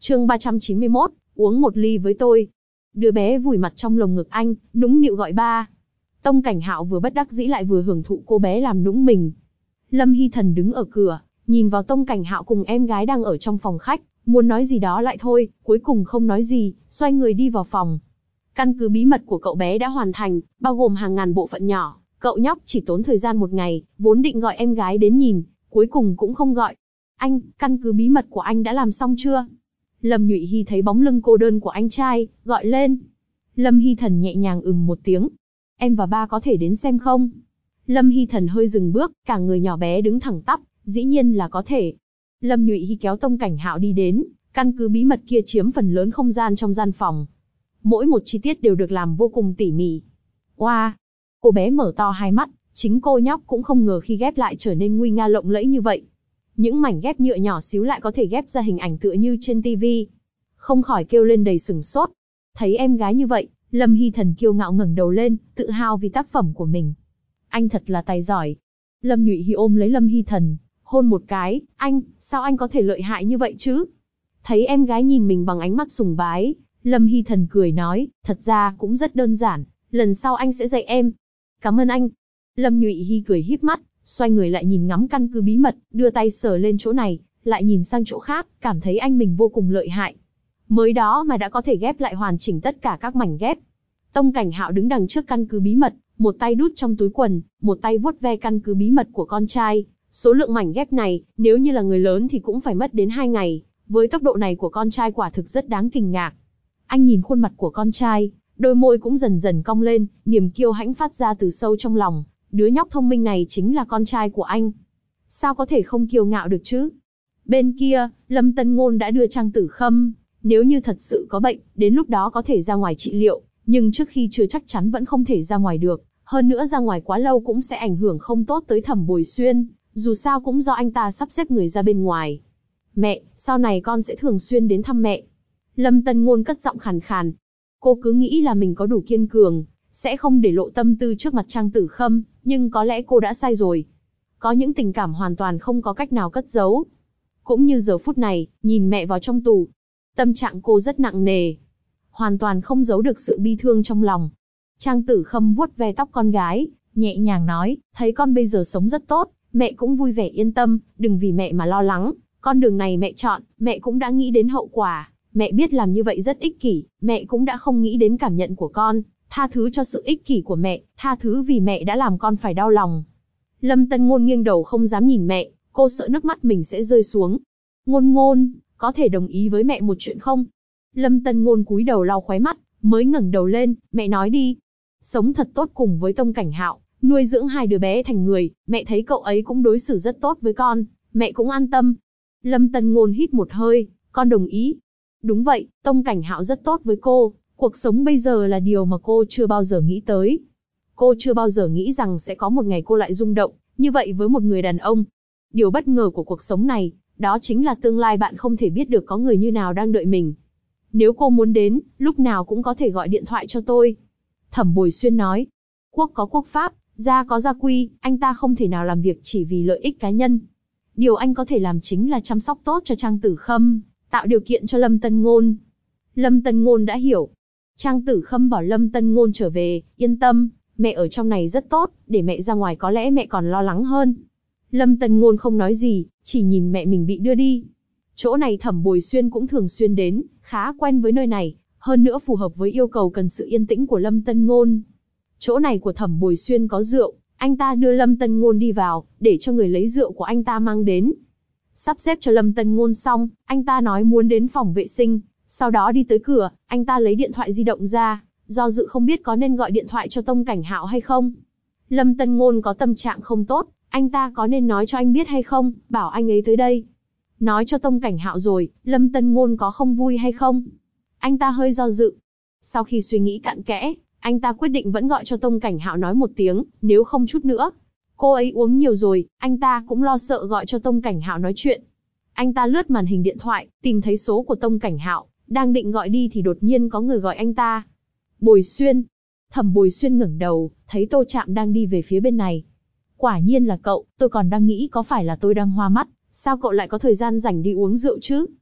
Chương 391, uống một ly với tôi. Đứa bé vùi mặt trong lồng ngực anh, nũng nịu gọi ba. Tông Cảnh Hạo vừa bất đắc dĩ lại vừa hưởng thụ cô bé làm nũng mình. Lâm Hy Thần đứng ở cửa, nhìn vào Tông Cảnh Hạo cùng em gái đang ở trong phòng khách, muốn nói gì đó lại thôi, cuối cùng không nói gì, xoay người đi vào phòng. Căn cứ bí mật của cậu bé đã hoàn thành, bao gồm hàng ngàn bộ phận nhỏ. Cậu nhóc chỉ tốn thời gian một ngày, vốn định gọi em gái đến nhìn, cuối cùng cũng không gọi. Anh, căn cứ bí mật của anh đã làm xong chưa? Lâm Nhụy Hy thấy bóng lưng cô đơn của anh trai, gọi lên. Lâm Hy Thần nhẹ nhàng một tiếng. Em và ba có thể đến xem không? Lâm Hy Thần hơi dừng bước, cả người nhỏ bé đứng thẳng tắp, dĩ nhiên là có thể. Lâm Nhụy Hy kéo Tông Cảnh Hạo đi đến, căn cứ bí mật kia chiếm phần lớn không gian trong gian phòng. Mỗi một chi tiết đều được làm vô cùng tỉ mỉ. Wow! Cô bé mở to hai mắt, chính cô nhóc cũng không ngờ khi ghép lại trở nên nguy nga lộng lẫy như vậy. Những mảnh ghép nhựa nhỏ xíu lại có thể ghép ra hình ảnh tựa như trên tivi. Không khỏi kêu lên đầy sửng sốt. Thấy em gái như vậy, Lâm Hy Thần kiêu ngạo ngẩng đầu lên, tự hào vì tác phẩm của mình. Anh thật là tài giỏi. Lâm Nhụy Hy ôm lấy Lâm Hy Thần, hôn một cái. Anh, sao anh có thể lợi hại như vậy chứ? Thấy em gái nhìn mình bằng ánh mắt sùng bái, Lâm Hy Thần cười nói, thật ra cũng rất đơn giản, lần sau anh sẽ dạy em. Cảm ơn anh. Lâm Nhụy Hy cười híp mắt, xoay người lại nhìn ngắm căn cứ bí mật, đưa tay sờ lên chỗ này, lại nhìn sang chỗ khác, cảm thấy anh mình vô cùng lợi hại. Mới đó mà đã có thể ghép lại hoàn chỉnh tất cả các mảnh ghép. Tông Cảnh Hạo đứng đằng trước căn cứ bí mật, một tay đút trong túi quần, một tay vuốt ve căn cứ bí mật của con trai. Số lượng mảnh ghép này, nếu như là người lớn thì cũng phải mất đến 2 ngày. Với tốc độ này của con trai quả thực rất đáng kinh ngạc. Anh nhìn khuôn mặt của con trai, đôi môi cũng dần dần cong lên, niềm kiêu hãnh phát ra từ sâu trong lòng. Đứa nhóc thông minh này chính là con trai của anh. Sao có thể không kiêu ngạo được chứ? Bên kia, Lâm Tân Ngôn đã đưa Trang Tử Khâm. Nếu như thật sự có bệnh, đến lúc đó có thể ra ngoài trị liệu. Nhưng trước khi chưa chắc chắn vẫn không thể ra ngoài được. Hơn nữa ra ngoài quá lâu cũng sẽ ảnh hưởng không tốt tới Thẩm Bồi Xuyên. Dù sao cũng do anh ta sắp xếp người ra bên ngoài. Mẹ, sau này con sẽ thường xuyên đến thăm mẹ. Lâm Tân Ngôn cất giọng khàn khàn. Cô cứ nghĩ là mình có đủ kiên cường, sẽ không để lộ tâm tư trước mặt Trang Tử Khâm, nhưng có lẽ cô đã sai rồi. Có những tình cảm hoàn toàn không có cách nào cất giấu. Cũng như giờ phút này, nhìn mẹ vào trong tù. Tâm trạng cô rất nặng nề. Hoàn toàn không giấu được sự bi thương trong lòng. Trang Tử Khâm vuốt ve tóc con gái, nhẹ nhàng nói, thấy con bây giờ sống rất tốt, mẹ cũng vui vẻ yên tâm, đừng vì mẹ mà lo lắng. Con đường này mẹ chọn, mẹ cũng đã nghĩ đến hậu quả. Mẹ biết làm như vậy rất ích kỷ, mẹ cũng đã không nghĩ đến cảm nhận của con. Tha thứ cho sự ích kỷ của mẹ, tha thứ vì mẹ đã làm con phải đau lòng. Lâm Tân Ngôn nghiêng đầu không dám nhìn mẹ, cô sợ nước mắt mình sẽ rơi xuống. Ngôn Ngôn, có thể đồng ý với mẹ một chuyện không? Lâm Tân Ngôn cúi đầu lau khóe mắt, mới ngẩng đầu lên, mẹ nói đi. Sống thật tốt cùng với Tông Cảnh Hạo, nuôi dưỡng 2 đứa bé thành người, mẹ thấy cậu ấy cũng đối xử rất tốt với con, mẹ cũng an tâm. Lâm Tân Ngôn hít một hơi, con đồng ý. Đúng vậy, Tông Cảnh Hạo rất tốt với cô, cuộc sống bây giờ là điều mà cô chưa bao giờ nghĩ tới. Cô chưa bao giờ nghĩ rằng sẽ có một ngày cô lại rung động, như vậy với một người đàn ông. Điều bất ngờ của cuộc sống này, đó chính là tương lai bạn không thể biết được có người như nào đang đợi mình. Nếu cô muốn đến, lúc nào cũng có thể gọi điện thoại cho tôi. Thẩm Bồi Xuyên nói, quốc có quốc pháp, gia có gia quy, anh ta không thể nào làm việc chỉ vì lợi ích cá nhân. Điều anh có thể làm chính là chăm sóc tốt cho Trang Tử Khâm, tạo điều kiện cho Lâm Tân Ngôn. Lâm Tân Ngôn đã hiểu. Trang Tử Khâm bảo Lâm Tân Ngôn trở về, yên tâm, mẹ ở trong này rất tốt, để mẹ ra ngoài có lẽ mẹ còn lo lắng hơn. Lâm Tân Ngôn không nói gì, chỉ nhìn mẹ mình bị đưa đi. Chỗ này Thẩm Bồi Xuyên cũng thường xuyên đến, khá quen với nơi này, hơn nữa phù hợp với yêu cầu cần sự yên tĩnh của Lâm Tân Ngôn. Chỗ này của Thẩm Bồi Xuyên có rượu, anh ta đưa Lâm Tân Ngôn đi vào, để cho người lấy rượu của anh ta mang đến. Sắp xếp cho Lâm Tân Ngôn xong, anh ta nói muốn đến phòng vệ sinh, sau đó đi tới cửa, anh ta lấy điện thoại di động ra, do dự không biết có nên gọi điện thoại cho Tông Cảnh Hạo hay không. Lâm Tân Ngôn có tâm trạng không tốt, anh ta có nên nói cho anh biết hay không, bảo anh ấy tới đây. Nói cho Tông Cảnh Hạo rồi, Lâm Tân Ngôn có không vui hay không? Anh ta hơi do dự. Sau khi suy nghĩ cặn kẽ, anh ta quyết định vẫn gọi cho Tông Cảnh Hạo nói một tiếng, nếu không chút nữa. Cô ấy uống nhiều rồi, anh ta cũng lo sợ gọi cho Tông Cảnh Hạo nói chuyện. Anh ta lướt màn hình điện thoại, tìm thấy số của Tông Cảnh Hạo, đang định gọi đi thì đột nhiên có người gọi anh ta. Bồi Xuyên. Thẩm Bồi Xuyên ngẩng đầu, thấy Tô Trạm đang đi về phía bên này. Quả nhiên là cậu, tôi còn đang nghĩ có phải là tôi đang hoa mắt, sao cậu lại có thời gian rảnh đi uống rượu chứ?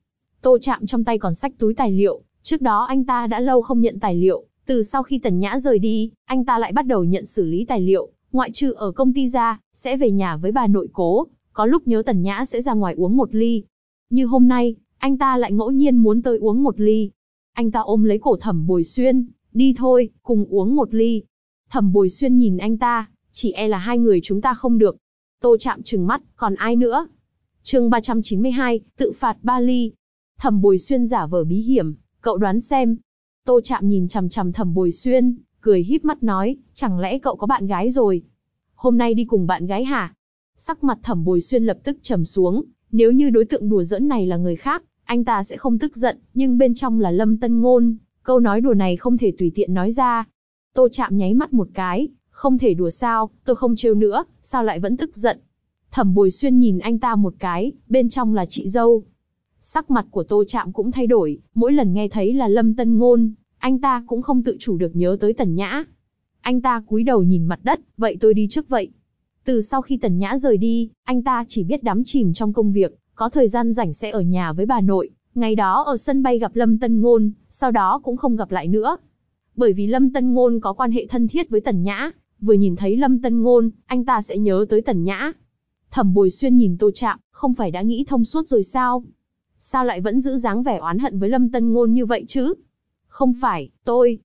Tô Trạm trong tay còn xách túi tài liệu, trước đó anh ta đã lâu không nhận tài liệu, từ sau khi Tần Nhã rời đi, anh ta lại bắt đầu nhận xử lý tài liệu, ngoại trừ ở công ty ra, sẽ về nhà với bà nội cố, có lúc nhớ Tần Nhã sẽ ra ngoài uống một ly. Như hôm nay, anh ta lại ngẫu nhiên muốn tới uống một ly. Anh ta ôm lấy cổ Thẩm Bồi Xuyên, đi thôi, cùng uống một ly. Thẩm Bồi Xuyên nhìn anh ta, chỉ e là hai người chúng ta không được. Tô Trạm trừng mắt, còn ai nữa? Chương 392, tự phạt 3 ly. Thẩm Bồi Xuyên giả vờ bí hiểm, cậu đoán xem. Tô Trạm nhìn chằm chằm Thẩm Bồi Xuyên, cười híp mắt nói, chẳng lẽ cậu có bạn gái rồi? Hôm nay đi cùng bạn gái hả? Sắc mặt Thẩm Bồi Xuyên lập tức trầm xuống, nếu như đối tượng đùa giỡn này là người khác, anh ta sẽ không tức giận, nhưng bên trong là Lâm Tân Ngôn, câu nói đùa này không thể tùy tiện nói ra. Tô Trạm nháy mắt một cái, không thể đùa sao, tôi không trêu nữa, sao lại vẫn tức giận? Thẩm Bồi Xuyên nhìn anh ta một cái, bên trong là chị dâu. Sắc mặt của Tô Trạm cũng thay đổi, mỗi lần nghe thấy là Lâm Tân Ngôn, anh ta cũng không tự chủ được nhớ tới Tần Nhã. Anh ta cúi đầu nhìn mặt đất, vậy tôi đi trước vậy. Từ sau khi Tần Nhã rời đi, anh ta chỉ biết đắm chìm trong công việc, có thời gian rảnh sẽ ở nhà với bà nội, ngày đó ở sân bay gặp Lâm Tân Ngôn, sau đó cũng không gặp lại nữa. Bởi vì Lâm Tân Ngôn có quan hệ thân thiết với Tần Nhã, vừa nhìn thấy Lâm Tân Ngôn, anh ta sẽ nhớ tới Tần Nhã. Thẩm Bồi Xuyên nhìn Tô Trạm, không phải đã nghĩ thông suốt rồi sao? Sao lại vẫn giữ dáng vẻ oán hận với Lâm Tân Ngôn như vậy chứ? Không phải, tôi...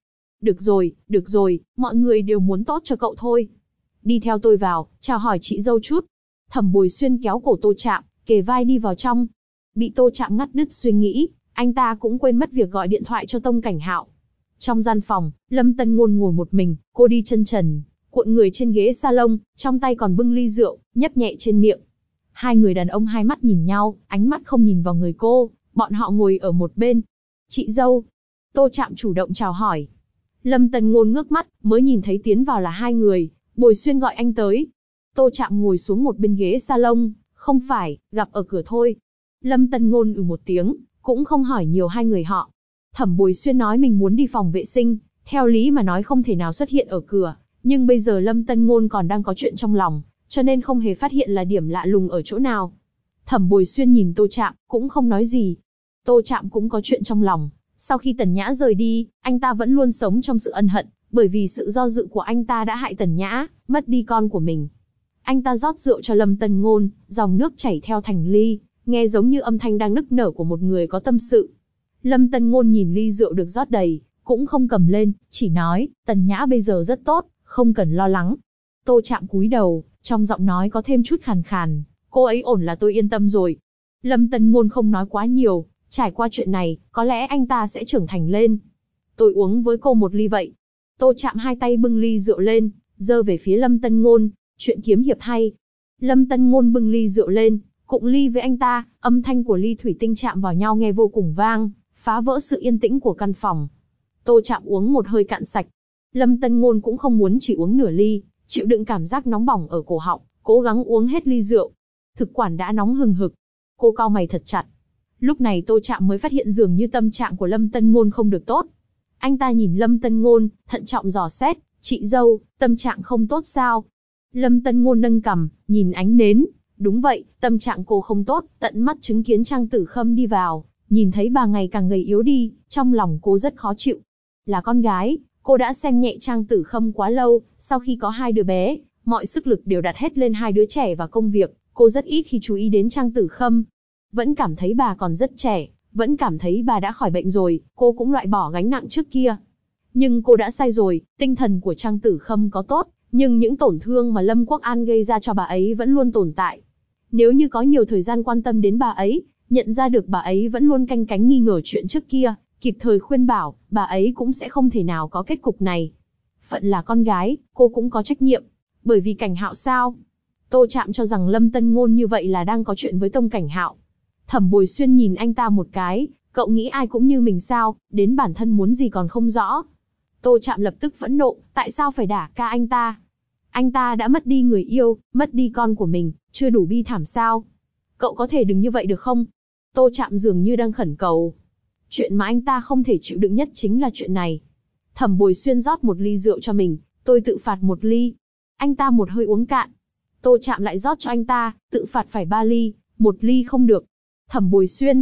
Được rồi, mọi người đều muốn tốt cho cậu thôi. Đi theo tôi vào, chào hỏi chị dâu chút. Thẩm Bồi Xuyên kéo cổ Tô Trạm, kề vai đi vào trong. Bị Tô Trạm ngắt đứt suy nghĩ, anh ta cũng quên mất việc gọi điện thoại cho Tông Cảnh Hạo. Trong gian phòng, Lâm Tân Ngôn ngồi một mình, cô đi chân trần, cuộn người trên ghế salon, trong tay còn bưng ly rượu, nhấp nhẹ trên miệng. Hai người đàn ông hai mắt nhìn nhau, ánh mắt không nhìn vào người cô, bọn họ ngồi ở một bên. Chị dâu. Tô Trạm chủ động chào hỏi. Lâm Tân Ngôn ngước mắt, mới nhìn thấy tiến vào là hai người, Bồi Xuyên gọi anh tới. Tô Trạm ngồi xuống một bên ghế salon, không phải, gặp ở cửa thôi. Lâm Tân Ngôn một tiếng, cũng không hỏi nhiều hai người họ. Thẩm Bồi Xuyên nói mình muốn đi phòng vệ sinh, theo lý mà nói không thể nào xuất hiện ở cửa, nhưng bây giờ Lâm Tân Ngôn còn đang có chuyện trong lòng, cho nên không hề phát hiện là điểm lạ lùng ở chỗ nào. Thẩm Bồi Xuyên nhìn Tô Trạm, cũng không nói gì. Tô Trạm cũng có chuyện trong lòng, sau khi Tần Nhã rời đi, anh ta vẫn luôn sống trong sự ân hận, bởi vì sự do dự của anh ta đã hại Tần Nhã, mất đi con của mình. Anh ta rót rượu cho Lâm Tân Ngôn, dòng nước chảy theo thành ly, nghe giống như âm thanh đang nức nở của một người có tâm sự. Lâm Tân Ngôn nhìn ly rượu được rót đầy, cũng không cầm lên, chỉ nói, Tần Nhã bây giờ rất tốt, không cần lo lắng. Tô Trạm cúi đầu, trong giọng nói có thêm chút khàn khàn, cô ấy ổn là tôi yên tâm rồi. Lâm Tân Ngôn không nói quá nhiều, trải qua chuyện này, có lẽ anh ta sẽ trưởng thành lên. Tôi uống với cô một ly vậy. Tô Trạm hai tay bưng ly rượu lên, giơ về phía Lâm Tân Ngôn, chuyện kiếm hiệp hay. Lâm Tân Ngôn bưng ly rượu lên, cụng ly với anh ta, âm thanh của ly thủy tinh chạm vào nhau nghe vô cùng vang, phá vỡ sự yên tĩnh của căn phòng. Tô Trạm uống một hơi cạn sạch. Lâm Tân Ngôn cũng không muốn chỉ uống nửa ly, chịu đựng cảm giác nóng bỏng ở cổ họng, cố gắng uống hết ly rượu. Thực quản đã nóng hừng hực. Cô cau mày thật chặt. Lúc này Tô Trạm mới phát hiện dường như tâm trạng của Lâm Tân Ngôn không được tốt. Anh ta nhìn Lâm Tân Ngôn, thận trọng dò xét, chị dâu, tâm trạng không tốt sao? Lâm Tân Ngôn nâng cằm, nhìn ánh nến. Đúng vậy, tâm trạng cô không tốt, tận mắt chứng kiến Trang Tử Khâm đi vào, nhìn thấy bà ngày càng gầy yếu đi, trong lòng cô rất khó chịu. Là con gái, cô đã xem nhẹ Trang Tử Khâm quá lâu, sau khi có hai đứa bé, mọi sức lực đều đặt hết lên hai đứa trẻ và công việc, cô rất ít khi chú ý đến Trang Tử Khâm. Vẫn cảm thấy bà còn rất trẻ, vẫn cảm thấy bà đã khỏi bệnh rồi, cô cũng loại bỏ gánh nặng trước kia. Nhưng cô đã sai rồi, tinh thần của Trang Tử Khâm có tốt, nhưng những tổn thương mà Lâm Quốc An gây ra cho bà ấy vẫn luôn tồn tại. Nếu như có nhiều thời gian quan tâm đến bà ấy, nhận ra được bà ấy vẫn luôn canh cánh nghi ngờ chuyện trước kia, kịp thời khuyên bảo, bà ấy cũng sẽ không thể nào có kết cục này. Phận là con gái, cô cũng có trách nhiệm. Bởi vì Cảnh Hạo sao? Tô Trạm cho rằng Lâm Tân Ngôn như vậy là đang có chuyện với Tông Cảnh Hạo. Thẩm Bồi Xuyên nhìn anh ta một cái, cậu nghĩ ai cũng như mình sao, đến bản thân muốn gì còn không rõ. Tô Trạm lập tức phẫn nộ, tại sao phải đả ca anh ta? Anh ta đã mất đi người yêu, mất đi con của mình, chưa đủ bi thảm sao? Cậu có thể đừng như vậy được không? Tô Trạm dường như đang khẩn cầu. Chuyện mà anh ta không thể chịu đựng nhất chính là chuyện này. Thẩm Bồi Xuyên rót một ly rượu cho mình, tôi tự phạt một ly. Anh ta một hơi uống cạn. Tô Trạm lại rót cho anh ta, tự phạt phải 3 ly, một ly không được. Thẩm Bồi Xuyên.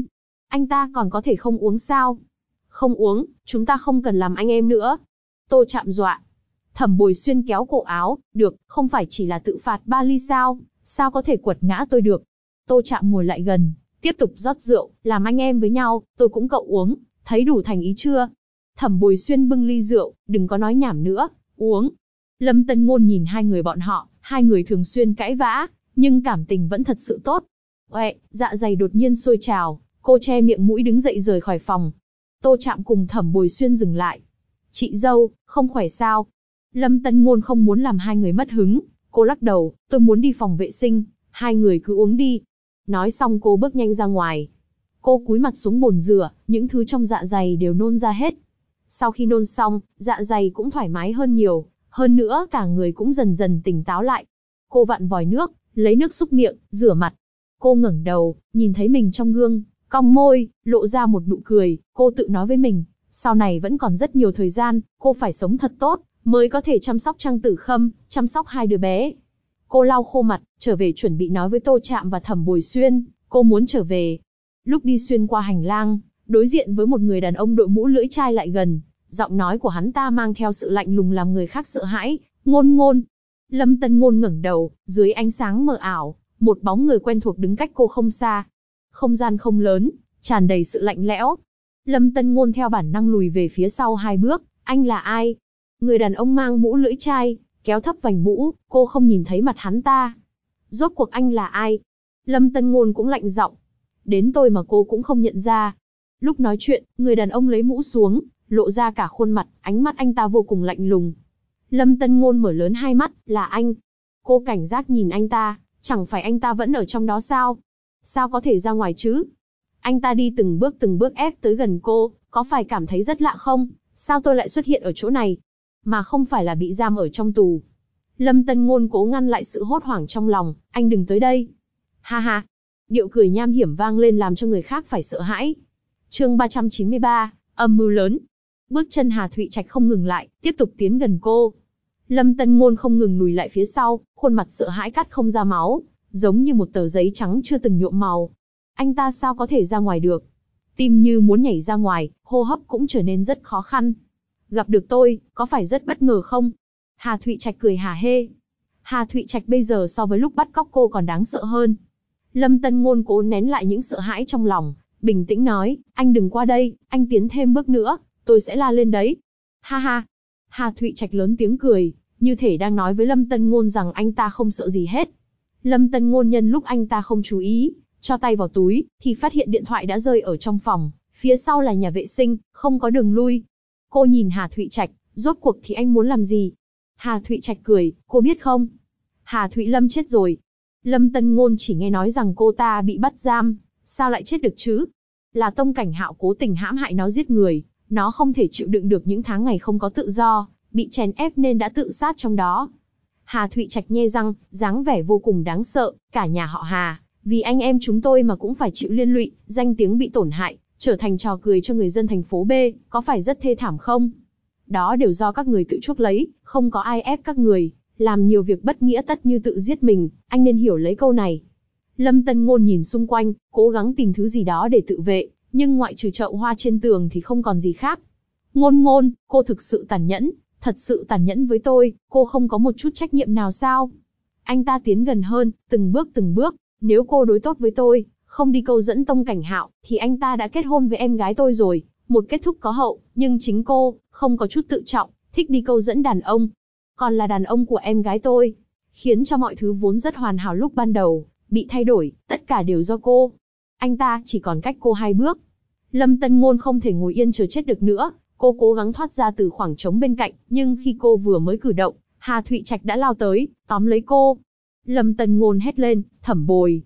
Anh ta còn có thể không uống sao? Không uống, chúng ta không cần làm anh em nữa. Tô Trạm dọa. Thẩm Bồi Xuyên kéo cổ áo, được, không phải chỉ là tự phạt 3 ly sao, sao có thể quật ngã tôi được. Tô Trạm ngồi lại gần, tiếp tục rót rượu, làm anh em với nhau, tôi cũng cậu uống, thấy đủ thành ý chưa? Thẩm Bồi Xuyên bưng ly rượu, đừng có nói nhảm nữa, uống. Lâm Tân Ngôn nhìn hai người bọn họ, hai người thường xuyên cãi vã, nhưng cảm tình vẫn thật sự tốt. Oẹ, dạ dày đột nhiên sôi trào, cô che miệng mũi đứng dậy rời khỏi phòng. Tô Trạm cùng Thẩm Bồi Xuyên dừng lại. Chị dâu, không khỏe sao? Lâm Tân Ngôn không muốn làm hai người mất hứng, cô lắc đầu, tôi muốn đi phòng vệ sinh, hai người cứ uống đi. Nói xong cô bước nhanh ra ngoài. Cô cúi mặt xuống bồn rửa, những thứ trong dạ dày đều nôn ra hết. Sau khi nôn xong, dạ dày cũng thoải mái hơn nhiều, hơn nữa cả người cũng dần dần tỉnh táo lại. Cô vặn vòi nước, lấy nước súc miệng, rửa mặt. Cô ngẩng đầu, nhìn thấy mình trong gương, cong môi, lộ ra một nụ cười, cô tự nói với mình, sau này vẫn còn rất nhiều thời gian, cô phải sống thật tốt, mới có thể chăm sóc Trang Tử Khâm, chăm sóc hai đứa bé. Cô lau khô mặt, trở về chuẩn bị nói với Tô Trạm và Thẩm Bồi Xuyên, cô muốn trở về. Lúc đi xuyên qua hành lang, đối diện với một người đàn ông đội mũ lưỡi chai lại gần, giọng nói của hắn ta mang theo sự lạnh lùng làm người khác sợ hãi, Ngôn Ngôn. Lâm Tân Ngôn ngẩng đầu, dưới ánh sáng mờ ảo, một bóng người quen thuộc đứng cách cô không xa. Không gian không lớn, tràn đầy sự lạnh lẽo. Lâm Tân Ngôn theo bản năng lùi về phía sau hai bước, anh là ai? Người đàn ông mang mũ lưỡi chai, kéo thấp vành mũ, cô không nhìn thấy mặt hắn ta. Rốt cuộc anh là ai? Lâm Tân Ngôn cũng lạnh giọng. Đến tôi mà cô cũng không nhận ra. Lúc nói chuyện, người đàn ông lấy mũ xuống, lộ ra cả khuôn mặt, ánh mắt anh ta vô cùng lạnh lùng. Lâm Tân Ngôn mở lớn hai mắt, là anh. Cô cảnh giác nhìn anh ta, chẳng phải anh ta vẫn ở trong đó sao? Sao có thể ra ngoài chứ? Anh ta đi từng bước ép tới gần cô, có phải cảm thấy rất lạ không? Sao tôi lại xuất hiện ở chỗ này? Mà không phải là bị giam ở trong tù. Lâm Tân Ngôn cố ngăn lại sự hốt hoảng trong lòng, anh đừng tới đây. Ha ha. Điệu cười nham hiểm vang lên làm cho người khác phải sợ hãi. Chương 393, âm mưu lớn. Bước chân Hà Thụy Trạch không ngừng lại, tiếp tục tiến gần cô. Lâm Tân Ngôn không ngừng lùi lại phía sau, khuôn mặt sợ hãi cắt không ra máu, giống như một tờ giấy trắng chưa từng nhuộm màu. Anh ta sao có thể ra ngoài được? Tim như muốn nhảy ra ngoài, hô hấp cũng trở nên rất khó khăn. Gặp được tôi, có phải rất bất ngờ không? Hà Thụy Trạch cười hả hê. Hà Thụy Trạch bây giờ so với lúc bắt cóc cô còn đáng sợ hơn. Lâm Tân Ngôn cố nén lại những sợ hãi trong lòng, bình tĩnh nói, anh đừng qua đây, anh tiến thêm bước nữa, tôi sẽ la lên đấy. Ha ha. Hà Thụy Trạch lớn tiếng cười, như thể đang nói với Lâm Tân Ngôn rằng anh ta không sợ gì hết. Lâm Tân Ngôn nhân lúc anh ta không chú ý, cho tay vào túi, thì phát hiện điện thoại đã rơi ở trong phòng, phía sau là nhà vệ sinh, không có đường lui. Cô nhìn Hà Thụy Trạch, rốt cuộc thì anh muốn làm gì? Hà Thụy Trạch cười, cô biết không? Hà Thụy Lâm chết rồi. Lâm Tân Ngôn chỉ nghe nói rằng cô ta bị bắt giam, sao lại chết được chứ? Là Tông Cảnh Hạo cố tình hãm hại nó giết người, nó không thể chịu đựng được những tháng ngày không có tự do, bị chèn ép nên đã tự sát trong đó. Hà Thụy Trạch nhe răng, dáng vẻ vô cùng đáng sợ, cả nhà họ Hà, vì anh em chúng tôi mà cũng phải chịu liên lụy, danh tiếng bị tổn hại, trở thành trò cười cho người dân thành phố B, có phải rất thê thảm không? Đó đều do các người tự chuốc lấy, không có ai ép các người, làm nhiều việc bất nghĩa tất như tự giết mình, anh nên hiểu lấy câu này. Lâm Tân Ngôn nhìn xung quanh, cố gắng tìm thứ gì đó để tự vệ, nhưng ngoại trừ chậu hoa trên tường thì không còn gì khác. Ngôn Ngôn, cô thực sự tàn nhẫn, thật sự tàn nhẫn với tôi, cô không có một chút trách nhiệm nào sao? Anh ta tiến gần hơn, từng bước, nếu cô đối tốt với tôi, không đi câu dẫn Tông Cảnh Hạo, thì anh ta đã kết hôn với em gái tôi rồi, một kết thúc có hậu, nhưng chính cô, không có chút tự trọng, thích đi câu dẫn đàn ông. Còn là đàn ông của em gái tôi, khiến cho mọi thứ vốn rất hoàn hảo lúc ban đầu, bị thay đổi, tất cả đều do cô. Anh ta chỉ còn cách cô 2 bước. Lâm Tân Ngôn không thể ngồi yên chờ chết được nữa, cô cố gắng thoát ra từ khoảng trống bên cạnh, nhưng khi cô vừa mới cử động, Hà Thụy Trạch đã lao tới, tóm lấy cô. Lâm Tân Ngôn hét lên, Thẩm Bồi,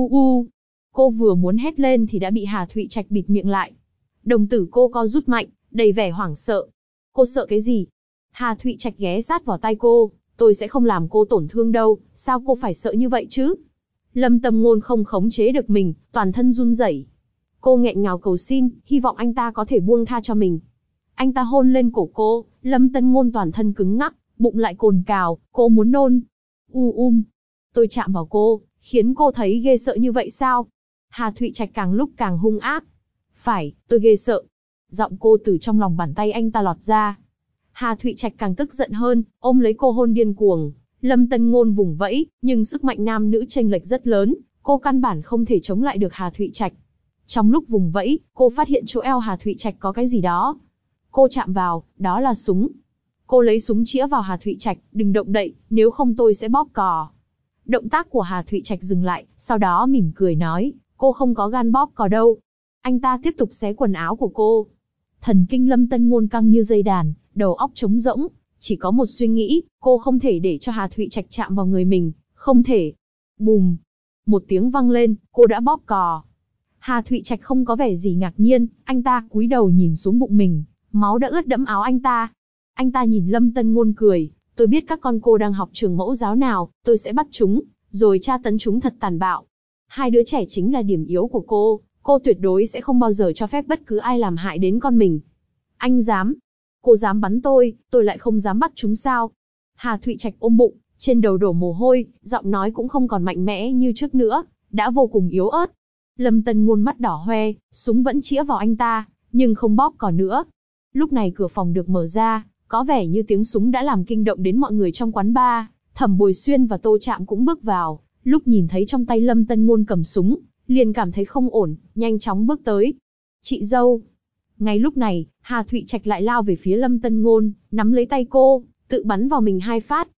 Cô vừa muốn hét lên thì đã bị Hà Thụy Trạch bịt miệng lại. Đồng tử cô co rút mạnh, đầy vẻ hoảng sợ. Cô sợ cái gì? Hà Thụy Trạch ghé sát vào tai cô, tôi sẽ không làm cô tổn thương đâu, sao cô phải sợ như vậy chứ? Lâm Tân Ngôn không khống chế được mình, toàn thân run rẩy. Cô nghẹn ngào cầu xin, hy vọng anh ta có thể buông tha cho mình. Anh ta hôn lên cổ cô, Lâm Tân Ngôn toàn thân cứng ngắc, bụng lại cồn cào, cô muốn nôn. Tôi chạm vào cô, khiến cô thấy ghê sợ như vậy sao? Hà Thụy Trạch càng lúc càng hung ác. phải, tôi ghê sợ. Giọng cô từ trong lòng bàn tay anh ta lọt ra. Hà Thụy Trạch càng tức giận hơn, ôm lấy cô hôn điên cuồng. Lâm Tân Ngôn vùng vẫy, nhưng sức mạnh nam nữ chênh lệch rất lớn, cô căn bản không thể chống lại được Hà Thụy Trạch. Trong lúc vùng vẫy, cô phát hiện chỗ eo Hà Thụy Trạch có cái gì đó. Cô chạm vào, đó là súng. Cô lấy súng chĩa vào Hà Thụy Trạch, đừng động đậy, nếu không tôi sẽ bóp cò. Động tác của Hà Thụy Trạch dừng lại, sau đó mỉm cười nói, cô không có gan bóp cò đâu. Anh ta tiếp tục xé quần áo của cô. Thần kinh Lâm Tân Ngôn căng như dây đàn, đầu óc trống rỗng, chỉ có một suy nghĩ, cô không thể để cho Hà Thụy Trạch chạm vào người mình, không thể. Bùm! Một tiếng vang lên, cô đã bóp cò. Hà Thụy Trạch không có vẻ gì ngạc nhiên, anh ta cúi đầu nhìn xuống bụng mình, máu đã ướt đẫm áo anh ta. Anh ta nhìn Lâm Tân Ngôn cười, tôi biết các con cô đang học trường mẫu giáo nào, tôi sẽ bắt chúng, rồi tra tấn chúng thật tàn bạo. Hai đứa trẻ chính là điểm yếu của cô tuyệt đối sẽ không bao giờ cho phép bất cứ ai làm hại đến con mình. Anh dám? Cô dám bắn tôi lại không dám bắt chúng sao? Hà Thụy Trạch ôm bụng, trên đầu đổ mồ hôi, giọng nói cũng không còn mạnh mẽ như trước nữa, đã vô cùng yếu ớt. Lâm Tân Ngôn mắt đỏ hoe, súng vẫn chĩa vào anh ta, nhưng không bóp cò nữa. Lúc này cửa phòng được mở ra, có vẻ như tiếng súng đã làm kinh động đến mọi người trong quán bar. Thẩm Bồi Xuyên và Tô Trạm cũng bước vào, lúc nhìn thấy trong tay Lâm Tân Ngôn cầm súng, liền cảm thấy không ổn, nhanh chóng bước tới. Chị dâu. Ngay lúc này, Hà Thụy Trạch lại lao về phía Lâm Tân Ngôn, nắm lấy tay cô, tự bắn vào mình 2 phát.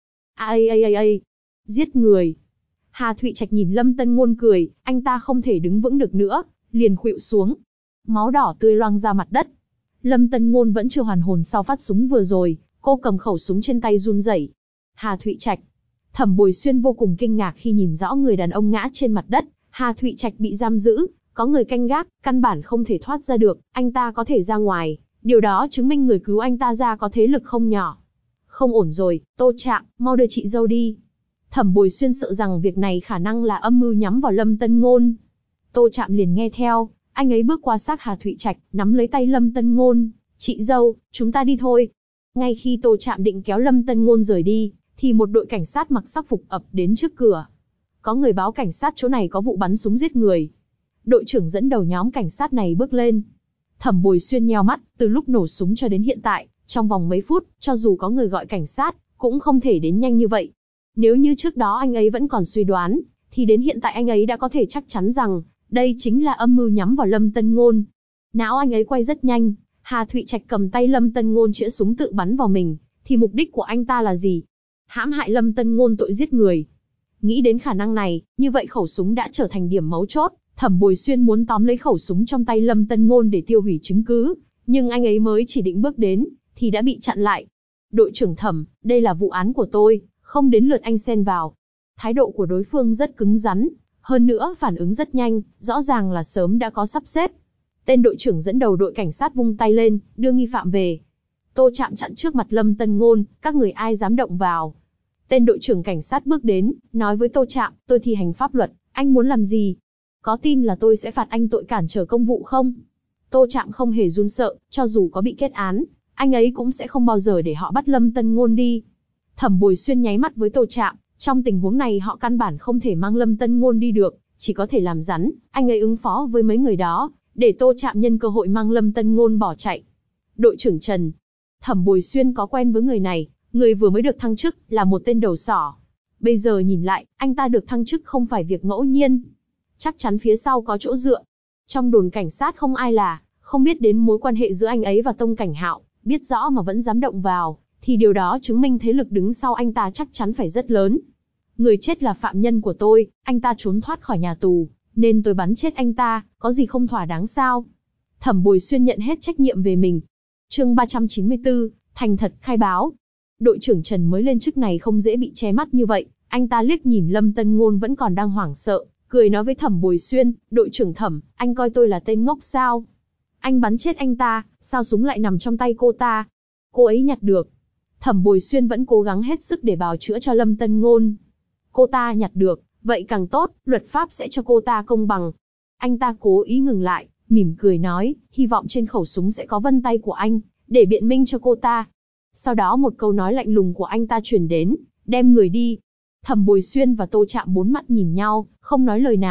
Giết người. Hà Thụy Trạch nhìn Lâm Tân Ngôn cười, anh ta không thể đứng vững được nữa, liền khuỵu xuống. Máu đỏ tươi loang ra mặt đất. Lâm Tân Ngôn vẫn chưa hoàn hồn sau phát súng vừa rồi, cô cầm khẩu súng trên tay run rẩy. Hà Thụy Trạch. Thẩm Bồi Xuyên vô cùng kinh ngạc khi nhìn rõ người đàn ông ngã trên mặt đất. Hà Thụy Trạch bị giam giữ, có người canh gác, căn bản không thể thoát ra được, anh ta có thể ra ngoài, điều đó chứng minh người cứu anh ta ra có thế lực không nhỏ. Không ổn rồi, Tô Trạm, mau đưa chị dâu đi. Thẩm Bồi Xuyên sợ rằng việc này khả năng là âm mưu nhắm vào Lâm Tân Ngôn. Tô Trạm liền nghe theo, anh ấy bước qua xác Hà Thụy Trạch, nắm lấy tay Lâm Tân Ngôn. Chị dâu, chúng ta đi thôi. Ngay khi Tô Trạm định kéo Lâm Tân Ngôn rời đi, thì một đội cảnh sát mặc sắc phục ập đến trước cửa. Có người báo cảnh sát chỗ này có vụ bắn súng giết người. Đội trưởng dẫn đầu nhóm cảnh sát này bước lên. Thẩm Bồi Xuyên nheo mắt, từ lúc nổ súng cho đến hiện tại, trong vòng mấy phút, cho dù có người gọi cảnh sát, cũng không thể đến nhanh như vậy. Nếu như trước đó anh ấy vẫn còn suy đoán, thì đến hiện tại anh ấy đã có thể chắc chắn rằng, đây chính là âm mưu nhắm vào Lâm Tân Ngôn. Não anh ấy quay rất nhanh, Hà Thụy Trạch cầm tay Lâm Tân Ngôn chĩa súng tự bắn vào mình, thì mục đích của anh ta là gì? Hãm hại Lâm Tân Ngôn tội giết người. Nghĩ đến khả năng này, như vậy khẩu súng đã trở thành điểm mấu chốt. Thẩm Bồi Xuyên muốn tóm lấy khẩu súng trong tay Lâm Tân Ngôn để tiêu hủy chứng cứ, nhưng anh ấy mới chỉ định bước đến, thì đã bị chặn lại. Đội trưởng Thẩm, đây là vụ án của tôi, không đến lượt anh xen vào. Thái độ của đối phương rất cứng rắn, hơn nữa phản ứng rất nhanh, rõ ràng là sớm đã có sắp xếp. Tên đội trưởng dẫn đầu đội cảnh sát vung tay lên, đưa nghi phạm về. Tô Trạm chặn trước mặt Lâm Tân Ngôn, các người ai dám động vào. Tên đội trưởng cảnh sát bước đến, nói với Tô Trạm, tôi thi hành pháp luật, anh muốn làm gì? Có tin là tôi sẽ phạt anh tội cản trở công vụ không? Tô Trạm không hề run sợ, cho dù có bị kết án, anh ấy cũng sẽ không bao giờ để họ bắt Lâm Tân Ngôn đi. Thẩm Bồi Xuyên nháy mắt với Tô Trạm, trong tình huống này họ căn bản không thể mang Lâm Tân Ngôn đi được, chỉ có thể làm rắn, anh ấy ứng phó với mấy người đó, để Tô Trạm nhân cơ hội mang Lâm Tân Ngôn bỏ chạy. Đội trưởng Trần. Thẩm Bồi Xuyên có quen với người này, người vừa mới được thăng chức, là một tên đầu sỏ. Bây giờ nhìn lại, anh ta được thăng chức không phải việc ngẫu nhiên. Chắc chắn phía sau có chỗ dựa. Trong đồn cảnh sát không ai là không biết đến mối quan hệ giữa anh ấy và Tông Cảnh Hạo, biết rõ mà vẫn dám động vào, thì điều đó chứng minh thế lực đứng sau anh ta chắc chắn phải rất lớn. Người chết là phạm nhân của tôi, anh ta trốn thoát khỏi nhà tù, nên tôi bắn chết anh ta, có gì không thỏa đáng sao? Thẩm Bồi Xuyên nhận hết trách nhiệm về mình. Chương 394, thành thật khai báo. Đội trưởng Trần mới lên chức này không dễ bị che mắt như vậy, anh ta liếc nhìn Lâm Tân Ngôn vẫn còn đang hoảng sợ, cười nói với Thẩm Bồi Xuyên, đội trưởng Thẩm, anh coi tôi là tên ngốc sao? Anh bắn chết anh ta, sao súng lại nằm trong tay cô ta? Cô ấy nhặt được. Thẩm Bồi Xuyên vẫn cố gắng hết sức để bào chữa cho Lâm Tân Ngôn. Cô ta nhặt được, vậy càng tốt, luật pháp sẽ cho cô ta công bằng. Anh ta cố ý ngừng lại, mỉm cười nói, hy vọng trên khẩu súng sẽ có vân tay của anh, để biện minh cho cô ta. Sau đó một câu nói lạnh lùng của anh ta truyền đến, đem người đi. Thẩm Bồi Xuyên và Tô Trạm bốn mắt nhìn nhau, không nói lời nào,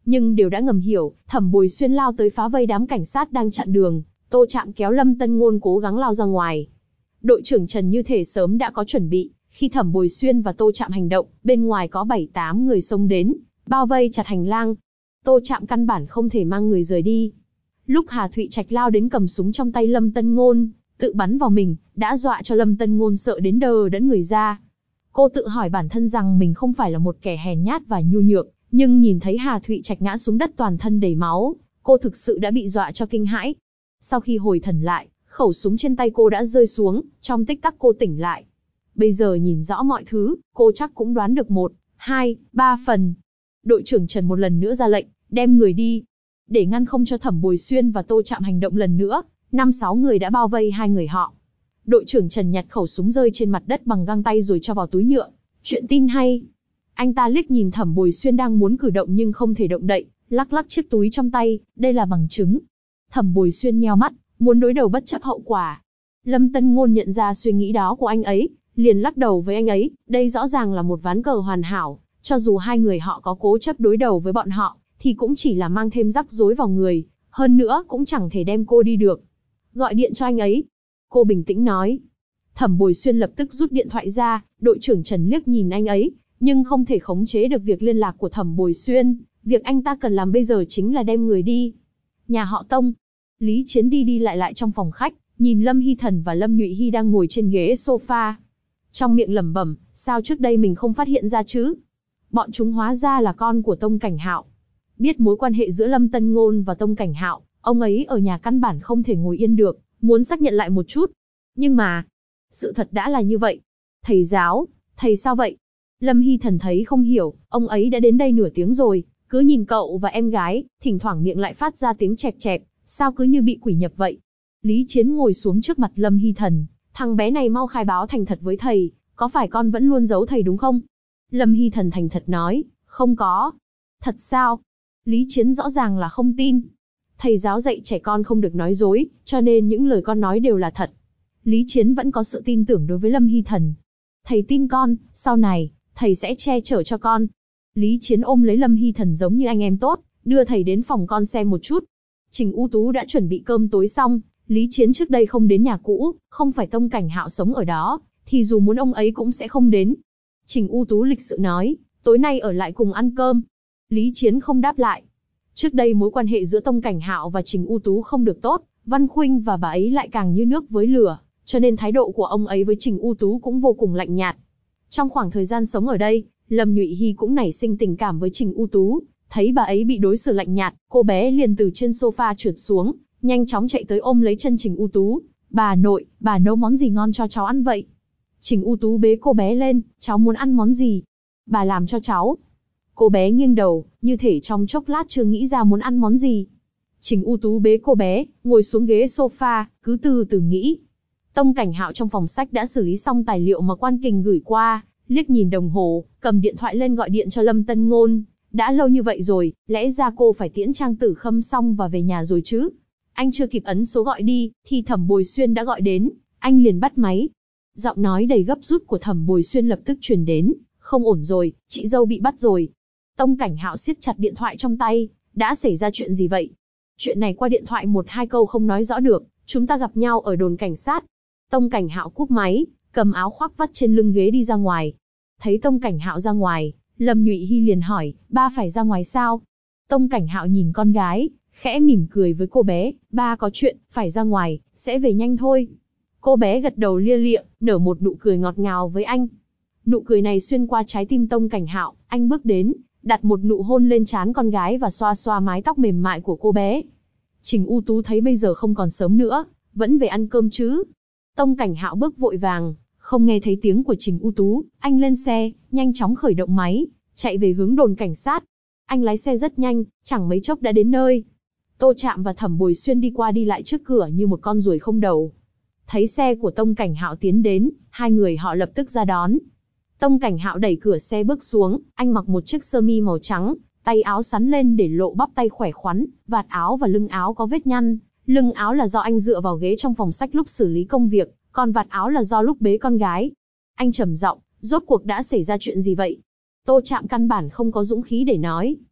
nhưng đều đã ngầm hiểu. Thẩm Bồi Xuyên lao tới phá vây đám cảnh sát đang chặn đường. Tô Trạm kéo Lâm Tân Ngôn cố gắng lao ra ngoài. Đội trưởng Trần như thể sớm đã có chuẩn bị. Khi Thẩm Bồi Xuyên và Tô Trạm hành động, bên ngoài có 7-8 người xông đến, bao vây chặt hành lang. Tô Trạm căn bản không thể mang người rời đi. Lúc Hà Thụy Trạch lao đến cầm súng trong tay Lâm Tân Ngôn, tự bắn vào mình, đã dọa cho Lâm Tân Ngôn sợ đến đờ đẫn người ra. Cô tự hỏi bản thân rằng mình không phải là một kẻ hèn nhát và nhu nhược, nhưng nhìn thấy Hà Thụy Trạch ngã xuống đất toàn thân đầy máu, cô thực sự đã bị dọa cho kinh hãi. Sau khi hồi thần lại, khẩu súng trên tay cô đã rơi xuống, trong tích tắc cô tỉnh lại. Bây giờ nhìn rõ mọi thứ, cô chắc cũng đoán được 1, 2, 3 phần. Đội trưởng Trần một lần nữa ra lệnh, đem người đi. Để ngăn không cho Thẩm Bồi Xuyên và Tô Trạm hành động lần nữa, 5-6 người đã bao vây hai người họ. Đội trưởng Trần nhặt khẩu súng rơi trên mặt đất bằng găng tay rồi cho vào túi nhựa. Chuyện tin hay. Anh ta liếc nhìn Thẩm Bồi Xuyên đang muốn cử động nhưng không thể động đậy, lắc lắc chiếc túi trong tay, đây là bằng chứng. Thẩm Bồi Xuyên nheo mắt, muốn đối đầu bất chấp hậu quả. Lâm Tân Ngôn nhận ra suy nghĩ đó của anh ấy, liền lắc đầu với anh ấy, đây rõ ràng là một ván cờ hoàn hảo, cho dù hai người họ có cố chấp đối đầu với bọn họ, thì cũng chỉ là mang thêm rắc rối vào người, hơn nữa cũng chẳng thể đem cô đi được. Gọi điện cho anh ấy. Cô bình tĩnh nói. Thẩm Bồi Xuyên lập tức rút điện thoại ra, đội trưởng Trần liếc nhìn anh ấy, nhưng không thể khống chế được việc liên lạc của Thẩm Bồi Xuyên, việc anh ta cần làm bây giờ chính là đem người đi. Nhà họ Tông. Lý Chiến đi đi lại lại trong phòng khách, nhìn Lâm Hy Thần và Lâm Nhụy Hy đang ngồi trên ghế sofa. Trong miệng lẩm bẩm, sao trước đây mình không phát hiện ra chứ? Bọn chúng hóa ra là con của Tông Cảnh Hạo. Biết mối quan hệ giữa Lâm Tân Ngôn và Tông Cảnh Hạo, ông ấy ở nhà căn bản không thể ngồi yên được, muốn xác nhận lại một chút. Nhưng mà, sự thật đã là như vậy. Thầy giáo, thầy sao vậy? Lâm Hy Thần thấy không hiểu, ông ấy đã đến đây nửa tiếng rồi, cứ nhìn cậu và em gái, thỉnh thoảng miệng lại phát ra tiếng chẹp chẹp, sao cứ như bị quỷ nhập vậy. Lý Chiến ngồi xuống trước mặt Lâm Hy Thần, thằng bé này mau khai báo thành thật với thầy, có phải con vẫn luôn giấu thầy đúng không? Lâm Hy Thần thành thật nói, không có. Thật sao? Lý Chiến rõ ràng là không tin. Thầy giáo dạy trẻ con không được nói dối, cho nên những lời con nói đều là thật. Lý Chiến vẫn có sự tin tưởng đối với Lâm Hy Thần. Thầy tin con, sau này, thầy sẽ che chở cho con. Lý Chiến ôm lấy Lâm Hy Thần giống như anh em tốt, đưa thầy đến phòng con xem một chút. Trình U Tú đã chuẩn bị cơm tối xong, Lý Chiến trước đây không đến nhà cũ, không phải Tông Cảnh Hạo sống ở đó, thì dù muốn ông ấy cũng sẽ không đến. Trình U Tú lịch sự nói, tối nay ở lại cùng ăn cơm. Lý Chiến không đáp lại. Trước đây mối quan hệ giữa Tông Cảnh Hạo và Trình U Tú không được tốt, Văn Khuynh và bà ấy lại càng như nước với lửa, cho nên thái độ của ông ấy với Trình U Tú cũng vô cùng lạnh nhạt. Trong khoảng thời gian sống ở đây, Lâm Nhụy Hy cũng nảy sinh tình cảm với Trình U Tú, thấy bà ấy bị đối xử lạnh nhạt, cô bé liền từ trên sofa trượt xuống, nhanh chóng chạy tới ôm lấy chân Trình U Tú. Bà nội, bà nấu món gì ngon cho cháu ăn vậy? Trình U Tú bế cô bé lên, cháu muốn ăn món gì? Bà làm cho cháu. Cô bé nghiêng đầu, như thể trong chốc lát chưa nghĩ ra muốn ăn món gì. Trình U Tú bế cô bé, ngồi xuống ghế sofa, cứ từ từ nghĩ. Tông Cảnh Hạo trong phòng sách đã xử lý xong tài liệu mà Quan Kình gửi qua, liếc nhìn đồng hồ, cầm điện thoại lên gọi điện cho Lâm Tân Ngôn. Đã lâu như vậy rồi, lẽ ra cô phải tiễn Trang Tử Khâm xong và về nhà rồi chứ. Anh chưa kịp ấn số gọi đi, thì Thẩm Bồi Xuyên đã gọi đến, anh liền bắt máy. Giọng nói đầy gấp rút của Thẩm Bồi Xuyên lập tức truyền đến, không ổn rồi, chị dâu bị bắt rồi. Tông Cảnh Hạo siết chặt điện thoại trong tay, đã xảy ra chuyện gì vậy? Chuyện này qua điện thoại 1-2 câu không nói rõ được, chúng ta gặp nhau ở đồn cảnh sát. Tông Cảnh Hạo cúp máy, cầm áo khoác vắt trên lưng ghế đi ra ngoài. Thấy Tông Cảnh Hạo ra ngoài, Lâm Nhụy Hy liền hỏi, ba phải ra ngoài sao? Tông Cảnh Hạo nhìn con gái, khẽ mỉm cười với cô bé, ba có chuyện, phải ra ngoài, sẽ về nhanh thôi. Cô bé gật đầu lia lịa, nở một nụ cười ngọt ngào với anh. Nụ cười này xuyên qua trái tim Tông Cảnh Hạo, anh bước đến, đặt một nụ hôn lên trán con gái và xoa xoa mái tóc mềm mại của cô bé. Trình U Tú thấy bây giờ không còn sớm nữa, vẫn về ăn cơm chứ. Tông Cảnh Hạo bước vội vàng, không nghe thấy tiếng của Trình U Tú, anh lên xe, nhanh chóng khởi động máy, chạy về hướng đồn cảnh sát. Anh lái xe rất nhanh, chẳng mấy chốc đã đến nơi. Tô Trạm và Thẩm Bồi Xuyên đi qua đi lại trước cửa như một con ruồi không đầu. Thấy xe của Tông Cảnh Hạo tiến đến, hai người họ lập tức ra đón. Tông Cảnh Hạo đẩy cửa xe bước xuống, anh mặc một chiếc sơ mi màu trắng, tay áo xắn lên để lộ bắp tay khỏe khoắn, vạt áo và lưng áo có vết nhăn. Lưng áo là do anh dựa vào ghế trong phòng sách lúc xử lý công việc, còn vạt áo là do lúc bế con gái. Anh trầm giọng, rốt cuộc đã xảy ra chuyện gì vậy? Tô Trạm căn bản không có dũng khí để nói.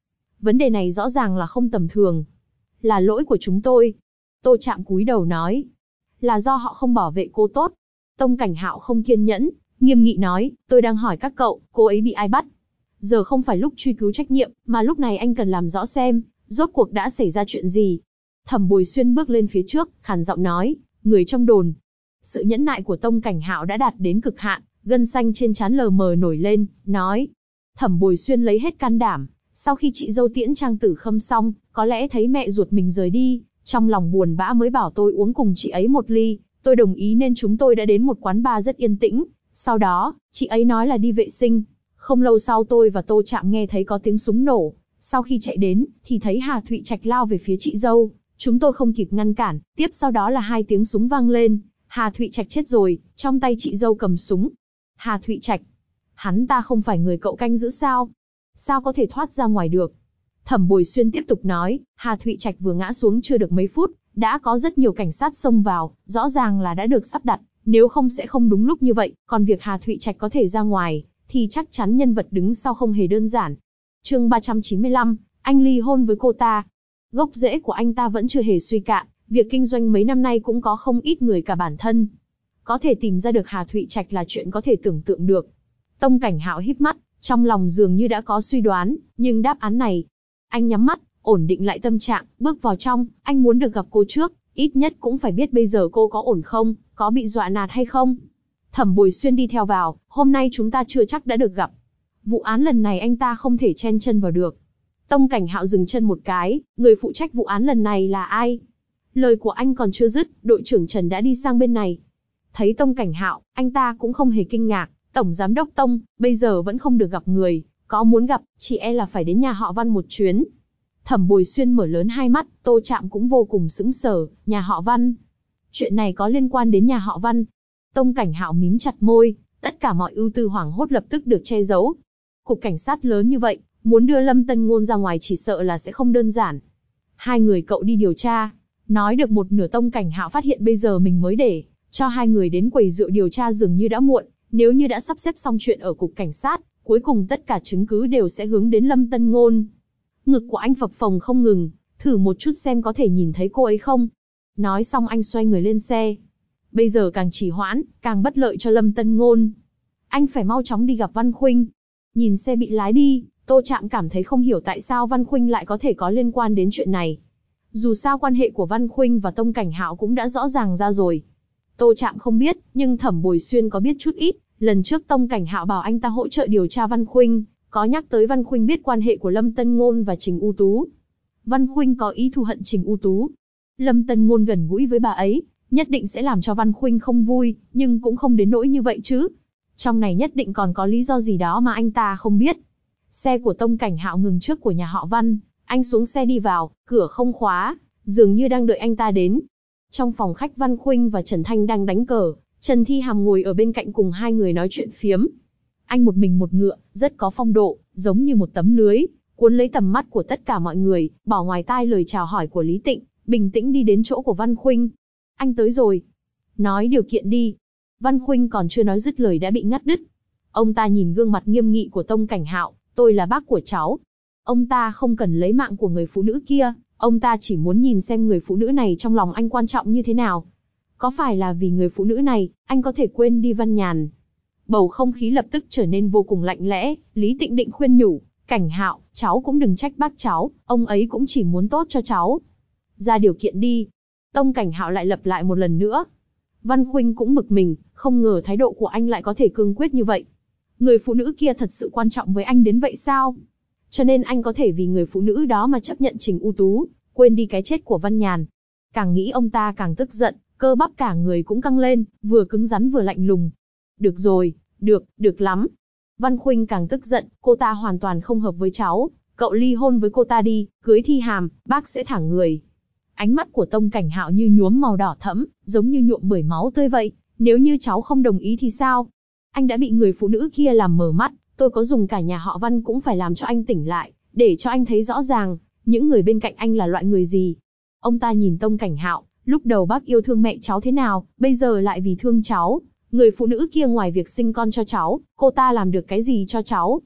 vấn đề này rõ ràng là không tầm thường. Là lỗi của chúng tôi. Tô Trạm cúi đầu nói. Là do họ không bảo vệ cô tốt. Tông Cảnh Hạo không kiên nhẫn, nghiêm nghị nói, tôi đang hỏi các cậu, cô ấy bị ai bắt? Giờ không phải lúc truy cứu trách nhiệm, mà lúc này anh cần làm rõ xem, rốt cuộc đã xảy ra chuyện gì. Thẩm Bồi Xuyên bước lên phía trước, khàn giọng nói, người trong đồn. Sự nhẫn nại của Tông Cảnh Hạo đã đạt đến cực hạn, gân xanh trên trán lờ mờ nổi lên, nói. Thẩm Bồi Xuyên lấy hết can đảm, sau khi chị dâu tiễn Trang Tử Khâm xong, có lẽ thấy mẹ ruột mình rời đi, trong lòng buồn bã mới bảo tôi uống cùng chị ấy một ly, tôi đồng ý nên chúng tôi đã đến một quán bar rất yên tĩnh, sau đó, chị ấy nói là đi vệ sinh. Không lâu sau tôi và Tô Trạm nghe thấy có tiếng súng nổ, sau khi chạy đến, thì thấy Hà Thụy Trạch lao về phía chị dâu, chúng tôi không kịp ngăn cản, tiếp sau đó là 2 tiếng súng vang lên, Hà Thụy Trạch chết rồi, trong tay chị dâu cầm súng. Hà Thụy Trạch, hắn ta không phải người cậu canh giữ sao? Sao có thể thoát ra ngoài được? Thẩm Bồi Xuyên tiếp tục nói, Hà Thụy Trạch vừa ngã xuống chưa được mấy phút, đã có rất nhiều cảnh sát xông vào, rõ ràng là đã được sắp đặt, nếu không sẽ không đúng lúc như vậy, còn việc Hà Thụy Trạch có thể ra ngoài, thì chắc chắn nhân vật đứng sau không hề đơn giản. Chương 395, anh ly hôn với cô ta. Gốc rễ của anh ta vẫn chưa hề suy cạn, việc kinh doanh mấy năm nay cũng có không ít người cả bản thân. Có thể tìm ra được Hà Thụy Trạch là chuyện có thể tưởng tượng được. Tông Cảnh Hạo híp mắt, trong lòng dường như đã có suy đoán, nhưng đáp án này. Anh nhắm mắt, ổn định lại tâm trạng, bước vào trong, anh muốn được gặp cô trước, ít nhất cũng phải biết bây giờ cô có ổn không, có bị dọa nạt hay không. Thẩm Bồi Xuyên đi theo vào, hôm nay chúng ta chưa chắc đã được gặp. Vụ án lần này anh ta không thể chen chân vào được. Tông Cảnh Hạo dừng chân một cái, người phụ trách vụ án lần này là ai? Lời của anh còn chưa dứt, đội trưởng Trần đã đi sang bên này. Thấy Tông Cảnh Hạo, anh ta cũng không hề kinh ngạc, Tổng Giám đốc Tông, bây giờ vẫn không được gặp người, có muốn gặp, chỉ e là phải đến nhà họ Văn một chuyến. Thẩm Bồi Xuyên mở lớn hai mắt, Tô Trạm cũng vô cùng sững sờ, nhà họ Văn. Chuyện này có liên quan đến nhà họ Văn. Tông Cảnh Hạo mím chặt môi, tất cả mọi ưu tư hoảng hốt lập tức được che giấu. Cục cảnh sát lớn như vậy, muốn đưa Lâm Tân Ngôn ra ngoài chỉ sợ là sẽ không đơn giản. 2 người cậu đi điều tra. Nói được một nửa Tông Cảnh Hạo phát hiện bây giờ mình mới để cho 2 người đến quầy rượu điều tra dường như đã muộn, nếu như đã sắp xếp xong chuyện ở cục cảnh sát, cuối cùng tất cả chứng cứ đều sẽ hướng đến Lâm Tân Ngôn. Ngực của anh phập phồng không ngừng, thử một chút xem có thể nhìn thấy cô ấy không. Nói xong anh xoay người lên xe. Bây giờ càng trì hoãn, càng bất lợi cho Lâm Tân Ngôn. Anh phải mau chóng đi gặp Văn Khuynh. Nhìn xe bị lái đi, Tô Trạm cảm thấy không hiểu tại sao Văn Khuynh lại có thể có liên quan đến chuyện này. Dù sao quan hệ của Văn Khuynh và Tông Cảnh Hạo cũng đã rõ ràng ra rồi. Tô Trạm không biết, nhưng Thẩm Bồi Xuyên có biết chút ít. Lần trước Tông Cảnh Hạo bảo anh ta hỗ trợ điều tra Văn Khuynh, có nhắc tới Văn Khuynh biết quan hệ của Lâm Tân Ngôn và Trình U Tú. Văn Khuynh có ý thù hận Trình U Tú. Lâm Tân Ngôn gần gũi với bà ấy, nhất định sẽ làm cho Văn Khuynh không vui, nhưng cũng không đến nỗi như vậy chứ. Trong này nhất định còn có lý do gì đó mà anh ta không biết. Xe của Tông Cảnh Hạo ngừng trước của nhà họ Văn, anh xuống xe đi vào, cửa không khóa, dường như đang đợi anh ta đến. Trong phòng khách Văn Khuynh và Trần Thanh đang đánh cờ, Trần Thi Hàm ngồi ở bên cạnh cùng 2 người nói chuyện phiếm. Anh một mình một ngựa, rất có phong độ, giống như một tấm lưới, cuốn lấy tầm mắt của tất cả mọi người, bỏ ngoài tai lời chào hỏi của Lý Tịnh, bình tĩnh đi đến chỗ của Văn Khuynh. Anh tới rồi. Nói điều kiện đi. Văn Khuynh còn chưa nói dứt lời đã bị ngắt đứt. Ông ta nhìn gương mặt nghiêm nghị của Tông Cảnh Hạo, tôi là bác của cháu. Ông ta không cần lấy mạng của người phụ nữ kia, ông ta chỉ muốn nhìn xem người phụ nữ này trong lòng anh quan trọng như thế nào. Có phải là vì người phụ nữ này, anh có thể quên đi Văn Nhàn? Bầu không khí lập tức trở nên vô cùng lạnh lẽ, Lý Tịnh định khuyên nhủ, Cảnh Hạo, cháu cũng đừng trách bác cháu, ông ấy cũng chỉ muốn tốt cho cháu. Ra điều kiện đi. Tông Cảnh Hạo lại lặp lại một lần nữa. Văn Khuynh cũng bực mình, không ngờ thái độ của anh lại có thể cương quyết như vậy. Người phụ nữ kia thật sự quan trọng với anh đến vậy sao? Cho nên anh có thể vì người phụ nữ đó mà chấp nhận Trình U Tú, quên đi cái chết của Văn Nhàn. Càng nghĩ ông ta càng tức giận, cơ bắp cả người cũng căng lên, vừa cứng rắn vừa lạnh lùng. Được rồi, được lắm. Văn Khuynh càng tức giận, cô ta hoàn toàn không hợp với cháu, cậu ly hôn với cô ta đi, cưới Thi Hàm, bác sẽ thả người. Ánh mắt của Tông Cảnh Hạo như nhuốm màu đỏ thẫm, giống như nhuộm bởi máu tươi vậy. Nếu như cháu không đồng ý thì sao? Anh đã bị người phụ nữ kia làm mờ mắt, tôi có dùng cả nhà họ Văn cũng phải làm cho anh tỉnh lại, để cho anh thấy rõ ràng, những người bên cạnh anh là loại người gì. Ông ta nhìn Tông Cảnh Hạo, lúc đầu bác yêu thương mẹ cháu thế nào, bây giờ lại vì thương cháu. Người phụ nữ kia ngoài việc sinh con cho cháu, cô ta làm được cái gì cho cháu?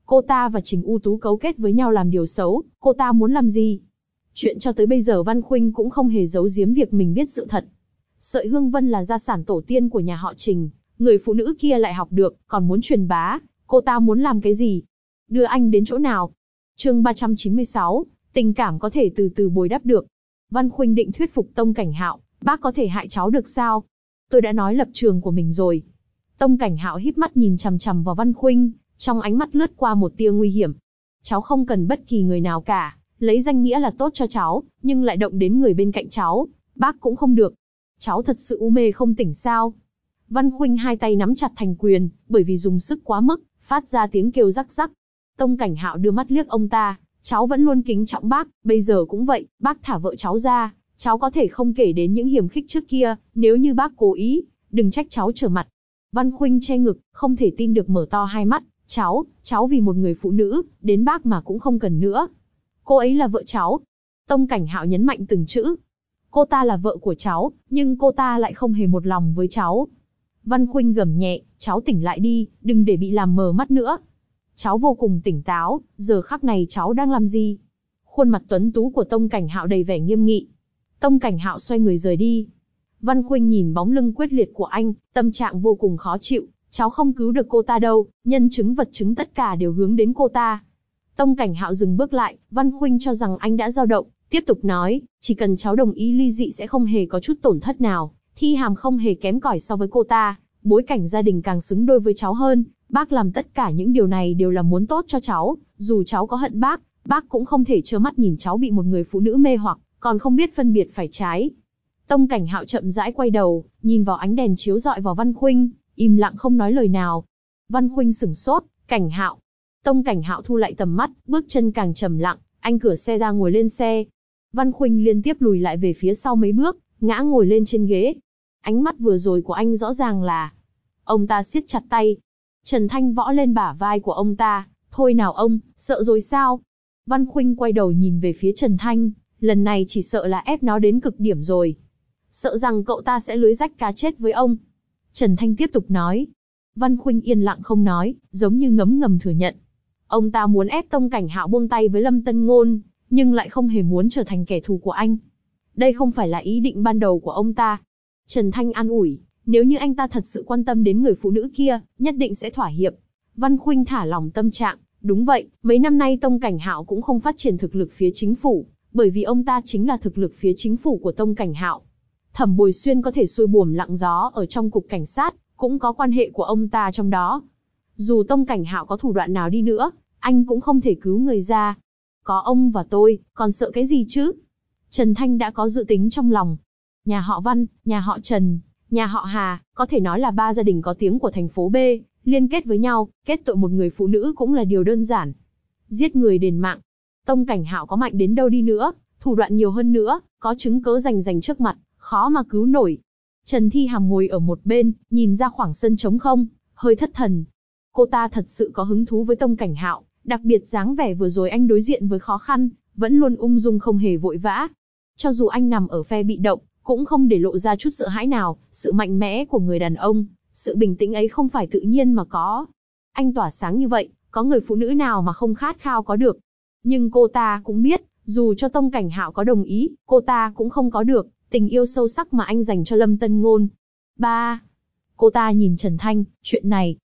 Cô ta và Trình U Tú cấu kết với nhau làm điều xấu, cô ta muốn làm gì? Chuyện cho tới bây giờ Văn Khuynh cũng không hề giấu giếm việc mình biết sự thật. Sợi hương vân là gia sản tổ tiên của nhà họ Trình, người phụ nữ kia lại học được, còn muốn truyền bá, cô ta muốn làm cái gì? Đưa anh đến chỗ nào? Chương 396, tình cảm có thể từ từ bồi đắp được. Văn Khuynh định thuyết phục Tông Cảnh Hạo, bác có thể hại cháu được sao? Tôi đã nói lập trường của mình rồi. Tông Cảnh Hạo híp mắt nhìn chằm chằm vào Văn Khuynh, trong ánh mắt lướt qua một tia nguy hiểm. Cháu không cần bất kỳ người nào cả, lấy danh nghĩa là tốt cho cháu, nhưng lại động đến người bên cạnh cháu, bác cũng không được. Cháu thật sự u mê không tỉnh sao? Văn Khuynh hai tay nắm chặt thành quyền, bởi vì dùng sức quá mức, phát ra tiếng kêu rắc rắc. Tông Cảnh Hạo đưa mắt liếc ông ta, cháu vẫn luôn kính trọng bác, bây giờ cũng vậy, bác thả vợ cháu ra, cháu có thể không kể đến những hiềm khích trước kia, nếu như bác cố ý, đừng trách cháu trở mặt. Văn Khuynh che ngực, không thể tin được mở to hai mắt, cháu vì một người phụ nữ, đến bác mà cũng không cần nữa. Cô ấy là vợ cháu. Tông Cảnh Hạo nhấn mạnh từng chữ. Cô ta là vợ của cháu, nhưng cô ta lại không hề một lòng với cháu. Văn Khuynh gầm nhẹ, cháu tỉnh lại đi, đừng để bị làm mờ mắt nữa. Cháu vô cùng tỉnh táo, giờ khắc này cháu đang làm gì? Khuôn mặt tuấn tú của Tông Cảnh Hạo đầy vẻ nghiêm nghị. Tông Cảnh Hạo xoay người rời đi. Văn Khuynh nhìn bóng lưng quyết liệt của anh, tâm trạng vô cùng khó chịu. Cháu không cứu được cô ta đâu, nhân chứng vật chứng tất cả đều hướng đến cô ta. Tông Cảnh Hạo dừng bước lại, Văn Khuynh cho rằng anh đã dao động, tiếp tục nói, chỉ cần cháu đồng ý ly dị sẽ không hề có chút tổn thất nào, Thi Hàm không hề kém cỏi so với cô ta, bối cảnh gia đình càng xứng đôi với cháu hơn, bác làm tất cả những điều này đều là muốn tốt cho cháu, dù cháu có hận bác cũng không thể trơ mắt nhìn cháu bị một người phụ nữ mê hoặc, còn không biết phân biệt phải trái. Tông Cảnh Hạo chậm rãi quay đầu, nhìn vào ánh đèn chiếu rọi vào Văn Khuynh, im lặng không nói lời nào. Văn Khuynh sửng sốt, Cảnh Hạo. Tông Cảnh Hạo thu lại tầm mắt, bước chân càng trầm lặng, anh cửa xe ra ngồi lên xe. Văn Khuynh liên tiếp lùi lại về phía sau mấy bước, ngã ngồi lên trên ghế. Ánh mắt vừa rồi của anh rõ ràng là... Ông ta siết chặt tay. Trần Thanh võ lên bả vai của ông ta. Thôi nào ông, sợ rồi sao? Văn Khuynh quay đầu nhìn về phía Trần Thanh, lần này chỉ sợ là ép nó đến cực điểm rồi. Sợ rằng cậu ta sẽ lưới rách cá chết với ông. Trần Thanh tiếp tục nói. Văn Khuynh yên lặng không nói, giống như ngấm ngầm thừa nhận. Ông ta muốn ép Tông Cảnh Hạo buông tay với Lâm Tân Ngôn, nhưng lại không hề muốn trở thành kẻ thù của anh. Đây không phải là ý định ban đầu của ông ta. Trần Thanh an ủi, nếu như anh ta thật sự quan tâm đến người phụ nữ kia, nhất định sẽ thỏa hiệp. Văn Khuynh thả lỏng tâm trạng, đúng vậy, mấy năm nay Tông Cảnh Hạo cũng không phát triển thực lực phía chính phủ, bởi vì ông ta chính là thực lực phía chính phủ của Tông Cảnh Hạo. Thẩm Bồi Xuyên có thể xuôi buồm lặng gió ở trong cục cảnh sát, cũng có quan hệ của ông ta trong đó. Dù Tông Cảnh Hạo có thủ đoạn nào đi nữa, anh cũng không thể cứu người ra. Có ông và tôi, còn sợ cái gì chứ? Trần Thanh đã có dự tính trong lòng. Nhà họ Văn, nhà họ Trần, nhà họ Hà, có thể nói là ba gia đình có tiếng của thành phố B, liên kết với nhau, kết tội một người phụ nữ cũng là điều đơn giản. Giết người đền mạng. Tông Cảnh Hạo có mạnh đến đâu đi nữa, thủ đoạn nhiều hơn nữa, có chứng cớ rành trước mặt, khó mà cứu nổi. Trần Thi Hàm ngồi ở một bên, nhìn ra khoảng sân trống không, hơi thất thần. Cô ta thật sự có hứng thú với Tông Cảnh Hạo, đặc biệt dáng vẻ vừa rồi anh đối diện với khó khăn, vẫn luôn ung dung không hề vội vã. Cho dù anh nằm ở phe bị động, cũng không để lộ ra chút sợ hãi nào, sự mạnh mẽ của người đàn ông, sự bình tĩnh ấy không phải tự nhiên mà có. Anh tỏa sáng như vậy, có người phụ nữ nào mà không khát khao có được. Nhưng cô ta cũng biết, dù cho Tông Cảnh Hạo có đồng ý, cô ta cũng không có được tình yêu sâu sắc mà anh dành cho Lâm Tân Ngôn. Ba. Cô ta nhìn Trần Thanh, chuyện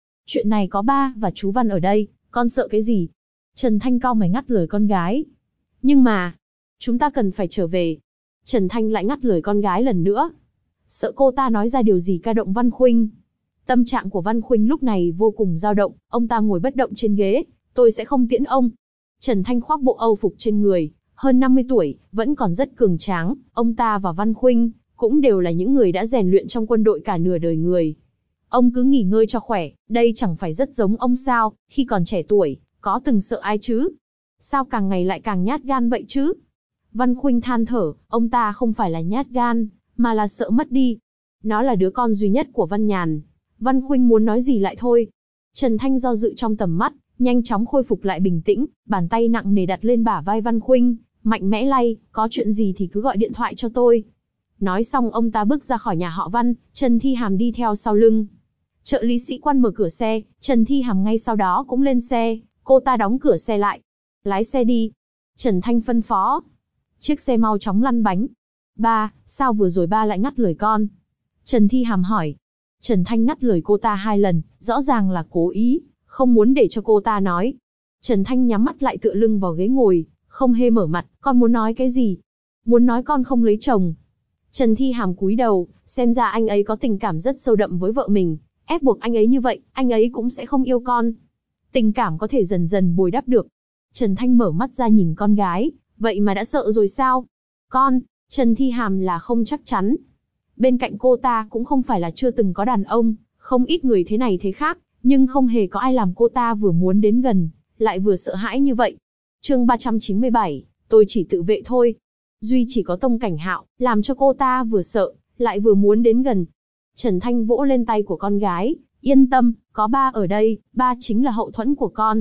này có ba và chú Văn ở đây, con sợ cái gì? Trần Thanh cau mày ngắt lời con gái. Nhưng mà, chúng ta cần phải trở về. Trần Thanh lại ngắt lời con gái lần nữa. Sợ cô ta nói ra điều gì ca động Văn Khuynh. Tâm trạng của Văn Khuynh lúc này vô cùng dao động, ông ta ngồi bất động trên ghế, tôi sẽ không tiễn ông. Trần Thanh khoác bộ Âu phục trên người, hơn 50 tuổi, vẫn còn rất cường tráng, ông ta và Văn Khuynh cũng đều là những người đã rèn luyện trong quân đội cả nửa đời người. Ông cứ nghỉ ngơi cho khỏe, đây chẳng phải rất giống ông sao, khi còn trẻ tuổi, có từng sợ ai chứ? Sao càng ngày lại càng nhát gan vậy chứ? Văn Khuynh than thở, ông ta không phải là nhát gan, mà là sợ mất đi. Nó là đứa con duy nhất của Văn Nhàn. Văn Khuynh muốn nói gì lại thôi. Trần Thanh do dự trong tầm mắt, nhanh chóng khôi phục lại bình tĩnh, bàn tay nặng nề đặt lên bả vai Văn Khuynh, mạnh mẽ lay, có chuyện gì thì cứ gọi điện thoại cho tôi. Nói xong ông ta bước ra khỏi nhà họ Văn, Trần Thi Hàm đi theo sau lưng. Trợ lý sĩ quan mở cửa xe, Trần Thi Hàm ngay sau đó cũng lên xe, Cô ta đóng cửa xe lại. Lái xe đi. Trần Thanh phân phó. Chiếc xe mau chóng lăn bánh. Ba, sao vừa rồi ba lại ngắt lời con? Trần Thi Hàm hỏi. Trần Thanh ngắt lời cô ta 2 lần, rõ ràng là cố ý, không muốn để cho cô ta nói. Trần Thanh nhắm mắt lại tựa lưng vào ghế ngồi, không hề mở mặt. Con muốn nói cái gì? Muốn nói con không lấy chồng. Trần Thi Hàm cúi đầu, xem ra anh ấy có tình cảm rất sâu đậm với vợ mình, ép buộc anh ấy như vậy, anh ấy cũng sẽ không yêu con. Tình cảm có thể dần dần bồi đắp được. Trần Thanh mở mắt ra nhìn con gái, vậy mà đã sợ rồi sao? Con, Trần Thi Hàm là không chắc chắn. Bên cạnh cô ta cũng không phải là chưa từng có đàn ông, không ít người thế này thế khác, nhưng không hề có ai làm cô ta vừa muốn đến gần, lại vừa sợ hãi như vậy. Chương 397, tôi chỉ tự vệ thôi. Duy chỉ có Tông Cảnh Hạo, làm cho cô ta vừa sợ, lại vừa muốn đến gần. Trần Thanh vỗ lên tay của con gái, yên tâm, có ba ở đây, ba chính là hậu thuẫn của con.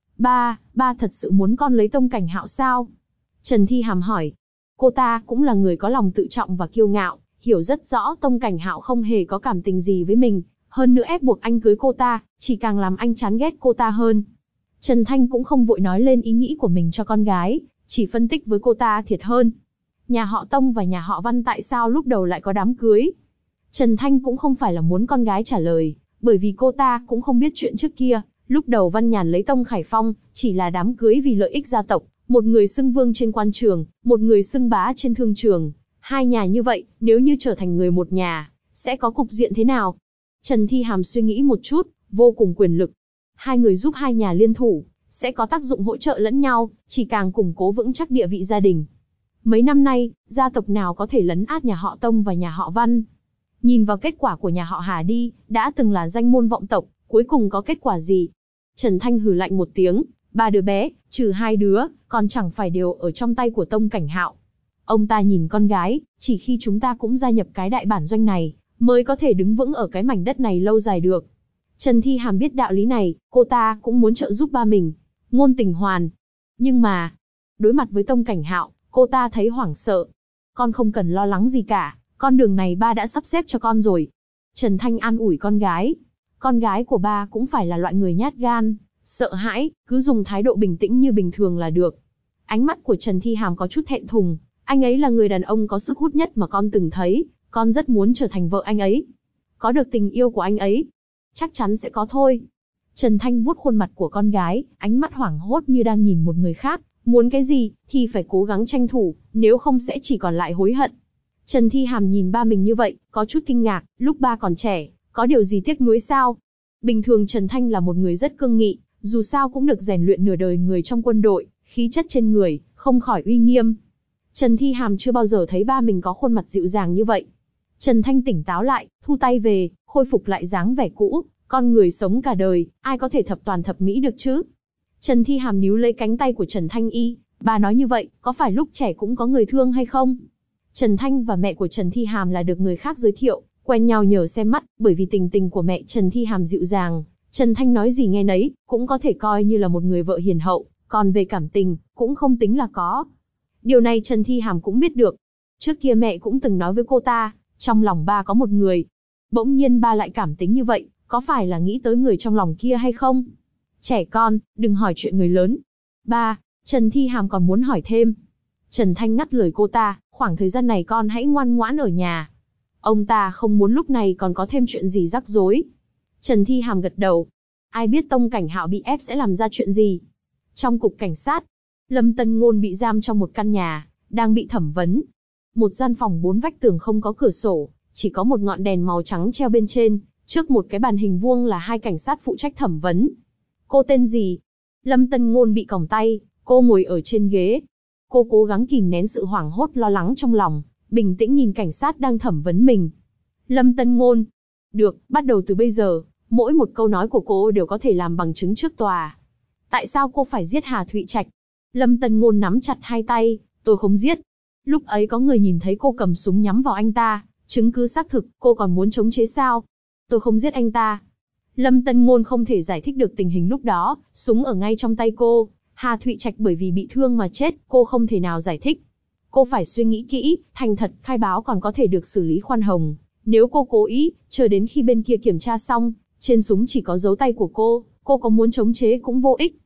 Ba thật sự muốn con lấy Tông Cảnh Hạo sao? Trần Thi Hàm hỏi. Cô ta cũng là người có lòng tự trọng và kiêu ngạo, hiểu rất rõ Tông Cảnh Hạo không hề có cảm tình gì với mình, hơn nữa ép buộc anh cưới cô ta, chỉ càng làm anh chán ghét cô ta hơn. Trần Thanh cũng không vội nói lên ý nghĩ của mình cho con gái, chỉ phân tích với cô ta thiệt hơn. Nhà họ Tông và nhà họ Văn tại sao lúc đầu lại có đám cưới? Trần Thanh cũng không phải là muốn con gái trả lời, bởi vì cô ta cũng không biết chuyện trước kia. Lúc đầu Văn Nhàn lấy Tông Khải Phong, chỉ là đám cưới vì lợi ích gia tộc, một người xưng vương trên quan trường, một người xưng bá trên thương trường. Hai nhà như vậy, nếu như trở thành người một nhà, sẽ có cục diện thế nào? Trần Thi Hàm suy nghĩ một chút, vô cùng quyền lực. Hai người giúp hai nhà liên thủ, sẽ có tác dụng hỗ trợ lẫn nhau, chỉ càng củng cố vững chắc địa vị gia đình. Mấy năm nay, gia tộc nào có thể lấn át nhà họ Tông và nhà họ Văn? Nhìn vào kết quả của nhà họ Hà đi, đã từng là danh môn vọng tộc, cuối cùng có kết quả gì? Trần Thanh hừ lạnh một tiếng, 3 đứa bé, trừ 2 đứa, còn chẳng phải đều ở trong tay của Tông Cảnh Hạo. Ông ta nhìn con gái, chỉ khi chúng ta cũng gia nhập cái đại bản doanh này, mới có thể đứng vững ở cái mảnh đất này lâu dài được. Trần Thi Hàm biết đạo lý này, cô ta cũng muốn trợ giúp ba mình. Ngôn Tình Hoàn. Nhưng mà, đối mặt với Tông Cảnh Hạo, cô ta thấy hoảng sợ. Con không cần lo lắng gì cả, con đường này ba đã sắp xếp cho con rồi. Trần Thanh an ủi con gái. Con gái của ba cũng phải là loại người nhát gan, sợ hãi, cứ dùng thái độ bình tĩnh như bình thường là được. Ánh mắt của Trần Thi Hàm có chút thẹn thùng, anh ấy là người đàn ông có sức hút nhất mà con từng thấy, con rất muốn trở thành vợ anh ấy. Có được tình yêu của anh ấy, chắc chắn sẽ có thôi. Trần Thanh vuốt khuôn mặt của con gái, ánh mắt hoảng hốt như đang nhìn một người khác, muốn cái gì, thì phải cố gắng tranh thủ, nếu không sẽ chỉ còn lại hối hận. Trần Thi Hàm nhìn ba mình như vậy, có chút kinh ngạc, lúc ba còn trẻ, có điều gì tiếc nuối sao? Bình thường Trần Thanh là một người rất cương nghị, dù sao cũng được rèn luyện nửa đời người trong quân đội, khí chất trên người, không khỏi uy nghiêm. Trần Thi Hàm chưa bao giờ thấy ba mình có khuôn mặt dịu dàng như vậy. Trần Thanh tỉnh táo lại, thu tay về, khôi phục lại dáng vẻ cũ, con người sống cả đời, ai có thể thập toàn thập mỹ được chứ? Trần Thi Hàm níu lấy cánh tay của Trần Thanh Y, bà nói như vậy, có phải lúc trẻ cũng có người thương hay không? Trần Thanh và mẹ của Trần Thi Hàm là được người khác giới thiệu, quen nhau nhờ xem mắt, bởi vì tình tình của mẹ Trần Thi Hàm dịu dàng, Trần Thanh nói gì nghe nấy, cũng có thể coi như là một người vợ hiền hậu, còn về cảm tình, cũng không tính là có. Điều này Trần Thi Hàm cũng biết được. Trước kia mẹ cũng từng nói với cô ta, trong lòng ba có một người. Bỗng nhiên ba lại cảm tính như vậy, có phải là nghĩ tới người trong lòng kia hay không? Trẻ con, đừng hỏi chuyện người lớn. Ba, Trần Thi Hàm còn muốn hỏi thêm. Trần Thanh ngắt lời cô ta, khoảng thời gian này con hãy ngoan ngoãn ở nhà. Ông ta không muốn lúc này còn có thêm chuyện gì rắc rối. Trần Thi Hàm gật đầu. Ai biết Tông Cảnh Hạo bị ép sẽ làm ra chuyện gì? Trong cục cảnh sát, Lâm Tân Ngôn bị giam trong một căn nhà, đang bị thẩm vấn. Một gian phòng 4 vách tường không có cửa sổ, chỉ có một ngọn đèn màu trắng treo bên trên, trước một cái bàn hình vuông là 2 cảnh sát phụ trách thẩm vấn. Cô tên gì? Lâm Tân Ngôn bị còng tay, cô ngồi ở trên ghế. Cô cố gắng kìm nén sự hoảng hốt lo lắng trong lòng, bình tĩnh nhìn cảnh sát đang thẩm vấn mình. Lâm Tân Ngôn. Được, bắt đầu từ bây giờ, mỗi một câu nói của cô đều có thể làm bằng chứng trước tòa. Tại sao cô phải giết Hà Thụy Trạch? Lâm Tân Ngôn nắm chặt hai tay, tôi không giết. Lúc ấy có người nhìn thấy cô cầm súng nhắm vào anh ta, chứng cứ xác thực, cô còn muốn chống chế sao? Tôi không giết anh ta. Lâm Tân Ngôn không thể giải thích được tình hình lúc đó, súng ở ngay trong tay cô. Hà Thụy Trạch bởi vì bị thương mà chết, cô không thể nào giải thích. Cô phải suy nghĩ kỹ, thành thật, khai báo còn có thể được xử lý khoan hồng. Nếu cô cố ý, chờ đến khi bên kia kiểm tra xong, trên súng chỉ có dấu tay của cô có muốn chống chế cũng vô ích.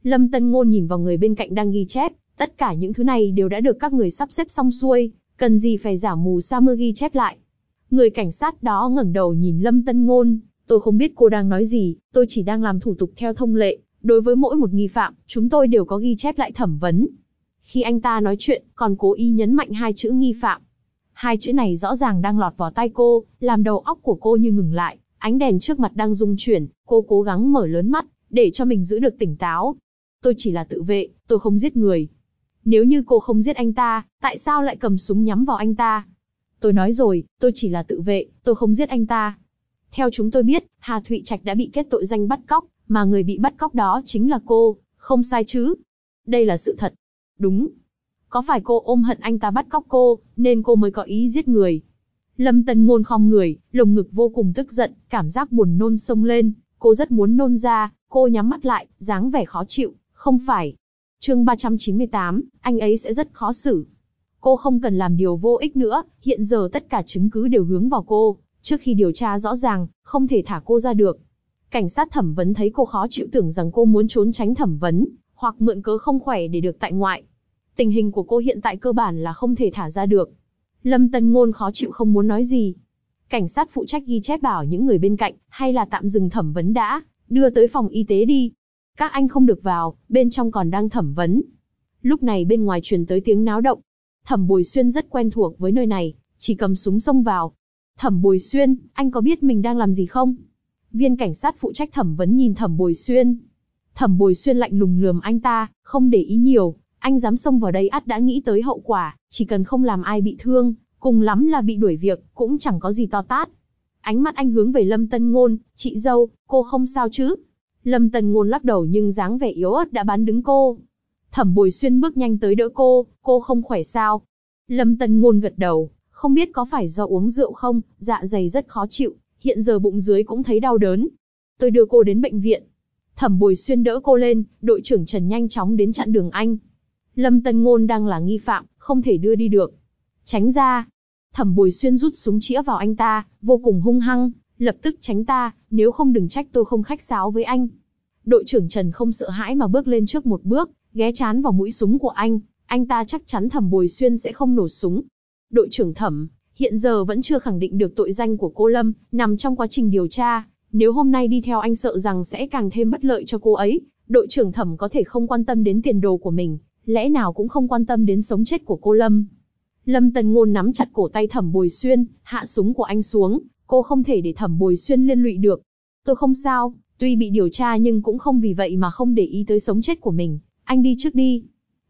Lâm Tân Ngôn nhìn vào người bên cạnh đang ghi chép, tất cả những thứ này đều đã được các người sắp xếp xong xuôi, cần gì phải giả mù sa mưa ghi chép lại. Người cảnh sát đó ngẩng đầu nhìn Lâm Tân Ngôn, tôi không biết cô đang nói gì, tôi chỉ đang làm thủ tục theo thông lệ, đối với mỗi một nghi phạm, chúng tôi đều có ghi chép lại thẩm vấn. Khi anh ta nói chuyện, còn cố ý nhấn mạnh hai chữ nghi phạm. Hai chữ này rõ ràng đang lọt vào tai cô, làm đầu óc của cô như ngừng lại, ánh đèn trước mặt đang rung chuyển, cô cố gắng mở lớn mắt, để cho mình giữ được tỉnh táo. Tôi chỉ là tự vệ, tôi không giết người. Nếu như cô không giết anh ta, tại sao lại cầm súng nhắm vào anh ta? Tôi nói rồi, tôi chỉ là tự vệ, tôi không giết anh ta. Theo chúng tôi biết, Hà Thụy Trạch đã bị kết tội danh bắt cóc, mà người bị bắt cóc đó chính là cô, không sai chứ? Đây là sự thật. Đúng. Có phải cô ôm hận anh ta bắt cóc cô, nên cô mới có ý giết người? Lâm Tân Ngôn khom người, lồng ngực vô cùng tức giận, cảm giác buồn nôn xông lên, cô rất muốn nôn ra, cô nhắm mắt lại, dáng vẻ khó chịu, không phải. Chương 398, anh ấy sẽ rất khó xử. Cô không cần làm điều vô ích nữa, hiện giờ tất cả chứng cứ đều hướng vào cô, trước khi điều tra rõ ràng, không thể thả cô ra được. Cảnh sát thẩm vấn thấy cô khó chịu tưởng rằng cô muốn trốn tránh thẩm vấn, hoặc mượn cớ không khỏe để được tại ngoại. Tình hình của cô hiện tại cơ bản là không thể thả ra được. Lâm Tân Ngôn khó chịu không muốn nói gì. Cảnh sát phụ trách ghi chép bảo những người bên cạnh, hay là tạm dừng thẩm vấn đã, đưa tới phòng y tế đi. Các anh không được vào, bên trong còn đang thẩm vấn. Lúc này bên ngoài truyền tới tiếng náo động. Thẩm Bồi Xuyên rất quen thuộc với nơi này, chỉ cầm súng xông vào. Thẩm Bồi Xuyên, anh có biết mình đang làm gì không? Viên cảnh sát phụ trách thẩm vấn nhìn Thẩm Bồi Xuyên. Thẩm Bồi Xuyên lạnh lùng lườm anh ta, không để ý nhiều. Anh dám xông vào đây ắt đã nghĩ tới hậu quả, chỉ cần không làm ai bị thương, cùng lắm là bị đuổi việc, cũng chẳng có gì to tát. Ánh mắt anh hướng về Lâm Tân Ngôn, chị dâu, cô không sao chứ? Lâm Tân Ngôn lắc đầu nhưng dáng vẻ yếu ớt đã bán đứng cô. Thẩm Bồi Xuyên bước nhanh tới đỡ cô không khỏe sao? Lâm Tân Ngôn gật đầu, không biết có phải do uống rượu không, dạ dày rất khó chịu, hiện giờ bụng dưới cũng thấy đau đớn. Tôi đưa cô đến bệnh viện. Thẩm Bồi Xuyên đỡ cô lên, đội trưởng Trần nhanh chóng đến chặn đường anh. Lâm Tân Ngôn đang là nghi phạm, không thể đưa đi được. Tránh ra. Thẩm Bồi Xuyên rút súng chĩa vào anh ta, vô cùng hung hăng, lập tức tránh ta, nếu không đừng trách tôi không khách sáo với anh. Đội trưởng Trần không sợ hãi mà bước lên trước một bước, ghé chán vào mũi súng của anh ta chắc chắn Thẩm Bồi Xuyên sẽ không nổ súng. Đội trưởng Thẩm, hiện giờ vẫn chưa khẳng định được tội danh của cô Lâm, nằm trong quá trình điều tra, nếu hôm nay đi theo anh sợ rằng sẽ càng thêm bất lợi cho cô ấy. Đội trưởng Thẩm có thể không quan tâm đến tiền đồ của mình, lẽ nào cũng không quan tâm đến sống chết của cô Lâm. Lâm Tân Ngôn nắm chặt cổ tay Thẩm Bồi Xuyên, hạ súng của anh xuống, cô không thể để Thẩm Bồi Xuyên liên lụy được. Tôi không sao, tuy bị điều tra nhưng cũng không vì vậy mà không để ý tới sống chết của mình, anh đi trước đi.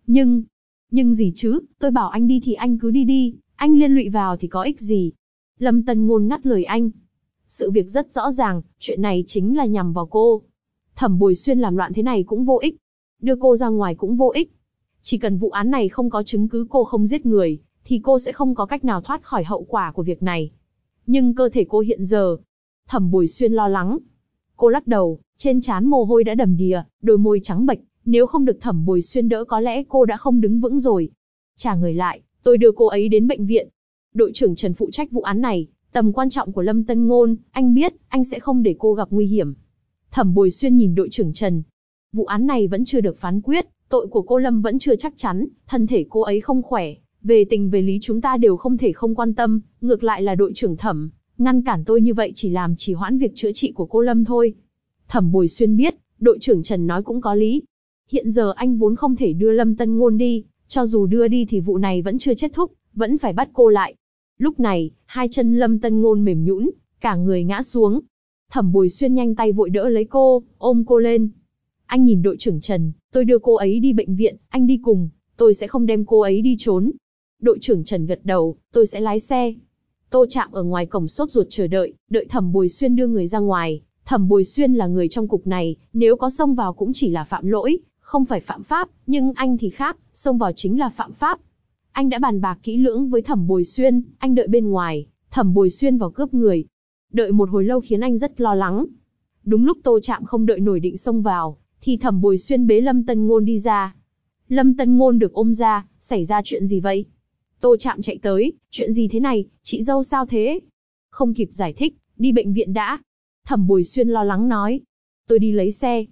Nhưng gì chứ, tôi bảo anh đi thì anh cứ đi đi, anh liên lụy vào thì có ích gì. Lâm Tân Ngôn ngắt lời anh. Sự việc rất rõ ràng, chuyện này chính là nhằm vào cô. Thẩm Bồi Xuyên làm loạn thế này cũng vô ích, đưa cô ra ngoài cũng vô ích. Chỉ cần vụ án này không có chứng cứ cô không giết người, thì cô sẽ không có cách nào thoát khỏi hậu quả của việc này. Nhưng cơ thể cô hiện giờ... Thẩm Bồi Xuyên lo lắng. Cô lắc đầu, trên trán mồ hôi đã đầm đìa, đôi môi trắng bệch, nếu không được Thẩm Bồi Xuyên đỡ có lẽ cô đã không đứng vững rồi. Trả người lại, tôi đưa cô ấy đến bệnh viện. Đội trưởng Trần phụ trách vụ án này, tầm quan trọng của Lâm Tân Ngôn, anh biết, anh sẽ không để cô gặp nguy hiểm. Thẩm Bồi Xuyên nhìn đội trưởng Trần. Vụ án này vẫn chưa được phán quyết, tội của cô Lâm vẫn chưa chắc chắn, thân thể cô ấy không khỏe, về tình về lý chúng ta đều không thể không quan tâm, ngược lại là đội trưởng Thẩm, ngăn cản tôi như vậy chỉ làm trì hoãn việc chữa trị của cô Lâm thôi. Thẩm Bồi Xuyên biết, đội trưởng Trần nói cũng có lý. Hiện giờ anh vốn không thể đưa Lâm Tân Ngôn đi, cho dù đưa đi thì vụ này vẫn chưa kết thúc, vẫn phải bắt cô lại. Lúc này, hai chân Lâm Tân Ngôn mềm nhũn, cả người ngã xuống. Thẩm Bồi Xuyên nhanh tay vội đỡ lấy cô, ôm cô lên. Anh nhìn đội trưởng Trần, tôi đưa cô ấy đi bệnh viện, anh đi cùng, tôi sẽ không đem cô ấy đi trốn. Đội trưởng Trần gật đầu, tôi sẽ lái xe. Tô Trạm ở ngoài cổng sốt ruột chờ đợi, đợi Thẩm Bồi Xuyên đưa người ra ngoài. Thẩm Bồi Xuyên là người trong cục này, nếu có xông vào cũng chỉ là phạm lỗi, không phải phạm pháp, nhưng anh thì khác, xông vào chính là phạm pháp. Anh đã bàn bạc kỹ lưỡng với Thẩm Bồi Xuyên, anh đợi bên ngoài, Thẩm Bồi Xuyên vào cướp người. Đợi một hồi lâu khiến anh rất lo lắng. Đúng lúc Tô Trạm không đợi nổi định xông vào, thì Thẩm Bồi Xuyên bế Lâm Tân Ngôn đi ra. Lâm Tân Ngôn được ôm ra, xảy ra chuyện gì vậy? Tô Trạm chạy tới, chuyện gì thế này, chị dâu sao thế? Không kịp giải thích, đi bệnh viện đã. Thẩm Bồi Xuyên lo lắng nói. Tôi đi lấy xe.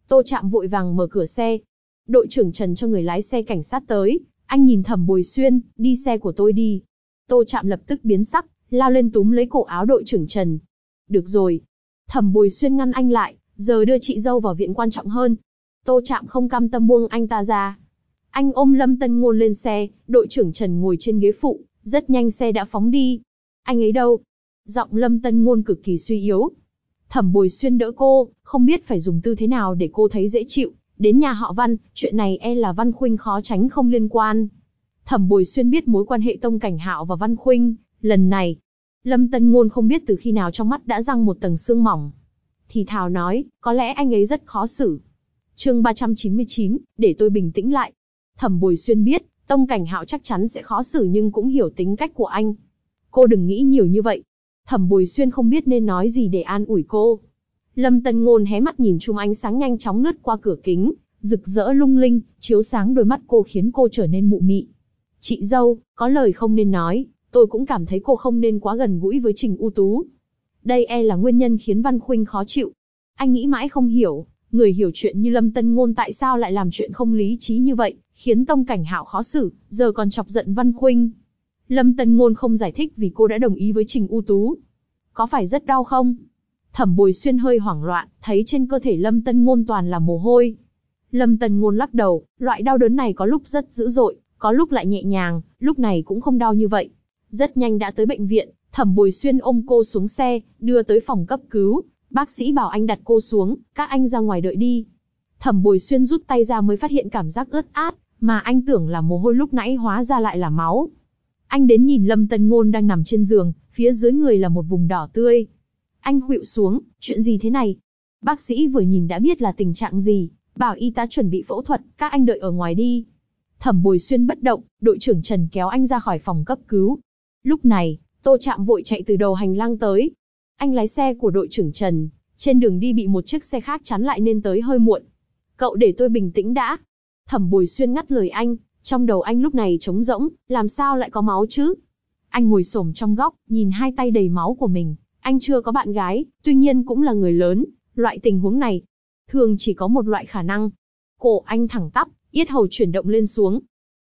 Tô Trạm vội vàng mở cửa xe. Đội trưởng Trần cho người lái xe cảnh sát tới, anh nhìn Thẩm Bồi Xuyên, đi xe của tôi đi. Tô Trạm lập tức biến sắc, lao lên túm lấy cổ áo đội trưởng Trần. Được rồi. Thẩm Bồi Xuyên ngăn anh lại, giờ đưa chị dâu vào viện quan trọng hơn. Tô Trạm không cam tâm buông anh ta ra. Anh ôm Lâm Tân Ngôn lên xe, đội trưởng Trần ngồi trên ghế phụ, rất nhanh xe đã phóng đi. Anh ấy đâu? Giọng Lâm Tân Ngôn cực kỳ suy yếu. Thẩm Bồi Xuyên đỡ cô, không biết phải dùng tư thế nào để cô thấy dễ chịu. Đến nhà họ Văn, chuyện này là Văn Khuynh khó tránh không liên quan. Thẩm Bồi Xuyên biết mối quan hệ Tông Cảnh Hạo và Văn Khuynh, lần này, Lâm Tân Ngôn không biết từ khi nào trong mắt đã răng một tầng sương mỏng. Thì thào nói, có lẽ anh ấy rất khó xử. Chương 399, để tôi bình tĩnh lại. Thẩm Bồi Xuyên biết, Tông Cảnh Hạo chắc chắn sẽ khó xử nhưng cũng hiểu tính cách của anh. Cô đừng nghĩ nhiều như vậy. Thẩm Bồi Xuyên không biết nên nói gì để an ủi cô. Lâm Tân Ngôn hé mắt nhìn chùm ánh sáng nhanh chóng lướt qua cửa kính, rực rỡ lung linh, chiếu sáng đôi mắt cô khiến cô trở nên mụ mị. Chị dâu, có lời không nên nói, tôi cũng cảm thấy cô không nên quá gần gũi với Trình U Tú. Đây là nguyên nhân khiến Văn Khuynh khó chịu. Anh nghĩ mãi không hiểu, người hiểu chuyện như Lâm Tân Ngôn tại sao lại làm chuyện không lý trí như vậy, khiến Tông Cảnh Hạo khó xử, giờ còn chọc giận Văn Khuynh. Lâm Tân Ngôn không giải thích vì cô đã đồng ý với Trình U Tú. Có phải rất đau không? Thẩm Bồi Xuyên hơi hoảng loạn, thấy trên cơ thể Lâm Tân Ngôn toàn là mồ hôi. Lâm Tân Ngôn lắc đầu, loại đau đớn này có lúc rất dữ dội, có lúc lại nhẹ nhàng, lúc này cũng không đau như vậy. Rất nhanh đã tới bệnh viện, Thẩm Bồi Xuyên ôm cô xuống xe, đưa tới phòng cấp cứu. Bác sĩ bảo anh đặt cô xuống, các anh ra ngoài đợi đi. Thẩm Bồi Xuyên rút tay ra mới phát hiện cảm giác ướt át, mà anh tưởng là mồ hôi lúc nãy hóa ra lại là máu. Anh đến nhìn Lâm Tân Ngôn đang nằm trên giường, phía dưới người là một vùng đỏ tươi. Anh khuỵu xuống, chuyện gì thế này? Bác sĩ vừa nhìn đã biết là tình trạng gì, bảo y tá chuẩn bị phẫu thuật, các anh đợi ở ngoài đi. Thẩm Bồi Xuyên bất động, đội trưởng Trần kéo anh ra khỏi phòng cấp cứu. Lúc này, Tô Trạm vội chạy từ đầu hành lang tới. Anh lái xe của đội trưởng Trần, trên đường đi bị một chiếc xe khác chắn lại nên tới hơi muộn. Cậu để tôi bình tĩnh đã. Thẩm Bồi Xuyên ngắt lời anh, trong đầu anh lúc này trống rỗng, làm sao lại có máu chứ? Anh ngồi xổm trong góc, nhìn hai tay đầy máu của mình. Anh chưa có bạn gái, tuy nhiên cũng là người lớn, loại tình huống này thường chỉ có một loại khả năng. Cổ anh thẳng tắp, yết hầu chuyển động lên xuống.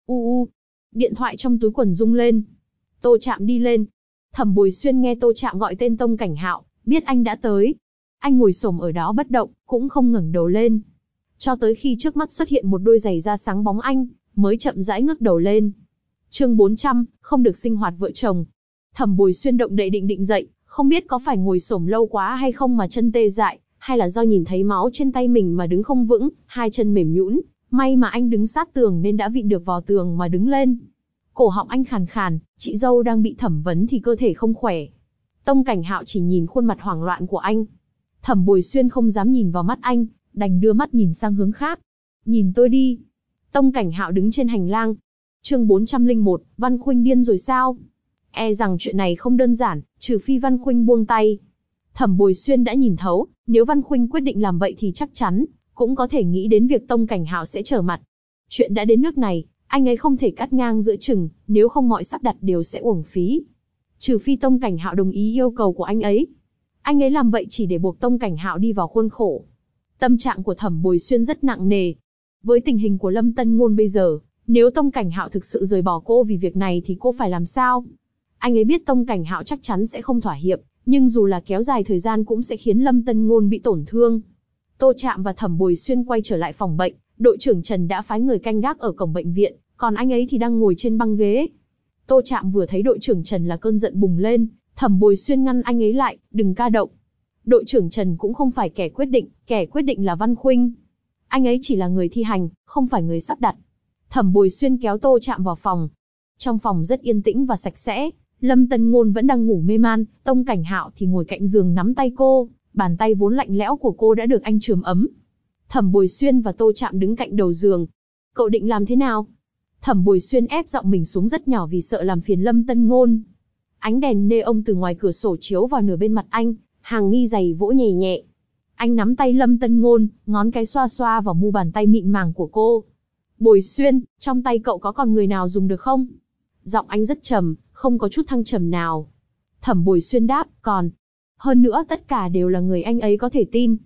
Điện thoại trong túi quần rung lên. Tô Trạm đi lên. Thẩm Bồi Xuyên nghe Tô Trạm gọi tên Tông Cảnh Hạo, biết anh đã tới. Anh ngồi xổm ở đó bất động, cũng không ngẩng đầu lên. Cho tới khi trước mắt xuất hiện một đôi giày da sáng bóng anh, mới chậm rãi ngước đầu lên. Chương 400, không được sinh hoạt vợ chồng. Thẩm Bồi Xuyên động đậy định dậy, không biết có phải ngồi xổm lâu quá hay không mà chân tê dại, hay là do nhìn thấy máu trên tay mình mà đứng không vững, hai chân mềm nhũn. May mà anh đứng sát tường nên đã vịn được vào tường mà đứng lên. Cổ họng anh khàn khàn, chị dâu đang bị thẩm vấn thì cơ thể không khỏe. Tông Cảnh Hạo chỉ nhìn khuôn mặt hoảng loạn của anh. Thẩm Bồi Xuyên không dám nhìn vào mắt anh, đành đưa mắt nhìn sang hướng khác. Nhìn tôi đi. Tông Cảnh Hạo đứng trên hành lang. Chương 401, Văn Khuynh điên rồi sao? E rằng chuyện này không đơn giản, trừ phi Văn Khuynh buông tay. Thẩm Bồi Xuyên đã nhìn thấu, nếu Văn Khuynh quyết định làm vậy thì chắc chắn cũng có thể nghĩ đến việc Tông Cảnh Hạo sẽ trở mặt. Chuyện đã đến nước này, anh ấy không thể cắt ngang giữa chừng, nếu không mọi sắp đặt đều sẽ uổng phí. Trừ phi Tông Cảnh Hạo đồng ý yêu cầu của anh ấy. Anh ấy làm vậy chỉ để buộc Tông Cảnh Hạo đi vào khuôn khổ. Tâm trạng của Thẩm Bồi Xuyên rất nặng nề. Với tình hình của Lâm Tân Ngôn bây giờ, nếu Tông Cảnh Hạo thực sự rời bỏ cô vì việc này thì cô phải làm sao? Anh ấy biết Tông Cảnh Hạo chắc chắn sẽ không thỏa hiệp, nhưng dù là kéo dài thời gian cũng sẽ khiến Lâm Tân Ngôn bị tổn thương. Tô Trạm và Thẩm Bồi Xuyên quay trở lại phòng bệnh, đội trưởng Trần đã phái người canh gác ở cổng bệnh viện, còn anh ấy thì đang ngồi trên băng ghế. Tô Trạm vừa thấy đội trưởng Trần là cơn giận bùng lên, Thẩm Bồi Xuyên ngăn anh ấy lại, đừng ca động. Đội trưởng Trần cũng không phải kẻ quyết định là Văn Khuynh. Anh ấy chỉ là người thi hành, không phải người sắp đặt. Thẩm Bồi Xuyên kéo Tô Trạm vào phòng. Trong phòng rất yên tĩnh và sạch sẽ, Lâm Tân Ngôn vẫn đang ngủ mê man, Tông Cảnh Hạo thì ngồi cạnh giường nắm tay cô, bàn tay vốn lạnh lẽo của cô đã được anh chườm ấm. Thẩm Bồi Xuyên và Tô Trạm đứng cạnh đầu giường. Cậu định làm thế nào? Thẩm Bồi Xuyên ép giọng mình xuống rất nhỏ vì sợ làm phiền Lâm Tân Ngôn. Ánh đèn neon từ ngoài cửa sổ chiếu vào nửa bên mặt anh, hàng mi dày vỗ nhẹ nhẹ. Anh nắm tay Lâm Tân Ngôn, ngón cái xoa xoa vào mu bàn tay mịn màng của cô. Bồi Xuyên, trong tay cậu có còn người nào dùng được không? Giọng anh rất trầm, không có chút thăng trầm nào. Thẩm Bồi Xuyên đáp, còn. Hơn nữa tất cả đều là người anh ấy có thể tin.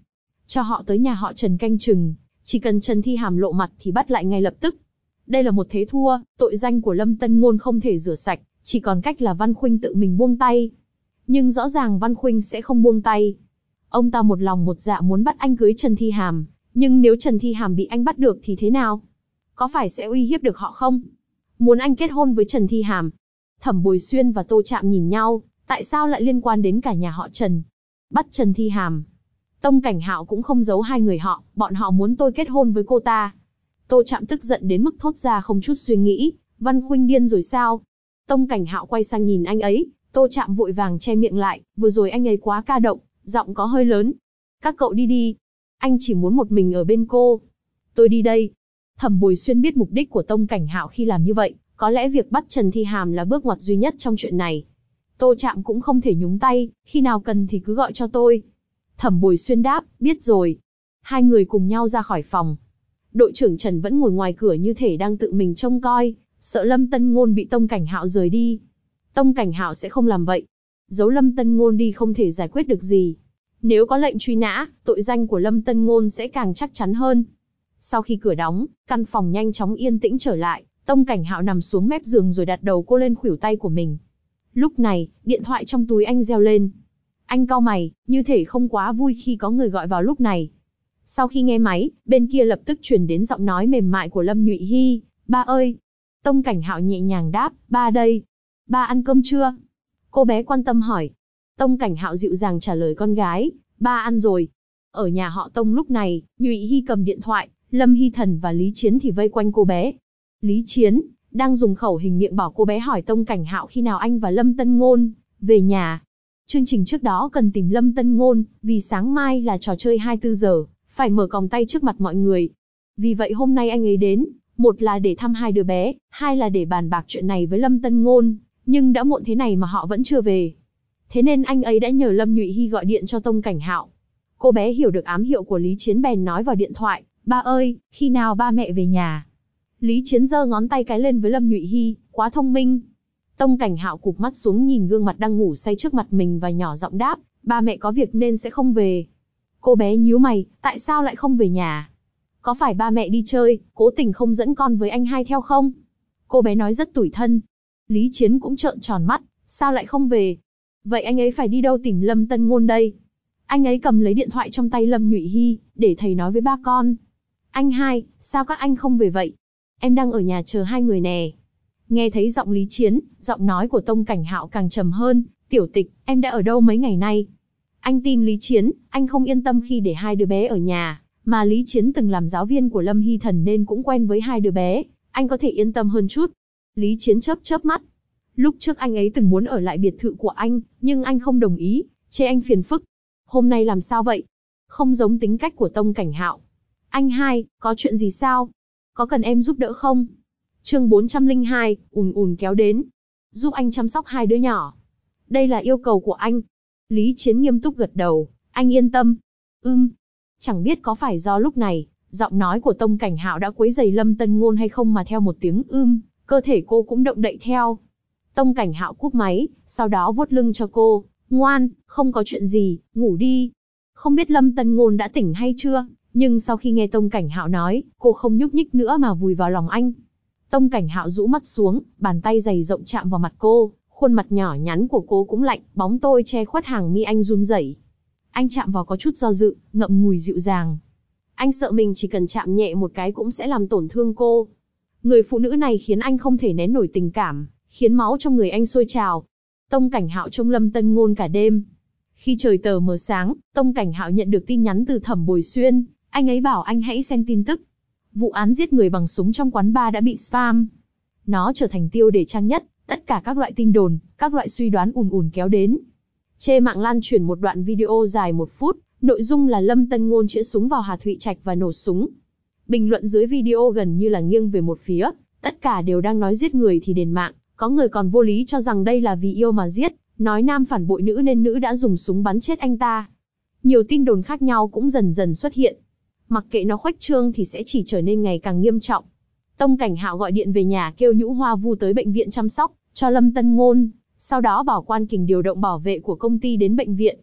cho họ tới nhà họ Trần canh chừng, chỉ cần Trần Thi Hàm lộ mặt thì bắt lại ngay lập tức. Đây là một thế thua, tội danh của Lâm Tân Ngôn không thể rửa sạch, chỉ còn cách là Văn Khuynh tự mình buông tay. Nhưng rõ ràng Văn Khuynh sẽ không buông tay. Ông ta một lòng một dạ muốn bắt anh cưới Trần Thi Hàm, nhưng nếu Trần Thi Hàm bị anh bắt được thì thế nào? Có phải sẽ uy hiếp được họ không? Muốn anh kết hôn với Trần Thi Hàm. Thẩm Bồi Xuyên và Tô Trạm nhìn nhau, tại sao lại liên quan đến cả nhà họ Trần? Bắt Trần Thi Hàm. Tông Cảnh Hạo cũng không giấu hai người họ, bọn họ muốn tôi kết hôn với cô ta. Tô Trạm tức giận đến mức thốt ra không chút suy nghĩ, Văn Khuynh điên rồi sao? Tông Cảnh Hạo quay sang nhìn anh ấy, Tô Trạm vội vàng che miệng lại, vừa rồi anh ấy quá ca động, giọng có hơi lớn. Các cậu đi đi. Anh chỉ muốn một mình ở bên cô. Tôi đi đây. Thẩm Bồi Xuyên biết mục đích của Tông Cảnh Hạo khi làm như vậy, có lẽ việc bắt Trần Thi Hàm là bước ngoặt duy nhất trong chuyện này. Tô Trạm cũng không thể nhúng tay, khi nào cần thì cứ gọi cho tôi. Thẩm Bồi Xuyên đáp, biết rồi. Hai người cùng nhau ra khỏi phòng. Đội trưởng Trần vẫn ngồi ngoài cửa như thể đang tự mình trông coi, sợ Lâm Tân Ngôn bị Tông Cảnh Hạo rời đi. Tông Cảnh Hạo sẽ không làm vậy. Giấu Lâm Tân Ngôn đi không thể giải quyết được gì. Nếu có lệnh truy nã, tội danh của Lâm Tân Ngôn sẽ càng chắc chắn hơn. Sau khi cửa đóng, căn phòng nhanh chóng yên tĩnh trở lại, Tông Cảnh Hạo nằm xuống mép giường rồi đặt đầu cô lên khuỷu tay của mình. Lúc này, điện thoại trong túi anh reo lên. Anh cau mày, như thể không quá vui khi có người gọi vào lúc này. Sau khi nghe máy, bên kia lập tức truyền đến giọng nói mềm mại của Lâm Nhụy Hy. Ba ơi! Tông Cảnh Hạo nhẹ nhàng đáp, ba đây. Ba ăn cơm chưa? Cô bé quan tâm hỏi. Tông Cảnh Hạo dịu dàng trả lời con gái, ba ăn rồi. Ở nhà họ Tông lúc này, Nhụy Hy cầm điện thoại, Lâm Hy Thần và Lý Chiến thì vây quanh cô bé. Lý Chiến đang dùng khẩu hình miệng bảo cô bé hỏi Tông Cảnh Hạo khi nào anh và Lâm Tân Ngôn về nhà. Chương trình trước đó cần tìm Lâm Tân Ngôn, vì sáng mai là trò chơi 24 giờ, phải mở còng tay trước mặt mọi người. Vì vậy hôm nay anh ấy đến, một là để thăm hai đứa bé, hai là để bàn bạc chuyện này với Lâm Tân Ngôn, nhưng đã muộn thế này mà họ vẫn chưa về. Thế nên anh ấy đã nhờ Lâm Nhụy Hy gọi điện cho Tông Cảnh Hạo. Cô bé hiểu được ám hiệu của Lý Chiến bèn nói vào điện thoại, ba ơi, khi nào ba mẹ về nhà? Lý Chiến giơ ngón tay cái lên với Lâm Nhụy Hy, quá thông minh. Tông Cảnh Hạo cụp mắt xuống nhìn gương mặt đang ngủ say trước mặt mình và nhỏ giọng đáp, ba mẹ có việc nên sẽ không về. Cô bé nhíu mày, tại sao lại không về nhà? Có phải ba mẹ đi chơi, cố tình không dẫn con với anh hai theo không? Cô bé nói rất tủi thân. Lý Chiến cũng trợn tròn mắt, sao lại không về? Vậy anh ấy phải đi đâu tìm Lâm Tân Ngôn đây? Anh ấy cầm lấy điện thoại trong tay Lâm Nhụy Hy, để thầy nói với ba con. Anh hai, sao các anh không về vậy? Em đang ở nhà chờ hai người nè. Nghe thấy giọng Lý Chiến, giọng nói của Tông Cảnh Hạo càng trầm hơn. Tiểu Tịch, em đã ở đâu mấy ngày nay? Anh tin Lý Chiến, anh không yên tâm khi để hai đứa bé ở nhà, mà Lý Chiến từng làm giáo viên của Lâm Hy Thần nên cũng quen với hai đứa bé, anh có thể yên tâm hơn chút. Lý Chiến chớp chớp mắt. Lúc trước anh ấy từng muốn ở lại biệt thự của anh, nhưng anh không đồng ý, chê anh phiền phức. Hôm nay làm sao vậy? Không giống tính cách của Tông Cảnh Hạo. Anh hai, có chuyện gì sao? Có cần em giúp đỡ không? Chương 402, ùn ùn kéo đến. Giúp anh chăm sóc hai đứa nhỏ. Đây là yêu cầu của anh. Lý Chiến nghiêm túc gật đầu, anh yên tâm. Chẳng biết có phải do lúc này, giọng nói của Tông Cảnh Hạo đã quấy rầy Lâm Tân Ngôn hay không mà theo một tiếng cơ thể cô cũng động đậy theo. Tông Cảnh Hạo cúp máy, sau đó vuốt lưng cho cô, ngoan, không có chuyện gì, ngủ đi. Không biết Lâm Tân Ngôn đã tỉnh hay chưa, nhưng sau khi nghe Tông Cảnh Hạo nói, cô không nhúc nhích nữa mà vùi vào lòng anh. Tông Cảnh Hạo rũ mắt xuống, bàn tay dày rộng chạm vào mặt cô, khuôn mặt nhỏ nhắn của cô cũng lạnh, bóng tôi che khuất hàng mi anh run rẩy. Anh chạm vào có chút do dự, ngậm ngùi dịu dàng. Anh sợ mình chỉ cần chạm nhẹ một cái cũng sẽ làm tổn thương cô. Người phụ nữ này khiến anh không thể nén nổi tình cảm, khiến máu trong người anh sôi trào. Tông Cảnh Hạo trông Lâm Tân Ngôn cả đêm. Khi trời tờ mờ sáng, Tông Cảnh Hạo nhận được tin nhắn từ Thẩm Bồi Xuyên, anh ấy bảo anh hãy xem tin tức. Vụ án giết người bằng súng trong quán bar đã bị spam. Nó trở thành tiêu đề trang nhất, tất cả các loại tin đồn, các loại suy đoán ùn ùn kéo đến. Trên mạng lan truyền một đoạn video dài 1 phút, nội dung là Lâm Tân Ngôn chĩa súng vào Hà Thụy Trạch và nổ súng. Bình luận dưới video gần như là nghiêng về một phía, tất cả đều đang nói giết người thì đền mạng, có người còn vô lý cho rằng đây là vì yêu mà giết, nói nam phản bội nữ nên nữ đã dùng súng bắn chết anh ta. Nhiều tin đồn khác nhau cũng dần dần xuất hiện. Mặc kệ nó khuếch trương thì sẽ chỉ trở nên ngày càng nghiêm trọng. Tông Cảnh Hạo gọi điện về nhà kêu Nhũ Hoa Vu tới bệnh viện chăm sóc cho Lâm Tân Ngôn, sau đó bảo Quan Kình điều động bảo vệ của công ty đến bệnh viện.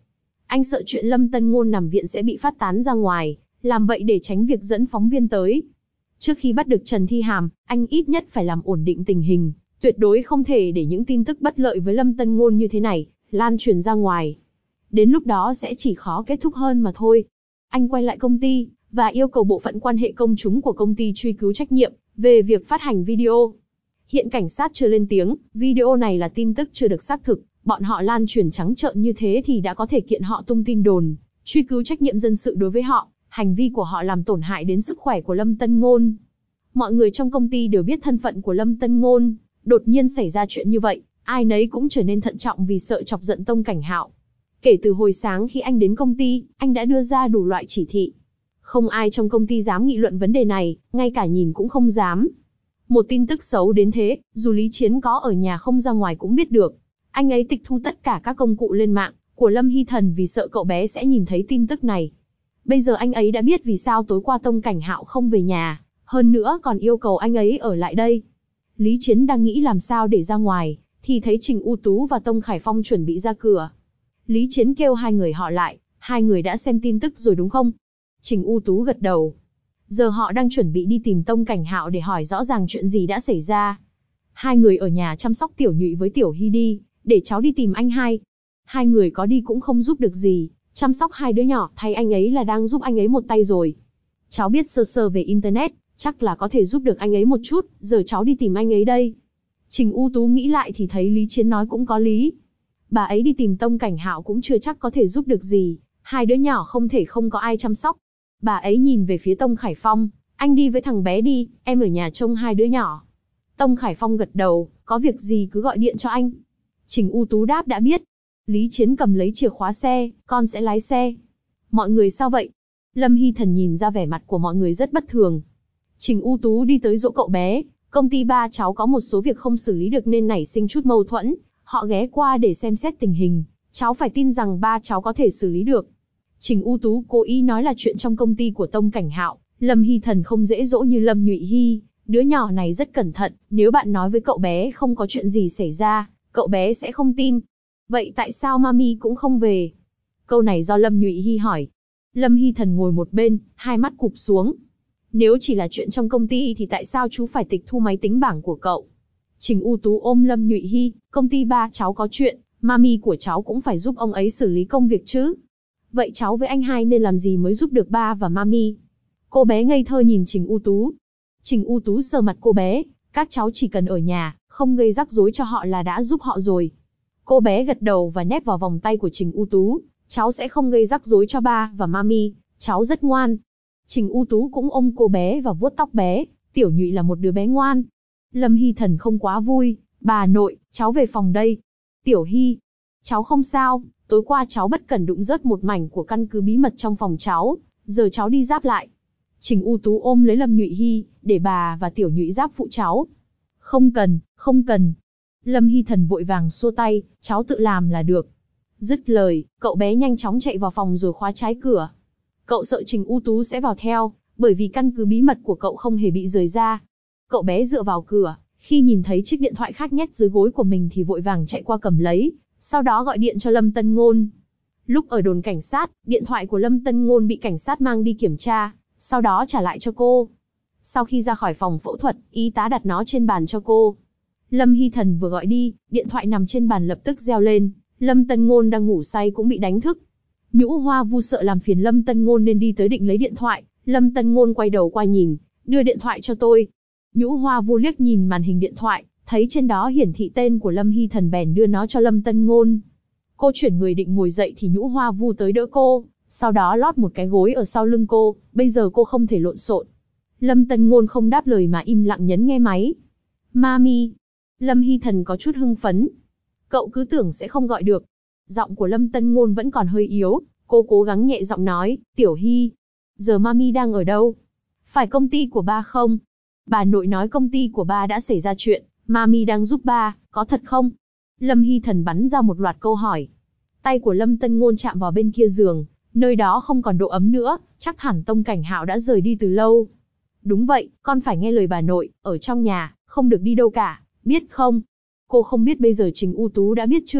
Anh sợ chuyện Lâm Tân Ngôn nằm viện sẽ bị phát tán ra ngoài, làm vậy để tránh việc dẫn phóng viên tới. Trước khi bắt được Trần Thi Hàm, anh ít nhất phải làm ổn định tình hình, tuyệt đối không thể để những tin tức bất lợi với Lâm Tân Ngôn như thế này lan truyền ra ngoài. Đến lúc đó sẽ chỉ khó kết thúc hơn mà thôi. Anh quay lại công ty, và yêu cầu bộ phận quan hệ công chúng của công ty truy cứu trách nhiệm về việc phát hành video. Hiện cảnh sát chưa lên tiếng, video này là tin tức chưa được xác thực, bọn họ lan truyền trắng trợn như thế thì đã có thể kiện họ tung tin đồn, truy cứu trách nhiệm dân sự đối với họ, hành vi của họ làm tổn hại đến sức khỏe của Lâm Tân Ngôn. Mọi người trong công ty đều biết thân phận của Lâm Tân Ngôn, đột nhiên xảy ra chuyện như vậy, ai nấy cũng trở nên thận trọng vì sợ chọc giận Tông Cảnh Hạo. Kể từ hồi sáng khi anh đến công ty, anh đã đưa ra đủ loại chỉ thị. Không ai trong công ty dám nghị luận vấn đề này, ngay cả nhìn cũng không dám. Một tin tức xấu đến thế, dù Lý Chiến có ở nhà không ra ngoài cũng biết được. Anh ấy tịch thu tất cả các công cụ lên mạng của Lâm Hy Thần vì sợ cậu bé sẽ nhìn thấy tin tức này. Bây giờ anh ấy đã biết vì sao tối qua Tông Cảnh Hạo không về nhà, hơn nữa còn yêu cầu anh ấy ở lại đây. Lý Chiến đang nghĩ làm sao để ra ngoài, thì thấy Trình U Tú và Tông Khải Phong chuẩn bị ra cửa. Lý Chiến kêu hai người họ lại, hai người đã xem tin tức rồi đúng không? Trình U Tú gật đầu. Giờ họ đang chuẩn bị đi tìm Tông Cảnh Hạo để hỏi rõ ràng chuyện gì đã xảy ra. Hai người ở nhà chăm sóc Tiểu Nhụy với Tiểu Hy đi, để cháu đi tìm anh hai. Hai người có đi cũng không giúp được gì, chăm sóc hai đứa nhỏ thay anh ấy là đang giúp anh ấy một tay rồi. Cháu biết sơ sơ về Internet, chắc là có thể giúp được anh ấy một chút, giờ cháu đi tìm anh ấy đây. Trình U Tú nghĩ lại thì thấy Lý Chiến nói cũng có lý. Bà ấy đi tìm Tông Cảnh Hạo cũng chưa chắc có thể giúp được gì, hai đứa nhỏ không thể không có ai chăm sóc. Bà ấy nhìn về phía Tông Khải Phong, anh đi với thằng bé đi, em ở nhà trông hai đứa nhỏ. Tông Khải Phong gật đầu, có việc gì cứ gọi điện cho anh. Trình U Tú đáp đã biết. Lý Chiến cầm lấy chìa khóa xe, con sẽ lái xe. Mọi người sao vậy? Lâm Hy Thần nhìn ra vẻ mặt của mọi người rất bất thường. Trình U Tú đi tới dỗ cậu bé, công ty ba cháu có một số việc không xử lý được nên nảy sinh chút mâu thuẫn. Họ ghé qua để xem xét tình hình, cháu phải tin rằng ba cháu có thể xử lý được. Trình U Tú cố ý nói là chuyện trong công ty của Tông Cảnh Hạo, Lâm Hy Thần không dễ dỗ như Lâm Nhụy Hy, đứa nhỏ này rất cẩn thận, nếu bạn nói với cậu bé không có chuyện gì xảy ra, cậu bé sẽ không tin. Vậy tại sao Mami cũng không về? Câu này do Lâm Nhụy Hy hỏi. Lâm Hy Thần ngồi một bên, hai mắt cụp xuống. Nếu chỉ là chuyện trong công ty thì tại sao chú phải tịch thu máy tính bảng của cậu? Trình U Tú ôm Lâm Nhụy Hy, công ty ba cháu có chuyện, Mami của cháu cũng phải giúp ông ấy xử lý công việc chứ. Vậy cháu với anh hai nên làm gì mới giúp được ba và Mami? Cô bé ngây thơ nhìn Trình U Tú. Trình U Tú sờ mặt cô bé, các cháu chỉ cần ở nhà, không gây rắc rối cho họ là đã giúp họ rồi. Cô bé gật đầu và nép vào vòng tay của Trình U Tú, cháu sẽ không gây rắc rối cho ba và Mami, cháu rất ngoan. Trình U Tú cũng ôm cô bé và vuốt tóc bé, Tiểu Nhụy là một đứa bé ngoan. Lâm Hy Thần không quá vui, bà nội, cháu về phòng đây. Tiểu Hy, cháu không sao, tối qua cháu bất cẩn đụng rớt một mảnh của căn cứ bí mật trong phòng cháu, giờ cháu đi ráp lại. Trình U Tú ôm lấy Lâm Nhụy Hy, để bà và Tiểu Nhụy ráp phụ cháu. Không cần, không cần. Lâm Hy Thần vội vàng xua tay, cháu tự làm là được. Dứt lời, cậu bé nhanh chóng chạy vào phòng rồi khóa trái cửa. Cậu sợ Trình U Tú sẽ vào theo, bởi vì căn cứ bí mật của cậu không hề bị rời ra. Cậu bé dựa vào cửa, khi nhìn thấy chiếc điện thoại khác nhét dưới gối của mình thì vội vàng chạy qua cầm lấy, sau đó gọi điện cho Lâm Tân Ngôn. Lúc ở đồn cảnh sát, điện thoại của Lâm Tân Ngôn bị cảnh sát mang đi kiểm tra, sau đó trả lại cho cô. Sau khi ra khỏi phòng phẫu thuật, y tá đặt nó trên bàn cho cô. Lâm Hy Thần vừa gọi đi, điện thoại nằm trên bàn lập tức reo lên, Lâm Tân Ngôn đang ngủ say cũng bị đánh thức. Nhũ Hoa Vu sợ làm phiền Lâm Tân Ngôn nên đi tới định lấy điện thoại, Lâm Tân Ngôn quay đầu qua nhìn, đưa điện thoại cho tôi. Nhũ Hoa Vu liếc nhìn màn hình điện thoại, thấy trên đó hiển thị tên của Lâm Hy Thần bèn đưa nó cho Lâm Tân Ngôn. Cô chuyển người định ngồi dậy thì Nhũ Hoa Vu tới đỡ cô, sau đó lót một cái gối ở sau lưng cô, bây giờ cô không thể lộn xộn. Lâm Tân Ngôn không đáp lời mà im lặng nhấn nghe máy. Mami. Lâm Hy Thần có chút hưng phấn. Cậu cứ tưởng sẽ không gọi được. Giọng của Lâm Tân Ngôn vẫn còn hơi yếu, cô cố gắng nhẹ giọng nói, Tiểu Hy. Giờ Mami đang ở đâu? Phải công ty của ba không? Bà nội nói công ty của ba đã xảy ra chuyện, Mami đang giúp ba, có thật không? Lâm Hy Thần bắn ra một loạt câu hỏi. Tay của Lâm Tân Ngôn chạm vào bên kia giường, nơi đó không còn độ ấm nữa, chắc hẳn Tông Cảnh Hạo đã rời đi từ lâu. Đúng vậy, con phải nghe lời bà nội, ở trong nhà, không được đi đâu cả, biết không? Cô không biết bây giờ Trình U Tú đã biết chưa,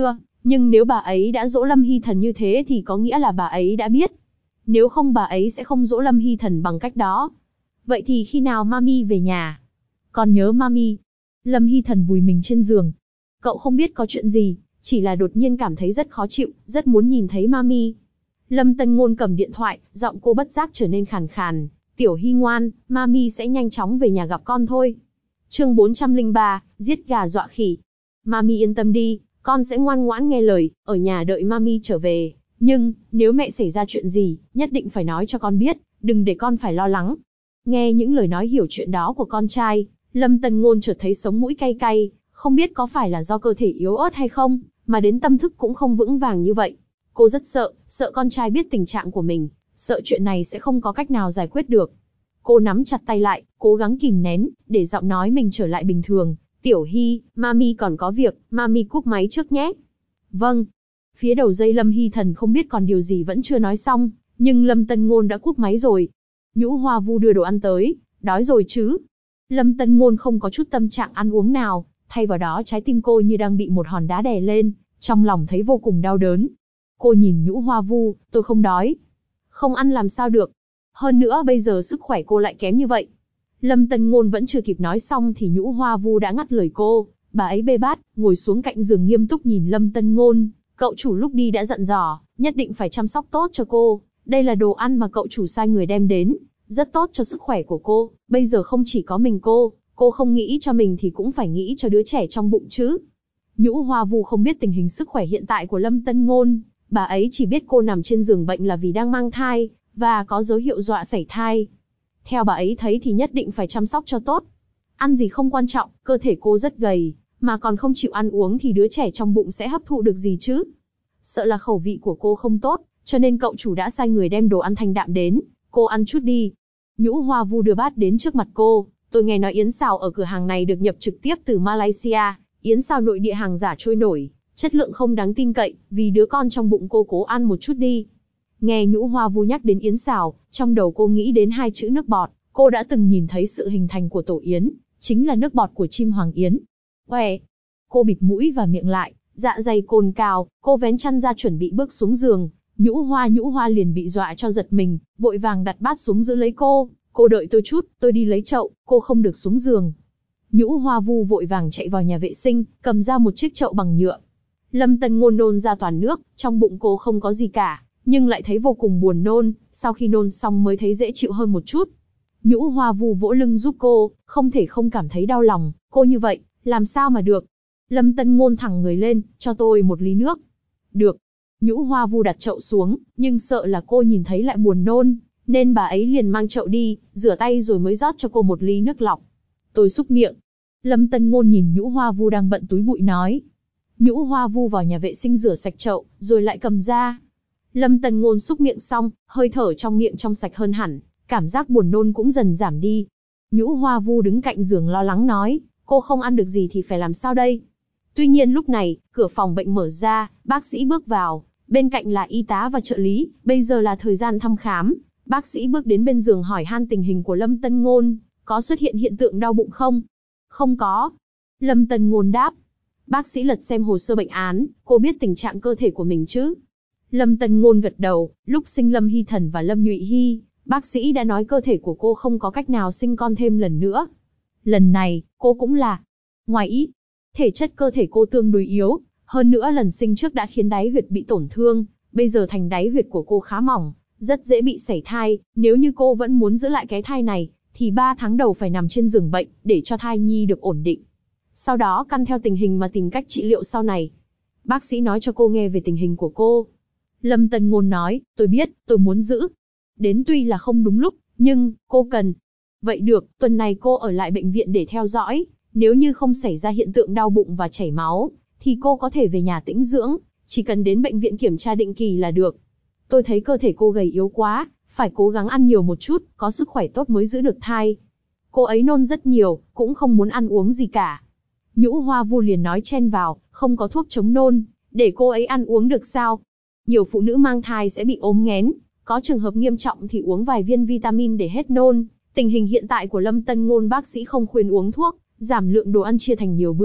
Nhưng nếu bà ấy đã dỗ Lâm Hy Thần như thế thì có nghĩa là bà ấy đã biết. Nếu không bà ấy sẽ không dỗ Lâm Hy Thần bằng cách đó. Vậy thì khi nào Mami về nhà? Con nhớ Mami. Lâm Hy Thần vùi mình trên giường. Cậu không biết có chuyện gì, chỉ là đột nhiên cảm thấy rất khó chịu, rất muốn nhìn thấy Mami. Lâm Tân Ngôn cầm điện thoại, giọng cô bất giác trở nên khàn khàn. Tiểu Hy ngoan, Mami sẽ nhanh chóng về nhà gặp con thôi. Chương 403, giết gà dọa khỉ. Mami yên tâm đi, con sẽ ngoan ngoãn nghe lời, ở nhà đợi Mami trở về. Nhưng, nếu mẹ xảy ra chuyện gì, nhất định phải nói cho con biết, đừng để con phải lo lắng. Nghe những lời nói hiểu chuyện đó của con trai, Lâm Tân Ngôn chợt thấy sống mũi cay cay, không biết có phải là do cơ thể yếu ớt hay không, mà đến tâm thức cũng không vững vàng như vậy. Cô rất sợ con trai biết tình trạng của mình, sợ chuyện này sẽ không có cách nào giải quyết được. Cô nắm chặt tay lại, cố gắng kìm nén, để giọng nói mình trở lại bình thường. Tiểu Hy, Mami còn có việc, Mami cúp máy trước nhé. Vâng. Phía đầu dây Lâm Hy Thần không biết còn điều gì vẫn chưa nói xong, nhưng Lâm Tân Ngôn đã cúp máy rồi. Nhũ Hoa Vu đưa đồ ăn tới, đói rồi chứ? Lâm Tân Ngôn không có chút tâm trạng ăn uống nào, thay vào đó trái tim cô như đang bị một hòn đá đè lên, trong lòng thấy vô cùng đau đớn. Cô nhìn Nhũ Hoa Vu, tôi không đói. Không ăn làm sao được. Hơn nữa bây giờ sức khỏe cô lại kém như vậy. Lâm Tân Ngôn vẫn chưa kịp nói xong thì Nhũ Hoa Vu đã ngắt lời cô. Bà ấy bê bát, ngồi xuống cạnh giường nghiêm túc nhìn Lâm Tân Ngôn. Cậu chủ lúc đi đã dặn dò, nhất định phải chăm sóc tốt cho cô. Đây là đồ ăn mà cậu chủ sai người đem đến, rất tốt cho sức khỏe của cô. Bây giờ không chỉ có mình cô không nghĩ cho mình thì cũng phải nghĩ cho đứa trẻ trong bụng chứ. Nhũ Hoa Vu không biết tình hình sức khỏe hiện tại của Lâm Tân Ngôn. Bà ấy chỉ biết cô nằm trên giường bệnh là vì đang mang thai, và có dấu hiệu dọa sảy thai. Theo bà ấy thấy thì nhất định phải chăm sóc cho tốt. Ăn gì không quan trọng, cơ thể cô rất gầy, mà còn không chịu ăn uống thì đứa trẻ trong bụng sẽ hấp thụ được gì chứ? Sợ là khẩu vị của cô không tốt, cho nên cậu chủ đã sai người đem đồ ăn thanh đạm đến, cô ăn chút đi. Nhũ Hoa Vu đưa bát đến trước mặt cô, tôi nghe nói yến xào ở cửa hàng này được nhập trực tiếp từ Malaysia, yến xào nội địa hàng giả trôi nổi, chất lượng không đáng tin cậy, vì đứa con trong bụng cô cố ăn một chút đi. Nghe Nhũ Hoa Vu nhắc đến yến xào, trong đầu cô nghĩ đến hai chữ nước bọt, cô đã từng nhìn thấy sự hình thành của tổ yến, chính là nước bọt của chim hoàng yến. Oe! Cô bịt mũi và miệng lại, dạ dày cồn cào, cô vén chăn ra chuẩn bị bước xuống giường. Nhũ Hoa liền bị dọa cho giật mình, vội vàng đặt bát xuống giữ lấy cô. Cô đợi tôi chút, tôi đi lấy chậu, cô không được xuống giường. Nhũ Hoa Vu vội vàng chạy vào nhà vệ sinh, cầm ra một chiếc chậu bằng nhựa. Lâm Tân Ngôn nôn ra toàn nước, trong bụng cô không có gì cả, nhưng lại thấy vô cùng buồn nôn, sau khi nôn xong mới thấy dễ chịu hơn một chút. Nhũ Hoa Vu vỗ lưng giúp cô, không thể không cảm thấy đau lòng, cô như vậy, làm sao mà được. Lâm Tân Ngôn thẳng người lên, cho tôi một ly nước. Được. Nhũ Hoa Vu đặt chậu xuống, nhưng sợ là cô nhìn thấy lại buồn nôn, nên bà ấy liền mang chậu đi, rửa tay rồi mới rót cho cô một ly nước lọc. Tôi xúc miệng. Lâm Tân Ngôn nhìn Nhũ Hoa Vu đang bận túi bụi nói. Nhũ Hoa Vu vào nhà vệ sinh rửa sạch chậu, rồi lại cầm ra. Lâm Tân Ngôn xúc miệng xong, hơi thở trong miệng trong sạch hơn hẳn, cảm giác buồn nôn cũng dần giảm đi. Nhũ Hoa Vu đứng cạnh giường lo lắng nói, cô không ăn được gì thì phải làm sao đây? Tuy nhiên lúc này, cửa phòng bệnh mở ra, bác sĩ bước vào, bên cạnh là y tá và trợ lý, bây giờ là thời gian thăm khám. Bác sĩ bước đến bên giường hỏi han tình hình của Lâm Tân Ngôn, có xuất hiện hiện tượng đau bụng không? Không có. Lâm Tân Ngôn đáp. Bác sĩ lật xem hồ sơ bệnh án, cô biết tình trạng cơ thể của mình chứ? Lâm Tân Ngôn gật đầu, lúc sinh Lâm Hy Thần và Lâm Nhụy Hy, bác sĩ đã nói cơ thể của cô không có cách nào sinh con thêm lần nữa. Lần này, cô cũng là ngoài ý. Thể chất cơ thể cô tương đối yếu, hơn nữa lần sinh trước đã khiến đáy huyệt bị tổn thương, bây giờ thành đáy huyệt của cô khá mỏng, rất dễ bị sảy thai. Nếu như cô vẫn muốn giữ lại cái thai này, thì 3 tháng đầu phải nằm trên giường bệnh, để cho thai nhi được ổn định. Sau đó căn theo tình hình mà tìm cách trị liệu sau này. Bác sĩ nói cho cô nghe về tình hình của cô. Lâm Tân Ngôn nói, tôi biết, tôi muốn giữ. Đến tuy là không đúng lúc, nhưng, cô cần. Vậy được, tuần này cô ở lại bệnh viện để theo dõi. Nếu như không xảy ra hiện tượng đau bụng và chảy máu, thì cô có thể về nhà tĩnh dưỡng, chỉ cần đến bệnh viện kiểm tra định kỳ là được. Tôi thấy cơ thể cô gầy yếu quá, phải cố gắng ăn nhiều một chút, có sức khỏe tốt mới giữ được thai. Cô ấy nôn rất nhiều, cũng không muốn ăn uống gì cả. Nhũ Hoa Vu liền nói chen vào, không có thuốc chống nôn, để cô ấy ăn uống được sao? Nhiều phụ nữ mang thai sẽ bị ốm nghén, có trường hợp nghiêm trọng thì uống vài viên vitamin để hết nôn. Tình hình hiện tại của Lâm Tân Ngôn bác sĩ không khuyên uống thuốc, giảm lượng đồ ăn chia thành nhiều bữa,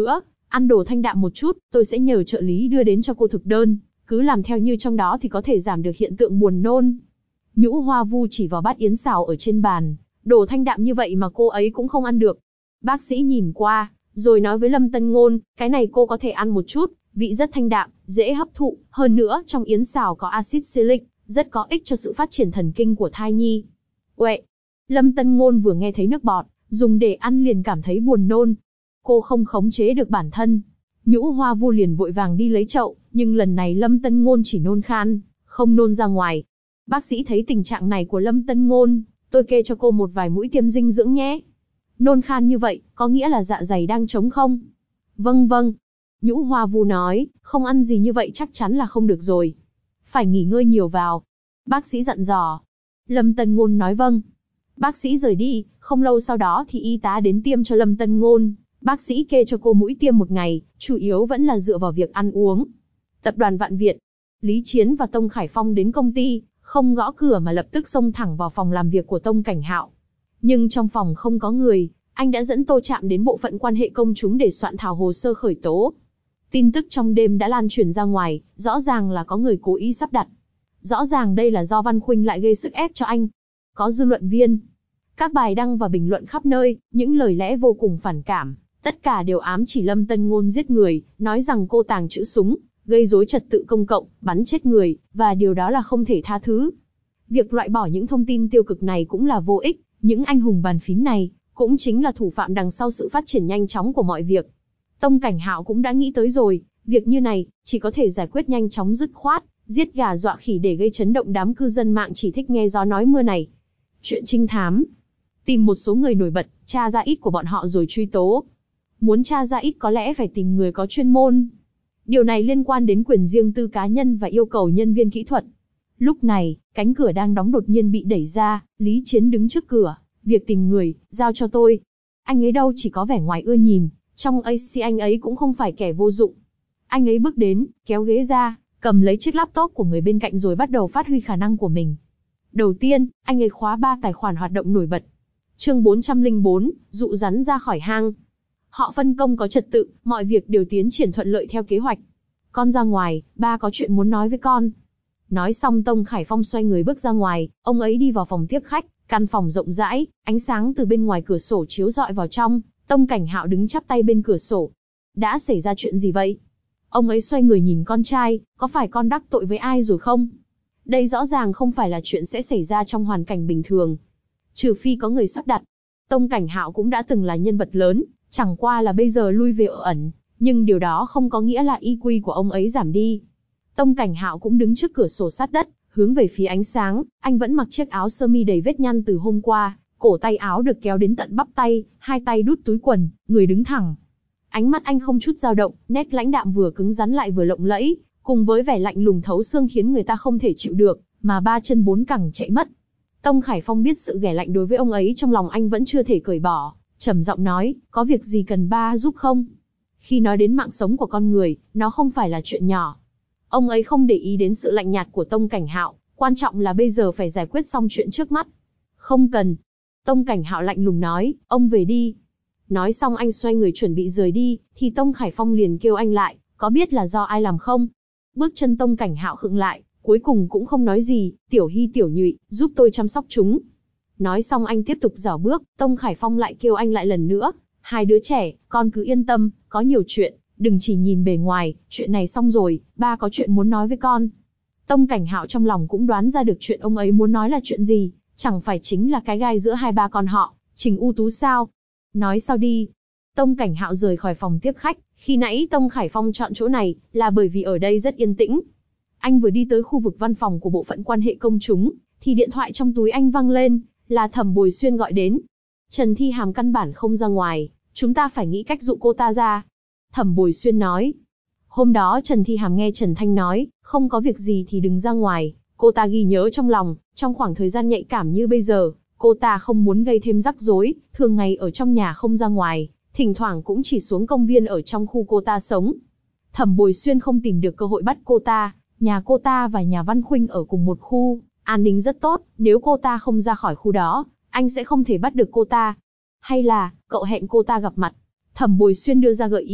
Ăn đồ thanh đạm một chút, tôi sẽ nhờ trợ lý đưa đến cho cô thực đơn, cứ làm theo như trong đó thì có thể giảm được hiện tượng buồn nôn. Nhũ Hoa Vu chỉ vào bát yến xào ở trên bàn, đồ thanh đạm như vậy mà cô ấy cũng không ăn được. Bác sĩ nhìn qua, rồi nói với Lâm Tân Ngôn, cái này cô có thể ăn một chút, vị rất thanh đạm, dễ hấp thụ, hơn nữa trong yến xào có axit silic, rất có ích cho sự phát triển thần kinh của thai nhi. Uệ, Lâm Tân Ngôn vừa nghe thấy nước bọt, dùng để ăn liền cảm thấy buồn nôn. Cô không khống chế được bản thân. Nhũ Hoa Vu liền vội vàng đi lấy chậu, nhưng lần này Lâm Tân Ngôn chỉ nôn khan, không nôn ra ngoài. Bác sĩ thấy tình trạng này của Lâm Tân Ngôn, tôi kê cho cô một vài mũi tiêm dinh dưỡng nhé. Nôn khan như vậy, có nghĩa là dạ dày đang trống không? Vâng vâng. Nhũ Hoa Vu nói, không ăn gì như vậy chắc chắn là không được rồi. Phải nghỉ ngơi nhiều vào. Bác sĩ dặn dò. Lâm Tân Ngôn nói vâng. Bác sĩ rời đi, không lâu sau đó thì y tá đến tiêm cho Lâm Tân Ngôn. Bác sĩ kê cho cô mũi tiêm một ngày, chủ yếu vẫn là dựa vào việc ăn uống. Tập đoàn Vạn Việt. Lý Chiến và Tông Khải Phong đến công ty, không gõ cửa mà lập tức xông thẳng vào phòng làm việc của Tông Cảnh Hạo. Nhưng trong phòng không có người, anh đã dẫn Tô Trạm đến bộ phận quan hệ công chúng để soạn thảo hồ sơ khởi tố. Tin tức trong đêm đã lan truyền ra ngoài, rõ ràng là có người cố ý sắp đặt. Rõ ràng đây là do Văn Khuynh lại gây sức ép cho anh. Có dư luận viên. Các bài đăng và bình luận khắp nơi, những lời lẽ vô cùng phản cảm, tất cả đều ám chỉ Lâm Tân Ngôn giết người, nói rằng cô tàng trữ súng, gây rối trật tự công cộng, bắn chết người, và điều đó là không thể tha thứ. Việc loại bỏ những thông tin tiêu cực này cũng là vô ích, những anh hùng bàn phím này, cũng chính là thủ phạm đằng sau sự phát triển nhanh chóng của mọi việc. Tông Cảnh Hạo cũng đã nghĩ tới rồi, việc như này, chỉ có thể giải quyết nhanh chóng dứt khoát, giết gà dọa khỉ để gây chấn động đám cư dân mạng chỉ thích nghe gió nói mưa này. Chuyện trinh thám. Tìm một số người nổi bật, tra ra ít của bọn họ rồi truy tố. Muốn tra ra ít có lẽ phải tìm người có chuyên môn. Điều này liên quan đến quyền riêng tư cá nhân và yêu cầu nhân viên kỹ thuật. Lúc này, cánh cửa đang đóng đột nhiên bị đẩy ra, Lý Chiến đứng trước cửa. Việc tìm người, giao cho tôi. Anh ấy đâu chỉ có vẻ ngoài ưa nhìn, trong AC anh ấy cũng không phải kẻ vô dụng. Anh ấy bước đến, kéo ghế ra, cầm lấy chiếc laptop của người bên cạnh rồi bắt đầu phát huy khả năng của mình. Đầu tiên, anh ấy khóa 3 tài khoản hoạt động nổi bật. Chương 404, dụ rắn ra khỏi hang. Họ phân công có trật tự, mọi việc đều tiến triển thuận lợi theo kế hoạch. Con ra ngoài, ba có chuyện muốn nói với con. Nói xong Tông Khải Phong xoay người bước ra ngoài, ông ấy đi vào phòng tiếp khách, căn phòng rộng rãi, ánh sáng từ bên ngoài cửa sổ chiếu rọi vào trong, Tông Cảnh Hạo đứng chắp tay bên cửa sổ. Đã xảy ra chuyện gì vậy? Ông ấy xoay người nhìn con trai, có phải con đắc tội với ai rồi không? Đây rõ ràng không phải là chuyện sẽ xảy ra trong hoàn cảnh bình thường. Trừ phi có người sắp đặt. Tông Cảnh Hạo cũng đã từng là nhân vật lớn, chẳng qua là bây giờ lui về ở ẩn, nhưng điều đó không có nghĩa là IQ của ông ấy giảm đi. Tông Cảnh Hạo cũng đứng trước cửa sổ sát đất, hướng về phía ánh sáng, anh vẫn mặc chiếc áo sơ mi đầy vết nhăn từ hôm qua, cổ tay áo được kéo đến tận bắp tay, hai tay đút túi quần, người đứng thẳng. Ánh mắt anh không chút dao động, nét lãnh đạm vừa cứng rắn lại vừa lộng lẫy, cùng với vẻ lạnh lùng thấu xương khiến người ta không thể chịu được, mà ba chân bốn cẳng chạy mất. Tông Khải Phong biết sự ghẻ lạnh đối với ông ấy trong lòng anh vẫn chưa thể cởi bỏ, trầm giọng nói, có việc gì cần ba giúp không? Khi nói đến mạng sống của con người, nó không phải là chuyện nhỏ. Ông ấy không để ý đến sự lạnh nhạt của Tông Cảnh Hạo, quan trọng là bây giờ phải giải quyết xong chuyện trước mắt. Không cần. Tông Cảnh Hạo lạnh lùng nói, ông về đi. Nói xong anh xoay người chuẩn bị rời đi, thì Tông Khải Phong liền kêu anh lại, có biết là do ai làm không? Bước chân Tông Cảnh Hạo khựng lại, cuối cùng cũng không nói gì, Tiểu Hy Tiểu Nhụy, giúp tôi chăm sóc chúng. Nói xong anh tiếp tục dảo bước, Tông Khải Phong lại kêu anh lại lần nữa, hai đứa trẻ, con cứ yên tâm, có nhiều chuyện, đừng chỉ nhìn bề ngoài, chuyện này xong rồi, ba có chuyện muốn nói với con. Tông Cảnh Hạo trong lòng cũng đoán ra được chuyện ông ấy muốn nói là chuyện gì, chẳng phải chính là cái gai giữa hai ba con họ, Trình U Tú sao? Nói sao đi. Tông Cảnh Hạo rời khỏi phòng tiếp khách, khi nãy Tông Khải Phong chọn chỗ này, là bởi vì ở đây rất yên tĩnh. Anh vừa đi tới khu vực văn phòng của bộ phận quan hệ công chúng, thì điện thoại trong túi anh vang lên, là Thẩm Bồi Xuyên gọi đến. Trần Thi Hàm căn bản không ra ngoài, chúng ta phải nghĩ cách dụ cô ta ra. Thẩm Bồi Xuyên nói. Hôm đó Trần Thi Hàm nghe Trần Thanh nói, không có việc gì thì đừng ra ngoài, cô ta ghi nhớ trong lòng, trong khoảng thời gian nhạy cảm như bây giờ, cô ta không muốn gây thêm rắc rối, thường ngày ở trong nhà không ra ngoài, thỉnh thoảng cũng chỉ xuống công viên ở trong khu cô ta sống. Thẩm Bồi Xuyên không tìm được cơ hội bắt cô ta, nhà cô ta và nhà Văn Khuynh ở cùng một khu, an ninh rất tốt, nếu cô ta không ra khỏi khu đó, anh sẽ không thể bắt được cô ta. Hay là, cậu hẹn cô ta gặp mặt. Thẩm Bồi Xuyên đưa ra gợi ý,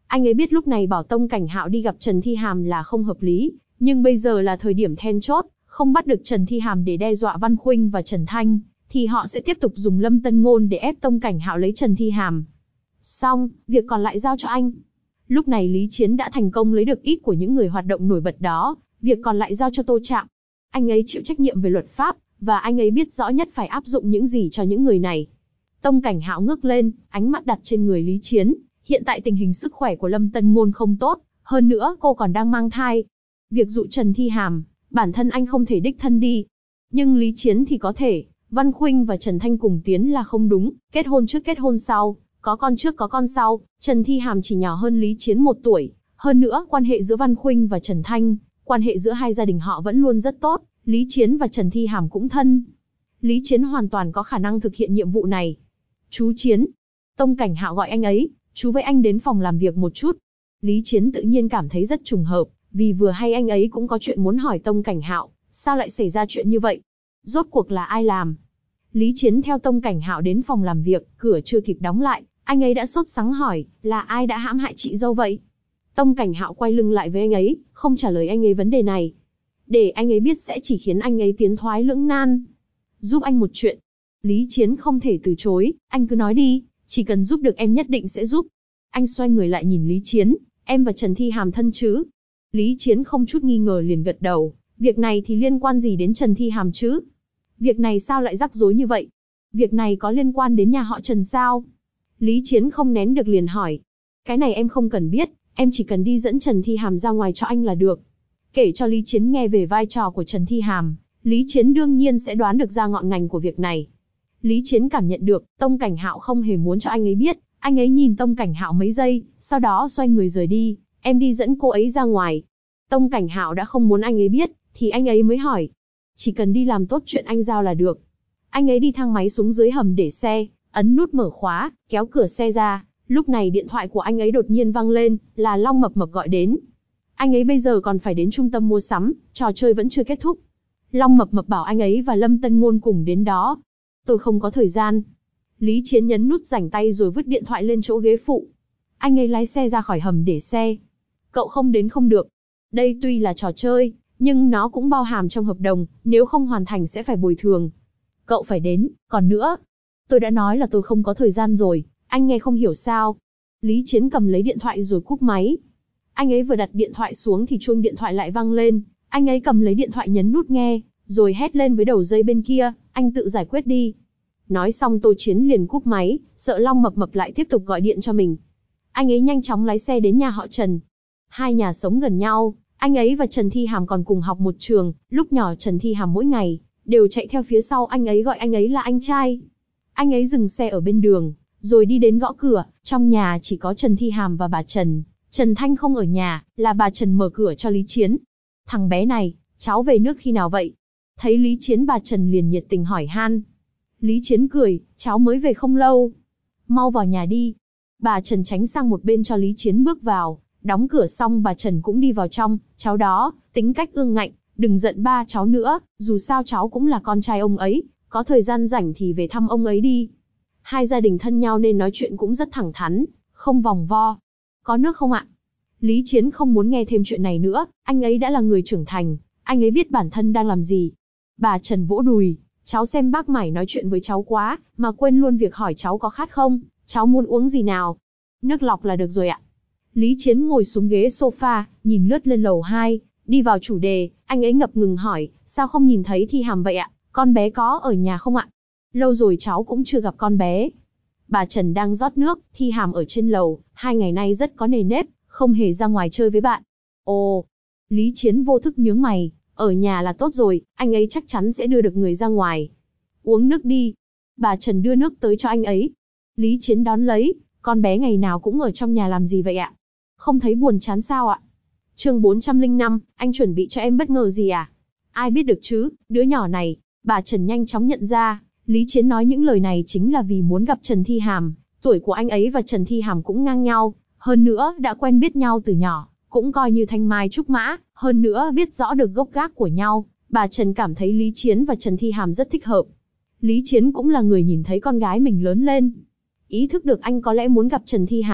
Anh ấy biết lúc này bảo Tông Cảnh Hạo đi gặp Trần Thi Hàm là không hợp lý, nhưng bây giờ là thời điểm then chốt, không bắt được Trần Thi Hàm để đe dọa Văn Khuynh và Trần Thanh, thì họ sẽ tiếp tục dùng Lâm Tân Ngôn để ép Tông Cảnh Hạo lấy Trần Thi Hàm. Xong, việc còn lại giao cho anh. Lúc này Lý Chiến đã thành công lấy được ít của những người hoạt động nổi bật đó, việc còn lại giao cho Tô Trạm. Anh ấy chịu trách nhiệm về luật pháp, và anh ấy biết rõ nhất phải áp dụng những gì cho những người này. Tông Cảnh Hạo ngước lên, ánh mắt đặt trên người Lý Chiến. Hiện tại tình hình sức khỏe của Lâm Tân Ngôn không tốt, hơn nữa cô còn đang mang thai. Việc dụ Trần Thi Hàm, bản thân anh không thể đích thân đi. Nhưng Lý Chiến thì có thể, Văn Khuynh và Trần Thanh cùng tiến là không đúng, kết hôn trước kết hôn sau, có con trước có con sau, Trần Thi Hàm chỉ nhỏ hơn Lý Chiến 1 tuổi. Hơn nữa, quan hệ giữa Văn Khuynh và Trần Thanh, quan hệ giữa hai gia đình họ vẫn luôn rất tốt, Lý Chiến và Trần Thi Hàm cũng thân. Lý Chiến hoàn toàn có khả năng thực hiện nhiệm vụ này. Chú Chiến. Tông Cảnh Hạo gọi anh ấy, chú với anh đến phòng làm việc một chút. Lý Chiến tự nhiên cảm thấy rất trùng hợp, vì vừa hay anh ấy cũng có chuyện muốn hỏi Tông Cảnh Hạo, sao lại xảy ra chuyện như vậy? Rốt cuộc là ai làm? Lý Chiến theo Tông Cảnh Hạo đến phòng làm việc, cửa chưa kịp đóng lại, anh ấy đã sốt sắng hỏi, là ai đã hãm hại chị dâu vậy? Tông Cảnh Hạo quay lưng lại với anh ấy, không trả lời anh ấy vấn đề này. Để anh ấy biết sẽ chỉ khiến anh ấy tiến thoái lưỡng nan. Giúp anh một chuyện. Lý Chiến không thể từ chối, anh cứ nói đi, chỉ cần giúp được em nhất định sẽ giúp. Anh xoay người lại nhìn Lý Chiến, em và Trần Thi Hàm thân chứ? Lý Chiến không chút nghi ngờ liền gật đầu, việc này thì liên quan gì đến Trần Thi Hàm chứ? Việc này sao lại rắc rối như vậy? Việc này có liên quan đến nhà họ Trần sao? Lý Chiến không nén được liền hỏi. Cái này em không cần biết, em chỉ cần đi dẫn Trần Thi Hàm ra ngoài cho anh là được. Kể cho Lý Chiến nghe về vai trò của Trần Thi Hàm, Lý Chiến đương nhiên sẽ đoán được ra ngọn ngành của việc này. Lý Chiến cảm nhận được, Tông Cảnh Hạo không hề muốn cho anh ấy biết, anh ấy nhìn Tông Cảnh Hạo mấy giây, sau đó xoay người rời đi, em đi dẫn cô ấy ra ngoài. Tông Cảnh Hạo đã không muốn anh ấy biết, thì anh ấy mới hỏi. Chỉ cần đi làm tốt chuyện anh giao là được. Anh ấy đi thang máy xuống dưới hầm để xe, ấn nút mở khóa, kéo cửa xe ra, lúc này điện thoại của anh ấy đột nhiên vang lên, là Long Mập Mập gọi đến. Anh ấy bây giờ còn phải đến trung tâm mua sắm, trò chơi vẫn chưa kết thúc. Long Mập Mập bảo anh ấy và Lâm Tân Ngôn cùng đến đó. Tôi không có thời gian. Lý Chiến nhấn nút rảnh tay rồi vứt điện thoại lên chỗ ghế phụ. Anh ấy lái xe ra khỏi hầm để xe. Cậu không đến không được. Đây tuy là trò chơi, nhưng nó cũng bao hàm trong hợp đồng, nếu không hoàn thành sẽ phải bồi thường. Cậu phải đến, còn nữa. Tôi đã nói là tôi không có thời gian rồi, anh nghe không hiểu sao. Lý Chiến cầm lấy điện thoại rồi cúp máy. Anh ấy vừa đặt điện thoại xuống thì chuông điện thoại lại vang lên. Anh ấy cầm lấy điện thoại nhấn nút nghe, rồi hét lên với đầu dây bên kia, anh tự giải quyết đi. Nói xong Tô Chiến liền cúp máy, sợ Long Mập Mập lại tiếp tục gọi điện cho mình. Anh ấy nhanh chóng lái xe đến nhà họ Trần. Hai nhà sống gần nhau, anh ấy và Trần Thi Hàm còn cùng học một trường, lúc nhỏ Trần Thi Hàm mỗi ngày đều chạy theo phía sau anh ấy gọi anh ấy là anh trai. Anh ấy dừng xe ở bên đường, rồi đi đến gõ cửa, trong nhà chỉ có Trần Thi Hàm và bà Trần. Trần Thanh không ở nhà, là bà Trần mở cửa cho Lý Chiến. Thằng bé này, cháu về nước khi nào vậy? Thấy Lý Chiến bà Trần liền nhiệt tình hỏi han. Lý Chiến cười, cháu mới về không lâu. Mau vào nhà đi. Bà Trần tránh sang một bên cho Lý Chiến bước vào, đóng cửa xong bà Trần cũng đi vào trong, cháu đó, tính cách ương ngạnh, đừng giận ba cháu nữa, dù sao cháu cũng là con trai ông ấy, có thời gian rảnh thì về thăm ông ấy đi. Hai gia đình thân nhau nên nói chuyện cũng rất thẳng thắn, không vòng vo. Có nước không ạ? Lý Chiến không muốn nghe thêm chuyện này nữa, anh ấy đã là người trưởng thành, anh ấy biết bản thân đang làm gì. Bà Trần vỗ đùi, cháu xem bác Mải nói chuyện với cháu quá, mà quên luôn việc hỏi cháu có khát không, cháu muốn uống gì nào? Nước lọc là được rồi ạ. Lý Chiến ngồi xuống ghế sofa, nhìn lướt lên lầu 2, đi vào chủ đề, anh ấy ngập ngừng hỏi, sao không nhìn thấy Thi Hàm vậy ạ? Con bé có ở nhà không ạ? Lâu rồi cháu cũng chưa gặp con bé. Bà Trần đang rót nước, Thi Hàm ở trên lầu, 2 ngày nay rất có nề nếp, không hề ra ngoài chơi với bạn. Ồ, Lý Chiến vô thức nhướng mày, ở nhà là tốt rồi, anh ấy chắc chắn sẽ đưa được người ra ngoài. Uống nước đi. Bà Trần đưa nước tới cho anh ấy. Lý Chiến đón lấy, con bé ngày nào cũng ở trong nhà làm gì vậy ạ? Không thấy buồn chán sao ạ? Chương 405, anh chuẩn bị cho em bất ngờ gì à? Ai biết được chứ, đứa nhỏ này. Bà Trần nhanh chóng nhận ra, Lý Chiến nói những lời này chính là vì muốn gặp Trần Thi Hàm. Tuổi của anh ấy và Trần Thi Hàm cũng ngang nhau, hơn nữa đã quen biết nhau từ nhỏ, cũng coi như thanh mai trúc mã, hơn nữa biết rõ được gốc gác của nhau. Bà Trần cảm thấy Lý Chiến và Trần Thi Hàm rất thích hợp. Lý Chiến cũng là người nhìn thấy con gái mình lớn lên. Ý thức được anh có lẽ muốn gặp Trần Thi Hàm,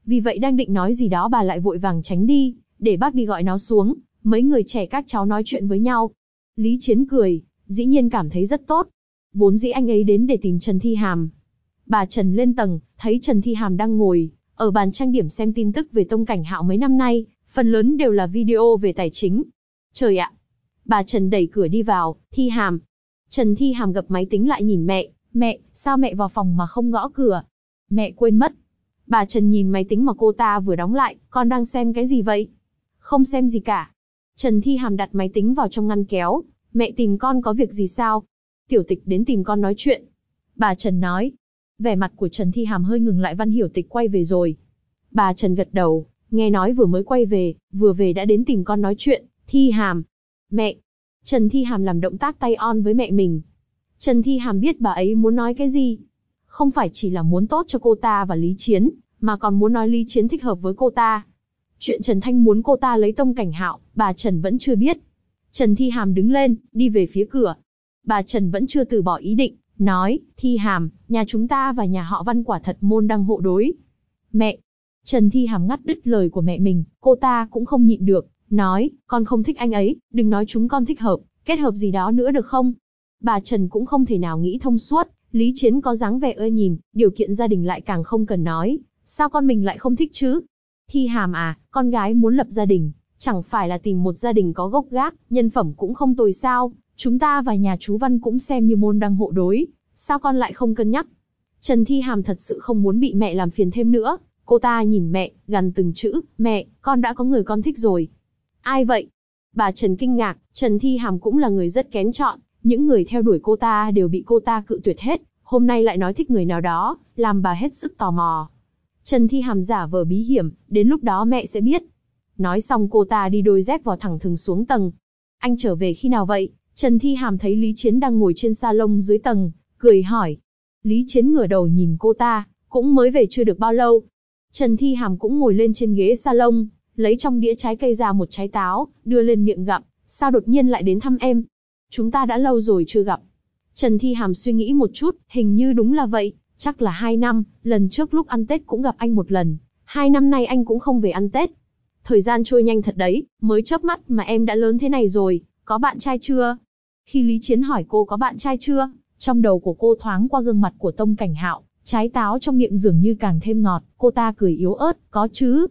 vì vậy đang định nói gì đó bà lại vội vàng tránh đi, để bác đi gọi nó xuống, mấy người trẻ các cháu nói chuyện với nhau. Lý Chiến cười, dĩ nhiên cảm thấy rất tốt. Vốn dĩ anh ấy đến để tìm Trần Thi Hàm. Bà Trần lên tầng, thấy Trần Thi Hàm đang ngồi ở bàn trang điểm xem tin tức về Tông Cảnh Hạo mấy năm nay, phần lớn đều là video về tài chính. Trời ạ! Bà Trần đẩy cửa đi vào, Thi Hàm. Trần Thi Hàm gập máy tính lại nhìn mẹ, sao mẹ vào phòng mà không gõ cửa? Mẹ quên mất. Bà Trần nhìn máy tính mà cô ta vừa đóng lại, con đang xem cái gì vậy? Không xem gì cả. Trần Thi Hàm đặt máy tính vào trong ngăn kéo, mẹ tìm con có việc gì sao? Tiểu Tịch đến tìm con nói chuyện. Bà Trần nói. Vẻ mặt của Trần Thi Hàm hơi ngừng lại. Văn Hiểu Tịch quay về rồi. Bà Trần gật đầu, nghe nói vừa mới quay về, vừa về đã đến tìm con nói chuyện. Thi Hàm. Mẹ. Trần Thi Hàm làm động tác tay on với mẹ mình. Trần Thi Hàm biết bà ấy muốn nói cái gì. Không phải chỉ là muốn tốt cho cô ta và Lý Chiến, mà còn muốn nói Lý Chiến thích hợp với cô ta. Chuyện Trần Thanh muốn cô ta lấy Tông Cảnh Hạo, bà Trần vẫn chưa biết. Trần Thi Hàm đứng lên, đi về phía cửa. Bà Trần vẫn chưa từ bỏ ý định, nói, Thi Hàm, nhà chúng ta và nhà họ Văn quả thật môn đăng hộ đối. Mẹ! Trần Thi Hàm ngắt đứt lời của mẹ mình, cô ta cũng không nhịn được, nói, con không thích anh ấy, đừng nói chúng con thích hợp, kết hợp gì đó nữa được không? Bà Trần cũng không thể nào nghĩ thông suốt, Lý Chiến có dáng vẻ ưa nhìn, điều kiện gia đình lại càng không cần nói, sao con mình lại không thích chứ? Thi Hàm à, con gái muốn lập gia đình, chẳng phải là tìm một gia đình có gốc gác, nhân phẩm cũng không tồi sao? Chúng ta và nhà chú Văn cũng xem như môn đăng hộ đối, sao con lại không cân nhắc? Trần Thi Hàm thật sự không muốn bị mẹ làm phiền thêm nữa, cô ta nhìn mẹ, gằn từng chữ, mẹ, con đã có người con thích rồi. Ai vậy? Bà Trần kinh ngạc, Trần Thi Hàm cũng là người rất kén chọn, những người theo đuổi cô ta đều bị cô ta cự tuyệt hết, hôm nay lại nói thích người nào đó, làm bà hết sức tò mò. Trần Thi Hàm giả vờ bí hiểm, đến lúc đó mẹ sẽ biết. Nói xong cô ta đi đôi dép vào thẳng thừng xuống tầng. Anh trở về khi nào vậy? Trần Thi Hàm thấy Lý Chiến đang ngồi trên salon dưới tầng, cười hỏi. Lý Chiến ngửa đầu nhìn cô ta, cũng mới về chưa được bao lâu. Trần Thi Hàm cũng ngồi lên trên ghế salon, lấy trong đĩa trái cây ra một trái táo, đưa lên miệng gặm. Sao đột nhiên lại đến thăm em? Chúng ta đã lâu rồi chưa gặp. Trần Thi Hàm suy nghĩ một chút, hình như đúng là vậy, chắc là 2 năm, lần trước lúc ăn Tết cũng gặp anh một lần, 2 năm nay anh cũng không về ăn Tết. Thời gian trôi nhanh thật đấy, mới chớp mắt mà em đã lớn thế này rồi, có bạn trai chưa? Khi Lý Chiến hỏi cô có bạn trai chưa, trong đầu của cô thoáng qua gương mặt của Tông Cảnh Hạo, trái táo trong miệng dường như càng thêm ngọt, cô ta cười yếu ớt, có chứ.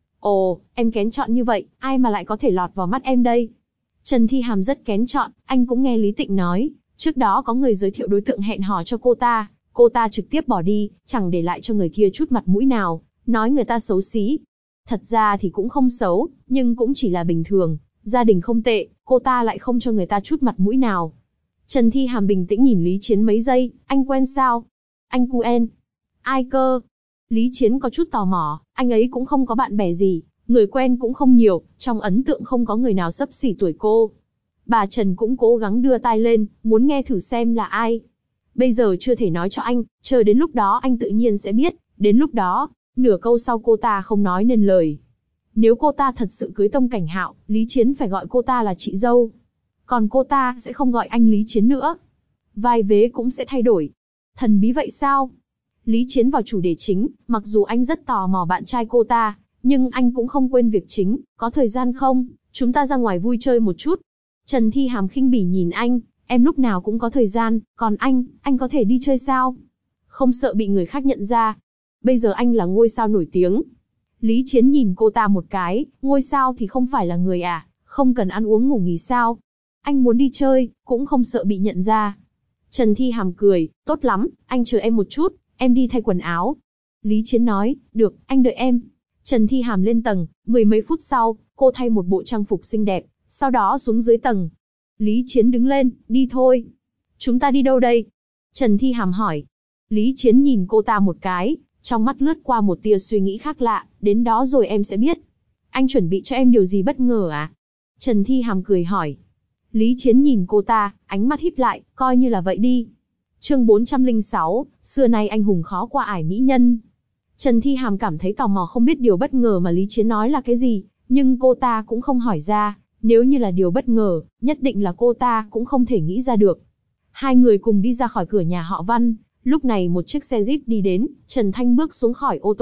Ồ, em kén chọn như vậy, ai mà lại có thể lọt vào mắt em đây? Trần Thi Hàm rất kén chọn, anh cũng nghe Lý Tịnh nói, trước đó có người giới thiệu đối tượng hẹn hò cho cô ta trực tiếp bỏ đi, chẳng để lại cho người kia chút mặt mũi nào, nói người ta xấu xí. Thật ra thì cũng không xấu, nhưng cũng chỉ là bình thường, gia đình không tệ, cô ta lại không cho người ta chút mặt mũi nào. Trần Thi Hàm bình tĩnh nhìn Lý Chiến mấy giây, anh quen sao? Anh quen? Ai cơ? Lý Chiến có chút tò mò, anh ấy cũng không có bạn bè gì, người quen cũng không nhiều, trong ấn tượng không có người nào xấp xỉ tuổi cô. Bà Trần cũng cố gắng đưa tai lên, muốn nghe thử xem là ai. Bây giờ chưa thể nói cho anh, chờ đến lúc đó anh tự nhiên sẽ biết, đến lúc đó, nửa câu sau cô ta không nói nên lời. Nếu cô ta thật sự cưới Tông Cảnh Hạo, Lý Chiến phải gọi cô ta là chị dâu. Còn cô ta sẽ không gọi anh Lý Chiến nữa. Vai vế cũng sẽ thay đổi. Thần bí vậy sao? Lý Chiến vào chủ đề chính, mặc dù anh rất tò mò bạn trai cô ta, nhưng anh cũng không quên việc chính, có thời gian không? Chúng ta ra ngoài vui chơi một chút. Trần Thi Hàm khinh bỉ nhìn anh, em lúc nào cũng có thời gian, còn anh có thể đi chơi sao? Không sợ bị người khác nhận ra. Bây giờ anh là ngôi sao nổi tiếng. Lý Chiến nhìn cô ta một cái, ngôi sao thì không phải là người à, không cần ăn uống ngủ nghỉ sao? Anh muốn đi chơi, cũng không sợ bị nhận ra. Trần Thi Hàm cười, tốt lắm, anh chờ em một chút, em đi thay quần áo. Lý Chiến nói, được, anh đợi em. Trần Thi Hàm lên tầng, 10 mấy phút sau, cô thay một bộ trang phục xinh đẹp, sau đó xuống dưới tầng. Lý Chiến đứng lên, đi thôi. Chúng ta đi đâu đây? Trần Thi Hàm hỏi. Lý Chiến nhìn cô ta một cái, trong mắt lướt qua một tia suy nghĩ khác lạ, đến đó rồi em sẽ biết. Anh chuẩn bị cho em điều gì bất ngờ à? Trần Thi Hàm cười hỏi. Lý Chiến nhìn cô ta, ánh mắt híp lại, coi như là vậy đi. Chương 406, xưa nay anh hùng khó qua ải mỹ nhân. Trần Thi Hàm cảm thấy tò mò không biết điều bất ngờ mà Lý Chiến nói là cái gì, nhưng cô ta cũng không hỏi ra, nếu như là điều bất ngờ, nhất định là cô ta cũng không thể nghĩ ra được. Hai người cùng đi ra khỏi cửa nhà họ Văn, lúc này một chiếc xe Jeep đi đến, Trần Thanh bước xuống khỏi ô tô,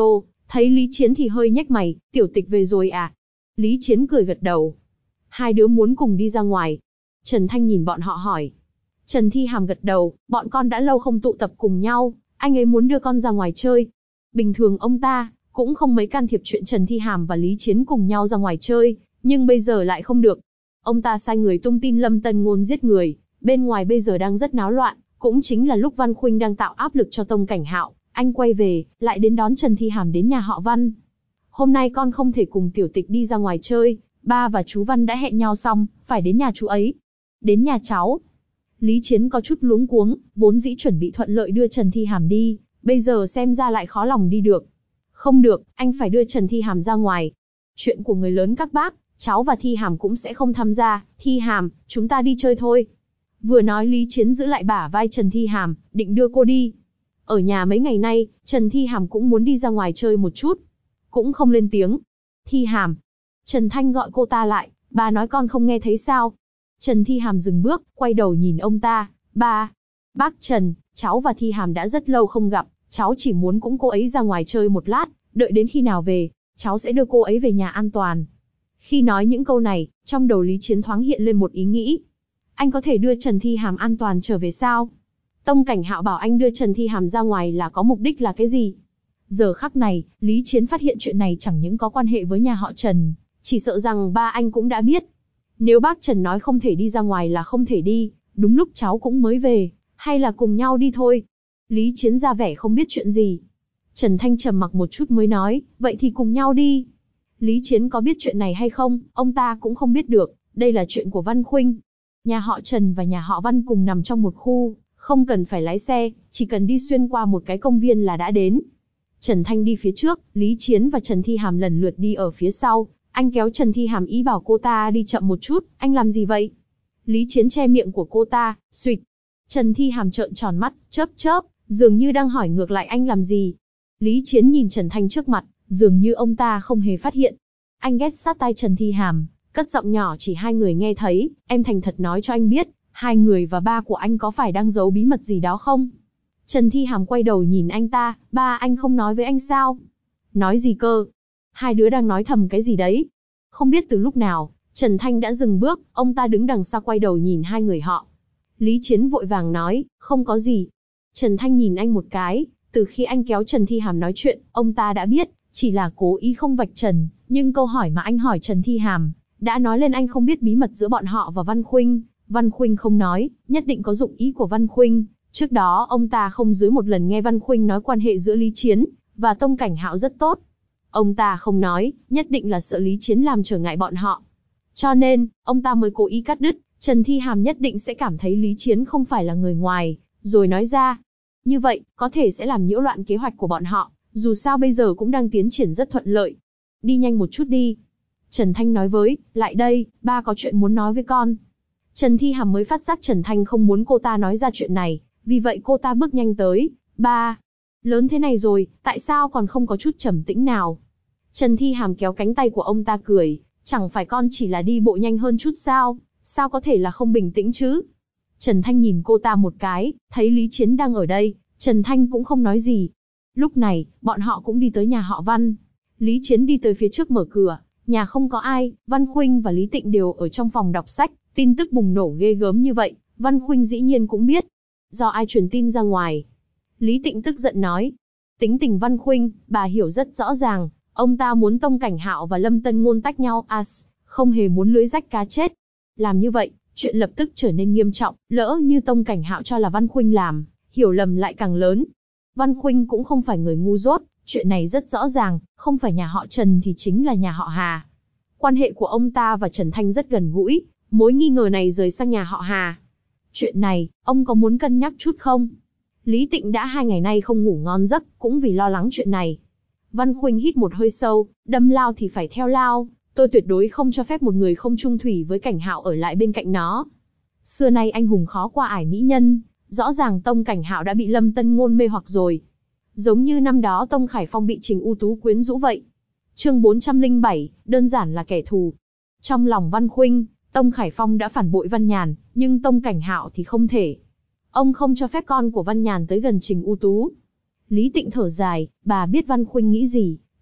Thấy Lý Chiến thì hơi nhếch mày, tiểu tịch về rồi à? Lý Chiến cười gật đầu. Hai đứa muốn cùng đi ra ngoài. Trần Thanh nhìn bọn họ hỏi. Trần Thi Hàm gật đầu, bọn con đã lâu không tụ tập cùng nhau, anh ấy muốn đưa con ra ngoài chơi. Bình thường ông ta cũng không mấy can thiệp chuyện Trần Thi Hàm và Lý Chiến cùng nhau ra ngoài chơi, nhưng bây giờ lại không được. Ông ta sai người tung tin Lâm Tân Ngôn giết người, bên ngoài bây giờ đang rất náo loạn, cũng chính là lúc Văn Khuynh đang tạo áp lực cho Tông Cảnh Hạo, anh quay về, lại đến đón Trần Thi Hàm đến nhà họ Văn. Hôm nay con không thể cùng tiểu tịch đi ra ngoài chơi, ba và chú Văn đã hẹn nhau xong, phải đến nhà chú ấy. Đến nhà cháu. Lý Chiến có chút luống cuống, vốn dĩ chuẩn bị thuận lợi đưa Trần Thi Hàm đi, bây giờ xem ra lại khó lòng đi được. Không được, anh phải đưa Trần Thi Hàm ra ngoài. Chuyện của người lớn các bác, cháu và Thi Hàm cũng sẽ không tham gia. Thi Hàm, chúng ta đi chơi thôi. Vừa nói Lý Chiến giữ lại bả vai Trần Thi Hàm, định đưa cô đi. Ở nhà mấy ngày nay, Trần Thi Hàm cũng muốn đi ra ngoài chơi một chút. Cũng không lên tiếng. Thi Hàm. Trần Thanh gọi cô ta lại, bà nói con không nghe thấy sao. Trần Thi Hàm dừng bước, quay đầu nhìn ông ta. Ba. Bác Trần, cháu và Thi Hàm đã rất lâu không gặp, cháu chỉ muốn cũng cô ấy ra ngoài chơi một lát, đợi đến khi nào về, cháu sẽ đưa cô ấy về nhà an toàn. Khi nói những câu này, trong đầu Lý Chiến thoáng hiện lên một ý nghĩ. Anh có thể đưa Trần Thi Hàm an toàn trở về sao? Tông Cảnh Hạo bảo anh đưa Trần Thi Hàm ra ngoài là có mục đích là cái gì? Giờ khắc này, Lý Chiến phát hiện chuyện này chẳng những có quan hệ với nhà họ Trần, chỉ sợ rằng ba anh cũng đã biết. Nếu bác Trần nói không thể đi ra ngoài là không thể đi, đúng lúc cháu cũng mới về, hay là cùng nhau đi thôi? Lý Chiến ra vẻ không biết chuyện gì. Trần Thanh trầm mặc một chút mới nói, vậy thì cùng nhau đi. Lý Chiến có biết chuyện này hay không, ông ta cũng không biết được, đây là chuyện của Văn Khuynh. Nhà họ Trần và nhà họ Văn cùng nằm trong một khu, không cần phải lái xe, chỉ cần đi xuyên qua một cái công viên là đã đến. Trần Thanh đi phía trước, Lý Chiến và Trần Thi Hàm lần lượt đi ở phía sau. Anh kéo Trần Thi Hàm ý bảo cô ta đi chậm một chút, anh làm gì vậy? Lý Chiến che miệng của cô ta, suỵt. Trần Thi Hàm trợn tròn mắt, chớp chớp, dường như đang hỏi ngược lại anh làm gì. Lý Chiến nhìn Trần Thanh trước mặt, dường như ông ta không hề phát hiện. Anh ghét sát tai Trần Thi Hàm, cất giọng nhỏ chỉ hai người nghe thấy, em thành thật nói cho anh biết, hai người và ba của anh có phải đang giấu bí mật gì đó không? Trần Thi Hàm quay đầu nhìn anh ta, ba anh không nói với anh sao? Nói gì cơ? Hai đứa đang nói thầm cái gì đấy? Không biết từ lúc nào, Trần Thanh đã dừng bước, ông ta đứng đằng xa quay đầu nhìn hai người họ. Lý Chiến vội vàng nói, không có gì. Trần Thanh nhìn anh một cái, từ khi anh kéo Trần Thi Hàm nói chuyện, ông ta đã biết, chỉ là cố ý không vạch trần, nhưng câu hỏi mà anh hỏi Trần Thi Hàm, đã nói lên anh không biết bí mật giữa bọn họ và Văn Khuynh. Văn Khuynh không nói, nhất định có dụng ý của Văn Khuynh. Trước đó ông ta không dưới một lần nghe Văn Khuynh nói quan hệ giữa Lý Chiến và Tông Cảnh Hạo rất tốt. Ông ta không nói, nhất định là sợ Lý Chiến làm trở ngại bọn họ. Cho nên, ông ta mới cố ý cắt đứt, Trần Thi Hàm nhất định sẽ cảm thấy Lý Chiến không phải là người ngoài, rồi nói ra. Như vậy, có thể sẽ làm nhiễu loạn kế hoạch của bọn họ, dù sao bây giờ cũng đang tiến triển rất thuận lợi. Đi nhanh một chút đi. Trần Thanh nói với, lại đây, ba có chuyện muốn nói với con. Trần Thi Hàm mới phát giác Trần Thanh không muốn cô ta nói ra chuyện này, vì vậy cô ta bước nhanh tới. Ba, lớn thế này rồi, tại sao còn không có chút trầm tĩnh nào? Trần Thi Hàm kéo cánh tay của ông ta cười, chẳng phải con chỉ là đi bộ nhanh hơn chút sao, sao có thể là không bình tĩnh chứ? Trần Thanh nhìn cô ta một cái, thấy Lý Chiến đang ở đây, Trần Thanh cũng không nói gì. Lúc này, bọn họ cũng đi tới nhà họ Văn. Lý Chiến đi tới phía trước mở cửa, nhà không có ai, Văn Khuynh và Lý Tịnh đều ở trong phòng đọc sách, tin tức bùng nổ ghê gớm như vậy, Văn Khuynh dĩ nhiên cũng biết. Do ai truyền tin ra ngoài? Lý Tịnh tức giận nói. Tính tình Văn Khuynh, bà hiểu rất rõ ràng, ông ta muốn Tông Cảnh Hạo và Lâm Tân Ngôn tách nhau, không hề muốn lưới rách cá chết. Làm như vậy, chuyện lập tức trở nên nghiêm trọng, lỡ như Tông Cảnh Hạo cho là Văn Khuynh làm, hiểu lầm lại càng lớn. Văn Khuynh cũng không phải người ngu dốt, chuyện này rất rõ ràng, không phải nhà họ Trần thì chính là nhà họ Hà. Quan hệ của ông ta và Trần Thanh rất gần gũi, mối nghi ngờ này rời sang nhà họ Hà. Chuyện này, ông có muốn cân nhắc chút không? Lý Tịnh đã 2 ngày nay không ngủ ngon giấc, cũng vì lo lắng chuyện này. Văn Khuynh hít một hơi sâu, đâm lao thì phải theo lao, tôi tuyệt đối không cho phép một người không chung thủy với Cảnh Hạo ở lại bên cạnh nó. Xưa nay anh hùng khó qua ải mỹ nhân, rõ ràng Tông Cảnh Hạo đã bị Lâm Tân Ngôn mê hoặc rồi. Giống như năm đó Tông Khải Phong bị Trình U Tú quyến rũ vậy. Chương 407, đơn giản là kẻ thù. Trong lòng Văn Khuynh, Tông Khải Phong đã phản bội Văn Nhàn, nhưng Tông Cảnh Hạo thì không thể. Ông không cho phép con của Văn Nhàn tới gần Trình U Tú. Lý Tịnh thở dài, bà biết Văn Khuynh nghĩ gì,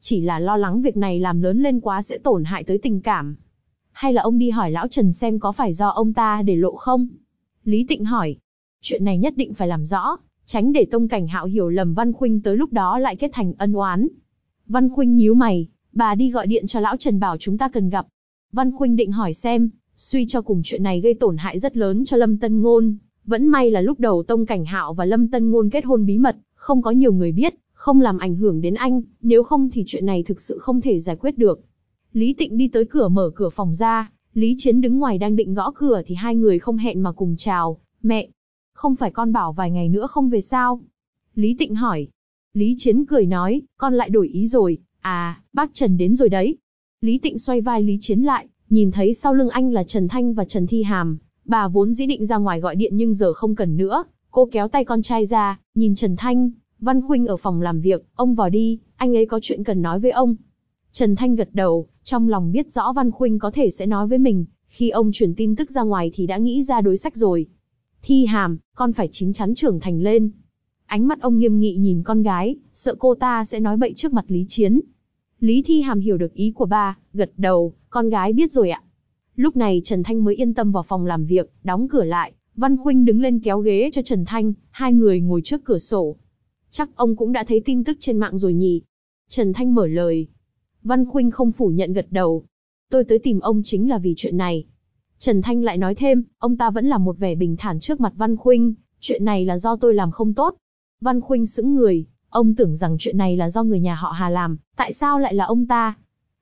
chỉ là lo lắng việc này làm lớn lên quá sẽ tổn hại tới tình cảm. Hay là ông đi hỏi lão Trần xem có phải do ông ta để lộ không? Lý Tịnh hỏi. Chuyện này nhất định phải làm rõ, tránh để Tông Cảnh Hạo hiểu lầm Văn Khuynh tới lúc đó lại kết thành ân oán. Văn Khuynh nhíu mày, bà đi gọi điện cho lão Trần bảo chúng ta cần gặp. Văn Khuynh định hỏi xem, suy cho cùng chuyện này gây tổn hại rất lớn cho Lâm Tân Ngôn. Vẫn may là lúc đầu Tông Cảnh Hạo và Lâm Tân Ngôn kết hôn bí mật, không có nhiều người biết, không làm ảnh hưởng đến anh, nếu không thì chuyện này thực sự không thể giải quyết được. Lý Tịnh đi tới cửa mở cửa phòng ra, Lý Chiến đứng ngoài đang định gõ cửa thì hai người không hẹn mà cùng chào. Mẹ, không phải con bảo vài ngày nữa không về sao? Lý Tịnh hỏi. Lý Chiến cười nói, con lại đổi ý rồi, à, bác Trần đến rồi đấy. Lý Tịnh xoay vai Lý Chiến lại, nhìn thấy sau lưng anh là Trần Thanh và Trần Thi Hàm. Bà vốn dĩ định ra ngoài gọi điện nhưng giờ không cần nữa, cô kéo tay con trai ra, nhìn Trần Thanh, Văn Khuynh ở phòng làm việc, ông vào đi, anh ấy có chuyện cần nói với ông. Trần Thanh gật đầu, trong lòng biết rõ Văn Khuynh có thể sẽ nói với mình, khi ông truyền tin tức ra ngoài thì đã nghĩ ra đối sách rồi. Thi Hàm, con phải chín chắn trưởng thành lên. Ánh mắt ông nghiêm nghị nhìn con gái, sợ cô ta sẽ nói bậy trước mặt Lý Chiến. Lý Thi Hàm hiểu được ý của ba, gật đầu, con gái biết rồi ạ. Lúc này Trần Thanh mới yên tâm vào phòng làm việc, đóng cửa lại, Văn Khuynh đứng lên kéo ghế cho Trần Thanh, hai người ngồi trước cửa sổ. Chắc ông cũng đã thấy tin tức trên mạng rồi nhỉ? Trần Thanh mở lời. Văn Khuynh không phủ nhận gật đầu. Tôi tới tìm ông chính là vì chuyện này. Trần Thanh lại nói thêm, ông ta vẫn là một vẻ bình thản trước mặt Văn Khuynh, chuyện này là do tôi làm không tốt. Văn Khuynh sững người, ông tưởng rằng chuyện này là do người nhà họ Hà làm, tại sao lại là ông ta?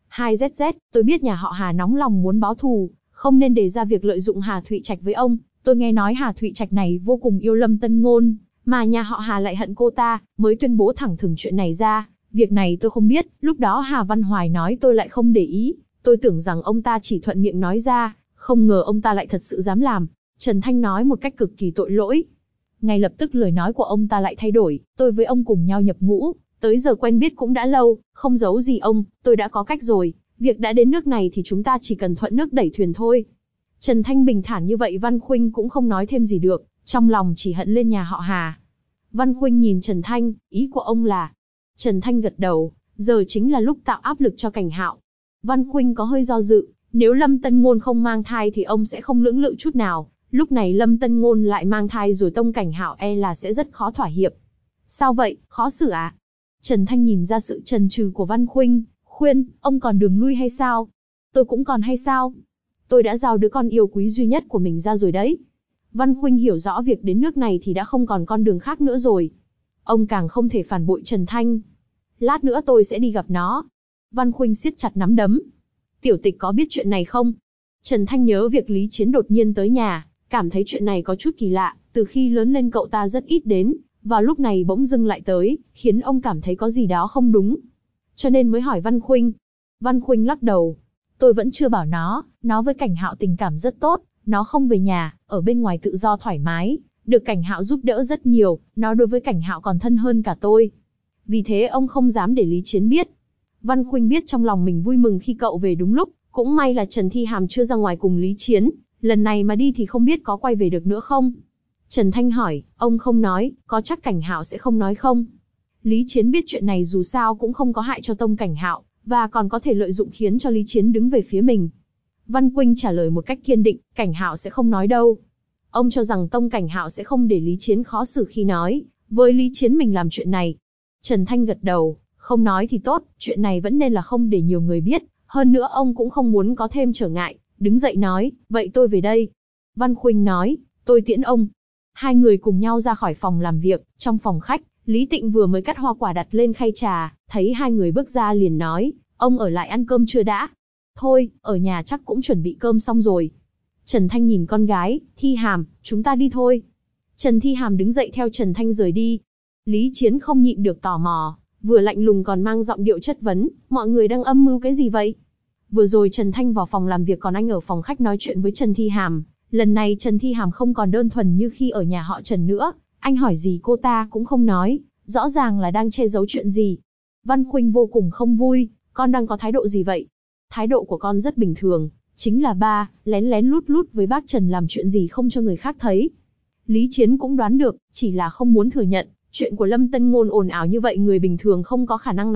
2ZZ, tôi biết nhà họ Hà nóng lòng muốn báo thù, không nên đề ra việc lợi dụng Hà Thụy Trạch với ông. Tôi nghe nói Hà Thụy Trạch này vô cùng yêu Lâm Tân Ngôn, mà nhà họ Hà lại hận cô ta, mới tuyên bố thẳng thừng chuyện này ra. Việc này tôi không biết, lúc đó Hà Văn Hoài nói tôi lại không để ý, tôi tưởng rằng ông ta chỉ thuận miệng nói ra, không ngờ ông ta lại thật sự dám làm. Trần Thanh nói một cách cực kỳ tội lỗi. Ngay lập tức lời nói của ông ta lại thay đổi, tôi với ông cùng nhau nhập ngũ, tới giờ quen biết cũng đã lâu, không giấu gì ông, tôi đã có cách rồi, việc đã đến nước này thì chúng ta chỉ cần thuận nước đẩy thuyền thôi. Trần Thanh bình thản như vậy Văn Khuynh cũng không nói thêm gì được, trong lòng chỉ hận lên nhà họ Hà. Văn Khuynh nhìn Trần Thanh, ý của ông là... Trần Thanh gật đầu, giờ chính là lúc tạo áp lực cho Cảnh Hạo. Văn Khuynh có hơi do dự, nếu Lâm Tân Ngôn không mang thai thì ông sẽ không lưỡng lự chút nào, lúc này Lâm Tân Ngôn lại mang thai rồi Tông Cảnh Hạo e là sẽ rất khó thỏa hiệp. Sao vậy, khó xử à? Trần Thanh nhìn ra sự chần chừ của Văn Khuynh, khuyên, ông còn đường lui hay sao? Tôi cũng còn hay sao? Tôi đã giao đứa con yêu quý duy nhất của mình ra rồi đấy. Văn Khuynh hiểu rõ việc đến nước này thì đã không còn con đường khác nữa rồi. Ông càng không thể phản bội Trần Thanh. Lát nữa tôi sẽ đi gặp nó. Văn Khuynh siết chặt nắm đấm. Tiểu Tịch có biết chuyện này không? Trần Thanh nhớ việc Lý Chiến đột nhiên tới nhà, cảm thấy chuyện này có chút kỳ lạ, từ khi lớn lên cậu ta rất ít đến, vào lúc này bỗng dưng lại tới, khiến ông cảm thấy có gì đó không đúng. Cho nên mới hỏi Văn Khuynh. Văn Khuynh lắc đầu. Tôi vẫn chưa bảo nó với Cảnh Hạo tình cảm rất tốt, nó không về nhà, ở bên ngoài tự do thoải mái, được Cảnh Hạo giúp đỡ rất nhiều, nó đối với Cảnh Hạo còn thân hơn cả tôi. Vì thế ông không dám để Lý Chiến biết. Văn Khuynh biết trong lòng mình vui mừng khi cậu về đúng lúc, cũng may là Trần Thi Hàm chưa ra ngoài cùng Lý Chiến, lần này mà đi thì không biết có quay về được nữa không. Trần Thanh hỏi, ông không nói, có chắc Cảnh Hạo sẽ không nói không? Lý Chiến biết chuyện này dù sao cũng không có hại cho Tông Cảnh Hạo, và còn có thể lợi dụng khiến cho Lý Chiến đứng về phía mình. Văn Khuynh trả lời một cách kiên định, Cảnh Hạo sẽ không nói đâu. Ông cho rằng Tông Cảnh Hạo sẽ không để Lý Chiến khó xử khi nói với Lý Chiến mình làm chuyện này. Trần Thanh gật đầu, không nói thì tốt, chuyện này vẫn nên là không để nhiều người biết, hơn nữa ông cũng không muốn có thêm trở ngại, đứng dậy nói, vậy tôi về đây. Văn Khuynh nói, tôi tiễn ông. Hai người cùng nhau ra khỏi phòng làm việc, trong phòng khách, Lý Tịnh vừa mới cắt hoa quả đặt lên khay trà, thấy hai người bước ra liền nói, ông ở lại ăn cơm chưa đã? Thôi, ở nhà chắc cũng chuẩn bị cơm xong rồi. Trần Thanh nhìn con gái, Thi Hàm, chúng ta đi thôi. Trần Thi Hàm đứng dậy theo Trần Thanh rời đi. Lý Chiến không nhịn được tò mò, vừa lạnh lùng còn mang giọng điệu chất vấn, mọi người đang âm mưu cái gì vậy? Vừa rồi Trần Thanh vào phòng làm việc còn anh ở phòng khách nói chuyện với Trần Thi Hàm, lần này Trần Thi Hàm không còn đơn thuần như khi ở nhà họ Trần nữa, anh hỏi gì cô ta cũng không nói, rõ ràng là đang che giấu chuyện gì. Văn Khuynh vô cùng không vui, con đang có thái độ gì vậy? Thái độ của con rất bình thường, chính là ba, lén lén lút lút với bác Trần làm chuyện gì không cho người khác thấy. Lý Chiến cũng đoán được, chỉ là không muốn thừa nhận, chuyện của Lâm Tân Ngôn ồn ào như vậy người bình thường không có khả năng này,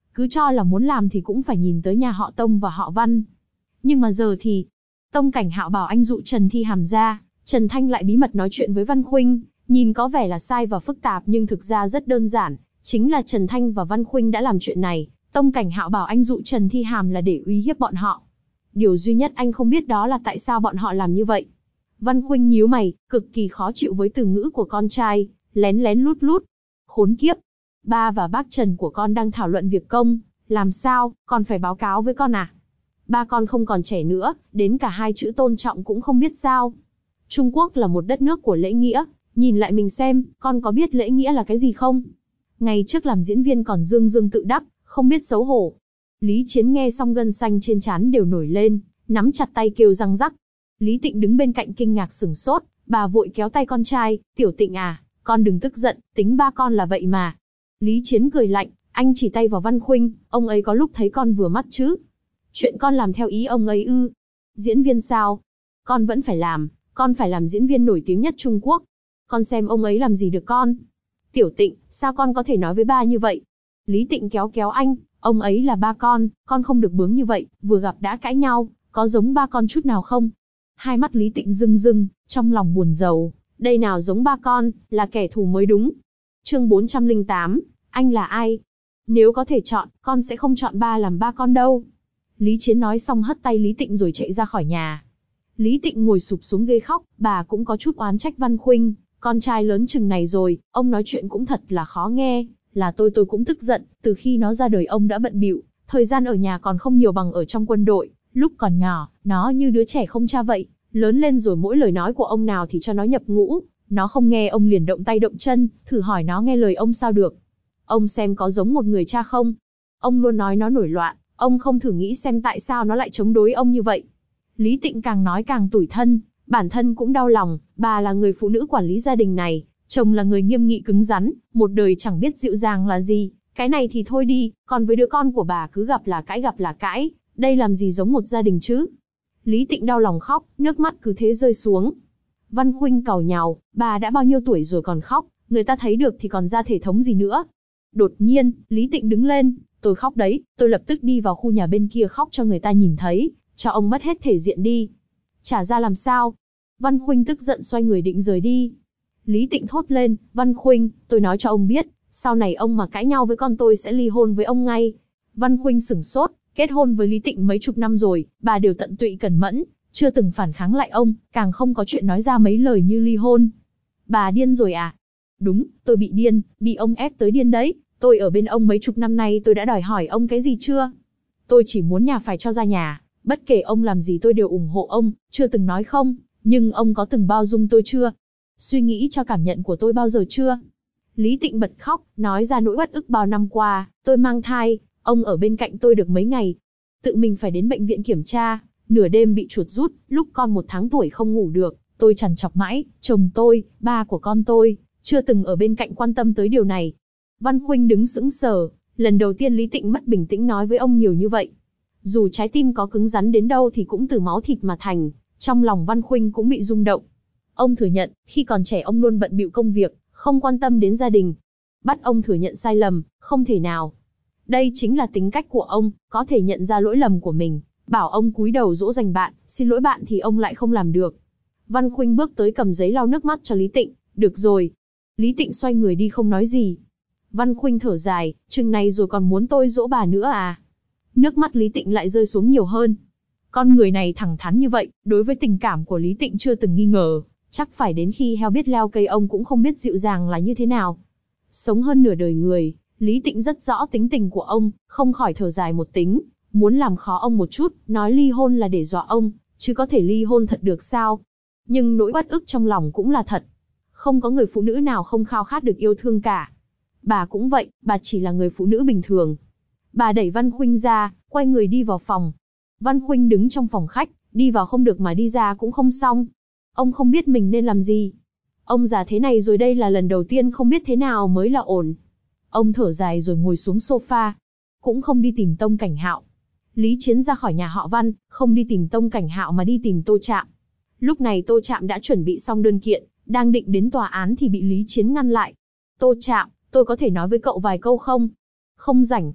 cứ cho là muốn làm thì cũng phải nhìn tới nhà họ Tông và họ Văn. Nhưng mà giờ thì, Tông Cảnh Hạo bảo anh dụ Trần Thi Hàm ra, Trần Thanh lại bí mật nói chuyện với Văn Khuynh, nhìn có vẻ là sai và phức tạp nhưng thực ra rất đơn giản, chính là Trần Thanh và Văn Khuynh đã làm chuyện này, Tông Cảnh Hạo bảo anh dụ Trần Thi Hàm là để uy hiếp bọn họ. Điều duy nhất anh không biết đó là tại sao bọn họ làm như vậy. Văn Khuynh nhíu mày, cực kỳ khó chịu với từ ngữ của con trai, lén lén lút lút. Khốn kiếp, ba và bác Trần của con đang thảo luận việc công, làm sao, con phải báo cáo với con à? Ba con không còn trẻ nữa, đến cả hai chữ tôn trọng cũng không biết sao. Trung Quốc là một đất nước của lễ nghĩa, nhìn lại mình xem, con có biết lễ nghĩa là cái gì không? Ngày trước làm diễn viên còn dương dương tự đắc, không biết xấu hổ. Lý Chiến nghe xong gân xanh trên trán đều nổi lên, nắm chặt tay kêu răng rắc. Lý Tịnh đứng bên cạnh kinh ngạc sửng sốt, bà vội kéo tay con trai, Tiểu Tịnh à, con đừng tức giận, tính ba con là vậy mà. Lý Chiến cười lạnh, anh chỉ tay vào Văn Khuynh, ông ấy có lúc thấy con vừa mắt chứ. Chuyện con làm theo ý ông ấy ư? Diễn viên sao? Con vẫn phải làm, con phải làm diễn viên nổi tiếng nhất Trung Quốc. Con xem ông ấy làm gì được con. Tiểu Tịnh, sao con có thể nói với ba như vậy? Lý Tịnh kéo kéo anh, ông ấy là ba con không được bướng như vậy, vừa gặp đã cãi nhau, có giống ba con chút nào không? Hai mắt Lý Tịnh rưng rưng, trong lòng buồn rầu, đây nào giống ba con, là kẻ thù mới đúng. Chương 408, anh là ai? Nếu có thể chọn, con sẽ không chọn ba làm ba con đâu. Lý Chiến nói xong hất tay Lý Tịnh rồi chạy ra khỏi nhà. Lý Tịnh ngồi sụp xuống ghế khóc, bà cũng có chút oán trách Văn Khuynh, con trai lớn chừng này rồi, ông nói chuyện cũng thật là khó nghe, là tôi cũng tức giận, từ khi nó ra đời ông đã bận bịu, thời gian ở nhà còn không nhiều bằng ở trong quân đội, lúc còn nhỏ, nó như đứa trẻ không cha vậy, lớn lên rồi mỗi lời nói của ông nào thì cho nó nhập ngũ, nó không nghe ông liền động tay động chân, thử hỏi nó nghe lời ông sao được. Ông xem có giống một người cha không? Ông luôn nói nó nổi loạn, ông không thử nghĩ xem tại sao nó lại chống đối ông như vậy. Lý Tịnh càng nói càng tủi thân, bản thân cũng đau lòng, bà là người phụ nữ quản lý gia đình này, chồng là người nghiêm nghị cứng rắn, một đời chẳng biết dịu dàng là gì, cái này thì thôi đi, còn với đứa con của bà cứ gặp là cãi, đây làm gì giống một gia đình chứ. Lý Tịnh đau lòng khóc, nước mắt cứ thế rơi xuống. Văn Khuynh càu nhàu, bà đã bao nhiêu tuổi rồi còn khóc, người ta thấy được thì còn ra thể thống gì nữa. Đột nhiên, Lý Tịnh đứng lên, tôi khóc đấy, tôi lập tức đi vào khu nhà bên kia khóc cho người ta nhìn thấy, cho ông mất hết thể diện đi. Trả ra làm sao? Văn Khuynh tức giận xoay người định rời đi. Lý Tịnh thốt lên, Văn Khuynh, tôi nói cho ông biết, sau này ông mà cãi nhau với con tôi sẽ ly hôn với ông ngay. Văn Khuynh sửng sốt, kết hôn với Lý Tịnh mấy chục năm rồi, bà đều tận tụy cẩn mẫn, chưa từng phản kháng lại ông, càng không có chuyện nói ra mấy lời như ly hôn. Bà điên rồi à? Đúng, tôi bị điên, bị ông ép tới điên đấy, tôi ở bên ông mấy chục năm nay tôi đã đòi hỏi ông cái gì chưa? Tôi chỉ muốn nhà phải cho ra nhà, bất kể ông làm gì tôi đều ủng hộ ông, chưa từng nói không, nhưng ông có từng bao dung tôi chưa? Suy nghĩ cho cảm nhận của tôi bao giờ chưa? Lý Tịnh bật khóc, nói ra nỗi uất ức bao năm qua, tôi mang thai, ông ở bên cạnh tôi được mấy ngày. Tự mình phải đến bệnh viện kiểm tra, nửa đêm bị chuột rút, lúc con 1 tháng tuổi không ngủ được, tôi trằn trọc mãi, chồng tôi, ba của con tôi, chưa từng ở bên cạnh quan tâm tới điều này. Văn Khuynh đứng sững sờ, lần đầu tiên Lý Tịnh mất bình tĩnh nói với ông nhiều như vậy. Dù trái tim có cứng rắn đến đâu thì cũng từ máu thịt mà thành, trong lòng Văn Khuynh cũng bị rung động. Ông thừa nhận, khi còn trẻ ông luôn bận bịu công việc, không quan tâm đến gia đình. Bắt ông thừa nhận sai lầm, không thể nào. Đây chính là tính cách của ông, có thể nhận ra lỗi lầm của mình, bảo ông cúi đầu dỗ dành bạn, xin lỗi bạn thì ông lại không làm được. Văn Khuynh bước tới cầm giấy lau nước mắt cho Lý Tịnh, được rồi. Lý Tịnh xoay người đi không nói gì. Văn Khuynh thở dài, chừng này rồi còn muốn tôi dỗ bà nữa à? Nước mắt Lý Tịnh lại rơi xuống nhiều hơn. Con người này thẳng thắn như vậy, đối với tình cảm của Lý Tịnh chưa từng nghi ngờ, chắc phải đến khi heo biết leo cây ông cũng không biết dịu dàng là như thế nào. Sống hơn nửa đời người, Lý Tịnh rất rõ tính tình của ông, không khỏi thở dài một tính, muốn làm khó ông một chút, nói ly hôn là để dọa ông, chứ có thể ly hôn thật được sao? Nhưng nỗi uất ức trong lòng cũng là thật. Không có người phụ nữ nào không khao khát được yêu thương cả. Bà cũng vậy, bà chỉ là người phụ nữ bình thường. Bà đẩy Văn Khuynh ra, quay người đi vào phòng. Văn Khuynh đứng trong phòng khách, đi vào không được mà đi ra cũng không xong. Ông không biết mình nên làm gì. Ông già thế này rồi, đây là lần đầu tiên không biết thế nào mới là ổn. Ông thở dài rồi ngồi xuống sofa. Cũng không đi tìm Tông Cảnh Hạo. Lý Chiến ra khỏi nhà họ Văn, không đi tìm Tông Cảnh Hạo mà đi tìm Tô Trạm. Lúc này Tô Trạm đã chuẩn bị xong đơn kiện, đang định đến tòa án thì bị Lý Chiến ngăn lại. Tô Trạm, tôi có thể nói với cậu vài câu không? Không rảnh.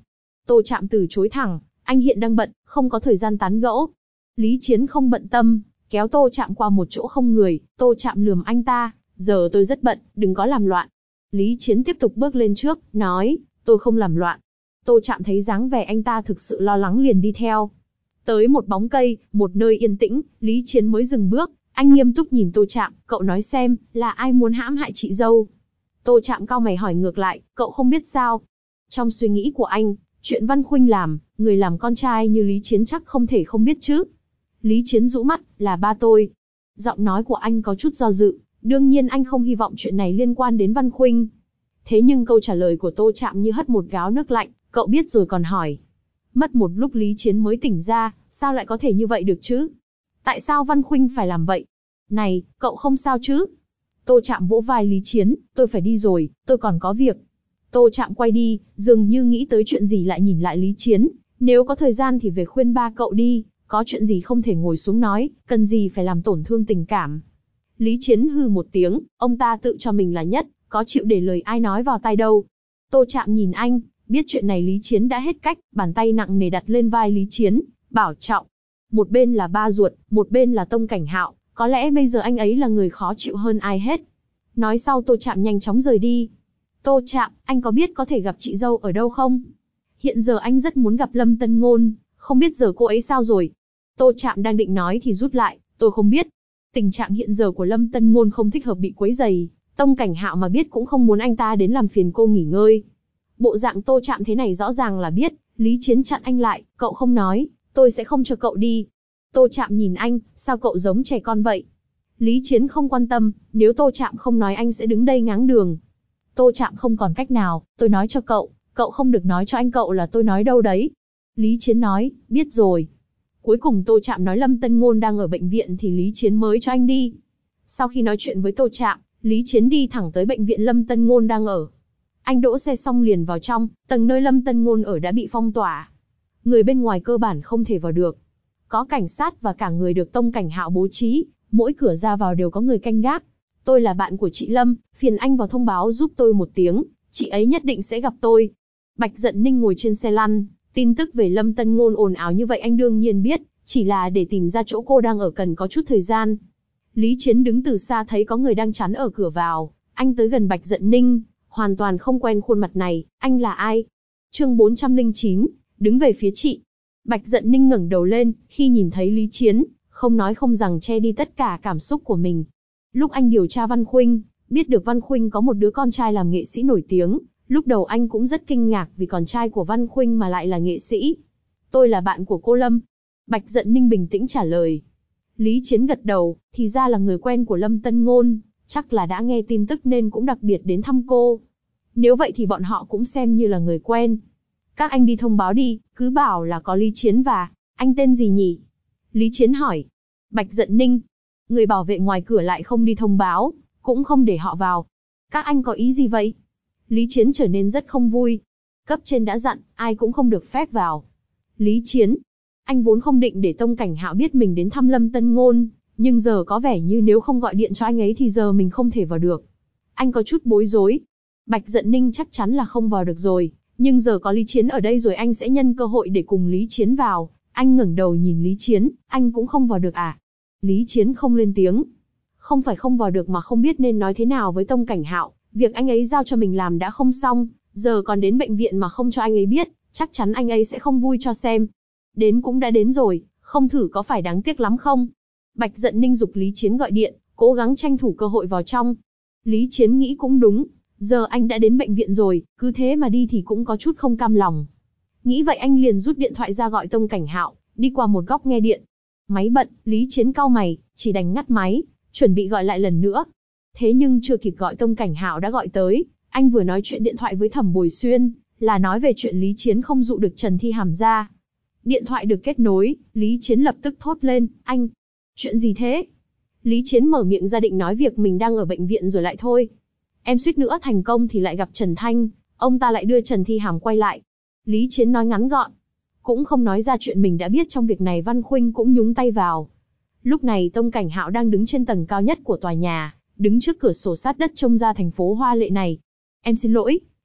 Tô Trạm từ chối thẳng, anh hiện đang bận, không có thời gian tán gẫu. Lý Chiến không bận tâm, kéo Tô Trạm qua một chỗ không người, Tô Trạm lườm anh ta, giờ tôi rất bận, đừng có làm loạn. Lý Chiến tiếp tục bước lên trước, nói, tôi không làm loạn. Tô Trạm thấy dáng vẻ anh ta thực sự lo lắng liền đi theo. Tới một bóng cây, một nơi yên tĩnh, Lý Chiến mới dừng bước, anh nghiêm túc nhìn Tô Trạm, cậu nói xem, là ai muốn hãm hại chị dâu? Tô Trạm cau mày hỏi ngược lại, cậu không biết sao? Trong suy nghĩ của anh, chuyện Văn Khuynh làm, người làm con trai như Lý Chiến chắc không thể không biết chứ. Lý Chiến rũ mắt, là ba tôi. Giọng nói của anh có chút do dự, đương nhiên anh không hy vọng chuyện này liên quan đến Văn Khuynh. Thế nhưng câu trả lời của Tô Trạm như hất một gáo nước lạnh, cậu biết rồi còn hỏi. Mất một lúc Lý Chiến mới tỉnh ra, sao lại có thể như vậy được chứ? Tại sao Văn Khuynh phải làm vậy? Này, cậu không sao chứ? Tô Trạm vỗ vai Lý Chiến, tôi phải đi rồi, tôi còn có việc. Tô Trạm quay đi, dường như nghĩ tới chuyện gì lại nhìn lại Lý Chiến, nếu có thời gian thì về khuyên ba cậu đi, có chuyện gì không thể ngồi xuống nói, cần gì phải làm tổn thương tình cảm. Lý Chiến hừ một tiếng, ông ta tự cho mình là nhất, có chịu để lời ai nói vào tai đâu. Tô Trạm nhìn anh, biết chuyện này Lý Chiến đã hết cách, bàn tay nặng nề đặt lên vai Lý Chiến, bảo trọng. Một bên là ba ruột, một bên là Tông Cảnh Hạo, có lẽ bây giờ anh ấy là người khó chịu hơn ai hết. Nói sau Tô Trạm nhanh chóng rời đi. Tô Trạm, anh có biết có thể gặp chị dâu ở đâu không? Hiện giờ anh rất muốn gặp Lâm Tân Ngôn, không biết giờ cô ấy sao rồi? Tô Trạm đang định nói thì rút lại, tôi không biết. Tình trạng hiện giờ của Lâm Tân Ngôn không thích hợp bị quấy rầy, Tông Cảnh Hạo mà biết cũng không muốn anh ta đến làm phiền cô nghỉ ngơi. Bộ dạng Tô Trạm thế này rõ ràng là biết, Lý Chiến chặn anh lại, cậu không nói, tôi sẽ không cho cậu đi. Tô Trạm nhìn anh, sao cậu giống trẻ con vậy? Lý Chiến không quan tâm, nếu Tô Trạm không nói anh sẽ đứng đây ngáng đường. Tô Trạm không còn cách nào, tôi nói cho cậu không được nói cho anh cậu là tôi nói đâu đấy. Lý Chiến nói, biết rồi. Cuối cùng Tô Trạm nói Lâm Tân Ngôn đang ở bệnh viện thì Lý Chiến mới cho anh đi. Sau khi nói chuyện với Tô Trạm, Lý Chiến đi thẳng tới bệnh viện Lâm Tân Ngôn đang ở. Anh đỗ xe xong liền vào trong, tầng nơi Lâm Tân Ngôn ở đã bị phong tỏa. Người bên ngoài cơ bản không thể vào được. Có cảnh sát và cả người được Tông Cảnh Hạo bố trí, mỗi cửa ra vào đều có người canh gác. Tôi là bạn của chị Lâm, phiền anh vào thông báo giúp tôi một tiếng, chị ấy nhất định sẽ gặp tôi. Bạch Dận Ninh ngồi trên xe lăn, tin tức về Lâm Tân Ngôn ồn ào như vậy anh đương nhiên biết, chỉ là để tìm ra chỗ cô đang ở cần có chút thời gian. Lý Chiến đứng từ xa thấy có người đang chắn ở cửa vào, anh tới gần Bạch Dận Ninh, hoàn toàn không quen khuôn mặt này, anh là ai? Chương 409, đứng về phía chị. Bạch Dận Ninh ngẩng đầu lên, khi nhìn thấy Lý Chiến, không nói không rằng che đi tất cả cảm xúc của mình. Lúc anh điều tra Văn Khuynh, biết được Văn Khuynh có một đứa con trai làm nghệ sĩ nổi tiếng, lúc đầu anh cũng rất kinh ngạc vì con trai của Văn Khuynh mà lại là nghệ sĩ. Tôi là bạn của cô Lâm. Bạch Dận Ninh bình tĩnh trả lời. Lý Chiến gật đầu, thì ra là người quen của Lâm Tân Ngôn, chắc là đã nghe tin tức nên cũng đặc biệt đến thăm cô. Nếu vậy thì bọn họ cũng xem như là người quen. Các anh đi thông báo đi, cứ bảo là có Lý Chiến và, anh tên gì nhỉ? Lý Chiến hỏi. Bạch Dận Ninh. Người bảo vệ ngoài cửa lại không đi thông báo, cũng không để họ vào. Các anh có ý gì vậy? Lý Chiến trở nên rất không vui. Cấp trên đã dặn, ai cũng không được phép vào. Lý Chiến. Anh vốn không định để Tông Cảnh Hạo biết mình đến thăm Lâm Tân Ngôn, nhưng giờ có vẻ như nếu không gọi điện cho anh ấy thì giờ mình không thể vào được. Anh có chút bối rối. Bạch Dận Ninh chắc chắn là không vào được rồi, nhưng giờ có Lý Chiến ở đây rồi anh sẽ nhân cơ hội để cùng Lý Chiến vào. Anh ngẩng đầu nhìn Lý Chiến, anh cũng không vào được à? Lý Chiến không lên tiếng. Không phải không vào được mà không biết nên nói thế nào với Tông Cảnh Hạo, việc anh ấy giao cho mình làm đã không xong, giờ còn đến bệnh viện mà không cho anh ấy biết, chắc chắn anh ấy sẽ không vui cho xem. Đến cũng đã đến rồi, không thử có phải đáng tiếc lắm không? Bạch Dận Ninh giục Lý Chiến gọi điện, cố gắng tranh thủ cơ hội vào trong. Lý Chiến nghĩ cũng đúng, giờ anh đã đến bệnh viện rồi, cứ thế mà đi thì cũng có chút không cam lòng. Nghĩ vậy anh liền rút điện thoại ra gọi Tông Cảnh Hạo, đi qua một góc nghe điện. Máy bận, Lý Chiến cau mày, chỉ đành ngắt máy, chuẩn bị gọi lại lần nữa. Thế nhưng chưa kịp gọi Tông Cảnh Hạo đã gọi tới, anh vừa nói chuyện điện thoại với Thẩm Bồi Xuyên, là nói về chuyện Lý Chiến không dụ được Trần Thi Hàm ra. Điện thoại được kết nối, Lý Chiến lập tức thốt lên, anh, chuyện gì thế? Lý Chiến mở miệng ra định nói việc mình đang ở bệnh viện rồi lại thôi. Em suýt nữa thành công thì lại gặp Trần Thanh, ông ta lại đưa Trần Thi Hàm quay lại. Lý Chiến nói ngắn gọn, cũng không nói ra chuyện mình đã biết trong việc này. Văn Khuynh cũng nhúng tay vào. Lúc này Tông Cảnh Hạo đang đứng trên tầng cao nhất của tòa nhà, đứng trước cửa sổ sát đất trông ra thành phố hoa lệ này. Em xin lỗi.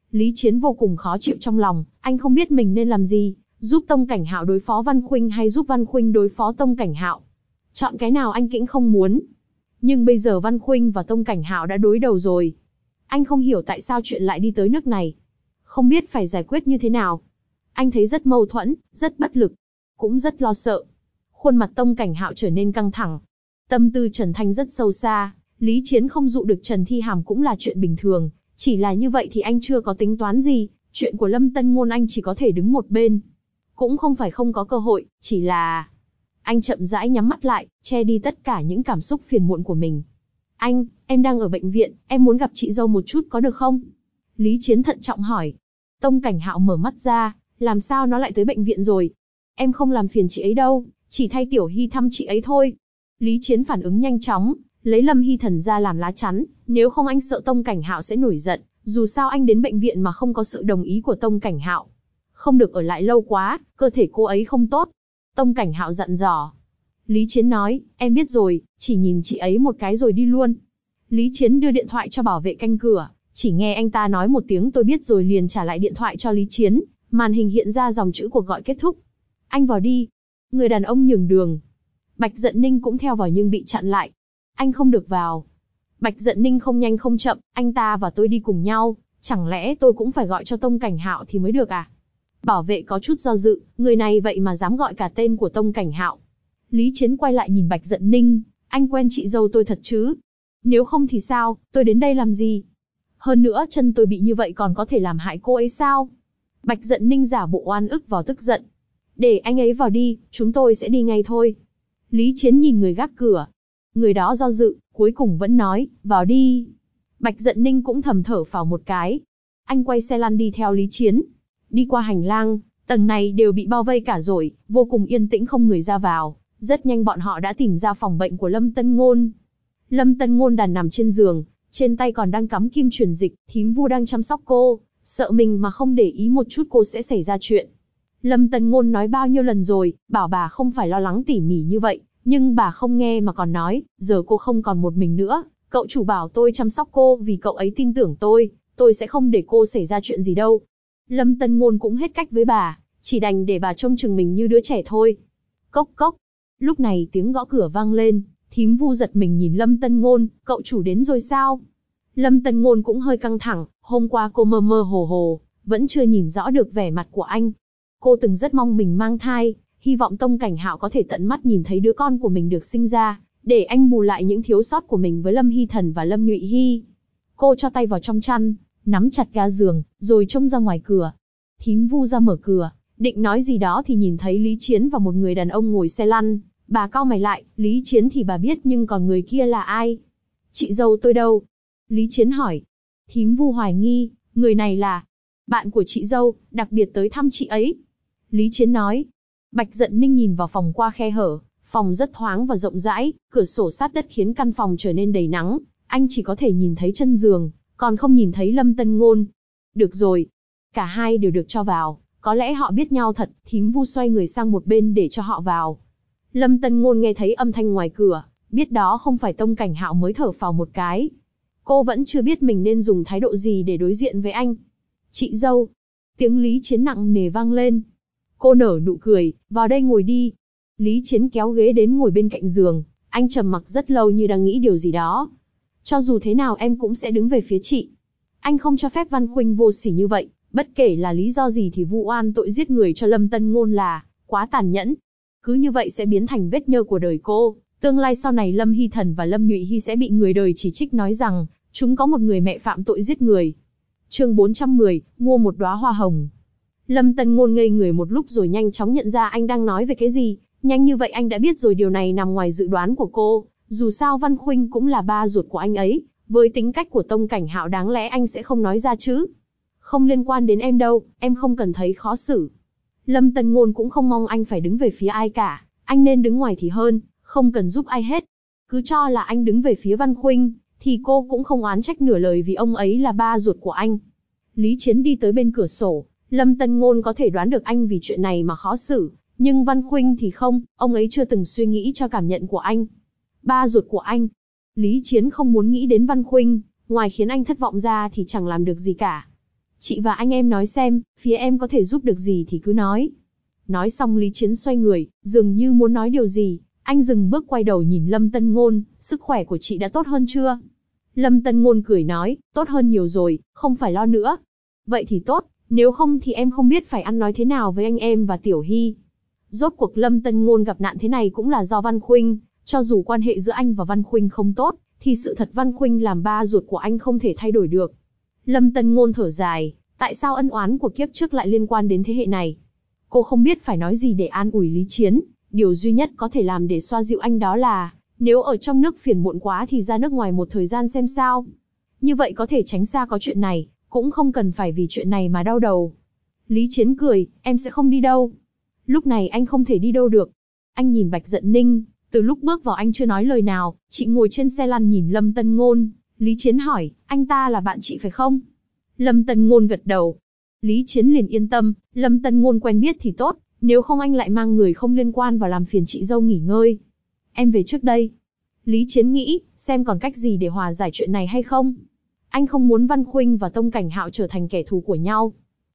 Lý Chiến vô cùng khó chịu trong lòng, anh không biết mình nên làm gì, giúp Tông Cảnh Hạo đối phó Văn Khuynh hay giúp Văn Khuynh đối phó Tông Cảnh Hạo. Chọn cái nào anh cũng không muốn. Nhưng bây giờ Văn Khuynh và Tông Cảnh Hạo đã đối đầu rồi. Anh không hiểu tại sao chuyện lại đi tới nước này. Không biết phải giải quyết như thế nào. Anh thấy rất mâu thuẫn, rất bất lực, cũng rất lo sợ. Khuôn mặt Tông Cảnh Hạo trở nên căng thẳng. Tâm tư Trần Thanh rất sâu xa, Lý Chiến không dụ được Trần Thi Hàm cũng là chuyện bình thường. Chỉ là như vậy thì anh chưa có tính toán gì, chuyện của Lâm Tân Ngôn anh chỉ có thể đứng một bên. Cũng không phải không có cơ hội, chỉ là... Anh chậm rãi nhắm mắt lại, che đi tất cả những cảm xúc phiền muộn của mình. Anh, em đang ở bệnh viện, em muốn gặp chị dâu một chút có được không? Lý Chiến thận trọng hỏi. Tông Cảnh Hạo mở mắt ra, làm sao nó lại tới bệnh viện rồi? Em không làm phiền chị ấy đâu, chỉ thay Tiểu Hy thăm chị ấy thôi. Lý Chiến phản ứng nhanh chóng, lấy Lâm Hy Thần ra làm lá chắn, nếu không anh sợ Tông Cảnh Hạo sẽ nổi giận, dù sao anh đến bệnh viện mà không có sự đồng ý của Tông Cảnh Hạo. Không được ở lại lâu quá, cơ thể cô ấy không tốt. Tông Cảnh Hạo dặn dò. Lý Chiến nói, em biết rồi, chỉ nhìn chị ấy một cái rồi đi luôn. Lý Chiến đưa điện thoại cho bảo vệ canh cửa, chỉ nghe anh ta nói một tiếng tôi biết rồi liền trả lại điện thoại cho Lý Chiến, màn hình hiện ra dòng chữ cuộc gọi kết thúc. Anh vào đi. Người đàn ông nhường đường. Bạch Dận Ninh cũng theo vào nhưng bị chặn lại. Anh không được vào. Bạch Dận Ninh không nhanh không chậm, anh ta và tôi đi cùng nhau, chẳng lẽ tôi cũng phải gọi cho Tông Cảnh Hạo thì mới được à? Bảo vệ có chút do dự, người này vậy mà dám gọi cả tên của Tông Cảnh Hạo. Lý Chiến quay lại nhìn Bạch Dận Ninh, anh quen chị dâu tôi thật chứ? Nếu không thì sao, tôi đến đây làm gì? Hơn nữa chân tôi bị như vậy còn có thể làm hại cô ấy sao? Bạch Dận Ninh giả bộ oan ức vào tức giận. Để anh ấy vào đi, chúng tôi sẽ đi ngay thôi. Lý Chiến nhìn người gác cửa. Người đó do dự, cuối cùng vẫn nói, vào đi. Bạch Dận Ninh cũng thầm thở phào một cái. Anh quay xe lăn đi theo Lý Chiến. Đi qua hành lang, tầng này đều bị bao vây cả rồi, vô cùng yên tĩnh không người ra vào. Rất nhanh bọn họ đã tìm ra phòng bệnh của Lâm Tân Ngôn. Lâm Tân Ngôn đàn nằm trên giường, trên tay còn đang cắm kim truyền dịch, thím Vu đang chăm sóc cô, sợ mình mà không để ý một chút cô sẽ xảy ra chuyện. Lâm Tân Ngôn nói bao nhiêu lần rồi, bảo bà không phải lo lắng tỉ mỉ như vậy, nhưng bà không nghe mà còn nói, giờ cô không còn một mình nữa, cậu chủ bảo tôi chăm sóc cô vì cậu ấy tin tưởng tôi sẽ không để cô xảy ra chuyện gì đâu. Lâm Tân Ngôn cũng hết cách với bà, chỉ đành để bà trông chừng mình như đứa trẻ thôi. Cốc cốc. Lúc này tiếng gõ cửa vang lên, thím Vu giật mình nhìn Lâm Tân Ngôn, cậu chủ đến rồi sao? Lâm Tân Ngôn cũng hơi căng thẳng, hôm qua cô mơ mơ hồ hồ, vẫn chưa nhìn rõ được vẻ mặt của anh. Cô từng rất mong mình mang thai, hy vọng Tông Cảnh Hạo có thể tận mắt nhìn thấy đứa con của mình được sinh ra, để anh bù lại những thiếu sót của mình với Lâm Hy Thần và Lâm Nhụy Hy. Cô cho tay vào trong chăn, nắm chặt ga giường, rồi trông ra ngoài cửa. Thím Vu ra mở cửa, định nói gì đó thì nhìn thấy Lý Chiến và một người đàn ông ngồi xe lăn. Bà cau mày lại, Lý Chiến thì bà biết nhưng còn người kia là ai? Chị dâu tôi đâu? Lý Chiến hỏi. Thím Vu hoài nghi, người này là bạn của chị dâu, đặc biệt tới thăm chị ấy. Lý Chiến nói. Bạch Dận Ninh nhìn vào phòng qua khe hở, phòng rất thoáng và rộng rãi, cửa sổ sát đất khiến căn phòng trở nên đầy nắng, anh chỉ có thể nhìn thấy chân giường, còn không nhìn thấy Lâm Tân Ngôn. Được rồi, cả hai đều được cho vào, có lẽ họ biết nhau thật, thím Vu xoay người sang một bên để cho họ vào. Lâm Tân Ngôn nghe thấy âm thanh ngoài cửa, biết đó không phải Tông Cảnh Hạo mới thở phào một cái. Cô vẫn chưa biết mình nên dùng thái độ gì để đối diện với anh. Chị dâu. Tiếng Lý Chiến nặng nề vang lên. Cô nở nụ cười, vào đây ngồi đi. Lý Chiến kéo ghế đến ngồi bên cạnh giường, anh trầm mặc rất lâu như đang nghĩ điều gì đó. Cho dù thế nào em cũng sẽ đứng về phía chị. Anh không cho phép Văn Khuynh vô sỉ như vậy, bất kể là lý do gì thì vu oan tội giết người cho Lâm Tân Ngôn là quá tàn nhẫn. Cứ như vậy sẽ biến thành vết nhơ của đời cô. Tương lai sau này Lâm Hy Thần và Lâm Nhụy Hy sẽ bị người đời chỉ trích nói rằng chúng có một người mẹ phạm tội giết người. Chương 410, mua một đóa hoa hồng. Lâm Tân Ngôn ngây người một lúc rồi nhanh chóng nhận ra anh đang nói về cái gì. Nhanh như vậy anh đã biết rồi, điều này nằm ngoài dự đoán của cô. Dù sao Văn Khuynh cũng là ba ruột của anh ấy, với tính cách của Tông Cảnh Hạo đáng lẽ anh sẽ không nói ra chứ. Không liên quan đến em đâu, em không cần thấy khó xử. Lâm Tân Ngôn cũng không mong anh phải đứng về phía ai cả, anh nên đứng ngoài thì hơn, không cần giúp ai hết. Cứ cho là anh đứng về phía Văn Khuynh, thì cô cũng không oán trách nửa lời vì ông ấy là ba ruột của anh. Lý Chiến đi tới bên cửa sổ, Lâm Tân Ngôn có thể đoán được anh vì chuyện này mà khó xử, nhưng Văn Khuynh thì không, ông ấy chưa từng suy nghĩ cho cảm nhận của anh. Ba ruột của anh. Lý Chiến không muốn nghĩ đến Văn Khuynh, ngoài khiến anh thất vọng ra thì chẳng làm được gì cả. Chị và anh em nói xem, phía em có thể giúp được gì thì cứ nói. Nói xong Lý Chiến xoay người, dường như muốn nói điều gì. Anh dừng bước quay đầu nhìn Lâm Tân Ngôn, sức khỏe của chị đã tốt hơn chưa? Lâm Tân Ngôn cười nói, tốt hơn nhiều rồi, không phải lo nữa. Vậy thì tốt, nếu không thì em không biết phải ăn nói thế nào với anh em và Tiểu Hy. Rốt cuộc Lâm Tân Ngôn gặp nạn thế này cũng là do Văn Khuynh, cho dù quan hệ giữa anh và Văn Khuynh không tốt, thì sự thật Văn Khuynh làm ba ruột của anh không thể thay đổi được. Lâm Tân Ngôn thở dài, tại sao ân oán của kiếp trước lại liên quan đến thế hệ này? Cô không biết phải nói gì để an ủi Lý Chiến, điều duy nhất có thể làm để xoa dịu anh đó là, nếu ở trong nước phiền muộn quá thì ra nước ngoài một thời gian xem sao. Như vậy có thể tránh xa có chuyện này, cũng không cần phải vì chuyện này mà đau đầu. Lý Chiến cười, em sẽ không đi đâu. Lúc này anh không thể đi đâu được. Anh nhìn Bạch Dận Ninh, từ lúc bước vào anh chưa nói lời nào, chị ngồi trên xe lăn nhìn Lâm Tân Ngôn. Lý Chiến hỏi, anh ta là bạn chị phải không? Lâm Tân Ngôn gật đầu. Lý Chiến liền yên tâm, Lâm Tân Ngôn quen biết thì tốt, nếu không anh lại mang người không liên quan vào làm phiền chị dâu nghỉ ngơi. Em về trước đây. Lý Chiến nghĩ, xem còn cách gì để hòa giải chuyện này hay không. Anh không muốn Văn Khuynh và Tông Cảnh Hạo trở thành kẻ thù của nhau.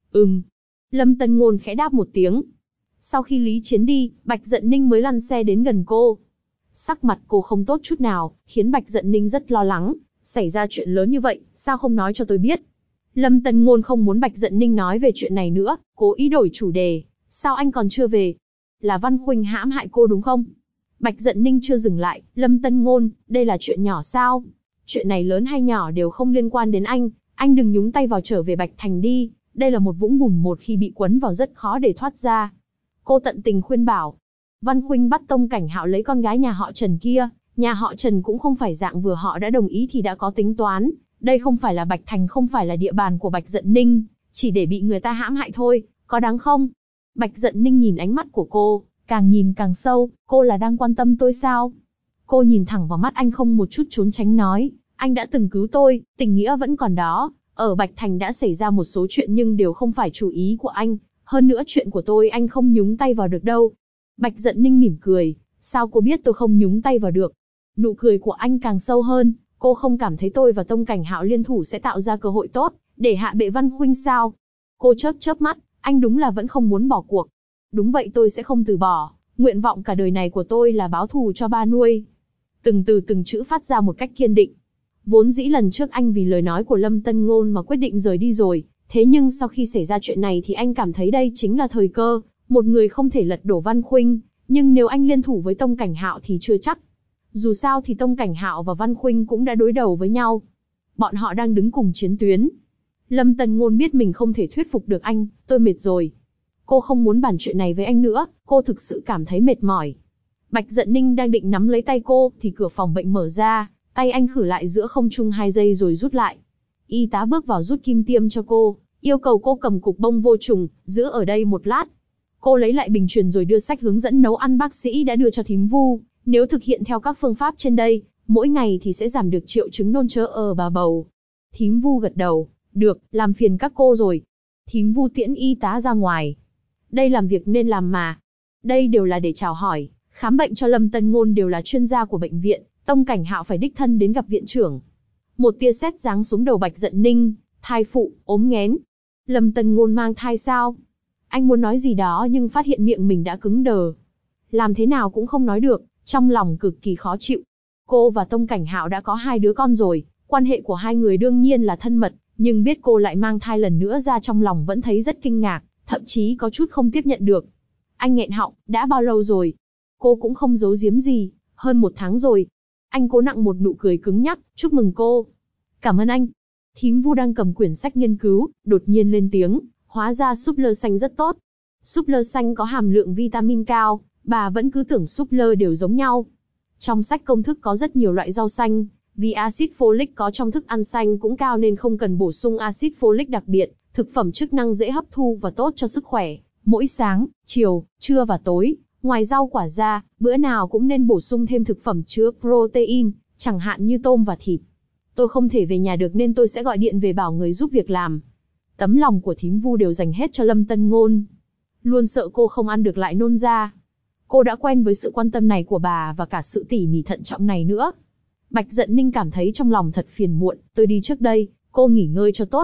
Lâm Tân Ngôn khẽ đáp một tiếng. Sau khi Lý Chiến đi, Bạch Dận Ninh mới lăn xe đến gần cô. Sắc mặt cô không tốt chút nào, khiến Bạch Dận Ninh rất lo lắng. Xảy ra chuyện lớn như vậy, sao không nói cho tôi biết? Lâm Tân Ngôn không muốn Bạch Dận Ninh nói về chuyện này nữa, cố ý đổi chủ đề. Sao anh còn chưa về? Là Văn Khuynh hãm hại cô đúng không? Bạch Dận Ninh chưa dừng lại, Lâm Tân Ngôn, đây là chuyện nhỏ sao? Chuyện này lớn hay nhỏ đều không liên quan đến anh đừng nhúng tay vào, trở về Bạch Thành đi, đây là một vũng bùn, một khi bị quấn vào rất khó để thoát ra. Cô tận tình khuyên bảo. Văn Khuynh bắt Tông Cảnh Hạo lấy con gái nhà họ Trần kia, nhà họ Trần cũng không phải dạng vừa họ đã đồng ý thì đã có tính toán, đây không phải là Bạch Thành, không phải là địa bàn của Bạch Dận Ninh, chỉ để bị người ta hãm hại thôi, có đáng không? Bạch Dận Ninh nhìn ánh mắt của cô, càng nhìn càng sâu, cô là đang quan tâm tôi sao? Cô nhìn thẳng vào mắt anh không một chút trốn tránh nói, anh đã từng cứu tôi, tình nghĩa vẫn còn đó, ở Bạch Thành đã xảy ra một số chuyện nhưng đều không phải chủ ý của anh, hơn nữa chuyện của tôi anh không nhúng tay vào được đâu. Bạch Dận Ninh mỉm cười, sao cô biết tôi không nhúng tay vào được? Nụ cười của anh càng sâu hơn, cô không cảm thấy tôi và Tông Cảnh Hạo liên thủ sẽ tạo ra cơ hội tốt, để hạ bệ Văn Khuynh sao? Cô chớp chớp mắt, anh đúng là vẫn không muốn bỏ cuộc. Đúng vậy, tôi sẽ không từ bỏ, nguyện vọng cả đời này của tôi là báo thù cho ba nuôi. Từng từ từng chữ phát ra một cách kiên định. Vốn dĩ lần trước anh vì lời nói của Lâm Tân Ngôn mà quyết định rời đi rồi, thế nhưng sau khi xảy ra chuyện này thì anh cảm thấy đây chính là thời cơ, một người không thể lật đổ Văn Khuynh, nhưng nếu anh liên thủ với Tông Cảnh Hạo thì chưa chắc. Dù sao thì Tông Cảnh Hạo và Văn Khuynh cũng đã đối đầu với nhau. Bọn họ đang đứng cùng chiến tuyến. Lâm Tân Ngôn biết mình không thể thuyết phục được anh, tôi mệt rồi. Cô không muốn bàn chuyện này với anh nữa, cô thực sự cảm thấy mệt mỏi. Bạch Dận Ninh đang định nắm lấy tay cô, thì cửa phòng bệnh mở ra, tay anh khử lại giữa không trung 2 giây rồi rút lại. Y tá bước vào rút kim tiêm cho cô, yêu cầu cô cầm cục bông vô trùng, giữ ở đây một lát. Cô lấy lại bình truyền rồi đưa sách hướng dẫn nấu ăn bác sĩ đã đưa cho thím Vu. Nếu thực hiện theo các phương pháp trên đây, mỗi ngày thì sẽ giảm được triệu chứng nôn chớ ở bà bầu. Thím Vu gật đầu, được, làm phiền các cô rồi. Thím Vu tiễn y tá ra ngoài. Đây làm việc nên làm mà. Đây đều là để chào hỏi, khám bệnh cho Lâm Tân Ngôn, đều là chuyên gia của bệnh viện, Tông Cảnh Hạo phải đích thân đến gặp viện trưởng. Một tia sét giáng xuống đầu Bạch Dận Ninh, thai phụ, ốm nghén. Lâm Tân Ngôn mang thai sao? Anh muốn nói gì đó nhưng phát hiện miệng mình đã cứng đờ. Làm thế nào cũng không nói được, trong lòng cực kỳ khó chịu. Cô và Tông Cảnh Hạo đã có 2 đứa con rồi, quan hệ của hai người đương nhiên là thân mật, nhưng biết cô lại mang thai lần nữa ra, trong lòng vẫn thấy rất kinh ngạc, thậm chí có chút không tiếp nhận được. Anh nghẹn họng, đã bao lâu rồi? Cô cũng không giấu giếm gì, hơn 1 tháng rồi. Anh cố nặng một nụ cười cứng nhắc, chúc mừng cô. Cảm ơn anh. Thím Vu đang cầm quyển sách nghiên cứu, đột nhiên lên tiếng, hóa ra súp lơ xanh rất tốt. Súp lơ xanh có hàm lượng vitamin cao, bà vẫn cứ tưởng súp lơ đều giống nhau. Trong sách công thức có rất nhiều loại rau xanh, vì axit folic có trong thức ăn xanh cũng cao nên không cần bổ sung axit folic đặc biệt, thực phẩm chức năng dễ hấp thu và tốt cho sức khỏe. Mỗi sáng, chiều, trưa và tối, ngoài rau quả ra, bữa nào cũng nên bổ sung thêm thực phẩm chứa protein, chẳng hạn như tôm và thịt. Tôi không thể về nhà được nên tôi sẽ gọi điện về bảo người giúp việc làm. Tấm lòng của thím Vu đều dành hết cho Lâm Tân Ngôn. Luôn sợ cô không ăn được lại nôn ra. Cô đã quen với sự quan tâm này của bà và cả sự tỉ mỉ thận trọng này nữa. Bạch Dận Ninh cảm thấy trong lòng thật phiền muộn, tôi đi trước đây, cô nghỉ ngơi cho tốt.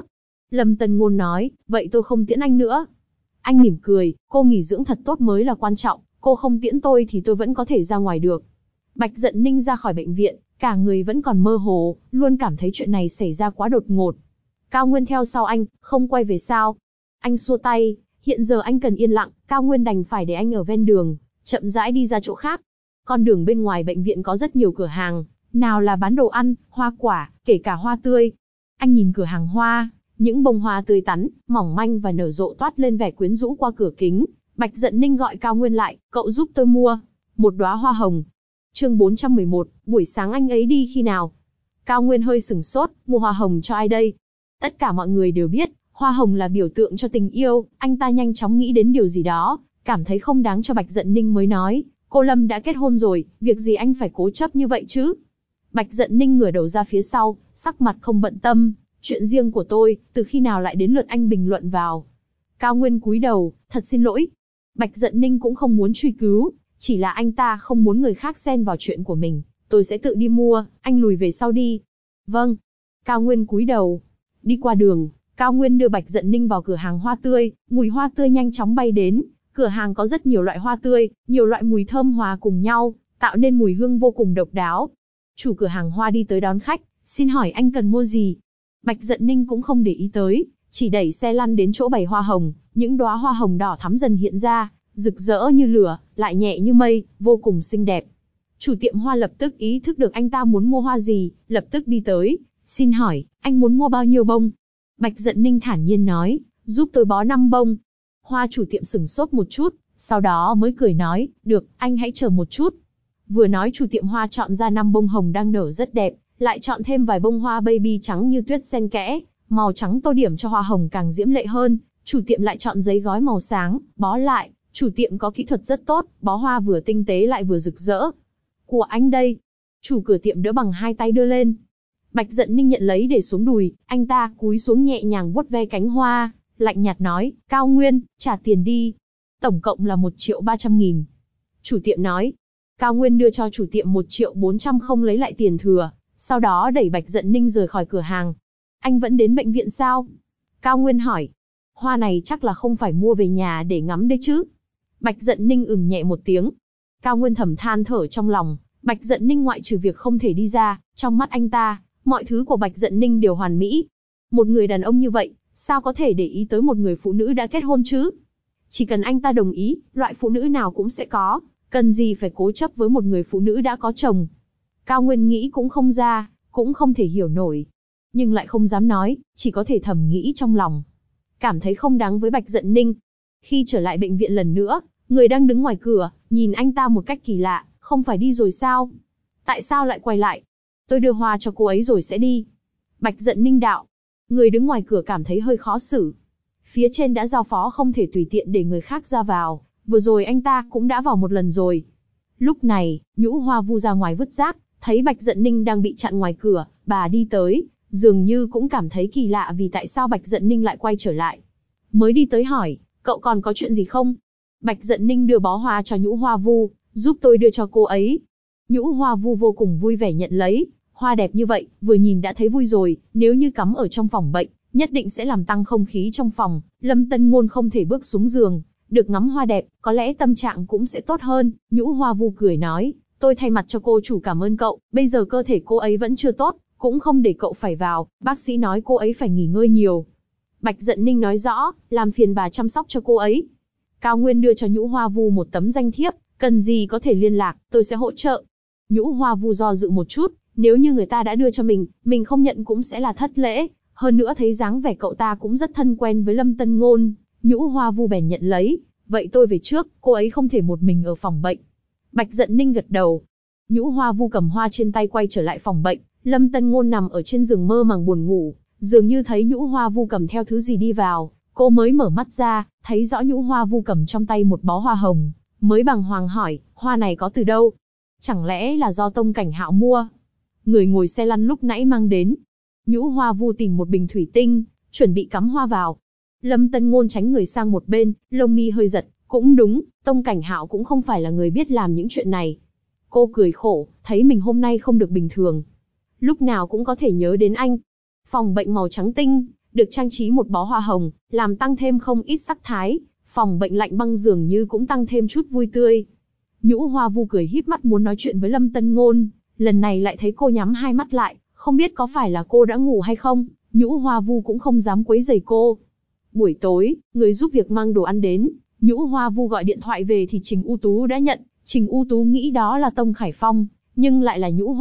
Lâm Tân Ngôn nói, vậy tôi không tiễn anh nữa. Anh mỉm cười, cô nghỉ dưỡng thật tốt mới là quan trọng, cô không tiễn tôi thì tôi vẫn có thể ra ngoài được. Bạch Dận Ninh ra khỏi bệnh viện, cả người vẫn còn mơ hồ, luôn cảm thấy chuyện này xảy ra quá đột ngột. Cao Nguyên theo sau anh, không quay về sao? Anh xua tay, hiện giờ anh cần yên lặng, Cao Nguyên đành phải để anh ở ven đường, chậm rãi đi ra chỗ khác. Con đường bên ngoài bệnh viện có rất nhiều cửa hàng, nào là bán đồ ăn, hoa quả, kể cả hoa tươi. Anh nhìn cửa hàng hoa, những bông hoa tươi tắn, mỏng manh và nở rộ toát lên vẻ quyến rũ qua cửa kính. Bạch Dận Ninh gọi Cao Nguyên lại, cậu giúp tôi mua một đóa hoa hồng. Chương 411, buổi sáng anh ấy đi khi nào? Cao Nguyên hơi sửng sốt, mua hoa hồng cho ai đây? Tất cả mọi người đều biết, hoa hồng là biểu tượng cho tình yêu, anh ta nhanh chóng nghĩ đến điều gì đó, cảm thấy không đáng cho Bạch Dận Ninh mới nói, cô Lâm đã kết hôn rồi, việc gì anh phải cố chấp như vậy chứ? Bạch Dận Ninh ngửa đầu ra phía sau, sắc mặt không bận tâm, chuyện riêng của tôi, từ khi nào lại đến lượt anh bình luận vào? Cao Nguyên cúi đầu, thật xin lỗi. Bạch Dận Ninh cũng không muốn truy cứu, chỉ là anh ta không muốn người khác xen vào chuyện của mình, tôi sẽ tự đi mua, anh lùi về sau đi. Vâng. Cao Nguyên cúi đầu. Đi qua đường, Cao Nguyên đưa Bạch Dận Ninh vào cửa hàng hoa tươi, mùi hoa tươi nhanh chóng bay đến. Cửa hàng có rất nhiều loại hoa tươi, nhiều loại mùi thơm hòa cùng nhau, tạo nên mùi hương vô cùng độc đáo. Chủ cửa hàng hoa đi tới đón khách, xin hỏi anh cần mua gì? Bạch Dận Ninh cũng không để ý tới, chỉ đẩy xe lăn đến chỗ bày hoa hồng, những đóa hoa hồng đỏ thắm dần hiện ra, rực rỡ như lửa, lại nhẹ như mây, vô cùng xinh đẹp. Chủ tiệm hoa lập tức ý thức được anh ta muốn mua hoa gì, lập tức đi tới, xin hỏi, anh muốn mua bao nhiêu bông? Bạch Dận Ninh thản nhiên nói, giúp tôi bó 5 bông. Hoa chủ tiệm sửng sốt một chút, sau đó mới cười nói, được, anh hãy chờ một chút. Vừa nói chủ tiệm hoa chọn ra 5 bông hồng đang nở rất đẹp, lại chọn thêm vài bông hoa baby trắng như tuyết xen kẽ, màu trắng tô điểm cho hoa hồng càng diễm lệ hơn. Chủ tiệm lại chọn giấy gói màu sáng, bó lại. Chủ tiệm có kỹ thuật rất tốt, bó hoa vừa tinh tế lại vừa rực rỡ. Của anh đây. Chủ cửa tiệm đỡ bằng 2 tay đưa lên. Bạch Dận Ninh nhận lấy để xuống đùi, anh ta cúi xuống nhẹ nhàng vuốt ve cánh hoa, lạnh nhạt nói, Cao Nguyên, trả tiền đi. Tổng cộng là 1.300.000. Chủ tiệm nói. Cao Nguyên đưa cho chủ tiệm 1.400.000 không lấy lại tiền thừa, sau đó đẩy Bạch Dận Ninh rời khỏi cửa hàng. Anh vẫn đến bệnh viện sao? Cao Nguyên hỏi. Hoa này chắc là không phải mua về nhà để ngắm đấy chứ? Bạch Dận Ninh nhẹ một tiếng. Cao Nguyên thầm than thở trong lòng, Bạch Dận Ninh ngoại trừ việc không thể đi ra, trong mắt anh ta, mọi thứ của Bạch Dận Ninh đều hoàn mỹ. Một người đàn ông như vậy, sao có thể để ý tới một người phụ nữ đã kết hôn chứ? Chỉ cần anh ta đồng ý, loại phụ nữ nào cũng sẽ có, cần gì phải cố chấp với một người phụ nữ đã có chồng. Cao Nguyên nghĩ cũng không ra, cũng không thể hiểu nổi. Nhưng lại không dám nói, chỉ có thể thầm nghĩ trong lòng. Cảm thấy không đáng với Bạch Dận Ninh. Khi trở lại bệnh viện lần nữa, người đang đứng ngoài cửa, nhìn anh ta một cách kỳ lạ, không phải đi rồi sao? Tại sao lại quay lại? Tôi đưa hoa cho cô ấy rồi sẽ đi. Bạch Dận Ninh đạo. Người đứng ngoài cửa cảm thấy hơi khó xử. Phía trên đã giao phó không thể tùy tiện để người khác ra vào, vừa rồi anh ta cũng đã vào một lần rồi. Lúc này, Nhũ Hoa Vu ra ngoài vứt rác, thấy Bạch Dận Ninh đang bị chặn ngoài cửa, bà đi tới, dường như cũng cảm thấy kỳ lạ vì tại sao Bạch Dận Ninh lại quay trở lại. Mới đi tới hỏi, cậu còn có chuyện gì không? Bạch Dận Ninh đưa bó hoa cho Nhũ Hoa Vu, giúp tôi đưa cho cô ấy. Nhũ Hoa Vu vô cùng vui vẻ nhận lấy, hoa đẹp như vậy, vừa nhìn đã thấy vui rồi, nếu như cắm ở trong phòng bệnh, nhất định sẽ làm tăng không khí trong phòng, Lâm Tân Ngôn không thể bước xuống giường, được ngắm hoa đẹp, có lẽ tâm trạng cũng sẽ tốt hơn. Nhũ Hoa Vu cười nói, tôi thay mặt cho cô chủ cảm ơn cậu, bây giờ cơ thể cô ấy vẫn chưa tốt, cũng không để cậu phải vào, bác sĩ nói cô ấy phải nghỉ ngơi nhiều. Bạch Dận Ninh nói rõ, làm phiền bà chăm sóc cho cô ấy. Cao Nguyên đưa cho Nhũ Hoa Vu một tấm danh thiếp, cần gì có thể liên lạc, tôi sẽ hỗ trợ. Nhũ Hoa Vu do dự một chút, nếu như người ta đã đưa cho mình không nhận cũng sẽ là thất lễ, hơn nữa thấy dáng vẻ cậu ta cũng rất thân quen với Lâm Tân Ngôn. Nhũ Hoa Vu bèn nhận lấy, vậy tôi về trước, cô ấy không thể một mình ở phòng bệnh. Bạch Dận Ninh gật đầu. Nhũ Hoa Vu cầm hoa trên tay quay trở lại phòng bệnh, Lâm Tân Ngôn nằm ở trên giường mơ màng buồn ngủ, dường như thấy Nhũ Hoa Vu cầm theo thứ gì đi vào, cô mới mở mắt ra, thấy rõ Nhũ Hoa Vu cầm trong tay một bó hoa hồng, mới bàng hoàng hỏi, hoa này có từ đâu? Chẳng lẽ là do Tông Cảnh Hạo mua? Người ngồi xe lăn lúc nãy mang đến. Nhũ Hoa Vu tìm một bình thủy tinh, chuẩn bị cắm hoa vào. Lâm Tân Ngôn tránh người sang một bên, lông mi hơi giật, cũng đúng, Tông Cảnh Hạo cũng không phải là người biết làm những chuyện này. Cô cười khổ, thấy mình hôm nay không được bình thường. Lúc nào cũng có thể nhớ đến anh. Phòng bệnh màu trắng tinh, được trang trí một bó hoa hồng, làm tăng thêm không ít sắc thái, phòng bệnh lạnh băng dường như cũng tăng thêm chút vui tươi. Nhũ Hoa Vu cười híp mắt muốn nói chuyện với Lâm Tân Ngôn, lần này lại thấy cô nhắm hai mắt lại, không biết có phải là cô đã ngủ hay không, Nhũ Hoa Vu cũng không dám quấy rầy cô. Buổi tối, người giúp việc mang đồ ăn đến, Nhũ Hoa Vu gọi điện thoại về thì Trình U Tú đã nhận, Trình U Tú nghĩ đó là Tông Khải Phong, nhưng lại là Nhũ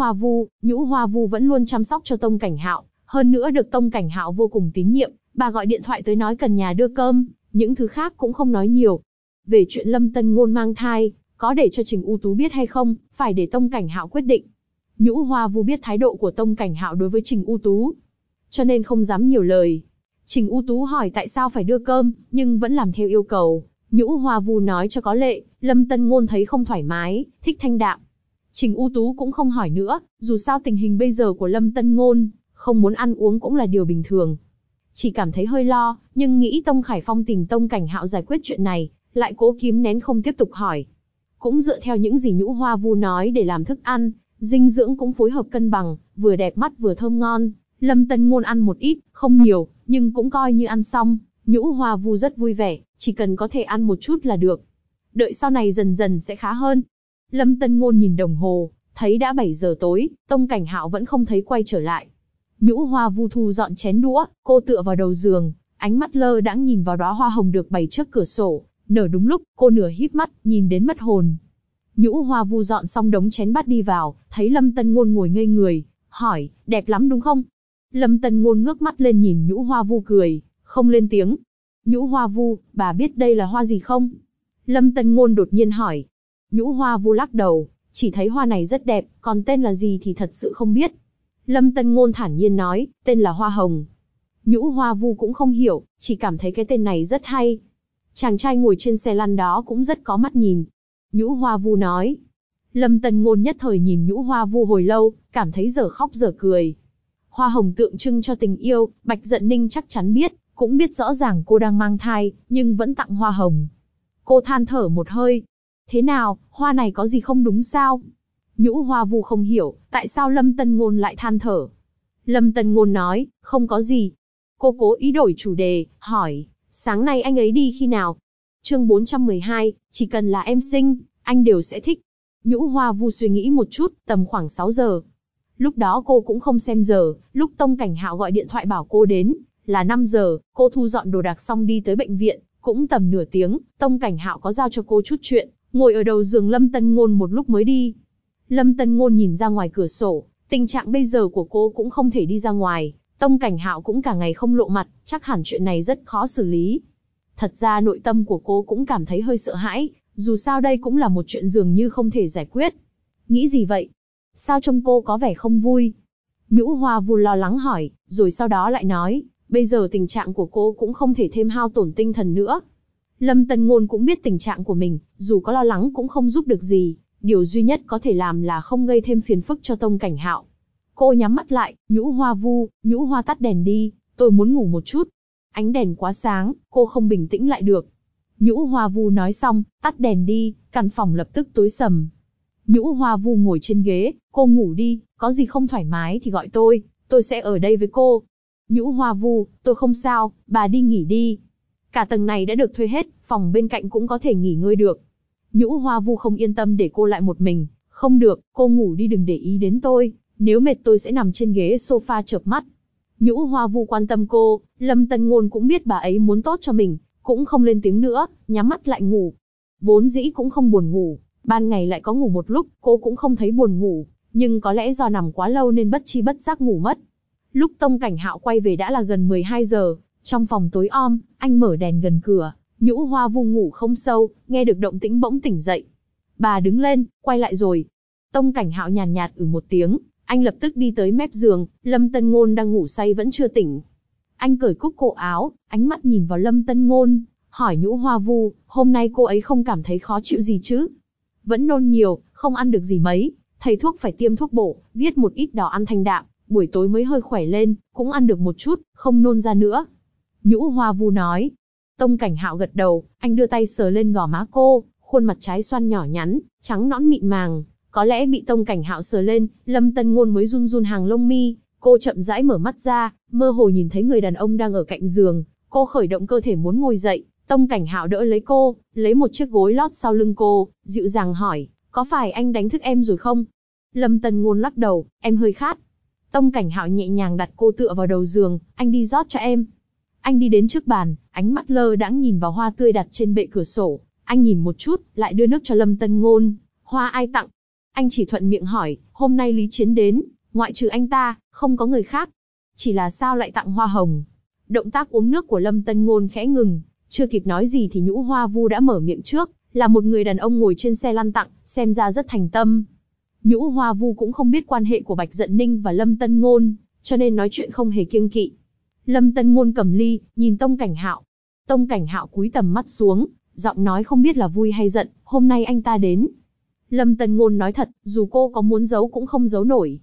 Hoa Vu vẫn luôn chăm sóc cho Tông Cảnh Hạo, hơn nữa được Tông Cảnh Hạo vô cùng tín nhiệm, bà gọi điện thoại tới nói cần nhà đưa cơm, những thứ khác cũng không nói nhiều. Về chuyện Lâm Tân Ngôn mang thai, có để cho Trình U Tú biết hay không, phải để Tông Cảnh Hạo quyết định. Nhũ Hoa Vu biết thái độ của Tông Cảnh Hạo đối với Trình U Tú, cho nên không dám nhiều lời. Trình U Tú hỏi tại sao phải đưa cơm, nhưng vẫn làm theo yêu cầu. Nhũ Hoa Vu nói cho có lệ, Lâm Tân Ngôn thấy không thoải mái, thích thanh đạm. Trình U Tú cũng không hỏi nữa, dù sao tình hình bây giờ của Lâm Tân Ngôn, không muốn ăn uống cũng là điều bình thường. Chỉ cảm thấy hơi lo, nhưng nghĩ Tông Khải Phong tìm Tông Cảnh Hạo giải quyết chuyện này, lại cố kìm nén không tiếp tục hỏi. Cũng dựa theo những gì Nhũ Hoa Vu nói để làm thức ăn, dinh dưỡng cũng phối hợp cân bằng, vừa đẹp mắt vừa thơm ngon. Lâm Tân Ngôn ăn một ít, không nhiều, nhưng cũng coi như ăn xong. Nhũ Hoa Vu rất vui vẻ, chỉ cần có thể ăn một chút là được. Đợi sau này dần dần sẽ khá hơn. Lâm Tân Ngôn nhìn đồng hồ, thấy đã 7 giờ tối, Tông Cảnh Hạo vẫn không thấy quay trở lại. Nhũ Hoa Vu thu dọn chén đũa, cô tựa vào đầu giường, ánh mắt lơ đãng nhìn vào đóa hoa hồng được bày trước cửa sổ, nở đúng lúc, cô nửa híp mắt, nhìn đến mất hồn. Nhũ Hoa Vu dọn xong đống chén bát đi vào, thấy Lâm Tân Ngôn ngồi ngây người, hỏi, đẹp lắm đúng không? Lâm Tân Ngôn ngước mắt lên nhìn Nhũ Hoa Vu cười, không lên tiếng. Nhũ Hoa Vu, bà biết đây là hoa gì không? Lâm Tân Ngôn đột nhiên hỏi. Nhũ Hoa Vu lắc đầu, chỉ thấy hoa này rất đẹp, còn tên là gì thì thật sự không biết. Lâm Tân Ngôn thản nhiên nói, tên là hoa hồng. Nhũ Hoa Vu cũng không hiểu, chỉ cảm thấy cái tên này rất hay. Chàng trai ngồi trên xe lăn đó cũng rất có mắt nhìn. Nhũ Hoa Vu nói. Lâm Tân Ngôn nhất thời nhìn Nhũ Hoa Vu hồi lâu, cảm thấy dở khóc dở cười. Hoa hồng tượng trưng cho tình yêu, Bạch Dận Ninh chắc chắn biết, cũng biết rõ ràng cô đang mang thai, nhưng vẫn tặng hoa hồng. Cô than thở một hơi. Thế nào, hoa này có gì không đúng sao? Nhũ Hoa Vu không hiểu, tại sao Lâm Tân Ngôn lại than thở. Lâm Tân Ngôn nói, không có gì. Cô cố ý đổi chủ đề, hỏi, sáng nay anh ấy đi khi nào? Chương 412, chỉ cần là em sinh, anh đều sẽ thích. Nhũ Hoa Vu suy nghĩ một chút, tầm khoảng 6 giờ. Lúc đó cô cũng không xem giờ, lúc Tông Cảnh Hạo gọi điện thoại bảo cô đến, là 5 giờ, cô thu dọn đồ đạc xong đi tới bệnh viện, cũng tầm nửa tiếng, Tông Cảnh Hạo có giao cho cô chút chuyện, ngồi ở đầu giường Lâm Tân Ngôn một lúc mới đi. Lâm Tân Ngôn nhìn ra ngoài cửa sổ, tình trạng bây giờ của cô cũng không thể đi ra ngoài, Tông Cảnh Hạo cũng cả ngày không lộ mặt, chắc hẳn chuyện này rất khó xử lý. Thật ra nội tâm của cô cũng cảm thấy hơi sợ hãi, dù sao đây cũng là một chuyện dường như không thể giải quyết. Nghĩ gì vậy? Sao trông cô có vẻ không vui? Nhũ Hoa Vu lo lắng hỏi, rồi sau đó lại nói, bây giờ tình trạng của cô cũng không thể thêm hao tổn tinh thần nữa. Lâm Tân Ngôn cũng biết tình trạng của mình, dù có lo lắng cũng không giúp được gì, điều duy nhất có thể làm là không gây thêm phiền phức cho Tông Cảnh Hạo. Cô nhắm mắt lại, Nhũ Hoa Vu, Nhũ Hoa tắt đèn đi, tôi muốn ngủ một chút. Ánh đèn quá sáng, cô không bình tĩnh lại được. Nhũ Hoa Vu nói xong, tắt đèn đi, căn phòng lập tức tối sầm. Nhũ Hoa Vu ngồi trên ghế, cô ngủ đi, có gì không thoải mái thì gọi tôi sẽ ở đây với cô. Nhũ Hoa Vu, tôi không sao, bà đi nghỉ đi. Cả tầng này đã được thuê hết, phòng bên cạnh cũng có thể nghỉ ngơi được. Nhũ Hoa Vu không yên tâm để cô lại một mình, không được, cô ngủ đi đừng để ý đến tôi, nếu mệt tôi sẽ nằm trên ghế sofa chợp mắt. Nhũ Hoa Vu quan tâm cô, Lâm Tân Ngôn cũng biết bà ấy muốn tốt cho mình, cũng không lên tiếng nữa, nhắm mắt lại ngủ. Vốn dĩ cũng không buồn ngủ, ban ngày lại có ngủ một lúc, cô cũng không thấy buồn ngủ, nhưng có lẽ do nằm quá lâu nên bất chi bất giác ngủ mất. Lúc Tông Cảnh Hạo quay về đã là gần 12 giờ, trong phòng tối om, anh mở đèn gần cửa, Nhũ Hoa Vu ngủ không sâu, nghe được động tĩnh bỗng tỉnh dậy. Bà đứng lên, quay lại rồi. Tông Cảnh Hạo nhàn nhạt một tiếng, anh lập tức đi tới mép giường, Lâm Tân Ngôn đang ngủ say vẫn chưa tỉnh. Anh cởi cúc cổ áo, ánh mắt nhìn vào Lâm Tân Ngôn, hỏi Nhũ Hoa Vu, hôm nay cô ấy không cảm thấy khó chịu gì chứ? Vẫn nôn nhiều, không ăn được gì mấy, thầy thuốc phải tiêm thuốc bổ, viết một ít đỏ ăn thanh đạm, buổi tối mới hơi khỏe lên, cũng ăn được một chút, không nôn ra nữa. Nhũ Hoa Vu nói. Tông Cảnh Hạo gật đầu, anh đưa tay sờ lên gò má cô, khuôn mặt trái xoan nhỏ nhắn, trắng nõn mịn màng. Có lẽ bị Tông Cảnh Hạo sờ lên, Lâm Tân Ngôn mới run run hàng lông mi, Cô chậm rãi mở mắt ra, mơ hồ nhìn thấy người đàn ông đang ở cạnh giường. Cô khởi động cơ thể muốn ngồi dậy, Tông Cảnh Hạo đỡ lấy cô, lấy một chiếc gối lót sau lưng cô, dịu dàng hỏi, có phải anh đánh thức em rồi không? Lâm Tân Ngôn lắc đầu, em hơi khát. Tông Cảnh Hạo nhẹ nhàng đặt cô tựa vào đầu giường, anh đi rót cho em. Anh đi đến trước bàn, ánh mắt lơ đãng nhìn vào hoa tươi đặt trên bệ cửa sổ. Anh nhìn một chút, lại đưa nước cho Lâm Tân Ngôn. Hoa ai tặng? Anh chỉ thuận miệng hỏi, hôm nay Lý Chiến đến, ngoại trừ anh ta, không có người khác. Chỉ là sao lại tặng hoa hồng? Động tác uống nước của Lâm Tân Ngôn khẽ ngừng, chưa kịp nói gì thì Nhũ Hoa Vu đã mở miệng trước, là một người đàn ông ngồi trên xe lăn tặng, xem ra rất thành tâm. Nhũ Hoa Vu cũng không biết quan hệ của Bạch Dận Ninh và Lâm Tân Ngôn, cho nên nói chuyện không hề kiêng kỵ. Lâm Tân Ngôn cầm ly, nhìn Tông Cảnh Hạo. Tông Cảnh Hạo cúi tầm mắt xuống, giọng nói không biết là vui hay giận, hôm nay anh ta đến. Lâm Tân Ngôn nói thật, dù cô có muốn giấu cũng không giấu nổi.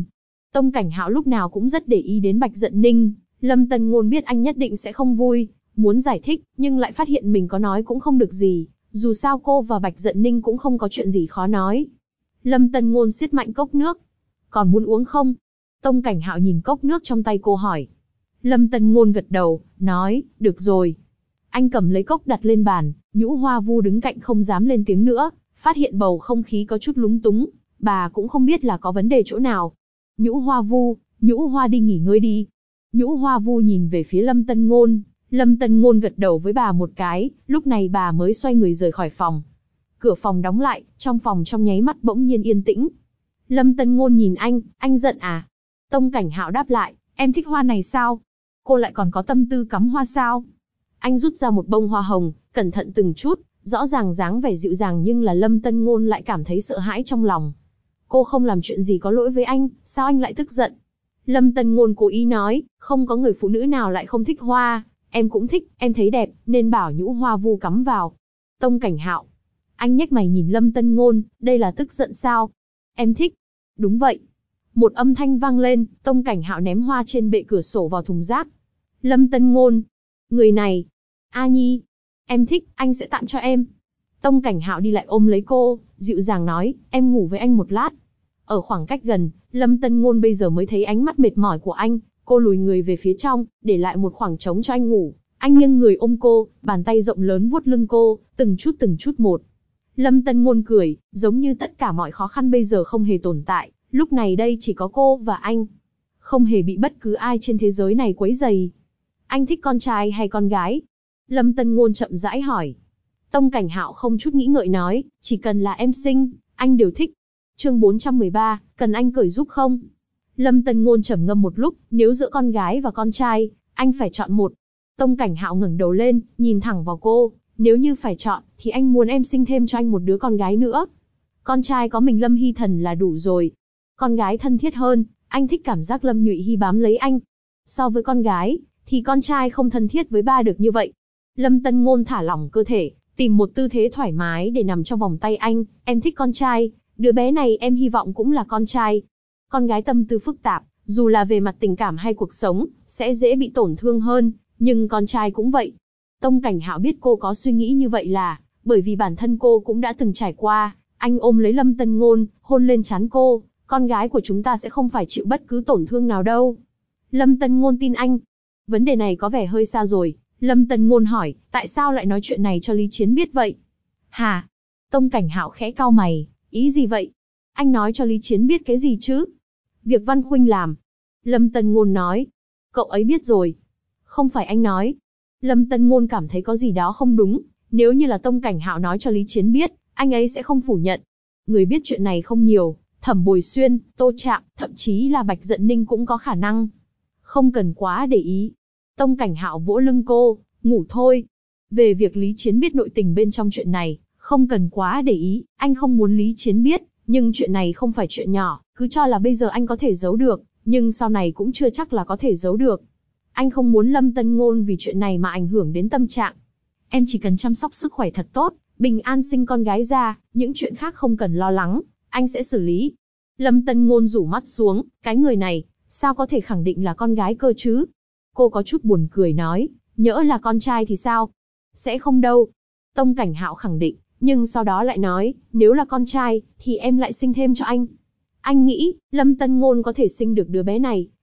Tông Cảnh Hạo lúc nào cũng rất để ý đến Bạch Dận Ninh. Lâm Tân Ngôn biết anh nhất định sẽ không vui, muốn giải thích, nhưng lại phát hiện mình có nói cũng không được gì. Dù sao cô và Bạch Dận Ninh cũng không có chuyện gì khó nói. Lâm Tân Ngôn siết mạnh cốc nước. Còn muốn uống không? Tông Cảnh Hạo nhìn cốc nước trong tay cô hỏi. Lâm Tân Ngôn gật đầu, nói, được rồi. Anh cầm lấy cốc đặt lên bàn, Nhũ Hoa Vu đứng cạnh không dám lên tiếng nữa, phát hiện bầu không khí có chút lúng túng, bà cũng không biết là có vấn đề chỗ nào. Nhũ Hoa Vu, Nhũ Hoa đi nghỉ ngơi đi. Nhũ Hoa Vu nhìn về phía Lâm Tân Ngôn, Lâm Tân Ngôn gật đầu với bà một cái, lúc này bà mới xoay người rời khỏi phòng. Cửa phòng đóng lại, trong phòng trong nháy mắt bỗng nhiên yên tĩnh. Lâm Tân Ngôn nhìn anh giận à? Tông Cảnh Hạo đáp lại, em thích hoa này sao? Cô lại còn có tâm tư cắm hoa sao? Anh rút ra một bông hoa hồng, cẩn thận từng chút, rõ ràng dáng vẻ dịu dàng nhưng là Lâm Tân Ngôn lại cảm thấy sợ hãi trong lòng. Cô không làm chuyện gì có lỗi với anh, sao anh lại tức giận? Lâm Tân Ngôn cố ý nói, không có người phụ nữ nào lại không thích hoa, em cũng thích, em thấy đẹp, nên bảo Nhũ Hoa Vu cắm vào. Tông Cảnh Hạo, anh nhếch mày nhìn Lâm Tân Ngôn, đây là tức giận sao? Em thích. Đúng vậy. Một âm thanh vang lên, Tông Cảnh Hạo ném hoa trên bệ cửa sổ vào thùng rác. Lâm Tân Ngôn, người này, A Nhi, em thích, anh sẽ tặng cho em. Tông Cảnh Hạo đi lại ôm lấy cô, dịu dàng nói, em ngủ với anh một lát. Ở khoảng cách gần, Lâm Tân Ngôn bây giờ mới thấy ánh mắt mệt mỏi của anh, cô lùi người về phía trong, để lại một khoảng trống cho anh ngủ. Anh nghiêng người ôm cô, bàn tay rộng lớn vuốt lưng cô, từng chút một. Lâm Tân Ngôn cười, giống như tất cả mọi khó khăn bây giờ không hề tồn tại, lúc này đây chỉ có cô và anh. Không hề bị bất cứ ai trên thế giới này quấy rầy. Anh thích con trai hay con gái? Lâm Tân Ngôn chậm rãi hỏi. Tông Cảnh Hạo không chút nghĩ ngợi nói, chỉ cần là em xinh, anh đều thích. Chương 413, cần anh cởi giúp không? Lâm Tân Ngôn trầm ngâm một lúc, nếu giữa con gái và con trai, anh phải chọn một. Tông Cảnh Hạo ngẩng đầu lên, nhìn thẳng vào cô, nếu như phải chọn, thì anh muốn em sinh thêm cho anh một đứa con gái nữa. Con trai có mình Lâm Hy Thần là đủ rồi. Con gái thân thiết hơn, anh thích cảm giác Lâm Nhụy Hy bám lấy anh. So với con gái, thì con trai không thân thiết với ba được như vậy. Lâm Tân Ngôn thả lỏng cơ thể, tìm một tư thế thoải mái để nằm trong vòng tay anh. Em thích con trai, đứa bé này em hy vọng cũng là con trai. Con gái tâm tư phức tạp, dù là về mặt tình cảm hay cuộc sống, sẽ dễ bị tổn thương hơn, nhưng con trai cũng vậy. Tông Cảnh Hạo biết cô có suy nghĩ như vậy là, bởi vì bản thân cô cũng đã từng trải qua. Anh ôm lấy Lâm Tân Ngôn, hôn lên trán cô, con gái của chúng ta sẽ không phải chịu bất cứ tổn thương nào đâu. Lâm Tân Ngôn tin anh. Vấn đề này có vẻ hơi xa rồi. Lâm Tân Ngôn hỏi, tại sao lại nói chuyện này cho Lý Chiến biết vậy? Hả? Tông Cảnh Hạo khẽ cau mày, ý gì vậy? Anh nói cho Lý Chiến biết cái gì chứ? Việc Văn Khuynh làm. Lâm Tân Ngôn nói. Cậu ấy biết rồi. Không phải anh nói. Lâm Tân Ngôn cảm thấy có gì đó không đúng. Nếu như là Tông Cảnh Hạo nói cho Lý Chiến biết, anh ấy sẽ không phủ nhận. Người biết chuyện này không nhiều, Thẩm Bồi Xuyên, Tô Trạm, thậm chí là Bạch Dận Ninh cũng có khả năng. Không cần quá để ý. Tông Cảnh Hạo vỗ lưng cô, ngủ thôi. Về việc Lý Chiến biết nội tình bên trong chuyện này, không cần quá để ý, anh không muốn Lý Chiến biết, nhưng chuyện này không phải chuyện nhỏ, cứ cho là bây giờ anh có thể giấu được, nhưng sau này cũng chưa chắc là có thể giấu được. Anh không muốn Lâm Tân Ngôn vì chuyện này mà ảnh hưởng đến tâm trạng. Em chỉ cần chăm sóc sức khỏe thật tốt, bình an sinh con gái ra, những chuyện khác không cần lo lắng, anh sẽ xử lý. Lâm Tân Ngôn rủ mắt xuống, cái người này, sao có thể khẳng định là con gái cơ chứ? Cô có chút buồn cười nói, nhỡ là con trai thì sao? Sẽ không đâu. Tông Cảnh Hạo khẳng định, nhưng sau đó lại nói, nếu là con trai, thì em lại sinh thêm cho anh. Anh nghĩ, Lâm Tân Ngôn có thể sinh được đứa bé này,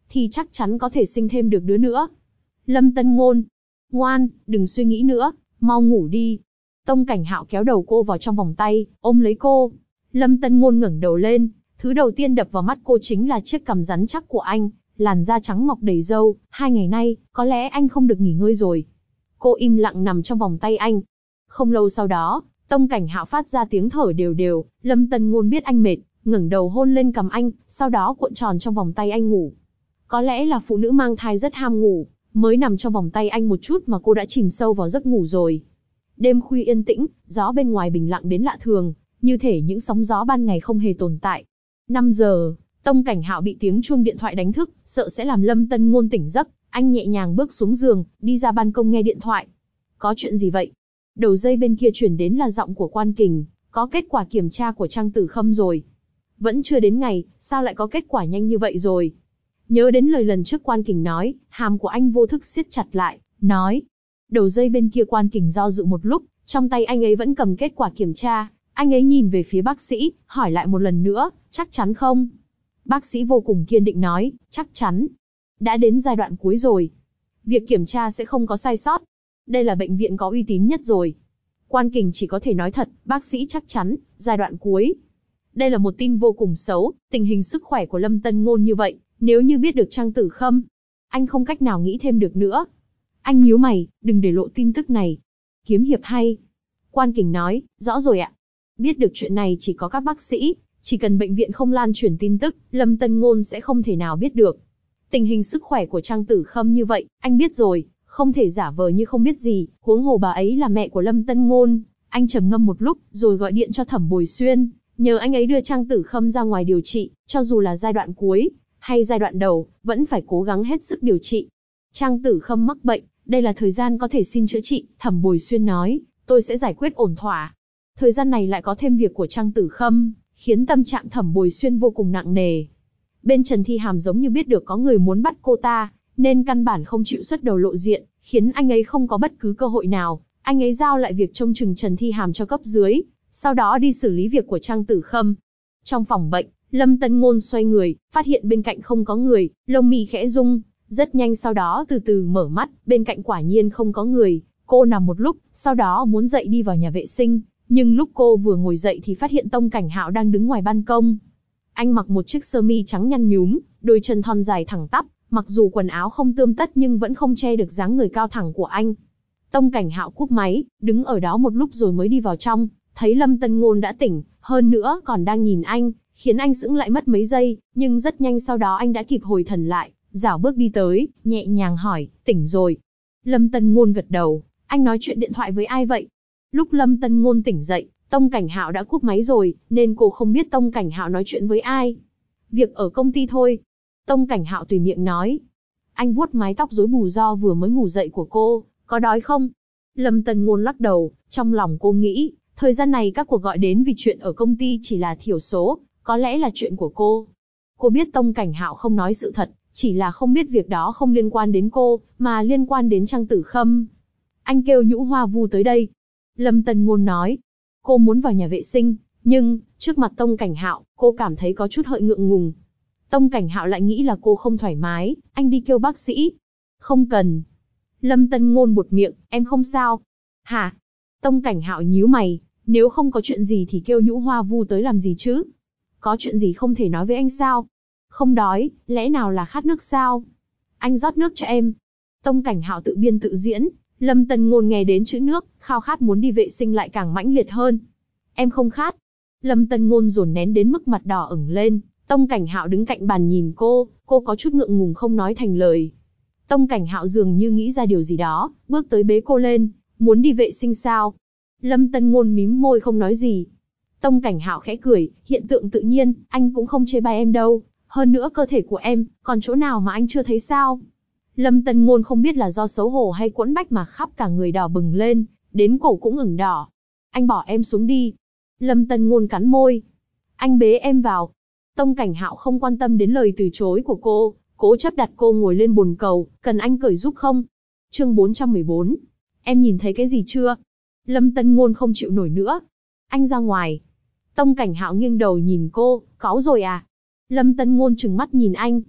thì chắc chắn có thể sinh thêm được đứa nữa. Lâm Tân Ngôn, ngoan, đừng suy nghĩ nữa, mau ngủ đi. Tông Cảnh Hạo kéo đầu cô vào trong vòng tay, ôm lấy cô. Lâm Tân Ngôn ngẩng đầu lên, thứ đầu tiên đập vào mắt cô chính là chiếc cằm rắn chắc của anh, làn da trắng mọc đầy râu, 2 ngày nay, có lẽ anh không được nghỉ ngơi rồi. Cô im lặng nằm trong vòng tay anh. Không lâu sau đó, Tông Cảnh Hạo phát ra tiếng thở đều đều, Lâm Tân Ngôn biết anh mệt, ngẩng đầu hôn lên cằm anh, sau đó cuộn tròn trong vòng tay anh ngủ. Có lẽ là phụ nữ mang thai rất ham ngủ, mới nằm trong vòng tay anh một chút mà cô đã chìm sâu vào giấc ngủ rồi. Đêm khuya yên tĩnh, gió bên ngoài bình lặng đến lạ thường, như thể những sóng gió ban ngày không hề tồn tại. 5 giờ, Tông Cảnh Hạo bị tiếng chuông điện thoại đánh thức, sợ sẽ làm Lâm Tân Ngôn tỉnh giấc, anh nhẹ nhàng bước xuống giường, đi ra ban công nghe điện thoại. Có chuyện gì vậy? Đầu dây bên kia truyền đến là giọng của Quan Kình, có kết quả kiểm tra của Trang Tử Khâm rồi. Vẫn chưa đến ngày, sao lại có kết quả nhanh như vậy rồi? Nhớ đến lời lần trước Quan Kình nói, hàm của anh vô thức siết chặt lại, nói. Đầu dây bên kia Quan Kình do dự một lúc, trong tay anh ấy vẫn cầm kết quả kiểm tra, anh ấy nhìn về phía bác sĩ, hỏi lại một lần nữa, chắc chắn không? Bác sĩ vô cùng kiên định nói, chắc chắn. Đã đến giai đoạn cuối rồi. Việc kiểm tra sẽ không có sai sót. Đây là bệnh viện có uy tín nhất rồi. Quan Kình chỉ có thể nói thật, bác sĩ chắc chắn, giai đoạn cuối. Đây là một tin vô cùng xấu, tình hình sức khỏe của Lâm Tân Ngôn như vậy, nếu như biết được Trang Tử Khâm, anh không cách nào nghĩ thêm được nữa. Anh nhíu mày, đừng để lộ tin tức này. Kiếm hiệp hay. Quan Kình nói, rõ rồi ạ. Biết được chuyện này chỉ có các bác sĩ, chỉ cần bệnh viện không lan truyền tin tức, Lâm Tân Ngôn sẽ không thể nào biết được. Tình hình sức khỏe của Trang Tử Khâm như vậy, anh biết rồi, không thể giả vờ như không biết gì, huống hồ bà ấy là mẹ của Lâm Tân Ngôn. Anh trầm ngâm một lúc, rồi gọi điện cho Thẩm Bồi Xuyên, nhờ anh ấy đưa Trang Tử Khâm ra ngoài điều trị, cho dù là giai đoạn cuối, hay giai đoạn đầu, vẫn phải cố gắng hết sức điều trị. Trang Tử Khâm mắc bệnh, đây là thời gian có thể xin chữa trị, Thẩm Bồi Xuyên nói, tôi sẽ giải quyết ổn thỏa. Thời gian này lại có thêm việc của Trang Tử Khâm, khiến tâm trạng Thẩm Bồi Xuyên vô cùng nặng nề. Bên Trần Thi Hàm giống như biết được có người muốn bắt cô ta, nên căn bản không chịu xuất đầu lộ diện, khiến anh ấy không có bất cứ cơ hội nào. Anh ấy giao lại việc trông chừng Trần Thi Hàm cho cấp dưới, sau đó đi xử lý việc của Trang Tử Khâm. Trong phòng bệnh, Lâm Tân Ngôn xoay người, phát hiện bên cạnh không có người, lông mi khẽ rung, rất nhanh sau đó từ từ mở mắt, bên cạnh quả nhiên không có người. Cô nằm một lúc, sau đó muốn dậy đi vào nhà vệ sinh, nhưng lúc cô vừa ngồi dậy thì phát hiện Tông Cảnh Hạo đang đứng ngoài ban công. Anh mặc một chiếc sơ mi trắng nhăn nhúm, đôi chân thon dài thẳng tắp, mặc dù quần áo không tươm tất nhưng vẫn không che được dáng người cao thẳng của anh. Tông Cảnh Hạo cúp máy, đứng ở đó một lúc rồi mới đi vào trong, thấy Lâm Tân Ngôn đã tỉnh, hơn nữa còn đang nhìn anh, khiến anh sững lại mất mấy giây, nhưng rất nhanh sau đó anh đã kịp hồi thần lại, rảo bước đi tới, nhẹ nhàng hỏi, tỉnh rồi. Lâm Tân Ngôn gật đầu, anh nói chuyện điện thoại với ai vậy? Lúc Lâm Tân Ngôn tỉnh dậy, Tông Cảnh Hạo đã cúp máy rồi, nên cô không biết Tông Cảnh Hạo nói chuyện với ai. Việc ở công ty thôi. Tông Cảnh Hạo tùy miệng nói. Anh vuốt mái tóc rối bù do vừa mới ngủ dậy của cô, có đói không? Lâm Tân Ngôn lắc đầu, trong lòng cô nghĩ, thời gian này các cuộc gọi đến vì chuyện ở công ty chỉ là thiểu số, có lẽ là chuyện của cô. Cô biết Tông Cảnh Hạo không nói sự thật, chỉ là không biết việc đó không liên quan đến cô, mà liên quan đến Trang Tử Khâm. Anh kêu Nhũ Hoa Vu tới đây. Lâm Tân Ngôn nói. Cô muốn vào nhà vệ sinh, nhưng, trước mặt Tông Cảnh Hạo, cô cảm thấy có chút hơi ngượng ngùng. Tông Cảnh Hạo lại nghĩ là cô không thoải mái, anh đi kêu bác sĩ. Không cần. Lâm Tân Ngôn buột miệng, em không sao. Hả? Tông Cảnh Hạo nhíu mày, nếu không có chuyện gì thì kêu Nhũ Hoa Vu tới làm gì chứ? Có chuyện gì không thể nói với anh sao? Không đói, lẽ nào là khát nước sao? Anh rót nước cho em. Tông Cảnh Hạo tự biên tự diễn, Lâm Tân Ngôn nghe đến chữ nước, khao khát muốn đi vệ sinh lại càng mãnh liệt hơn. Em không khát. Lâm Tân Ngôn dồn nén đến mức mặt đỏ ửng lên, Tông Cảnh Hạo đứng cạnh bàn nhìn cô có chút ngượng ngùng không nói thành lời. Tông Cảnh Hạo dường như nghĩ ra điều gì đó, bước tới bế cô lên, muốn đi vệ sinh sao? Lâm Tân Ngôn mím môi không nói gì. Tông Cảnh Hạo khẽ cười, hiện tượng tự nhiên, anh cũng không chê bai em đâu, hơn nữa cơ thể của em, còn chỗ nào mà anh chưa thấy sao? Lâm Tân Ngôn không biết là do xấu hổ hay quẫn bách mà khắp cả người đỏ bừng lên, đến cổ cũng ửng đỏ. Anh bỏ em xuống đi. Lâm Tân Ngôn cắn môi. Anh bế em vào. Tông Cảnh Hạo không quan tâm đến lời từ chối của cô, cố chấp đặt cô ngồi lên bồn cầu, cần anh cởi giúp không? Chương 414. Em nhìn thấy cái gì chưa? Lâm Tân Ngôn không chịu nổi nữa. Anh ra ngoài. Tông Cảnh Hạo nghiêng đầu nhìn cô, cáu rồi à? Lâm Tân Ngôn trừng mắt nhìn anh.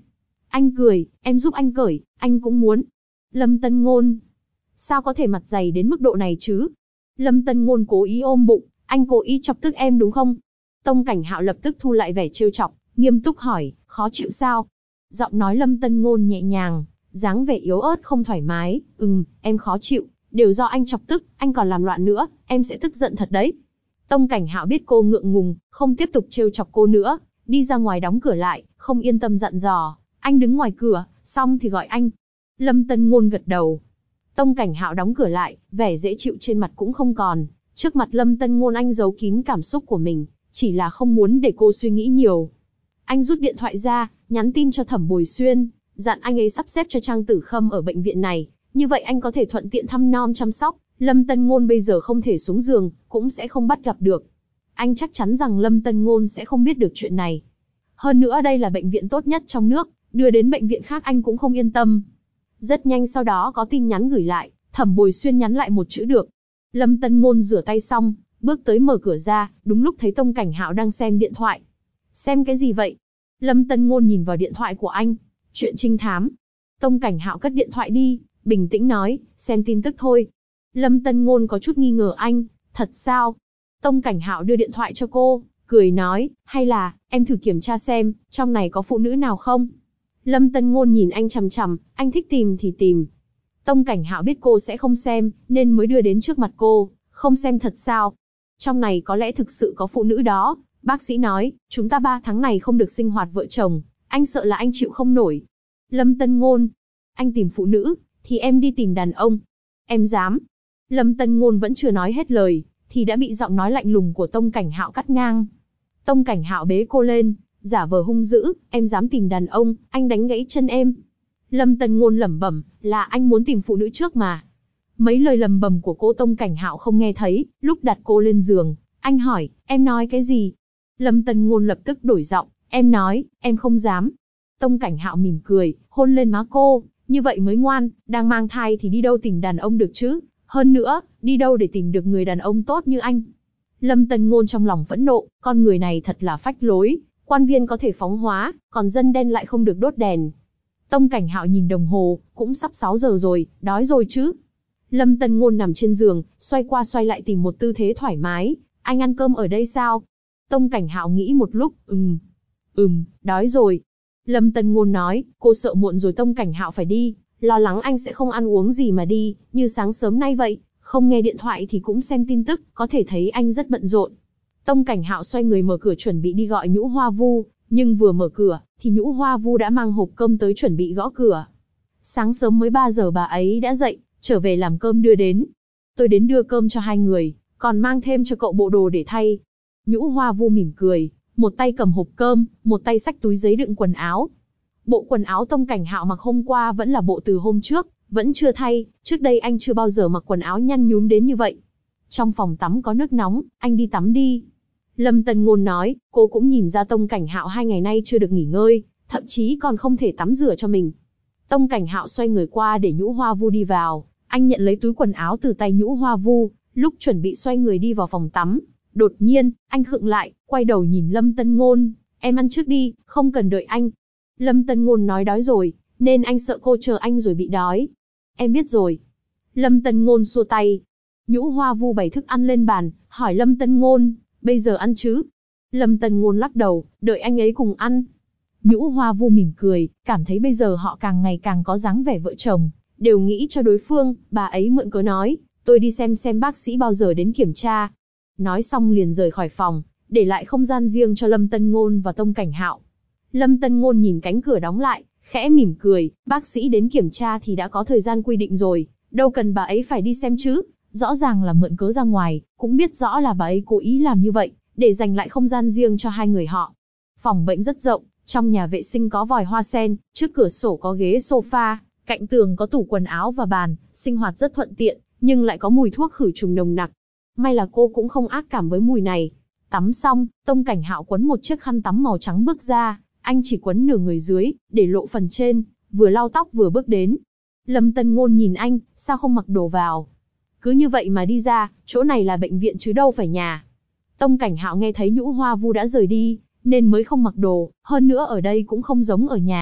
Anh cười, em giúp anh cởi, anh cũng muốn. Lâm Tân Ngôn, sao có thể mặt dày đến mức độ này chứ? Lâm Tân Ngôn cố ý ôm bụng, anh cố ý chọc tức em đúng không? Tông Cảnh Hạo lập tức thu lại vẻ trêu chọc, nghiêm túc hỏi, khó chịu sao? Giọng nói Lâm Tân Ngôn nhẹ nhàng, dáng vẻ yếu ớt không thoải mái, em khó chịu, đều do anh chọc tức, anh còn làm loạn nữa, em sẽ tức giận thật đấy. Tông Cảnh Hạo biết cô ngượng ngùng, không tiếp tục trêu chọc cô nữa, đi ra ngoài đóng cửa lại, không yên tâm dặn dò, anh đứng ngoài cửa, xong thì gọi anh. Lâm Tân Ngôn gật đầu. Tông Cảnh Hạo đóng cửa lại, vẻ dễ chịu trên mặt cũng không còn, trước mặt Lâm Tân Ngôn anh giấu kín cảm xúc của mình, chỉ là không muốn để cô suy nghĩ nhiều. Anh rút điện thoại ra, nhắn tin cho Thẩm Bồi Xuyên, dặn anh ấy sắp xếp cho Trang Tử Khâm ở bệnh viện này, như vậy anh có thể thuận tiện thăm nom chăm sóc. Lâm Tân Ngôn bây giờ không thể xuống giường, cũng sẽ không bắt gặp được. Anh chắc chắn rằng Lâm Tân Ngôn sẽ không biết được chuyện này. Hơn nữa đây là bệnh viện tốt nhất trong nước, đưa đến bệnh viện khác anh cũng không yên tâm. Rất nhanh sau đó có tin nhắn gửi lại, Thẩm Bồi Xuyên nhắn lại một chữ được. Lâm Tân Ngôn rửa tay xong, bước tới mở cửa ra, đúng lúc thấy Tông Cảnh Hạo đang xem điện thoại. Xem cái gì vậy? Lâm Tân Ngôn nhìn vào điện thoại của anh. Chuyện trinh thám. Tông Cảnh Hạo cất điện thoại đi, bình tĩnh nói, xem tin tức thôi. Lâm Tân Ngôn có chút nghi ngờ anh, thật sao? Tông Cảnh Hạo đưa điện thoại cho cô, cười nói, hay là, em thử kiểm tra xem, trong này có phụ nữ nào không? Lâm Tân Ngôn nhìn anh chằm chằm, anh thích tìm thì tìm. Tông Cảnh Hạo biết cô sẽ không xem, nên mới đưa đến trước mặt cô, không xem thật sao? Trong này có lẽ thực sự có phụ nữ đó, bác sĩ nói, chúng ta 3 tháng này không được sinh hoạt vợ chồng, anh sợ là anh chịu không nổi. Lâm Tân Ngôn, anh tìm phụ nữ, thì em đi tìm đàn ông. Em dám. Lâm Tân Ngôn vẫn chưa nói hết lời, thì đã bị giọng nói lạnh lùng của Tông Cảnh Hạo cắt ngang. Tông Cảnh Hạo bế cô lên, giả vờ hung dữ, em dám tìm đàn ông, anh đánh gãy chân em. Lâm Tân Ngôn lẩm bẩm, là anh muốn tìm phụ nữ trước mà. Mấy lời lầm bầm của cô Tông Cảnh Hạo không nghe thấy, lúc đặt cô lên giường, anh hỏi, em nói cái gì? Lâm Tân Ngôn lập tức đổi giọng, em nói, em không dám. Tông Cảnh Hạo mỉm cười, hôn lên má cô, như vậy mới ngoan, đang mang thai thì đi đâu tìm đàn ông được chứ? Hơn nữa, đi đâu để tìm được người đàn ông tốt như anh? Lâm Tân Ngôn trong lòng phẫn nộ, con người này thật là phách lối, quan viên có thể phóng hóa, còn dân đen lại không được đốt đèn. Tông Cảnh Hạo nhìn đồng hồ, cũng sắp 6 giờ rồi, đói rồi chứ? Lâm Tân Ngôn nằm trên giường, xoay qua xoay lại tìm một tư thế thoải mái, anh ăn cơm ở đây sao? Tông Cảnh Hạo nghĩ một lúc, đói rồi. Lâm Tân Ngôn nói, cô sợ muộn rồi Tông Cảnh Hạo phải đi, lo lắng anh sẽ không ăn uống gì mà đi, như sáng sớm nay vậy, không nghe điện thoại thì cũng xem tin tức, có thể thấy anh rất bận rộn. Tông Cảnh Hạo xoay người mở cửa chuẩn bị đi gọi Nhũ Hoa Vu, nhưng vừa mở cửa, thì Nhũ Hoa Vu đã mang hộp cơm tới chuẩn bị gõ cửa. Sáng sớm mới 3 giờ bà ấy đã dậy, trở về làm cơm đưa đến. Tôi đến đưa cơm cho 2 người, còn mang thêm cho cậu bộ đồ để thay. Nhũ Hoa Vu mỉm cười, một tay cầm hộp cơm, một tay xách túi giấy đựng quần áo. Bộ quần áo Tông Cảnh Hạo mặc hôm qua vẫn là bộ từ hôm trước, vẫn chưa thay, trước đây anh chưa bao giờ mặc quần áo nhăn nhúm đến như vậy. Trong phòng tắm có nước nóng, anh đi tắm đi. Lâm Tân Ngôn nói, cô cũng nhìn ra Tông Cảnh Hạo 2 ngày nay chưa được nghỉ ngơi, thậm chí còn không thể tắm rửa cho mình. Tông Cảnh Hạo xoay người qua để Nhũ Hoa Vu đi vào, anh nhận lấy túi quần áo từ tay Nhũ Hoa Vu, lúc chuẩn bị xoay người đi vào phòng tắm. Đột nhiên, anh khựng lại, quay đầu nhìn Lâm Tân Ngôn, em ăn trước đi, không cần đợi anh. Lâm Tân Ngôn nói đói rồi, nên anh sợ cô chờ anh rồi bị đói. Em biết rồi. Lâm Tân Ngôn xua tay. Nhũ Hoa Vu bày thức ăn lên bàn, hỏi Lâm Tân Ngôn, bây giờ ăn chứ? Lâm Tân Ngôn lắc đầu, đợi anh ấy cùng ăn. Nhũ Hoa Vu mỉm cười, cảm thấy bây giờ họ càng ngày càng có dáng vẻ vợ chồng, đều nghĩ cho đối phương, bà ấy mượn cớ nói, tôi đi xem bác sĩ bao giờ đến kiểm tra. Nói xong liền rời khỏi phòng, để lại không gian riêng cho Lâm Tân Ngôn và Tông Cảnh Hạo. Lâm Tân Ngôn nhìn cánh cửa đóng lại, khẽ mỉm cười, bác sĩ đến kiểm tra thì đã có thời gian quy định rồi, đâu cần bà ấy phải đi xem chứ, rõ ràng là mượn cớ ra ngoài, cũng biết rõ là bà ấy cố ý làm như vậy, để dành lại không gian riêng cho 2 người họ. Phòng bệnh rất rộng, trong nhà vệ sinh có vòi hoa sen, trước cửa sổ có ghế sofa, cạnh tường có tủ quần áo và bàn, sinh hoạt rất thuận tiện, nhưng lại có mùi thuốc khử trùng nồng nặc. May là cô cũng không ác cảm với mùi này. Tắm xong, Tông Cảnh Hạo quấn một chiếc khăn tắm màu trắng bước ra, anh chỉ quấn nửa người dưới, để lộ phần trên, vừa lau tóc vừa bước đến. Lâm Tân Ngôn nhìn anh, sao không mặc đồ vào? Cứ như vậy mà đi ra, chỗ này là bệnh viện chứ đâu phải nhà. Tông Cảnh Hạo nghe thấy Nhũ Hoa Vu đã rời đi, nên mới không mặc đồ, hơn nữa ở đây cũng không giống ở nhà,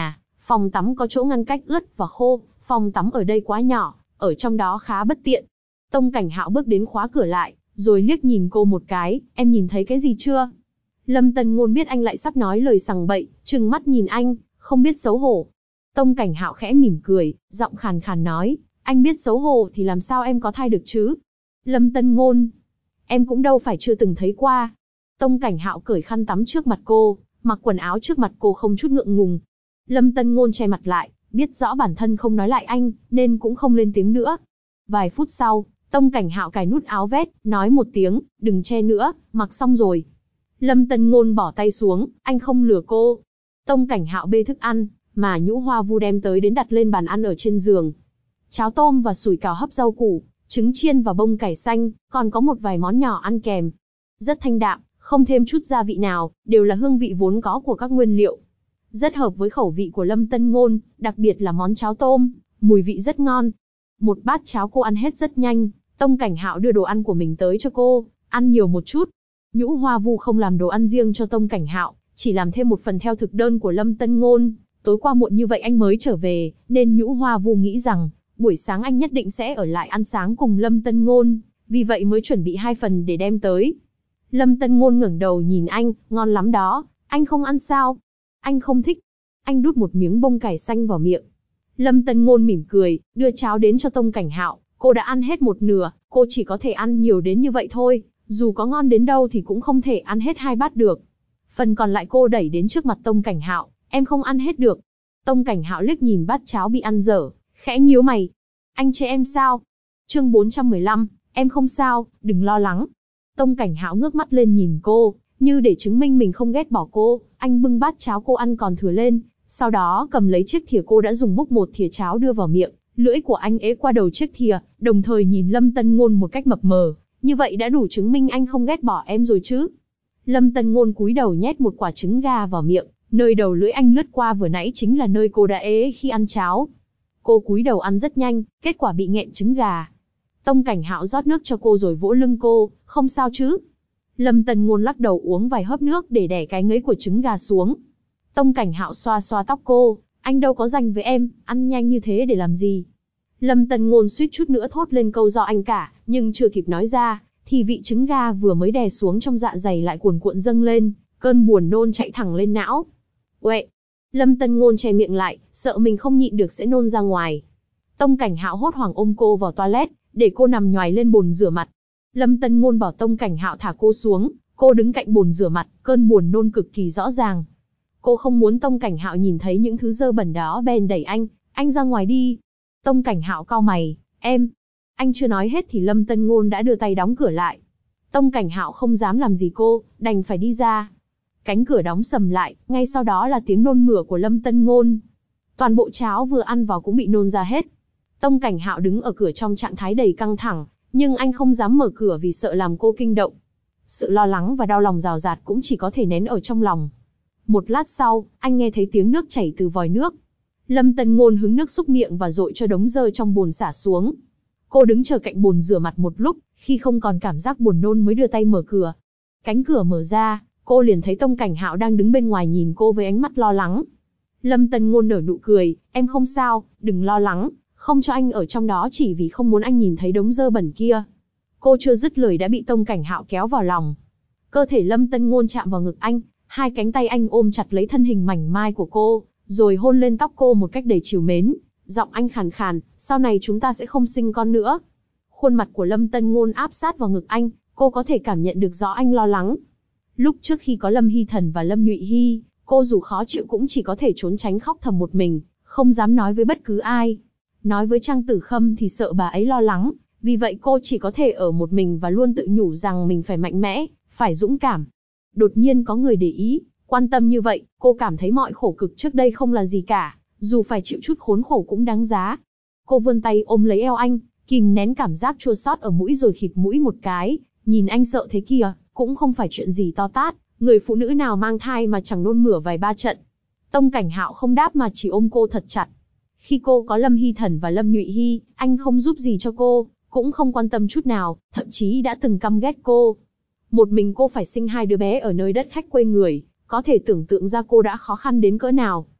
Phòng tắm có chỗ ngăn cách ướt và khô, phòng tắm ở đây quá nhỏ, ở trong đó khá bất tiện. Tông Cảnh Hạo bước đến khóa cửa lại, rồi liếc nhìn cô một cái, em nhìn thấy cái gì chưa? Lâm Tân Ngôn biết anh lại sắp nói lời sằng bậy, trừng mắt nhìn anh, không biết xấu hổ. Tông Cảnh Hạo khẽ mỉm cười, giọng khàn khàn nói, anh biết xấu hổ thì làm sao em có thai được chứ? Lâm Tân Ngôn, em cũng đâu phải chưa từng thấy qua. Tông Cảnh Hạo cởi khăn tắm trước mặt cô, mặc quần áo trước mặt cô không chút ngượng ngùng. Lâm Tân Ngôn che mặt lại, biết rõ bản thân không nói lại anh, nên cũng không lên tiếng nữa. Vài phút sau, Tông Cảnh Hạo cài nút áo vest, nói một tiếng, đừng che nữa, mặc xong rồi. Lâm Tân Ngôn bỏ tay xuống, anh không lừa cô. Tông Cảnh Hạo bê thức ăn, mà Nhũ Hoa Vu đem tới đến đặt lên bàn ăn ở trên giường. Cháo tôm và sủi cảo hấp rau củ, trứng chiên và bông cải xanh, còn có một vài món nhỏ ăn kèm. Rất thanh đạm, không thêm chút gia vị nào, đều là hương vị vốn có của các nguyên liệu. Rất hợp với khẩu vị của Lâm Tân Ngôn, đặc biệt là món cháo tôm, mùi vị rất ngon. Một bát cháo cô ăn hết rất nhanh, Tông Cảnh Hạo đưa đồ ăn của mình tới cho cô, ăn nhiều một chút. Nhũ Hoa Vu không làm đồ ăn riêng cho Tông Cảnh Hạo, chỉ làm thêm một phần theo thực đơn của Lâm Tân Ngôn. Tối qua muộn như vậy anh mới trở về, nên Nhũ Hoa Vu nghĩ rằng, buổi sáng anh nhất định sẽ ở lại ăn sáng cùng Lâm Tân Ngôn, vì vậy mới chuẩn bị 2 phần để đem tới. Lâm Tân Ngôn ngẩng đầu nhìn anh, ngon lắm đó, anh không ăn sao? Anh không thích. Anh đút một miếng bông cải xanh vào miệng. Lâm Tân Ngôn mỉm cười, đưa cháo đến cho Tông Cảnh Hạo, cô đã ăn hết một nửa, cô chỉ có thể ăn nhiều đến như vậy thôi, dù có ngon đến đâu thì cũng không thể ăn hết 2 bát được. Phần còn lại cô đẩy đến trước mặt Tông Cảnh Hạo, em không ăn hết được. Tông Cảnh Hạo liếc nhìn bát cháo bị ăn dở, khẽ nhíu mày. Anh chê em sao? Chương 415, em không sao, đừng lo lắng. Tông Cảnh Hạo ngước mắt lên nhìn cô, như để chứng minh mình không ghét bỏ cô, anh bưng bát cháo cô ăn còn thừa lên, sau đó cầm lấy chiếc thìa cô đã dùng múc một thìa cháo đưa vào miệng, lưỡi của anh ế qua đầu chiếc thìa, đồng thời nhìn Lâm Tân Ngôn một cách mập mờ, như vậy đã đủ chứng minh anh không ghét bỏ em rồi chứ. Lâm Tân Ngôn cúi đầu nhét một quả trứng gà vào miệng, nơi đầu lưỡi anh lướt qua vừa nãy chính là nơi cô đã ế khi ăn cháo. Cô cúi đầu ăn rất nhanh, kết quả bị nghẹn trứng gà. Tông Cảnh Hạo rót nước cho cô rồi vỗ lưng cô, không sao chứ? Lâm Tân Ngôn lắc đầu uống vài hớp nước để đè cái ngấy của trứng gà xuống. Tông Cảnh Hạo xoa xoa tóc cô, anh đâu có dành với em, ăn nhanh như thế để làm gì? Lâm Tân Ngôn suýt chút nữa thốt lên câu do anh cả, nhưng chưa kịp nói ra, thì vị trứng gà vừa mới đè xuống trong dạ dày lại cuồn cuộn dâng lên, cơn buồn nôn chạy thẳng lên não. Uệ! Lâm Tân Ngôn che miệng lại, sợ mình không nhịn được sẽ nôn ra ngoài. Tông Cảnh Hạo hốt hoảng ôm cô vào toilet, để cô nằm nhoài lên bồn rửa mặt. Lâm Tân Ngôn bảo Tông Cảnh Hạo thả cô xuống, cô đứng cạnh bồn rửa mặt, cơn buồn nôn cực kỳ rõ ràng. Cô không muốn Tông Cảnh Hạo nhìn thấy những thứ dơ bẩn đó bèn đẩy anh ra ngoài đi. Tông Cảnh Hạo cau mày, em. Anh chưa nói hết thì Lâm Tân Ngôn đã đưa tay đóng cửa lại. Tông Cảnh Hạo không dám làm gì cô, đành phải đi ra. Cánh cửa đóng sầm lại, ngay sau đó là tiếng nôn mửa của Lâm Tân Ngôn. Toàn bộ cháo vừa ăn vào cũng bị nôn ra hết. Tông Cảnh Hạo đứng ở cửa trong trạng thái đầy căng thẳng, nhưng anh không dám mở cửa vì sợ làm cô kinh động. Sự lo lắng và đau lòng rào rạt cũng chỉ có thể nén ở trong lòng. Một lát sau, anh nghe thấy tiếng nước chảy từ vòi nước. Lâm Tân Ngôn hứng nước xúc miệng và dội cho đống dơ trong bồn xả xuống. Cô đứng chờ cạnh bồn rửa mặt một lúc, khi không còn cảm giác buồn nôn mới đưa tay mở cửa. Cánh cửa mở ra, cô liền thấy Tông Cảnh Hạo đang đứng bên ngoài nhìn cô với ánh mắt lo lắng. Lâm Tân Ngôn nở nụ cười, em không sao, đừng lo lắng, không cho anh ở trong đó chỉ vì không muốn anh nhìn thấy đống dơ bẩn kia. Cô chưa dứt lời đã bị Tông Cảnh Hạo kéo vào lòng. Cơ thể Lâm Tân Ngôn chạm vào ngực anh, hai cánh tay anh ôm chặt lấy thân hình mảnh mai của cô, rồi hôn lên tóc cô một cách đầy trìu mến. Giọng anh khàn khàn, sau này chúng ta sẽ không sinh con nữa. Khuôn mặt của Lâm Tân Ngôn áp sát vào ngực anh, cô có thể cảm nhận được rõ anh lo lắng. Lúc trước khi có Lâm Hy Thần và Lâm Nhụy Hy, cô dù khó chịu cũng chỉ có thể trốn tránh khóc thầm một mình, không dám nói với bất cứ ai. Nói với Trang Tử Khâm thì sợ bà ấy lo lắng, vì vậy cô chỉ có thể ở một mình và luôn tự nhủ rằng mình phải mạnh mẽ, phải dũng cảm. Đột nhiên có người để ý, quan tâm như vậy, cô cảm thấy mọi khổ cực trước đây không là gì cả, dù phải chịu chút khốn khổ cũng đáng giá. Cô vươn tay ôm lấy eo anh, kìm nén cảm giác chua xót ở mũi rồi khịt mũi một cái, nhìn anh sợ thế kìa, cũng không phải chuyện gì to tát, người phụ nữ nào mang thai mà chẳng nôn mửa vài ba trận. Tông Cảnh Hạo không đáp mà chỉ ôm cô thật chặt. Khi cô có Lâm Hy Thần và Lâm Nhụy Hy, anh không giúp gì cho cô, cũng không quan tâm chút nào, thậm chí đã từng căm ghét cô. Một mình cô phải sinh 2 đứa bé ở nơi đất khách quê người, có thể tưởng tượng ra cô đã khó khăn đến cỡ nào.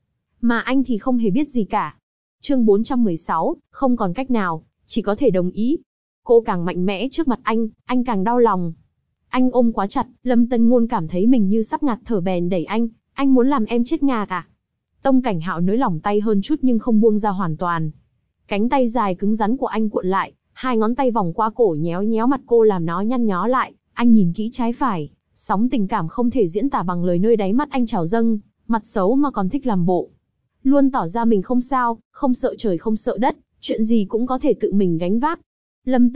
Mà anh thì không hề biết gì cả. Chương 416, không còn cách nào, chỉ có thể đồng ý. Cô càng mạnh mẽ trước mặt anh càng đau lòng. Anh ôm quá chặt, Lâm Tân Ngôn cảm thấy mình như sắp ngạt thở bèn đẩy anh muốn làm em chết ngạt à? Tông Cảnh Hạo nới lỏng tay hơn chút nhưng không buông ra hoàn toàn. Cánh tay dài cứng rắn của anh cuộn lại, hai ngón tay vòng qua cổ nhéo nhéo mặt cô làm nó nhăn nhó lại, anh nhìn kỹ trái phải, sóng tình cảm không thể diễn tả bằng lời nơi đáy mắt anh trào dâng, mặt xấu mà còn thích làm bộ. Luôn tỏ ra mình không sao, không sợ trời không sợ đất, chuyện gì cũng có thể tự mình gánh vác. Lâm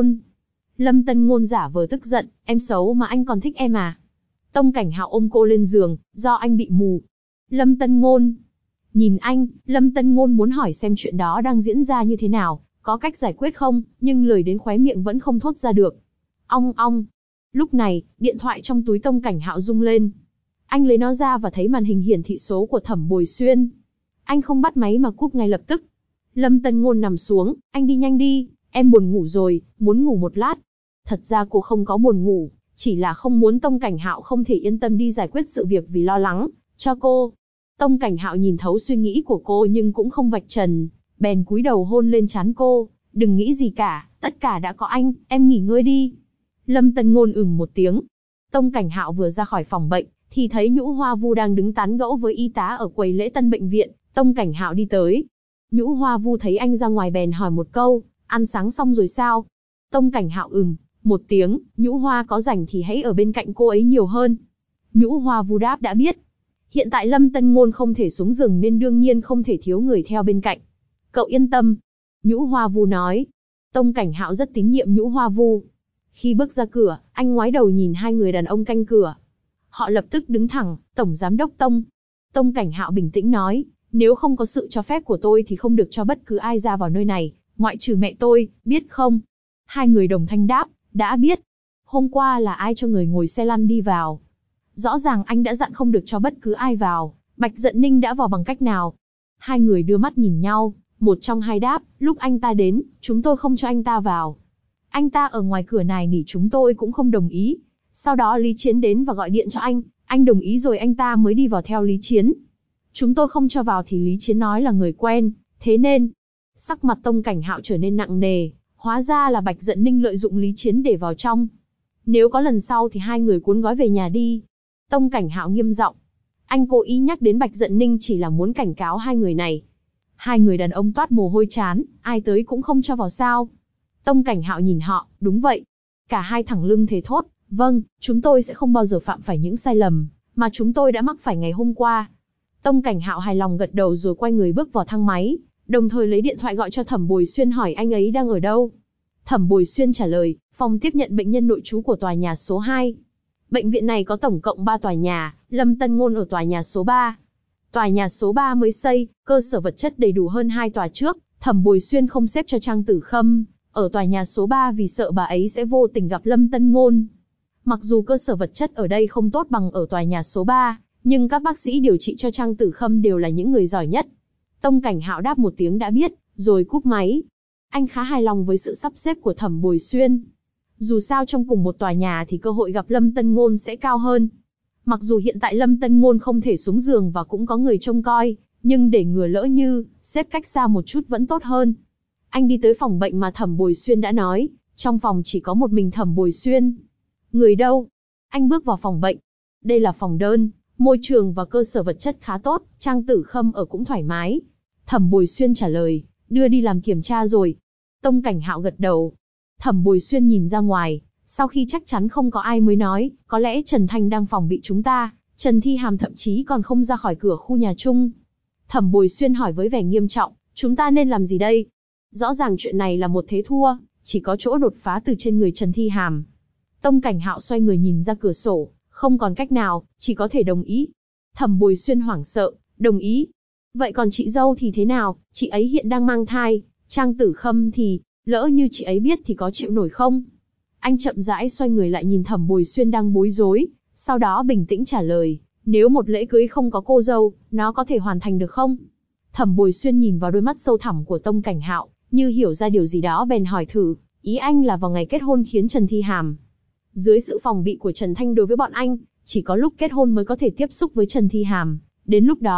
Tân Ngôn giả vờ tức giận, em xấu mà anh còn thích em à? Tông Cảnh Hạo ôm cô lên giường, do anh bị mù. Lâm Tân Ngôn. Nhìn anh, Lâm Tân Ngôn muốn hỏi xem chuyện đó đang diễn ra như thế nào, có cách giải quyết không, nhưng lời đến khóe miệng vẫn không thốt ra được. Ong ong. Lúc này, điện thoại trong túi Tông Cảnh Hạo rung lên. Anh lấy nó ra và thấy màn hình hiển thị số của Thẩm Bồi Xuyên. Anh không bắt máy mà cúp ngay lập tức. Lâm Tân Ngôn nằm xuống, anh đi nhanh đi, em buồn ngủ rồi, muốn ngủ một lát. Thật ra cô không có buồn ngủ, chỉ là không muốn Tông Cảnh Hạo không thể yên tâm đi giải quyết sự việc vì lo lắng cho cô. Tông Cảnh Hạo nhìn thấu suy nghĩ của cô nhưng cũng không vạch trần, bèn cúi đầu hôn lên trán cô, đừng nghĩ gì cả, tất cả đã có anh, em nghỉ ngơi đi. Lâm Tân Ngôn một tiếng. Tông Cảnh Hạo vừa ra khỏi phòng bệnh, thì thấy Nhũ Hoa Vu đang đứng tán gẫu với y tá ở quầy lễ tân bệnh viện. Tông Cảnh Hạo đi tới. Nhũ Hoa Vu thấy anh ra ngoài bèn hỏi một câu, ăn sáng xong rồi sao? Tông Cảnh Hạo một tiếng, Nhũ Hoa có rảnh thì hãy ở bên cạnh cô ấy nhiều hơn. Nhũ Hoa Vu đáp đã biết. Hiện tại Lâm Tân Ngôn không thể xuống giường nên đương nhiên không thể thiếu người theo bên cạnh. Cậu yên tâm. Nhũ Hoa Vu nói. Tông Cảnh Hạo rất tín nhiệm Nhũ Hoa Vu. Khi bước ra cửa, anh ngoái đầu nhìn hai người đàn ông canh cửa. Họ lập tức đứng thẳng, Tổng Giám đốc Tông. Tông Cảnh Hạo bình tĩnh nói, nếu không có sự cho phép của tôi thì không được cho bất cứ ai ra vào nơi này, ngoại trừ mẹ tôi, biết không? Hai người đồng thanh đáp, đã biết. Hôm qua là ai cho người ngồi xe lăn đi vào? Rõ ràng anh đã dặn không được cho bất cứ ai vào, Bạch Dận Ninh đã vào bằng cách nào? Hai người đưa mắt nhìn nhau, một trong hai đáp, lúc anh ta đến, chúng tôi không cho anh ta vào. Anh ta ở ngoài cửa này nỉ chúng tôi cũng không đồng ý. Sau đó Lý Chiến đến và gọi điện cho anh đồng ý rồi anh ta mới đi vào theo Lý Chiến. Chúng tôi không cho vào thì Lý Chiến nói là người quen, thế nên... Sắc mặt Tông Cảnh Hạo trở nên nặng nề, hóa ra là Bạch Dận Ninh lợi dụng Lý Chiến để vào trong. Nếu có lần sau thì hai người cuốn gói về nhà đi. Tông Cảnh Hạo nghiêm giọng. Anh cố ý nhắc đến Bạch Dận Ninh chỉ là muốn cảnh cáo hai người này. Hai người đàn ông toát mồ hôi trán, ai tới cũng không cho vào sao? Tông Cảnh Hạo nhìn họ, đúng vậy. Cả hai thẳng lưng thề thốt, vâng, chúng tôi sẽ không bao giờ phạm phải những sai lầm mà chúng tôi đã mắc phải ngày hôm qua. Tông Cảnh Hạo hài lòng gật đầu rồi quay người bước vào thang máy, đồng thời lấy điện thoại gọi cho Thẩm Bồi Xuyên hỏi anh ấy đang ở đâu. Thẩm Bồi Xuyên trả lời, phòng tiếp nhận bệnh nhân nội trú của tòa nhà số 2. Bệnh viện này có tổng cộng 3 tòa nhà, Lâm Tân Ngôn ở tòa nhà số 3. Tòa nhà số 3 mới xây, cơ sở vật chất đầy đủ hơn 2 tòa trước, Thẩm Bồi Xuyên không xếp cho Trang Tử Khâm ở tòa nhà số 3 vì sợ bà ấy sẽ vô tình gặp Lâm Tân Ngôn. Mặc dù cơ sở vật chất ở đây không tốt bằng ở tòa nhà số 3, nhưng các bác sĩ điều trị cho Trang Tử Khâm đều là những người giỏi nhất. Tông Cảnh Hạo đáp một tiếng đã biết, rồi cúp máy. Anh khá hài lòng với sự sắp xếp của Thẩm Bồi Xuyên. Dù sao trong cùng một tòa nhà thì cơ hội gặp Lâm Tân Ngôn sẽ cao hơn. Mặc dù hiện tại Lâm Tân Ngôn không thể xuống giường và cũng có người trông coi, nhưng để ngừa lỡ như, xếp cách xa một chút vẫn tốt hơn. Anh đi tới phòng bệnh mà Thẩm Bồi Xuyên đã nói, trong phòng chỉ có một mình Thẩm Bồi Xuyên. Người đâu? Anh bước vào phòng bệnh. Đây là phòng đơn, môi trường và cơ sở vật chất khá tốt, Trang Tử Khâm ở cũng thoải mái. Thẩm Bồi Xuyên trả lời, đưa đi làm kiểm tra rồi. Tông Cảnh Hạo gật đầu. Thẩm Bồi Xuyên nhìn ra ngoài, sau khi chắc chắn không có ai mới nói, có lẽ Trần Thanh đang phòng bị chúng ta, Trần Thi Hàm thậm chí còn không ra khỏi cửa khu nhà chung. Thẩm Bồi Xuyên hỏi với vẻ nghiêm trọng, chúng ta nên làm gì đây? Rõ ràng chuyện này là một thế thua, chỉ có chỗ đột phá từ trên người Trần Thi Hàm. Tông Cảnh Hạo xoay người nhìn ra cửa sổ, không còn cách nào, chỉ có thể đồng ý. Thẩm Bồi Xuyên hoảng sợ, đồng ý. Vậy còn chị dâu thì thế nào, chị ấy hiện đang mang thai, Trang Tử Khâm thì, lỡ như chị ấy biết thì có chịu nổi không? Anh chậm rãi xoay người lại nhìn Thẩm Bồi Xuyên đang bối rối, sau đó bình tĩnh trả lời, nếu một lễ cưới không có cô dâu, nó có thể hoàn thành được không? Thẩm Bồi Xuyên nhìn vào đôi mắt sâu thẳm của Tông Cảnh Hạo, như hiểu ra điều gì đó bèn hỏi thử, ý anh là vào ngày kết hôn khiến Trần Thi Hàm. Dưới sự phòng bị của Trần Thanh đối với bọn anh, chỉ có lúc kết hôn mới có thể tiếp xúc với Trần Thi Hàm, đến lúc đó,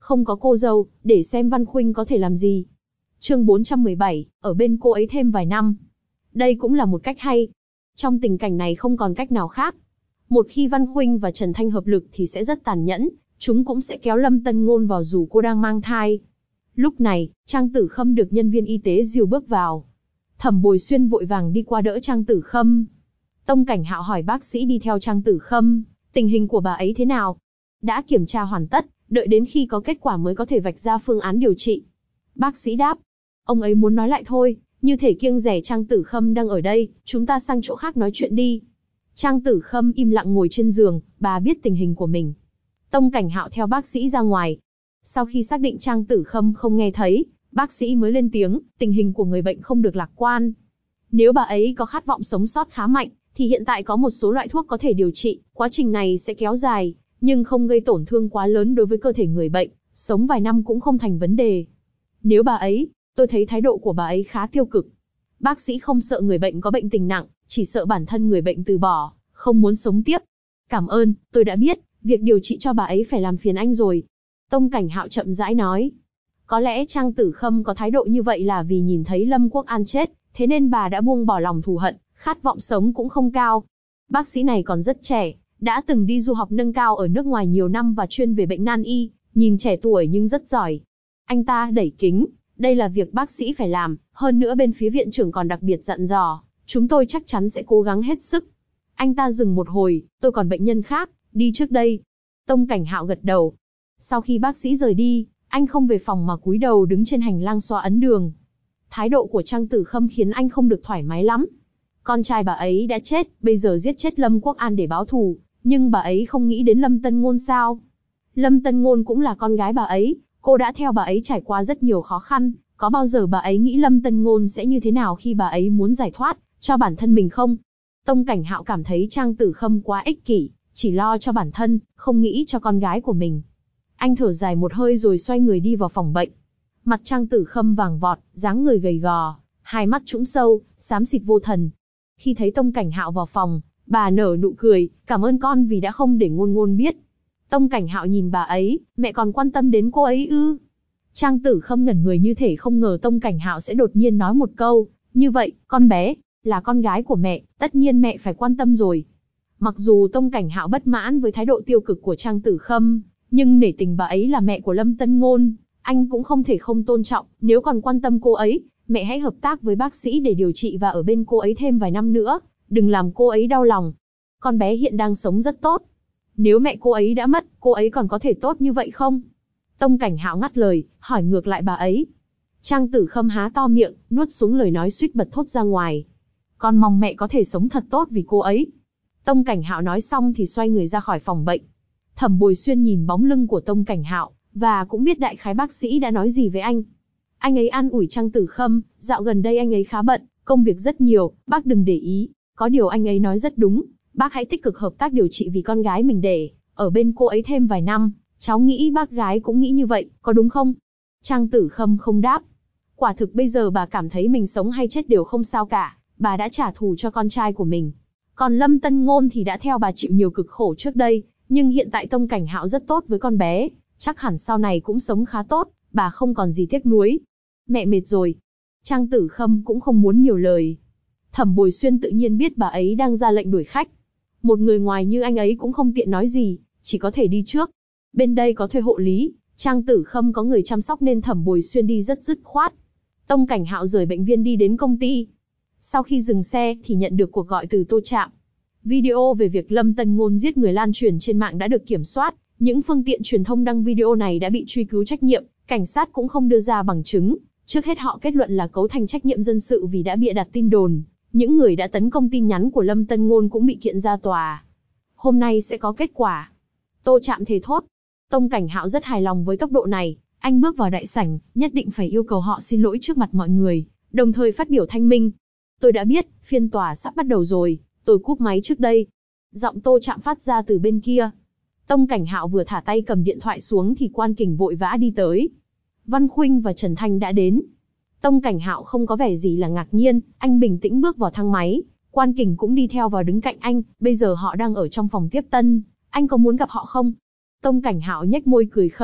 Không có cô dâu, để xem Văn Khuynh có thể làm gì. Chương 417, ở bên cô ấy thêm vài năm. Đây cũng là một cách hay. Trong tình cảnh này không còn cách nào khác. Một khi Văn Khuynh và Trần Thanh hợp lực thì sẽ rất tàn nhẫn, chúng cũng sẽ kéo Lâm Tân Ngôn vào dù cô đang mang thai. Lúc này, Trang Tử Khâm được nhân viên y tế dìu bước vào. Thẩm Bồi Xuyên vội vàng đi qua đỡ Trang Tử Khâm. Tông Cảnh Hạo hỏi bác sĩ đi theo Trang Tử Khâm, tình hình của bà ấy thế nào? Đã kiểm tra hoàn tất, đợi đến khi có kết quả mới có thể vạch ra phương án điều trị. Bác sĩ đáp, ông ấy muốn nói lại thôi, như thể kiêng dè Trang Tử Khâm đang ở đây, chúng ta sang chỗ khác nói chuyện đi. Trang Tử Khâm im lặng ngồi trên giường, bà biết tình hình của mình. Tông Cảnh Hạo theo bác sĩ ra ngoài. Sau khi xác định Trang Tử Khâm không nghe thấy, bác sĩ mới lên tiếng, tình hình của người bệnh không được lạc quan. Nếu bà ấy có khát vọng sống sót khá mạnh, thì hiện tại có một số loại thuốc có thể điều trị, quá trình này sẽ kéo dài, nhưng không gây tổn thương quá lớn đối với cơ thể người bệnh, sống vài năm cũng không thành vấn đề. Nếu bà ấy, tôi thấy thái độ của bà ấy khá tiêu cực. Bác sĩ không sợ người bệnh có bệnh tình nặng, chỉ sợ bản thân người bệnh từ bỏ, không muốn sống tiếp. Cảm ơn, tôi đã biết, việc điều trị cho bà ấy phải làm phiền anh rồi. Tông Cảnh Hạo chậm rãi nói. Có lẽ Trang Tử Khâm có thái độ như vậy là vì nhìn thấy Lâm Quốc An chết, thế nên bà đã buông bỏ lòng thù hận, khát vọng sống cũng không cao. Bác sĩ này còn rất trẻ, đã từng đi du học nâng cao ở nước ngoài nhiều năm và chuyên về bệnh nan y, nhìn trẻ tuổi nhưng rất giỏi. Anh ta đẩy kính, đây là việc bác sĩ phải làm, hơn nữa bên phía viện trưởng còn đặc biệt dặn dò, chúng tôi chắc chắn sẽ cố gắng hết sức. Anh ta dừng một hồi, tôi còn bệnh nhân khác, đi trước đây. Tông Cảnh Hạo gật đầu. Sau khi bác sĩ rời đi, anh không về phòng mà cúi đầu đứng trên hành lang xoa ấn đường. Thái độ của Trang Tử Khâm khiến anh không được thoải mái lắm. Con trai bà ấy đã chết, bây giờ giết chết Lâm Quốc An để báo thù, nhưng bà ấy không nghĩ đến Lâm Tân Ngôn sao? Lâm Tân Ngôn cũng là con gái bà ấy, cô đã theo bà ấy trải qua rất nhiều khó khăn, có bao giờ bà ấy nghĩ Lâm Tân Ngôn sẽ như thế nào khi bà ấy muốn giải thoát cho bản thân mình không? Tông Cảnh Hạo cảm thấy Trang Tử Khâm quá ích kỷ, chỉ lo cho bản thân, không nghĩ cho con gái của mình. Anh thở dài một hơi rồi xoay người đi vào phòng bệnh. Mặt Trang Tử Khâm vàng vọt, dáng người gầy gò, hai mắt trũng sâu, xám xịt vô thần. Khi thấy Tông Cảnh Hạo vào phòng, bà nở nụ cười, cảm ơn con vì đã không để Ngôn Ngôn biết. Tông Cảnh Hạo nhìn bà ấy, mẹ còn quan tâm đến cô ấy ư? Trang Tử Khâm ngẩn người như thể không ngờ Tông Cảnh Hạo sẽ đột nhiên nói một câu như vậy, con bé là con gái của mẹ, tất nhiên mẹ phải quan tâm rồi. Mặc dù Tông Cảnh Hạo bất mãn với thái độ tiêu cực của Trang Tử Khâm, nhưng nể tình bà ấy là mẹ của Lâm Tân Ngôn, anh cũng không thể không tôn trọng, nếu còn quan tâm cô ấy, mẹ hãy hợp tác với bác sĩ để điều trị và ở bên cô ấy thêm vài năm nữa, đừng làm cô ấy đau lòng. Con bé hiện đang sống rất tốt. Nếu mẹ cô ấy đã mất, cô ấy còn có thể tốt như vậy không? Tông Cảnh Hạo ngắt lời, hỏi ngược lại bà ấy. Trang Tử Khâm há to miệng, nuốt xuống lời nói suýt bật thốt ra ngoài. Con mong mẹ có thể sống thật tốt vì cô ấy. Tông Cảnh Hạo nói xong thì xoay người ra khỏi phòng bệnh. Thẩm Bồi Xuyên nhìn bóng lưng của Tông Cảnh Hạo, và cũng biết đại khái bác sĩ đã nói gì với anh. Anh ấy an ủi Trang Tử Khâm, dạo gần đây anh ấy khá bận, công việc rất nhiều, bác đừng để ý. Có điều anh ấy nói rất đúng, bác hãy tích cực hợp tác điều trị vì con gái mình để ở bên cô ấy thêm vài năm. Cháu nghĩ bác gái cũng nghĩ như vậy, có đúng không? Trang Tử Khâm không đáp. Quả thực bây giờ bà cảm thấy mình sống hay chết đều không sao cả, bà đã trả thù cho con trai của mình. Còn Lâm Tân Ngôn thì đã theo bà chịu nhiều cực khổ trước đây, nhưng hiện tại Tông Cảnh Hạo rất tốt với con bé, chắc hẳn sau này cũng sống khá tốt, bà không còn gì tiếc nuối. Mẹ mệt rồi. Trang Tử Khâm cũng không muốn nhiều lời. Thẩm Bồi Xuyên tự nhiên biết bà ấy đang ra lệnh đuổi khách. Một người ngoài như anh ấy cũng không tiện nói gì, chỉ có thể đi trước. Bên đây có thuê hộ lý, Trang Tử Khâm có người chăm sóc nên Thẩm Bồi Xuyên đi rất dứt khoát. Tông Cảnh Hạo rời bệnh viện đi đến công ty. Sau khi dừng xe thì nhận được cuộc gọi từ Tô Trạm. Video về việc Lâm Tân Ngôn giết người lan truyền trên mạng đã được kiểm soát, những phương tiện truyền thông đăng video này đã bị truy cứu trách nhiệm, cảnh sát cũng không đưa ra bằng chứng. Trước hết họ kết luận là cấu thành trách nhiệm dân sự vì đã bịa đặt tin đồn. Những người đã tấn công tin nhắn của Lâm Tân Ngôn cũng bị kiện ra tòa. Hôm nay sẽ có kết quả. Tô Trạm thề thốt. Tông Cảnh Hạo rất hài lòng với tốc độ này. Anh bước vào đại sảnh, nhất định phải yêu cầu họ xin lỗi trước mặt mọi người, đồng thời phát biểu thanh minh. Tôi đã biết, phiên tòa sắp bắt đầu rồi, tôi cúp máy trước đây. Giọng Tô Trạm phát ra từ bên kia. Tông Cảnh Hạo vừa thả tay cầm điện thoại xuống thì Quan Kình vội vã đi tới. Văn Khuynh và Trần Thanh đã đến. Tông Cảnh Hạo không có vẻ gì là ngạc nhiên, anh bình tĩnh bước vào thang máy. Quan Kình cũng đi theo vào đứng cạnh anh, bây giờ họ đang ở trong phòng tiếp tân, anh có muốn gặp họ không? Tông Cảnh Hạo nhếch môi cười khẩy,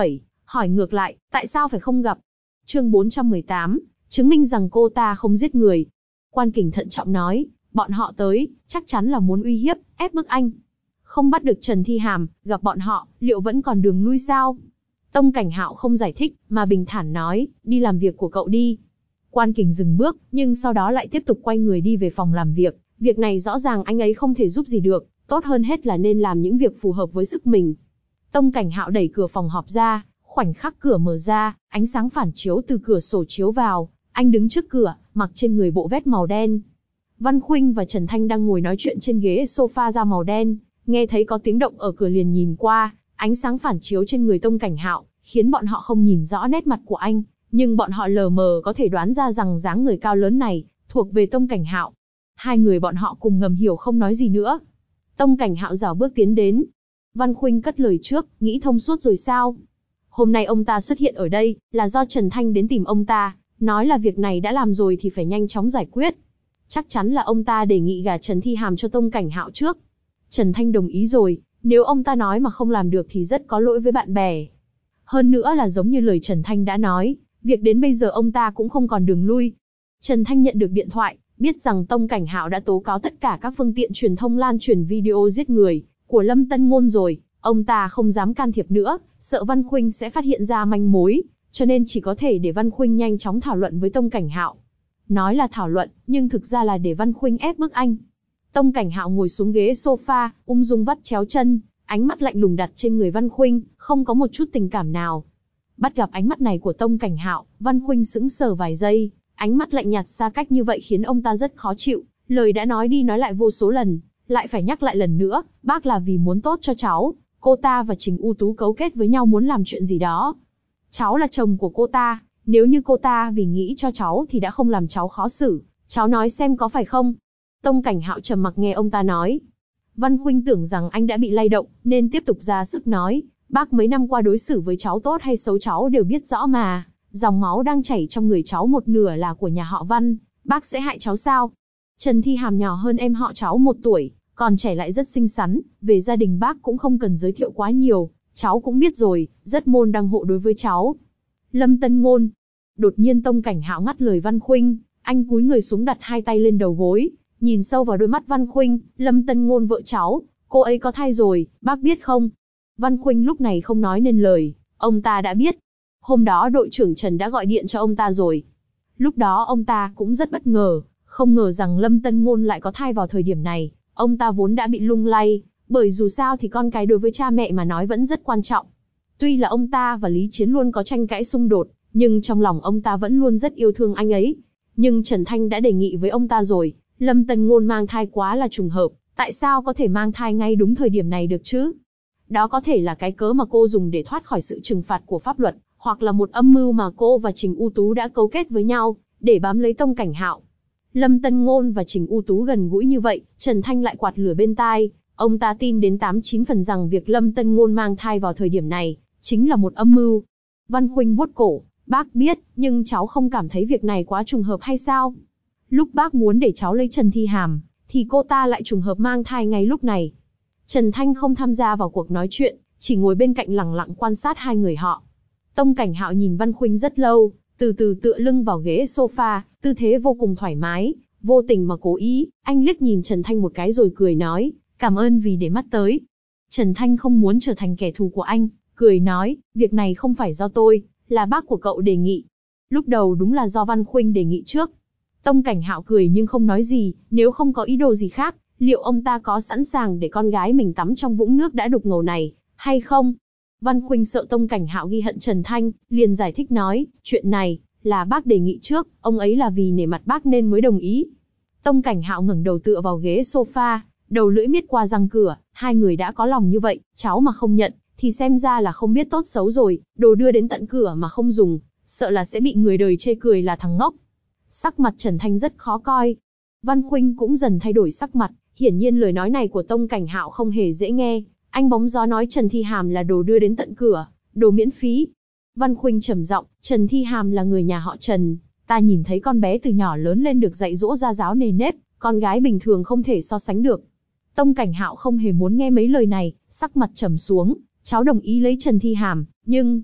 hỏi ngược lại, tại sao phải không gặp? Chương 418, chứng minh rằng cô ta không giết người. Quan Kình thận trọng nói, bọn họ tới, chắc chắn là muốn uy hiếp, ép bức anh. Không bắt được Trần Thi Hàm, gặp bọn họ, liệu vẫn còn đường lui sao? Tông Cảnh Hạo không giải thích, mà bình thản nói, đi làm việc của cậu đi. Quan Kình dừng bước, nhưng sau đó lại tiếp tục quay người đi về phòng làm việc. Việc này rõ ràng anh ấy không thể giúp gì được, tốt hơn hết là nên làm những việc phù hợp với sức mình. Tông Cảnh Hạo đẩy cửa phòng họp ra, khoảnh khắc cửa mở ra, ánh sáng phản chiếu từ cửa sổ chiếu vào. Anh đứng trước cửa, mặc trên người bộ vest màu đen. Văn Khuynh và Trần Thanh đang ngồi nói chuyện trên ghế sofa da màu đen, nghe thấy có tiếng động ở cửa liền nhìn qua, ánh sáng phản chiếu trên người Tông Cảnh Hạo, khiến bọn họ không nhìn rõ nét mặt của anh, nhưng bọn họ lờ mờ có thể đoán ra rằng dáng người cao lớn này thuộc về Tông Cảnh Hạo. Hai người bọn họ cùng ngầm hiểu không nói gì nữa. Tông Cảnh Hạo rảo bước tiến đến. Văn Khuynh cất lời trước, nghĩ thông suốt rồi sao? Hôm nay ông ta xuất hiện ở đây, là do Trần Thanh đến tìm ông ta, nói là việc này đã làm rồi thì phải nhanh chóng giải quyết. Chắc chắn là ông ta đề nghị gả Trần Thi Hàm cho Tông Cảnh Hạo trước. Trần Thanh đồng ý rồi, nếu ông ta nói mà không làm được thì rất có lỗi với bạn bè. Hơn nữa là giống như lời Trần Thanh đã nói, việc đến bây giờ ông ta cũng không còn đường lui. Trần Thanh nhận được điện thoại, biết rằng Tông Cảnh Hạo đã tố cáo tất cả các phương tiện truyền thông lan truyền video giết người của Lâm Tân Ngôn rồi, ông ta không dám can thiệp nữa, sợ Văn Khuynh sẽ phát hiện ra manh mối, cho nên chỉ có thể để Văn Khuynh nhanh chóng thảo luận với Tông Cảnh Hạo. Nói là thảo luận, nhưng thực ra là để Văn Khuynh ép bức anh. Tông Cảnh Hạo ngồi xuống ghế sofa, ung dung vắt chéo chân, ánh mắt lạnh lùng đặt trên người Văn Khuynh, không có một chút tình cảm nào. Bắt gặp ánh mắt này của Tông Cảnh Hạo, Văn Khuynh sững sờ vài giây, ánh mắt lạnh nhạt xa cách như vậy khiến ông ta rất khó chịu, lời đã nói đi nói lại vô số lần, lại phải nhắc lại lần nữa, bác là vì muốn tốt cho cháu, cô ta và Trình U Tú cấu kết với nhau muốn làm chuyện gì đó. Cháu là chồng của cô ta, nếu như cô ta vì nghĩ cho cháu thì đã không làm cháu khó xử, cháu nói xem có phải không? Tông Cảnh Hạo trầm mặc nghe ông ta nói. Văn Khuynh tưởng rằng anh đã bị lay động, nên tiếp tục ra sức nói, bác mấy năm qua đối xử với cháu tốt hay xấu cháu đều biết rõ mà, dòng máu đang chảy trong người cháu một nửa là của nhà họ Văn, bác sẽ hại cháu sao? Trần Thi Hàm nhỏ hơn em họ cháu 1 tuổi, còn trẻ lại rất xinh xắn, về gia đình bác cũng không cần giới thiệu quá nhiều, cháu cũng biết rồi, rất môn đăng hộ đối với cháu. Lâm Tân Ngôn. Đột nhiên Tông Cảnh Hạo ngắt lời Văn Khuynh, anh cúi người xuống đặt hai tay lên đầu gối, nhìn sâu vào đôi mắt Văn Khuynh, Lâm Tân Ngôn vợ cháu, cô ấy có thai rồi, bác biết không? Văn Khuynh lúc này không nói nên lời, ông ta đã biết. Hôm đó đội trưởng Trần đã gọi điện cho ông ta rồi. Lúc đó ông ta cũng rất bất ngờ, không ngờ rằng Lâm Tân Ngôn lại có thai vào thời điểm này, ông ta vốn đã bị lung lay, bởi dù sao thì con cái đối với cha mẹ mà nói vẫn rất quan trọng. Tuy là ông ta và Lý Chiến luôn có tranh cãi xung đột, nhưng trong lòng ông ta vẫn luôn rất yêu thương anh ấy. Nhưng Trần Thanh đã đề nghị với ông ta rồi, Lâm Tân Ngôn mang thai quá là trùng hợp, tại sao có thể mang thai ngay đúng thời điểm này được chứ? Đó có thể là cái cớ mà cô dùng để thoát khỏi sự trừng phạt của pháp luật, hoặc là một âm mưu mà cô và Trình U Tú đã cấu kết với nhau, để bám lấy Tông Cảnh Hạo. Lâm Tân Ngôn và Trình U Tú gần gũi như vậy, Trần Thanh lại quạt lửa bên tai, ông ta tin đến 89 phần rằng việc Lâm Tân Ngôn mang thai vào thời điểm này, chính là một âm mưu. Văn Khuynh vuốt cổ, bác biết, nhưng cháu không cảm thấy việc này quá trùng hợp hay sao? Lúc bác muốn để cháu lấy Trần Thi Hàm, thì cô ta lại trùng hợp mang thai ngay lúc này. Trần Thanh không tham gia vào cuộc nói chuyện, chỉ ngồi bên cạnh lẳng lặng quan sát hai người họ. Tông Cảnh Hạo nhìn Văn Khuynh rất lâu, từ từ tựa lưng vào ghế sofa, tư thế vô cùng thoải mái, vô tình mà cố ý, anh liếc nhìn Trần Thanh một cái rồi cười nói, cảm ơn vì để mắt tới. Trần Thanh không muốn trở thành kẻ thù của anh, cười nói, việc này không phải do tôi, là bác của cậu đề nghị. Lúc đầu đúng là do Văn Khuynh đề nghị trước. Tông Cảnh Hạo cười nhưng không nói gì, nếu không có ý đồ gì khác, liệu ông ta có sẵn sàng để con gái mình tắm trong vũng nước đã đục ngầu này, hay không? Văn Khuynh sợ Tông Cảnh Hạo ghi hận Trần Thanh, liền giải thích nói, chuyện này, là bác đề nghị trước, ông ấy là vì nể mặt bác nên mới đồng ý. Tông Cảnh Hạo ngẩng đầu tựa vào ghế sofa, đầu lưỡi miết qua răng cửa, hai người đã có lòng như vậy, cháu mà không nhận, thì xem ra là không biết tốt xấu rồi, đồ đưa đến tận cửa mà không dùng, sợ là sẽ bị người đời chê cười là thằng ngốc. Sắc mặt Trần Thanh rất khó coi. Văn Khuynh cũng dần thay đổi sắc mặt, hiển nhiên lời nói này của Tông Cảnh Hạo không hề dễ nghe. Anh bóng gió nói Trần Thi Hàm là đồ đưa đến tận cửa, đồ miễn phí. Văn Khuynh trầm giọng, Trần Thi Hàm là người nhà họ Trần, ta nhìn thấy con bé từ nhỏ lớn lên được dạy dỗ ra giáo nề nếp, con gái bình thường không thể so sánh được. Tông Cảnh Hạo không hề muốn nghe mấy lời này, sắc mặt trầm xuống, cháu đồng ý lấy Trần Thi Hàm, nhưng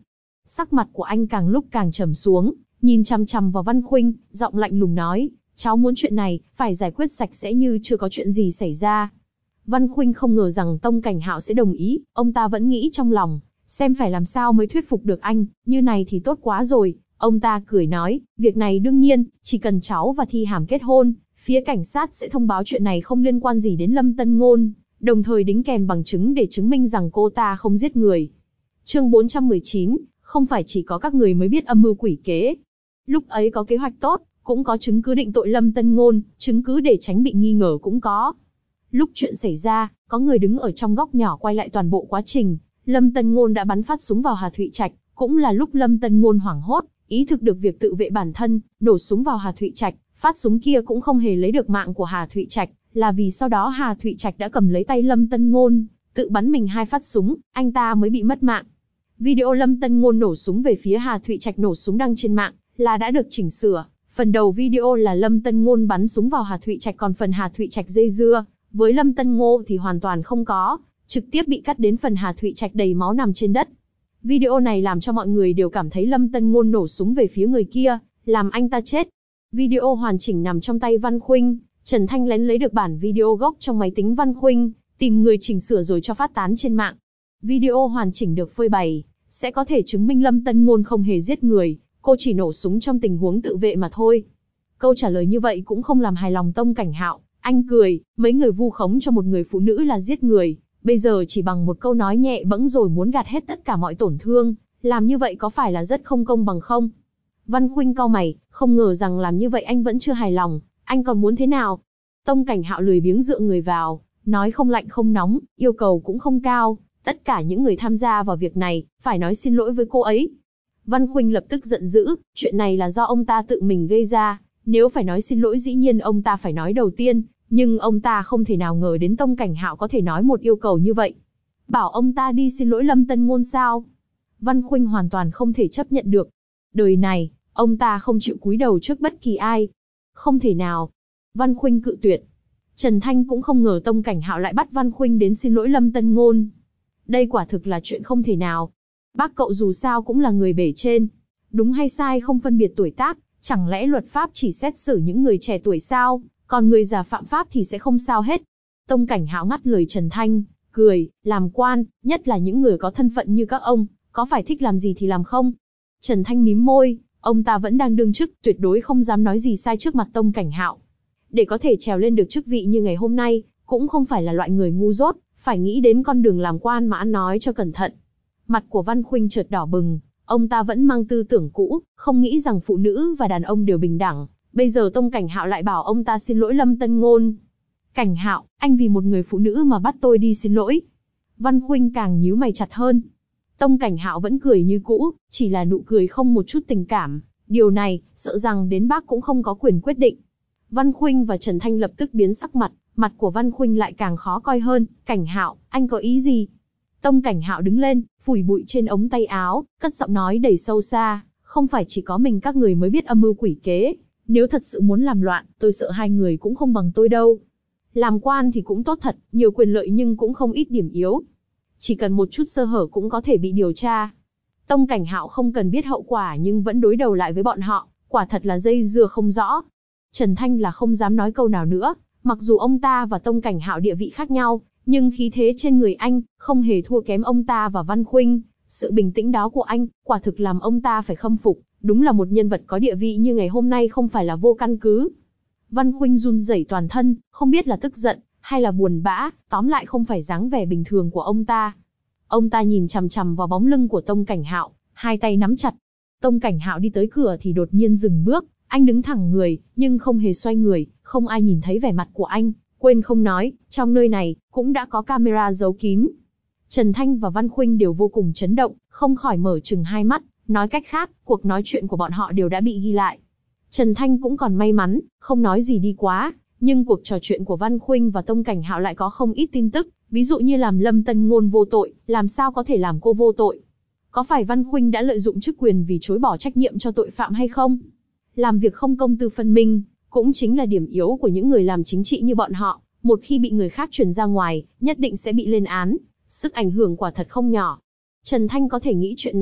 Sắc mặt của anh càng lúc càng trầm xuống, nhìn chằm chằm vào Văn Khuynh, giọng lạnh lùng nói, cháu muốn chuyện này, phải giải quyết sạch sẽ như chưa có chuyện gì xảy ra. Văn Khuynh không ngờ rằng Tông Cảnh Hạo sẽ đồng ý, ông ta vẫn nghĩ trong lòng, xem phải làm sao mới thuyết phục được anh, như này thì tốt quá rồi. Ông ta cười nói, việc này đương nhiên, chỉ cần cháu và Thi Hàm kết hôn, phía cảnh sát sẽ thông báo chuyện này không liên quan gì đến Lâm Tân Ngôn, đồng thời đính kèm bằng chứng để chứng minh rằng cô ta không giết người. Chương 419, không phải chỉ có các người mới biết âm mưu quỷ kế. Lúc ấy có kế hoạch tốt, cũng có chứng cứ định tội Lâm Tân Ngôn, chứng cứ để tránh bị nghi ngờ cũng có. Lúc chuyện xảy ra, có người đứng ở trong góc nhỏ quay lại toàn bộ quá trình. Lâm Tân Ngôn đã bắn phát súng vào Hà Thụy Trạch, cũng là lúc Lâm Tân Ngôn hoảng hốt, ý thức được việc tự vệ bản thân, nổ súng vào Hà Thụy Trạch. Phát súng kia cũng không hề lấy được mạng của Hà Thụy Trạch, là vì sau đó Hà Thụy Trạch đã cầm lấy tay Lâm Tân Ngôn, tự bắn mình 2 phát súng, anh ta mới bị mất mạng. Video Lâm Tân Ngôn nổ súng về phía Hà Thụy Trạch nổ súng đăng trên mạng, là đã được chỉnh sửa. Phần đầu video là Lâm Tân Ngôn bắn súng vào Hà Thụy Trạch, còn phần Hà Thụy Trạch dây dưa với Lâm Tân Ngôn thì hoàn toàn không có, trực tiếp bị cắt đến phần Hà Thụy Trạch đầy máu nằm trên đất. Video này làm cho mọi người đều cảm thấy Lâm Tân Ngôn nổ súng về phía người kia, làm anh ta chết. Video hoàn chỉnh nằm trong tay Văn Khuynh, Trần Thanh lén lấy được bản video gốc trong máy tính Văn Khuynh, tìm người chỉnh sửa rồi cho phát tán trên mạng. Video hoàn chỉnh được phơi bày, sẽ có thể chứng minh Lâm Tân Ngôn không hề giết người, cô chỉ nổ súng trong tình huống tự vệ mà thôi. Câu trả lời như vậy cũng không làm hài lòng Tông Cảnh Hạo, anh cười, mấy người vu khống cho một người phụ nữ là giết người, bây giờ chỉ bằng một câu nói nhẹ bẫng rồi muốn gạt hết tất cả mọi tổn thương, làm như vậy có phải là rất không công bằng không? Văn Khuynh cau mày, không ngờ rằng làm như vậy anh vẫn chưa hài lòng, anh còn muốn thế nào? Tông Cảnh Hạo lười biếng dựa người vào, nói không lạnh không nóng, yêu cầu cũng không cao, tất cả những người tham gia vào việc này, phải nói xin lỗi với cô ấy. Văn Khuynh lập tức giận dữ, chuyện này là do ông ta tự mình gây ra, nếu phải nói xin lỗi dĩ nhiên ông ta phải nói đầu tiên, nhưng ông ta không thể nào ngờ đến Tông Cảnh Hạo có thể nói một yêu cầu như vậy. Bảo ông ta đi xin lỗi Lâm Tân Ngôn sao? Văn Khuynh hoàn toàn không thể chấp nhận được. Đời này, ông ta không chịu cúi đầu trước bất kỳ ai. Không thể nào. Văn Khuynh cự tuyệt. Trần Thanh cũng không ngờ Tông Cảnh Hạo lại bắt Văn Khuynh đến xin lỗi Lâm Tân Ngôn. Đây quả thực là chuyện không thể nào. Bác cậu dù sao cũng là người bề trên. Đúng hay sai không phân biệt tuổi tác, chẳng lẽ luật pháp chỉ xét xử những người trẻ tuổi sao, còn người già phạm pháp thì sẽ không sao hết. Tông Cảnh Hạo ngắt lời Trần Thanh, cười, làm quan, nhất là những người có thân phận như các ông, có phải thích làm gì thì làm không? Trần Thanh mím môi, ông ta vẫn đang đương chức, tuyệt đối không dám nói gì sai trước mặt Tông Cảnh Hạo. Để có thể trèo lên được chức vị như ngày hôm nay, cũng không phải là loại người ngu dốt, phải nghĩ đến con đường làm quan mà ăn nói cho cẩn thận. Mặt của Văn Khuynh chợt đỏ bừng, ông ta vẫn mang tư tưởng cũ, không nghĩ rằng phụ nữ và đàn ông đều bình đẳng. Bây giờ Tông Cảnh Hạo lại bảo ông ta xin lỗi Lâm Tân Ngôn. Cảnh Hạo, anh vì một người phụ nữ mà bắt tôi đi xin lỗi. Văn Khuynh càng nhíu mày chặt hơn. Tông Cảnh Hạo vẫn cười như cũ, chỉ là nụ cười không một chút tình cảm. Điều này, sợ rằng đến bác cũng không có quyền quyết định. Văn Khuynh và Trần Thanh lập tức biến sắc mặt, mặt của Văn Khuynh lại càng khó coi hơn. Cảnh Hạo, anh có ý gì? Tông Cảnh Hạo đứng lên, phủi bụi trên ống tay áo, cất giọng nói đầy sâu xa. Không phải chỉ có mình các người mới biết âm mưu quỷ kế. Nếu thật sự muốn làm loạn, tôi sợ hai người cũng không bằng tôi đâu. Làm quan thì cũng tốt thật, nhiều quyền lợi nhưng cũng không ít điểm yếu. Chỉ cần một chút sơ hở cũng có thể bị điều tra. Tông Cảnh Hạo không cần biết hậu quả nhưng vẫn đối đầu lại với bọn họ, quả thật là dây dưa không rõ. Trần Thanh là không dám nói câu nào nữa, mặc dù ông ta và Tông Cảnh Hạo địa vị khác nhau, nhưng khí thế trên người anh, không hề thua kém ông ta và Văn Khuynh. Sự bình tĩnh đó của anh, quả thực làm ông ta phải khâm phục, đúng là một nhân vật có địa vị như ngày hôm nay không phải là vô căn cứ. Văn Khuynh run rẩy toàn thân, không biết là tức giận, hay là buồn bã, tóm lại không phải dáng vẻ bình thường của ông ta. Ông ta nhìn chằm chằm vào bóng lưng của Tông Cảnh Hạo, hai tay nắm chặt. Tông Cảnh Hạo đi tới cửa thì đột nhiên dừng bước, anh đứng thẳng người, nhưng không hề xoay người, không ai nhìn thấy vẻ mặt của anh. Quên không nói, trong nơi này, cũng đã có camera giấu kín. Trần Thanh và Văn Khuynh đều vô cùng chấn động, không khỏi mở trừng hai mắt, nói cách khác, cuộc nói chuyện của bọn họ đều đã bị ghi lại. Trần Thanh cũng còn may mắn, không nói gì đi quá, nhưng cuộc trò chuyện của Văn Khuynh và Tông Cảnh Hạo lại có không ít tin tức, ví dụ như làm Lâm Tân Ngôn vô tội, làm sao có thể làm cô vô tội? Có phải Văn Khuynh đã lợi dụng chức quyền vì chối bỏ trách nhiệm cho tội phạm hay không? Làm việc không công tư phân minh, cũng chính là điểm yếu của những người làm chính trị như bọn họ, một khi bị người khác truyền ra ngoài, nhất định sẽ bị lên án, sức ảnh hưởng quả thật không nhỏ. Trần Thanh có thể nghĩ chuyện này,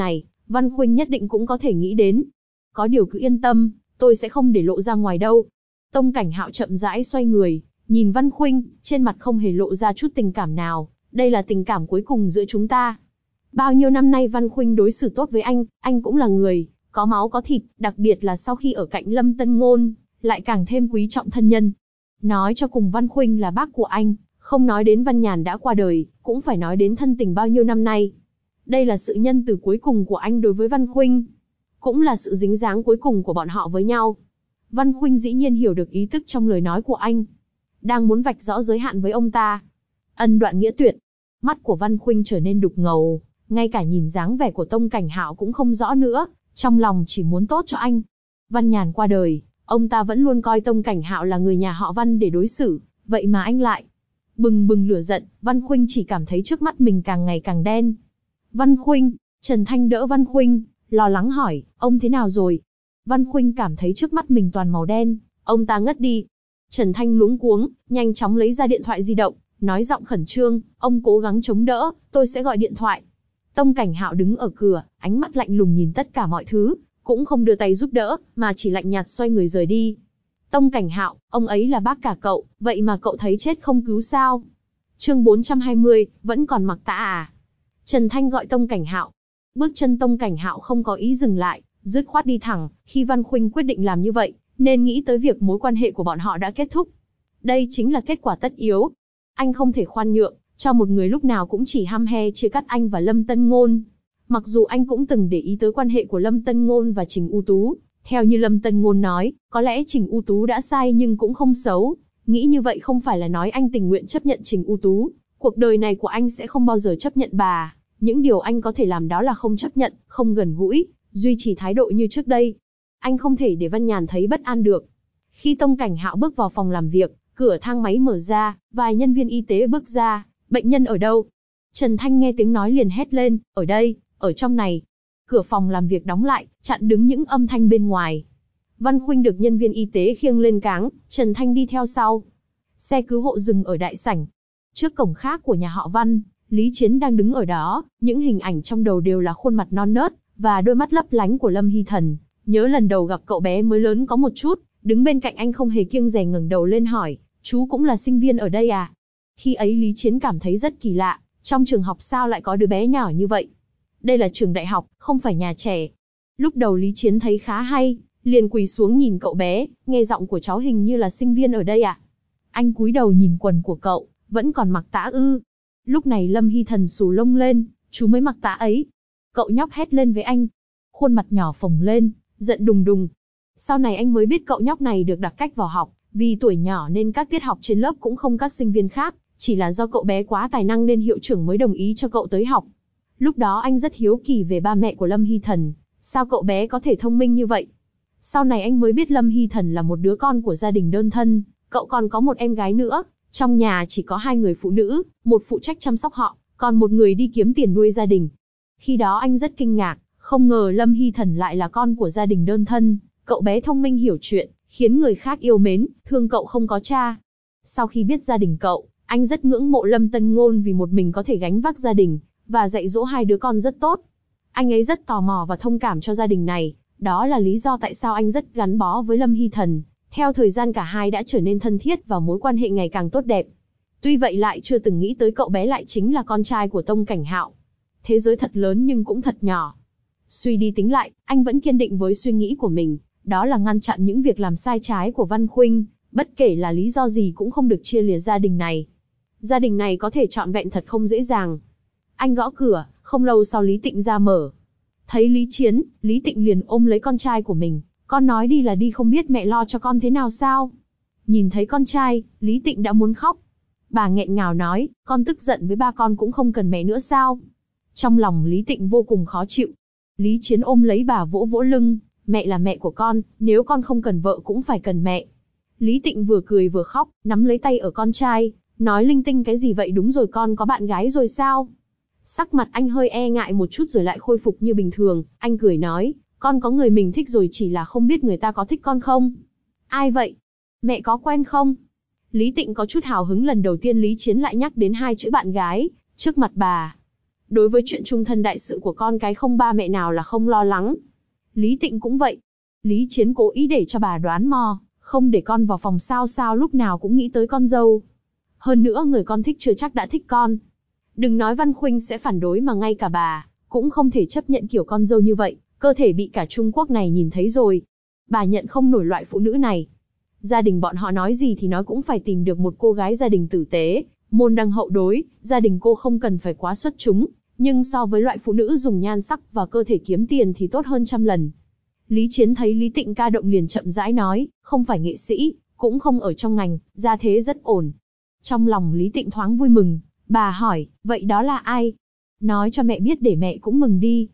Văn Khuynh nhất định cũng có thể nghĩ đến. Có điều cứ yên tâm, tôi sẽ không để lộ ra ngoài đâu. Tông Cảnh Hạo chậm rãi xoay người, nhìn Văn Khuynh, trên mặt không hề lộ ra chút tình cảm nào. Đây là tình cảm cuối cùng giữa chúng ta. Bao nhiêu năm nay Văn Khuynh đối xử tốt với anh cũng là người, có máu có thịt, đặc biệt là sau khi ở cạnh Lâm Tân Ngôn, lại càng thêm quý trọng thân nhân. Nói cho cùng Văn Khuynh là bác của anh, không nói đến Văn Nhàn đã qua đời, cũng phải nói đến thân tình bao nhiêu năm nay. Đây là sự nhân từ cuối cùng của anh đối với Văn Khuynh, cũng là sự dính dáng cuối cùng của bọn họ với nhau. Văn Khuynh dĩ nhiên hiểu được ý tức trong lời nói của anh, đang muốn vạch rõ giới hạn với ông ta. Ân đoạn nghĩa tuyệt. Mắt của Văn Khuynh trở nên đục ngầu, ngay cả nhìn dáng vẻ của Tông Cảnh Hạo cũng không rõ nữa, trong lòng chỉ muốn tốt cho anh. Văn Nhàn qua đời, ông ta vẫn luôn coi Tông Cảnh Hạo là người nhà họ Văn để đối xử, vậy mà anh lại bừng bừng lửa giận. Văn Khuynh chỉ cảm thấy trước mắt mình càng ngày càng đen. Văn Khuynh, Trần Thanh đỡ Văn Khuynh, lo lắng hỏi, ông thế nào rồi? Văn Khuynh cảm thấy trước mắt mình toàn màu đen, ông ta ngất đi. Trần Thanh luống cuống, nhanh chóng lấy ra điện thoại di động, nói giọng khẩn trương, ông cố gắng chống đỡ, tôi sẽ gọi điện thoại. Tông Cảnh Hạo đứng ở cửa, ánh mắt lạnh lùng nhìn tất cả mọi thứ, cũng không đưa tay giúp đỡ, mà chỉ lạnh nhạt xoay người rời đi. Tông Cảnh Hạo, ông ấy là bác cả cậu, vậy mà cậu thấy chết không cứu sao? Chương 420, vẫn còn mặc tã à? Trần Thanh gọi Tông Cảnh Hạo. Bước chân Tông Cảnh Hạo không có ý dừng lại, dứt khoát đi thẳng, khi Văn Khuynh quyết định làm như vậy, nên nghĩ tới việc mối quan hệ của bọn họ đã kết thúc. Đây chính là kết quả tất yếu. Anh không thể khoan nhượng, cho một người lúc nào cũng chỉ hăm he chia cắt anh và Lâm Tân Ngôn. Mặc dù anh cũng từng để ý tới quan hệ của Lâm Tân Ngôn và Trình U Tú, theo như Lâm Tân Ngôn nói, có lẽ Trình U Tú đã sai nhưng cũng không xấu. Nghĩ như vậy không phải là nói anh tình nguyện chấp nhận Trình U Tú, cuộc đời này của anh sẽ không bao giờ chấp nhận bà. Những điều anh có thể làm đó là không chấp nhận, không gần gũi, duy trì thái độ như trước đây. Anh không thể để Văn Nhàn thấy bất an được. Khi Tông Cảnh Hạo bước vào phòng làm việc, cửa thang máy mở ra, vài nhân viên y tế bước ra. Bệnh nhân ở đâu? Trần Thanh nghe tiếng nói liền hét lên, ở đây, ở trong này. Cửa phòng làm việc đóng lại, chặn đứng những âm thanh bên ngoài. Văn Khuynh được nhân viên y tế khiêng lên cáng, Trần Thanh đi theo sau. Xe cứu hộ dừng ở đại sảnh. Trước cổng khác của nhà họ Văn, Lý Chiến đang đứng ở đó, những hình ảnh trong đầu đều là khuôn mặt non nớt, và đôi mắt lấp lánh của Lâm Hy Thần. Nhớ lần đầu gặp cậu bé mới lớn có một chút, đứng bên cạnh anh không hề kiêng dè ngẩng đầu lên hỏi, chú cũng là sinh viên ở đây à? Khi ấy Lý Chiến cảm thấy rất kỳ lạ, trong trường học sao lại có đứa bé nhỏ như vậy? Đây là trường đại học, không phải nhà trẻ. Lúc đầu Lý Chiến thấy khá hay, liền quỳ xuống nhìn cậu bé, nghe giọng của cháu hình như là sinh viên ở đây à? Anh cúi đầu nhìn quần của cậu, vẫn còn mặc tã ư? Lúc này Lâm Hy Thần xù lông lên, chú mới mặc tã ấy. Cậu nhóc hét lên với anh, khuôn mặt nhỏ phồng lên, giận đùng đùng. Sau này anh mới biết cậu nhóc này được đặt cách vào học, vì tuổi nhỏ nên các tiết học trên lớp cũng không các sinh viên khác, chỉ là do cậu bé quá tài năng nên hiệu trưởng mới đồng ý cho cậu tới học. Lúc đó anh rất hiếu kỳ về ba mẹ của Lâm Hy Thần, sao cậu bé có thể thông minh như vậy? Sau này anh mới biết Lâm Hy Thần là một đứa con của gia đình đơn thân, cậu còn có một em gái nữa, trong nhà chỉ có 2 người phụ nữ, một phụ trách chăm sóc họ, còn một người đi kiếm tiền nuôi gia đình. Khi đó anh rất kinh ngạc, không ngờ Lâm Hy Thần lại là con của gia đình đơn thân, cậu bé thông minh hiểu chuyện, khiến người khác yêu mến, thương cậu không có cha. Sau khi biết gia đình cậu, anh rất ngưỡng mộ Lâm Tân Ngôn vì một mình có thể gánh vác gia đình, và dạy dỗ 2 đứa con rất tốt. Anh ấy rất tò mò và thông cảm cho gia đình này, đó là lý do tại sao anh rất gắn bó với Lâm Hy Thần. Theo thời gian cả hai đã trở nên thân thiết và mối quan hệ ngày càng tốt đẹp. Tuy vậy lại chưa từng nghĩ tới cậu bé lại chính là con trai của Tông Cảnh Hạo. Thế giới thật lớn nhưng cũng thật nhỏ. Suy đi tính lại, anh vẫn kiên định với suy nghĩ của mình, đó là ngăn chặn những việc làm sai trái của Văn Khuynh, bất kể là lý do gì cũng không được chia lìa gia đình này. Gia đình này có thể trọn vẹn thật không dễ dàng. Anh gõ cửa, không lâu sau Lý Tịnh ra mở. Thấy Lý Chiến, Lý Tịnh liền ôm lấy con trai của mình, con nói đi là đi không biết mẹ lo cho con thế nào sao? Nhìn thấy con trai, Lý Tịnh đã muốn khóc. Bà nghẹn ngào nói, con tức giận với ba con cũng không cần mẹ nữa sao? Trong lòng Lý Tịnh vô cùng khó chịu. Lý Chiến ôm lấy bà vỗ vỗ lưng, mẹ là mẹ của con, nếu con không cần vợ cũng phải cần mẹ. Lý Tịnh vừa cười vừa khóc, nắm lấy tay ở con trai, nói linh tinh cái gì vậy, đúng rồi con có bạn gái rồi sao? Sắc mặt anh hơi e ngại một chút rồi lại khôi phục như bình thường, anh cười nói, con có người mình thích rồi, chỉ là không biết người ta có thích con không? Ai vậy? Mẹ có quen không? Lý Tịnh có chút hào hứng, lần đầu tiên Lý Chiến lại nhắc đến 2 chữ bạn gái, trước mặt bà. Đối với chuyện chung thân đại sự của con cái không ba mẹ nào là không lo lắng. Lý Tịnh cũng vậy. Lý Chiến cố ý để cho bà đoán mò, không để con vào phòng sao lúc nào cũng nghĩ tới con dâu. Hơn nữa người con thích chưa chắc đã thích con. Đừng nói Văn Khuynh sẽ phản đối mà ngay cả bà, cũng không thể chấp nhận kiểu con dâu như vậy, cơ thể bị cả Trung Quốc này nhìn thấy rồi. Bà nhận không nổi loại phụ nữ này. Gia đình bọn họ nói gì thì nói cũng phải tìm được một cô gái gia đình tử tế, môn đăng hậu đối, gia đình cô không cần phải quá xuất chúng, nhưng so với loại phụ nữ dùng nhan sắc và cơ thể kiếm tiền thì tốt hơn trăm lần. Lý Chiến thấy Lý Tịnh ca động liền chậm rãi nói, không phải nghệ sĩ, cũng không ở trong ngành, gia thế rất ổn. Trong lòng Lý Tịnh thoáng vui mừng, bà hỏi, vậy đó là ai? Nói cho mẹ biết để mẹ cũng mừng đi.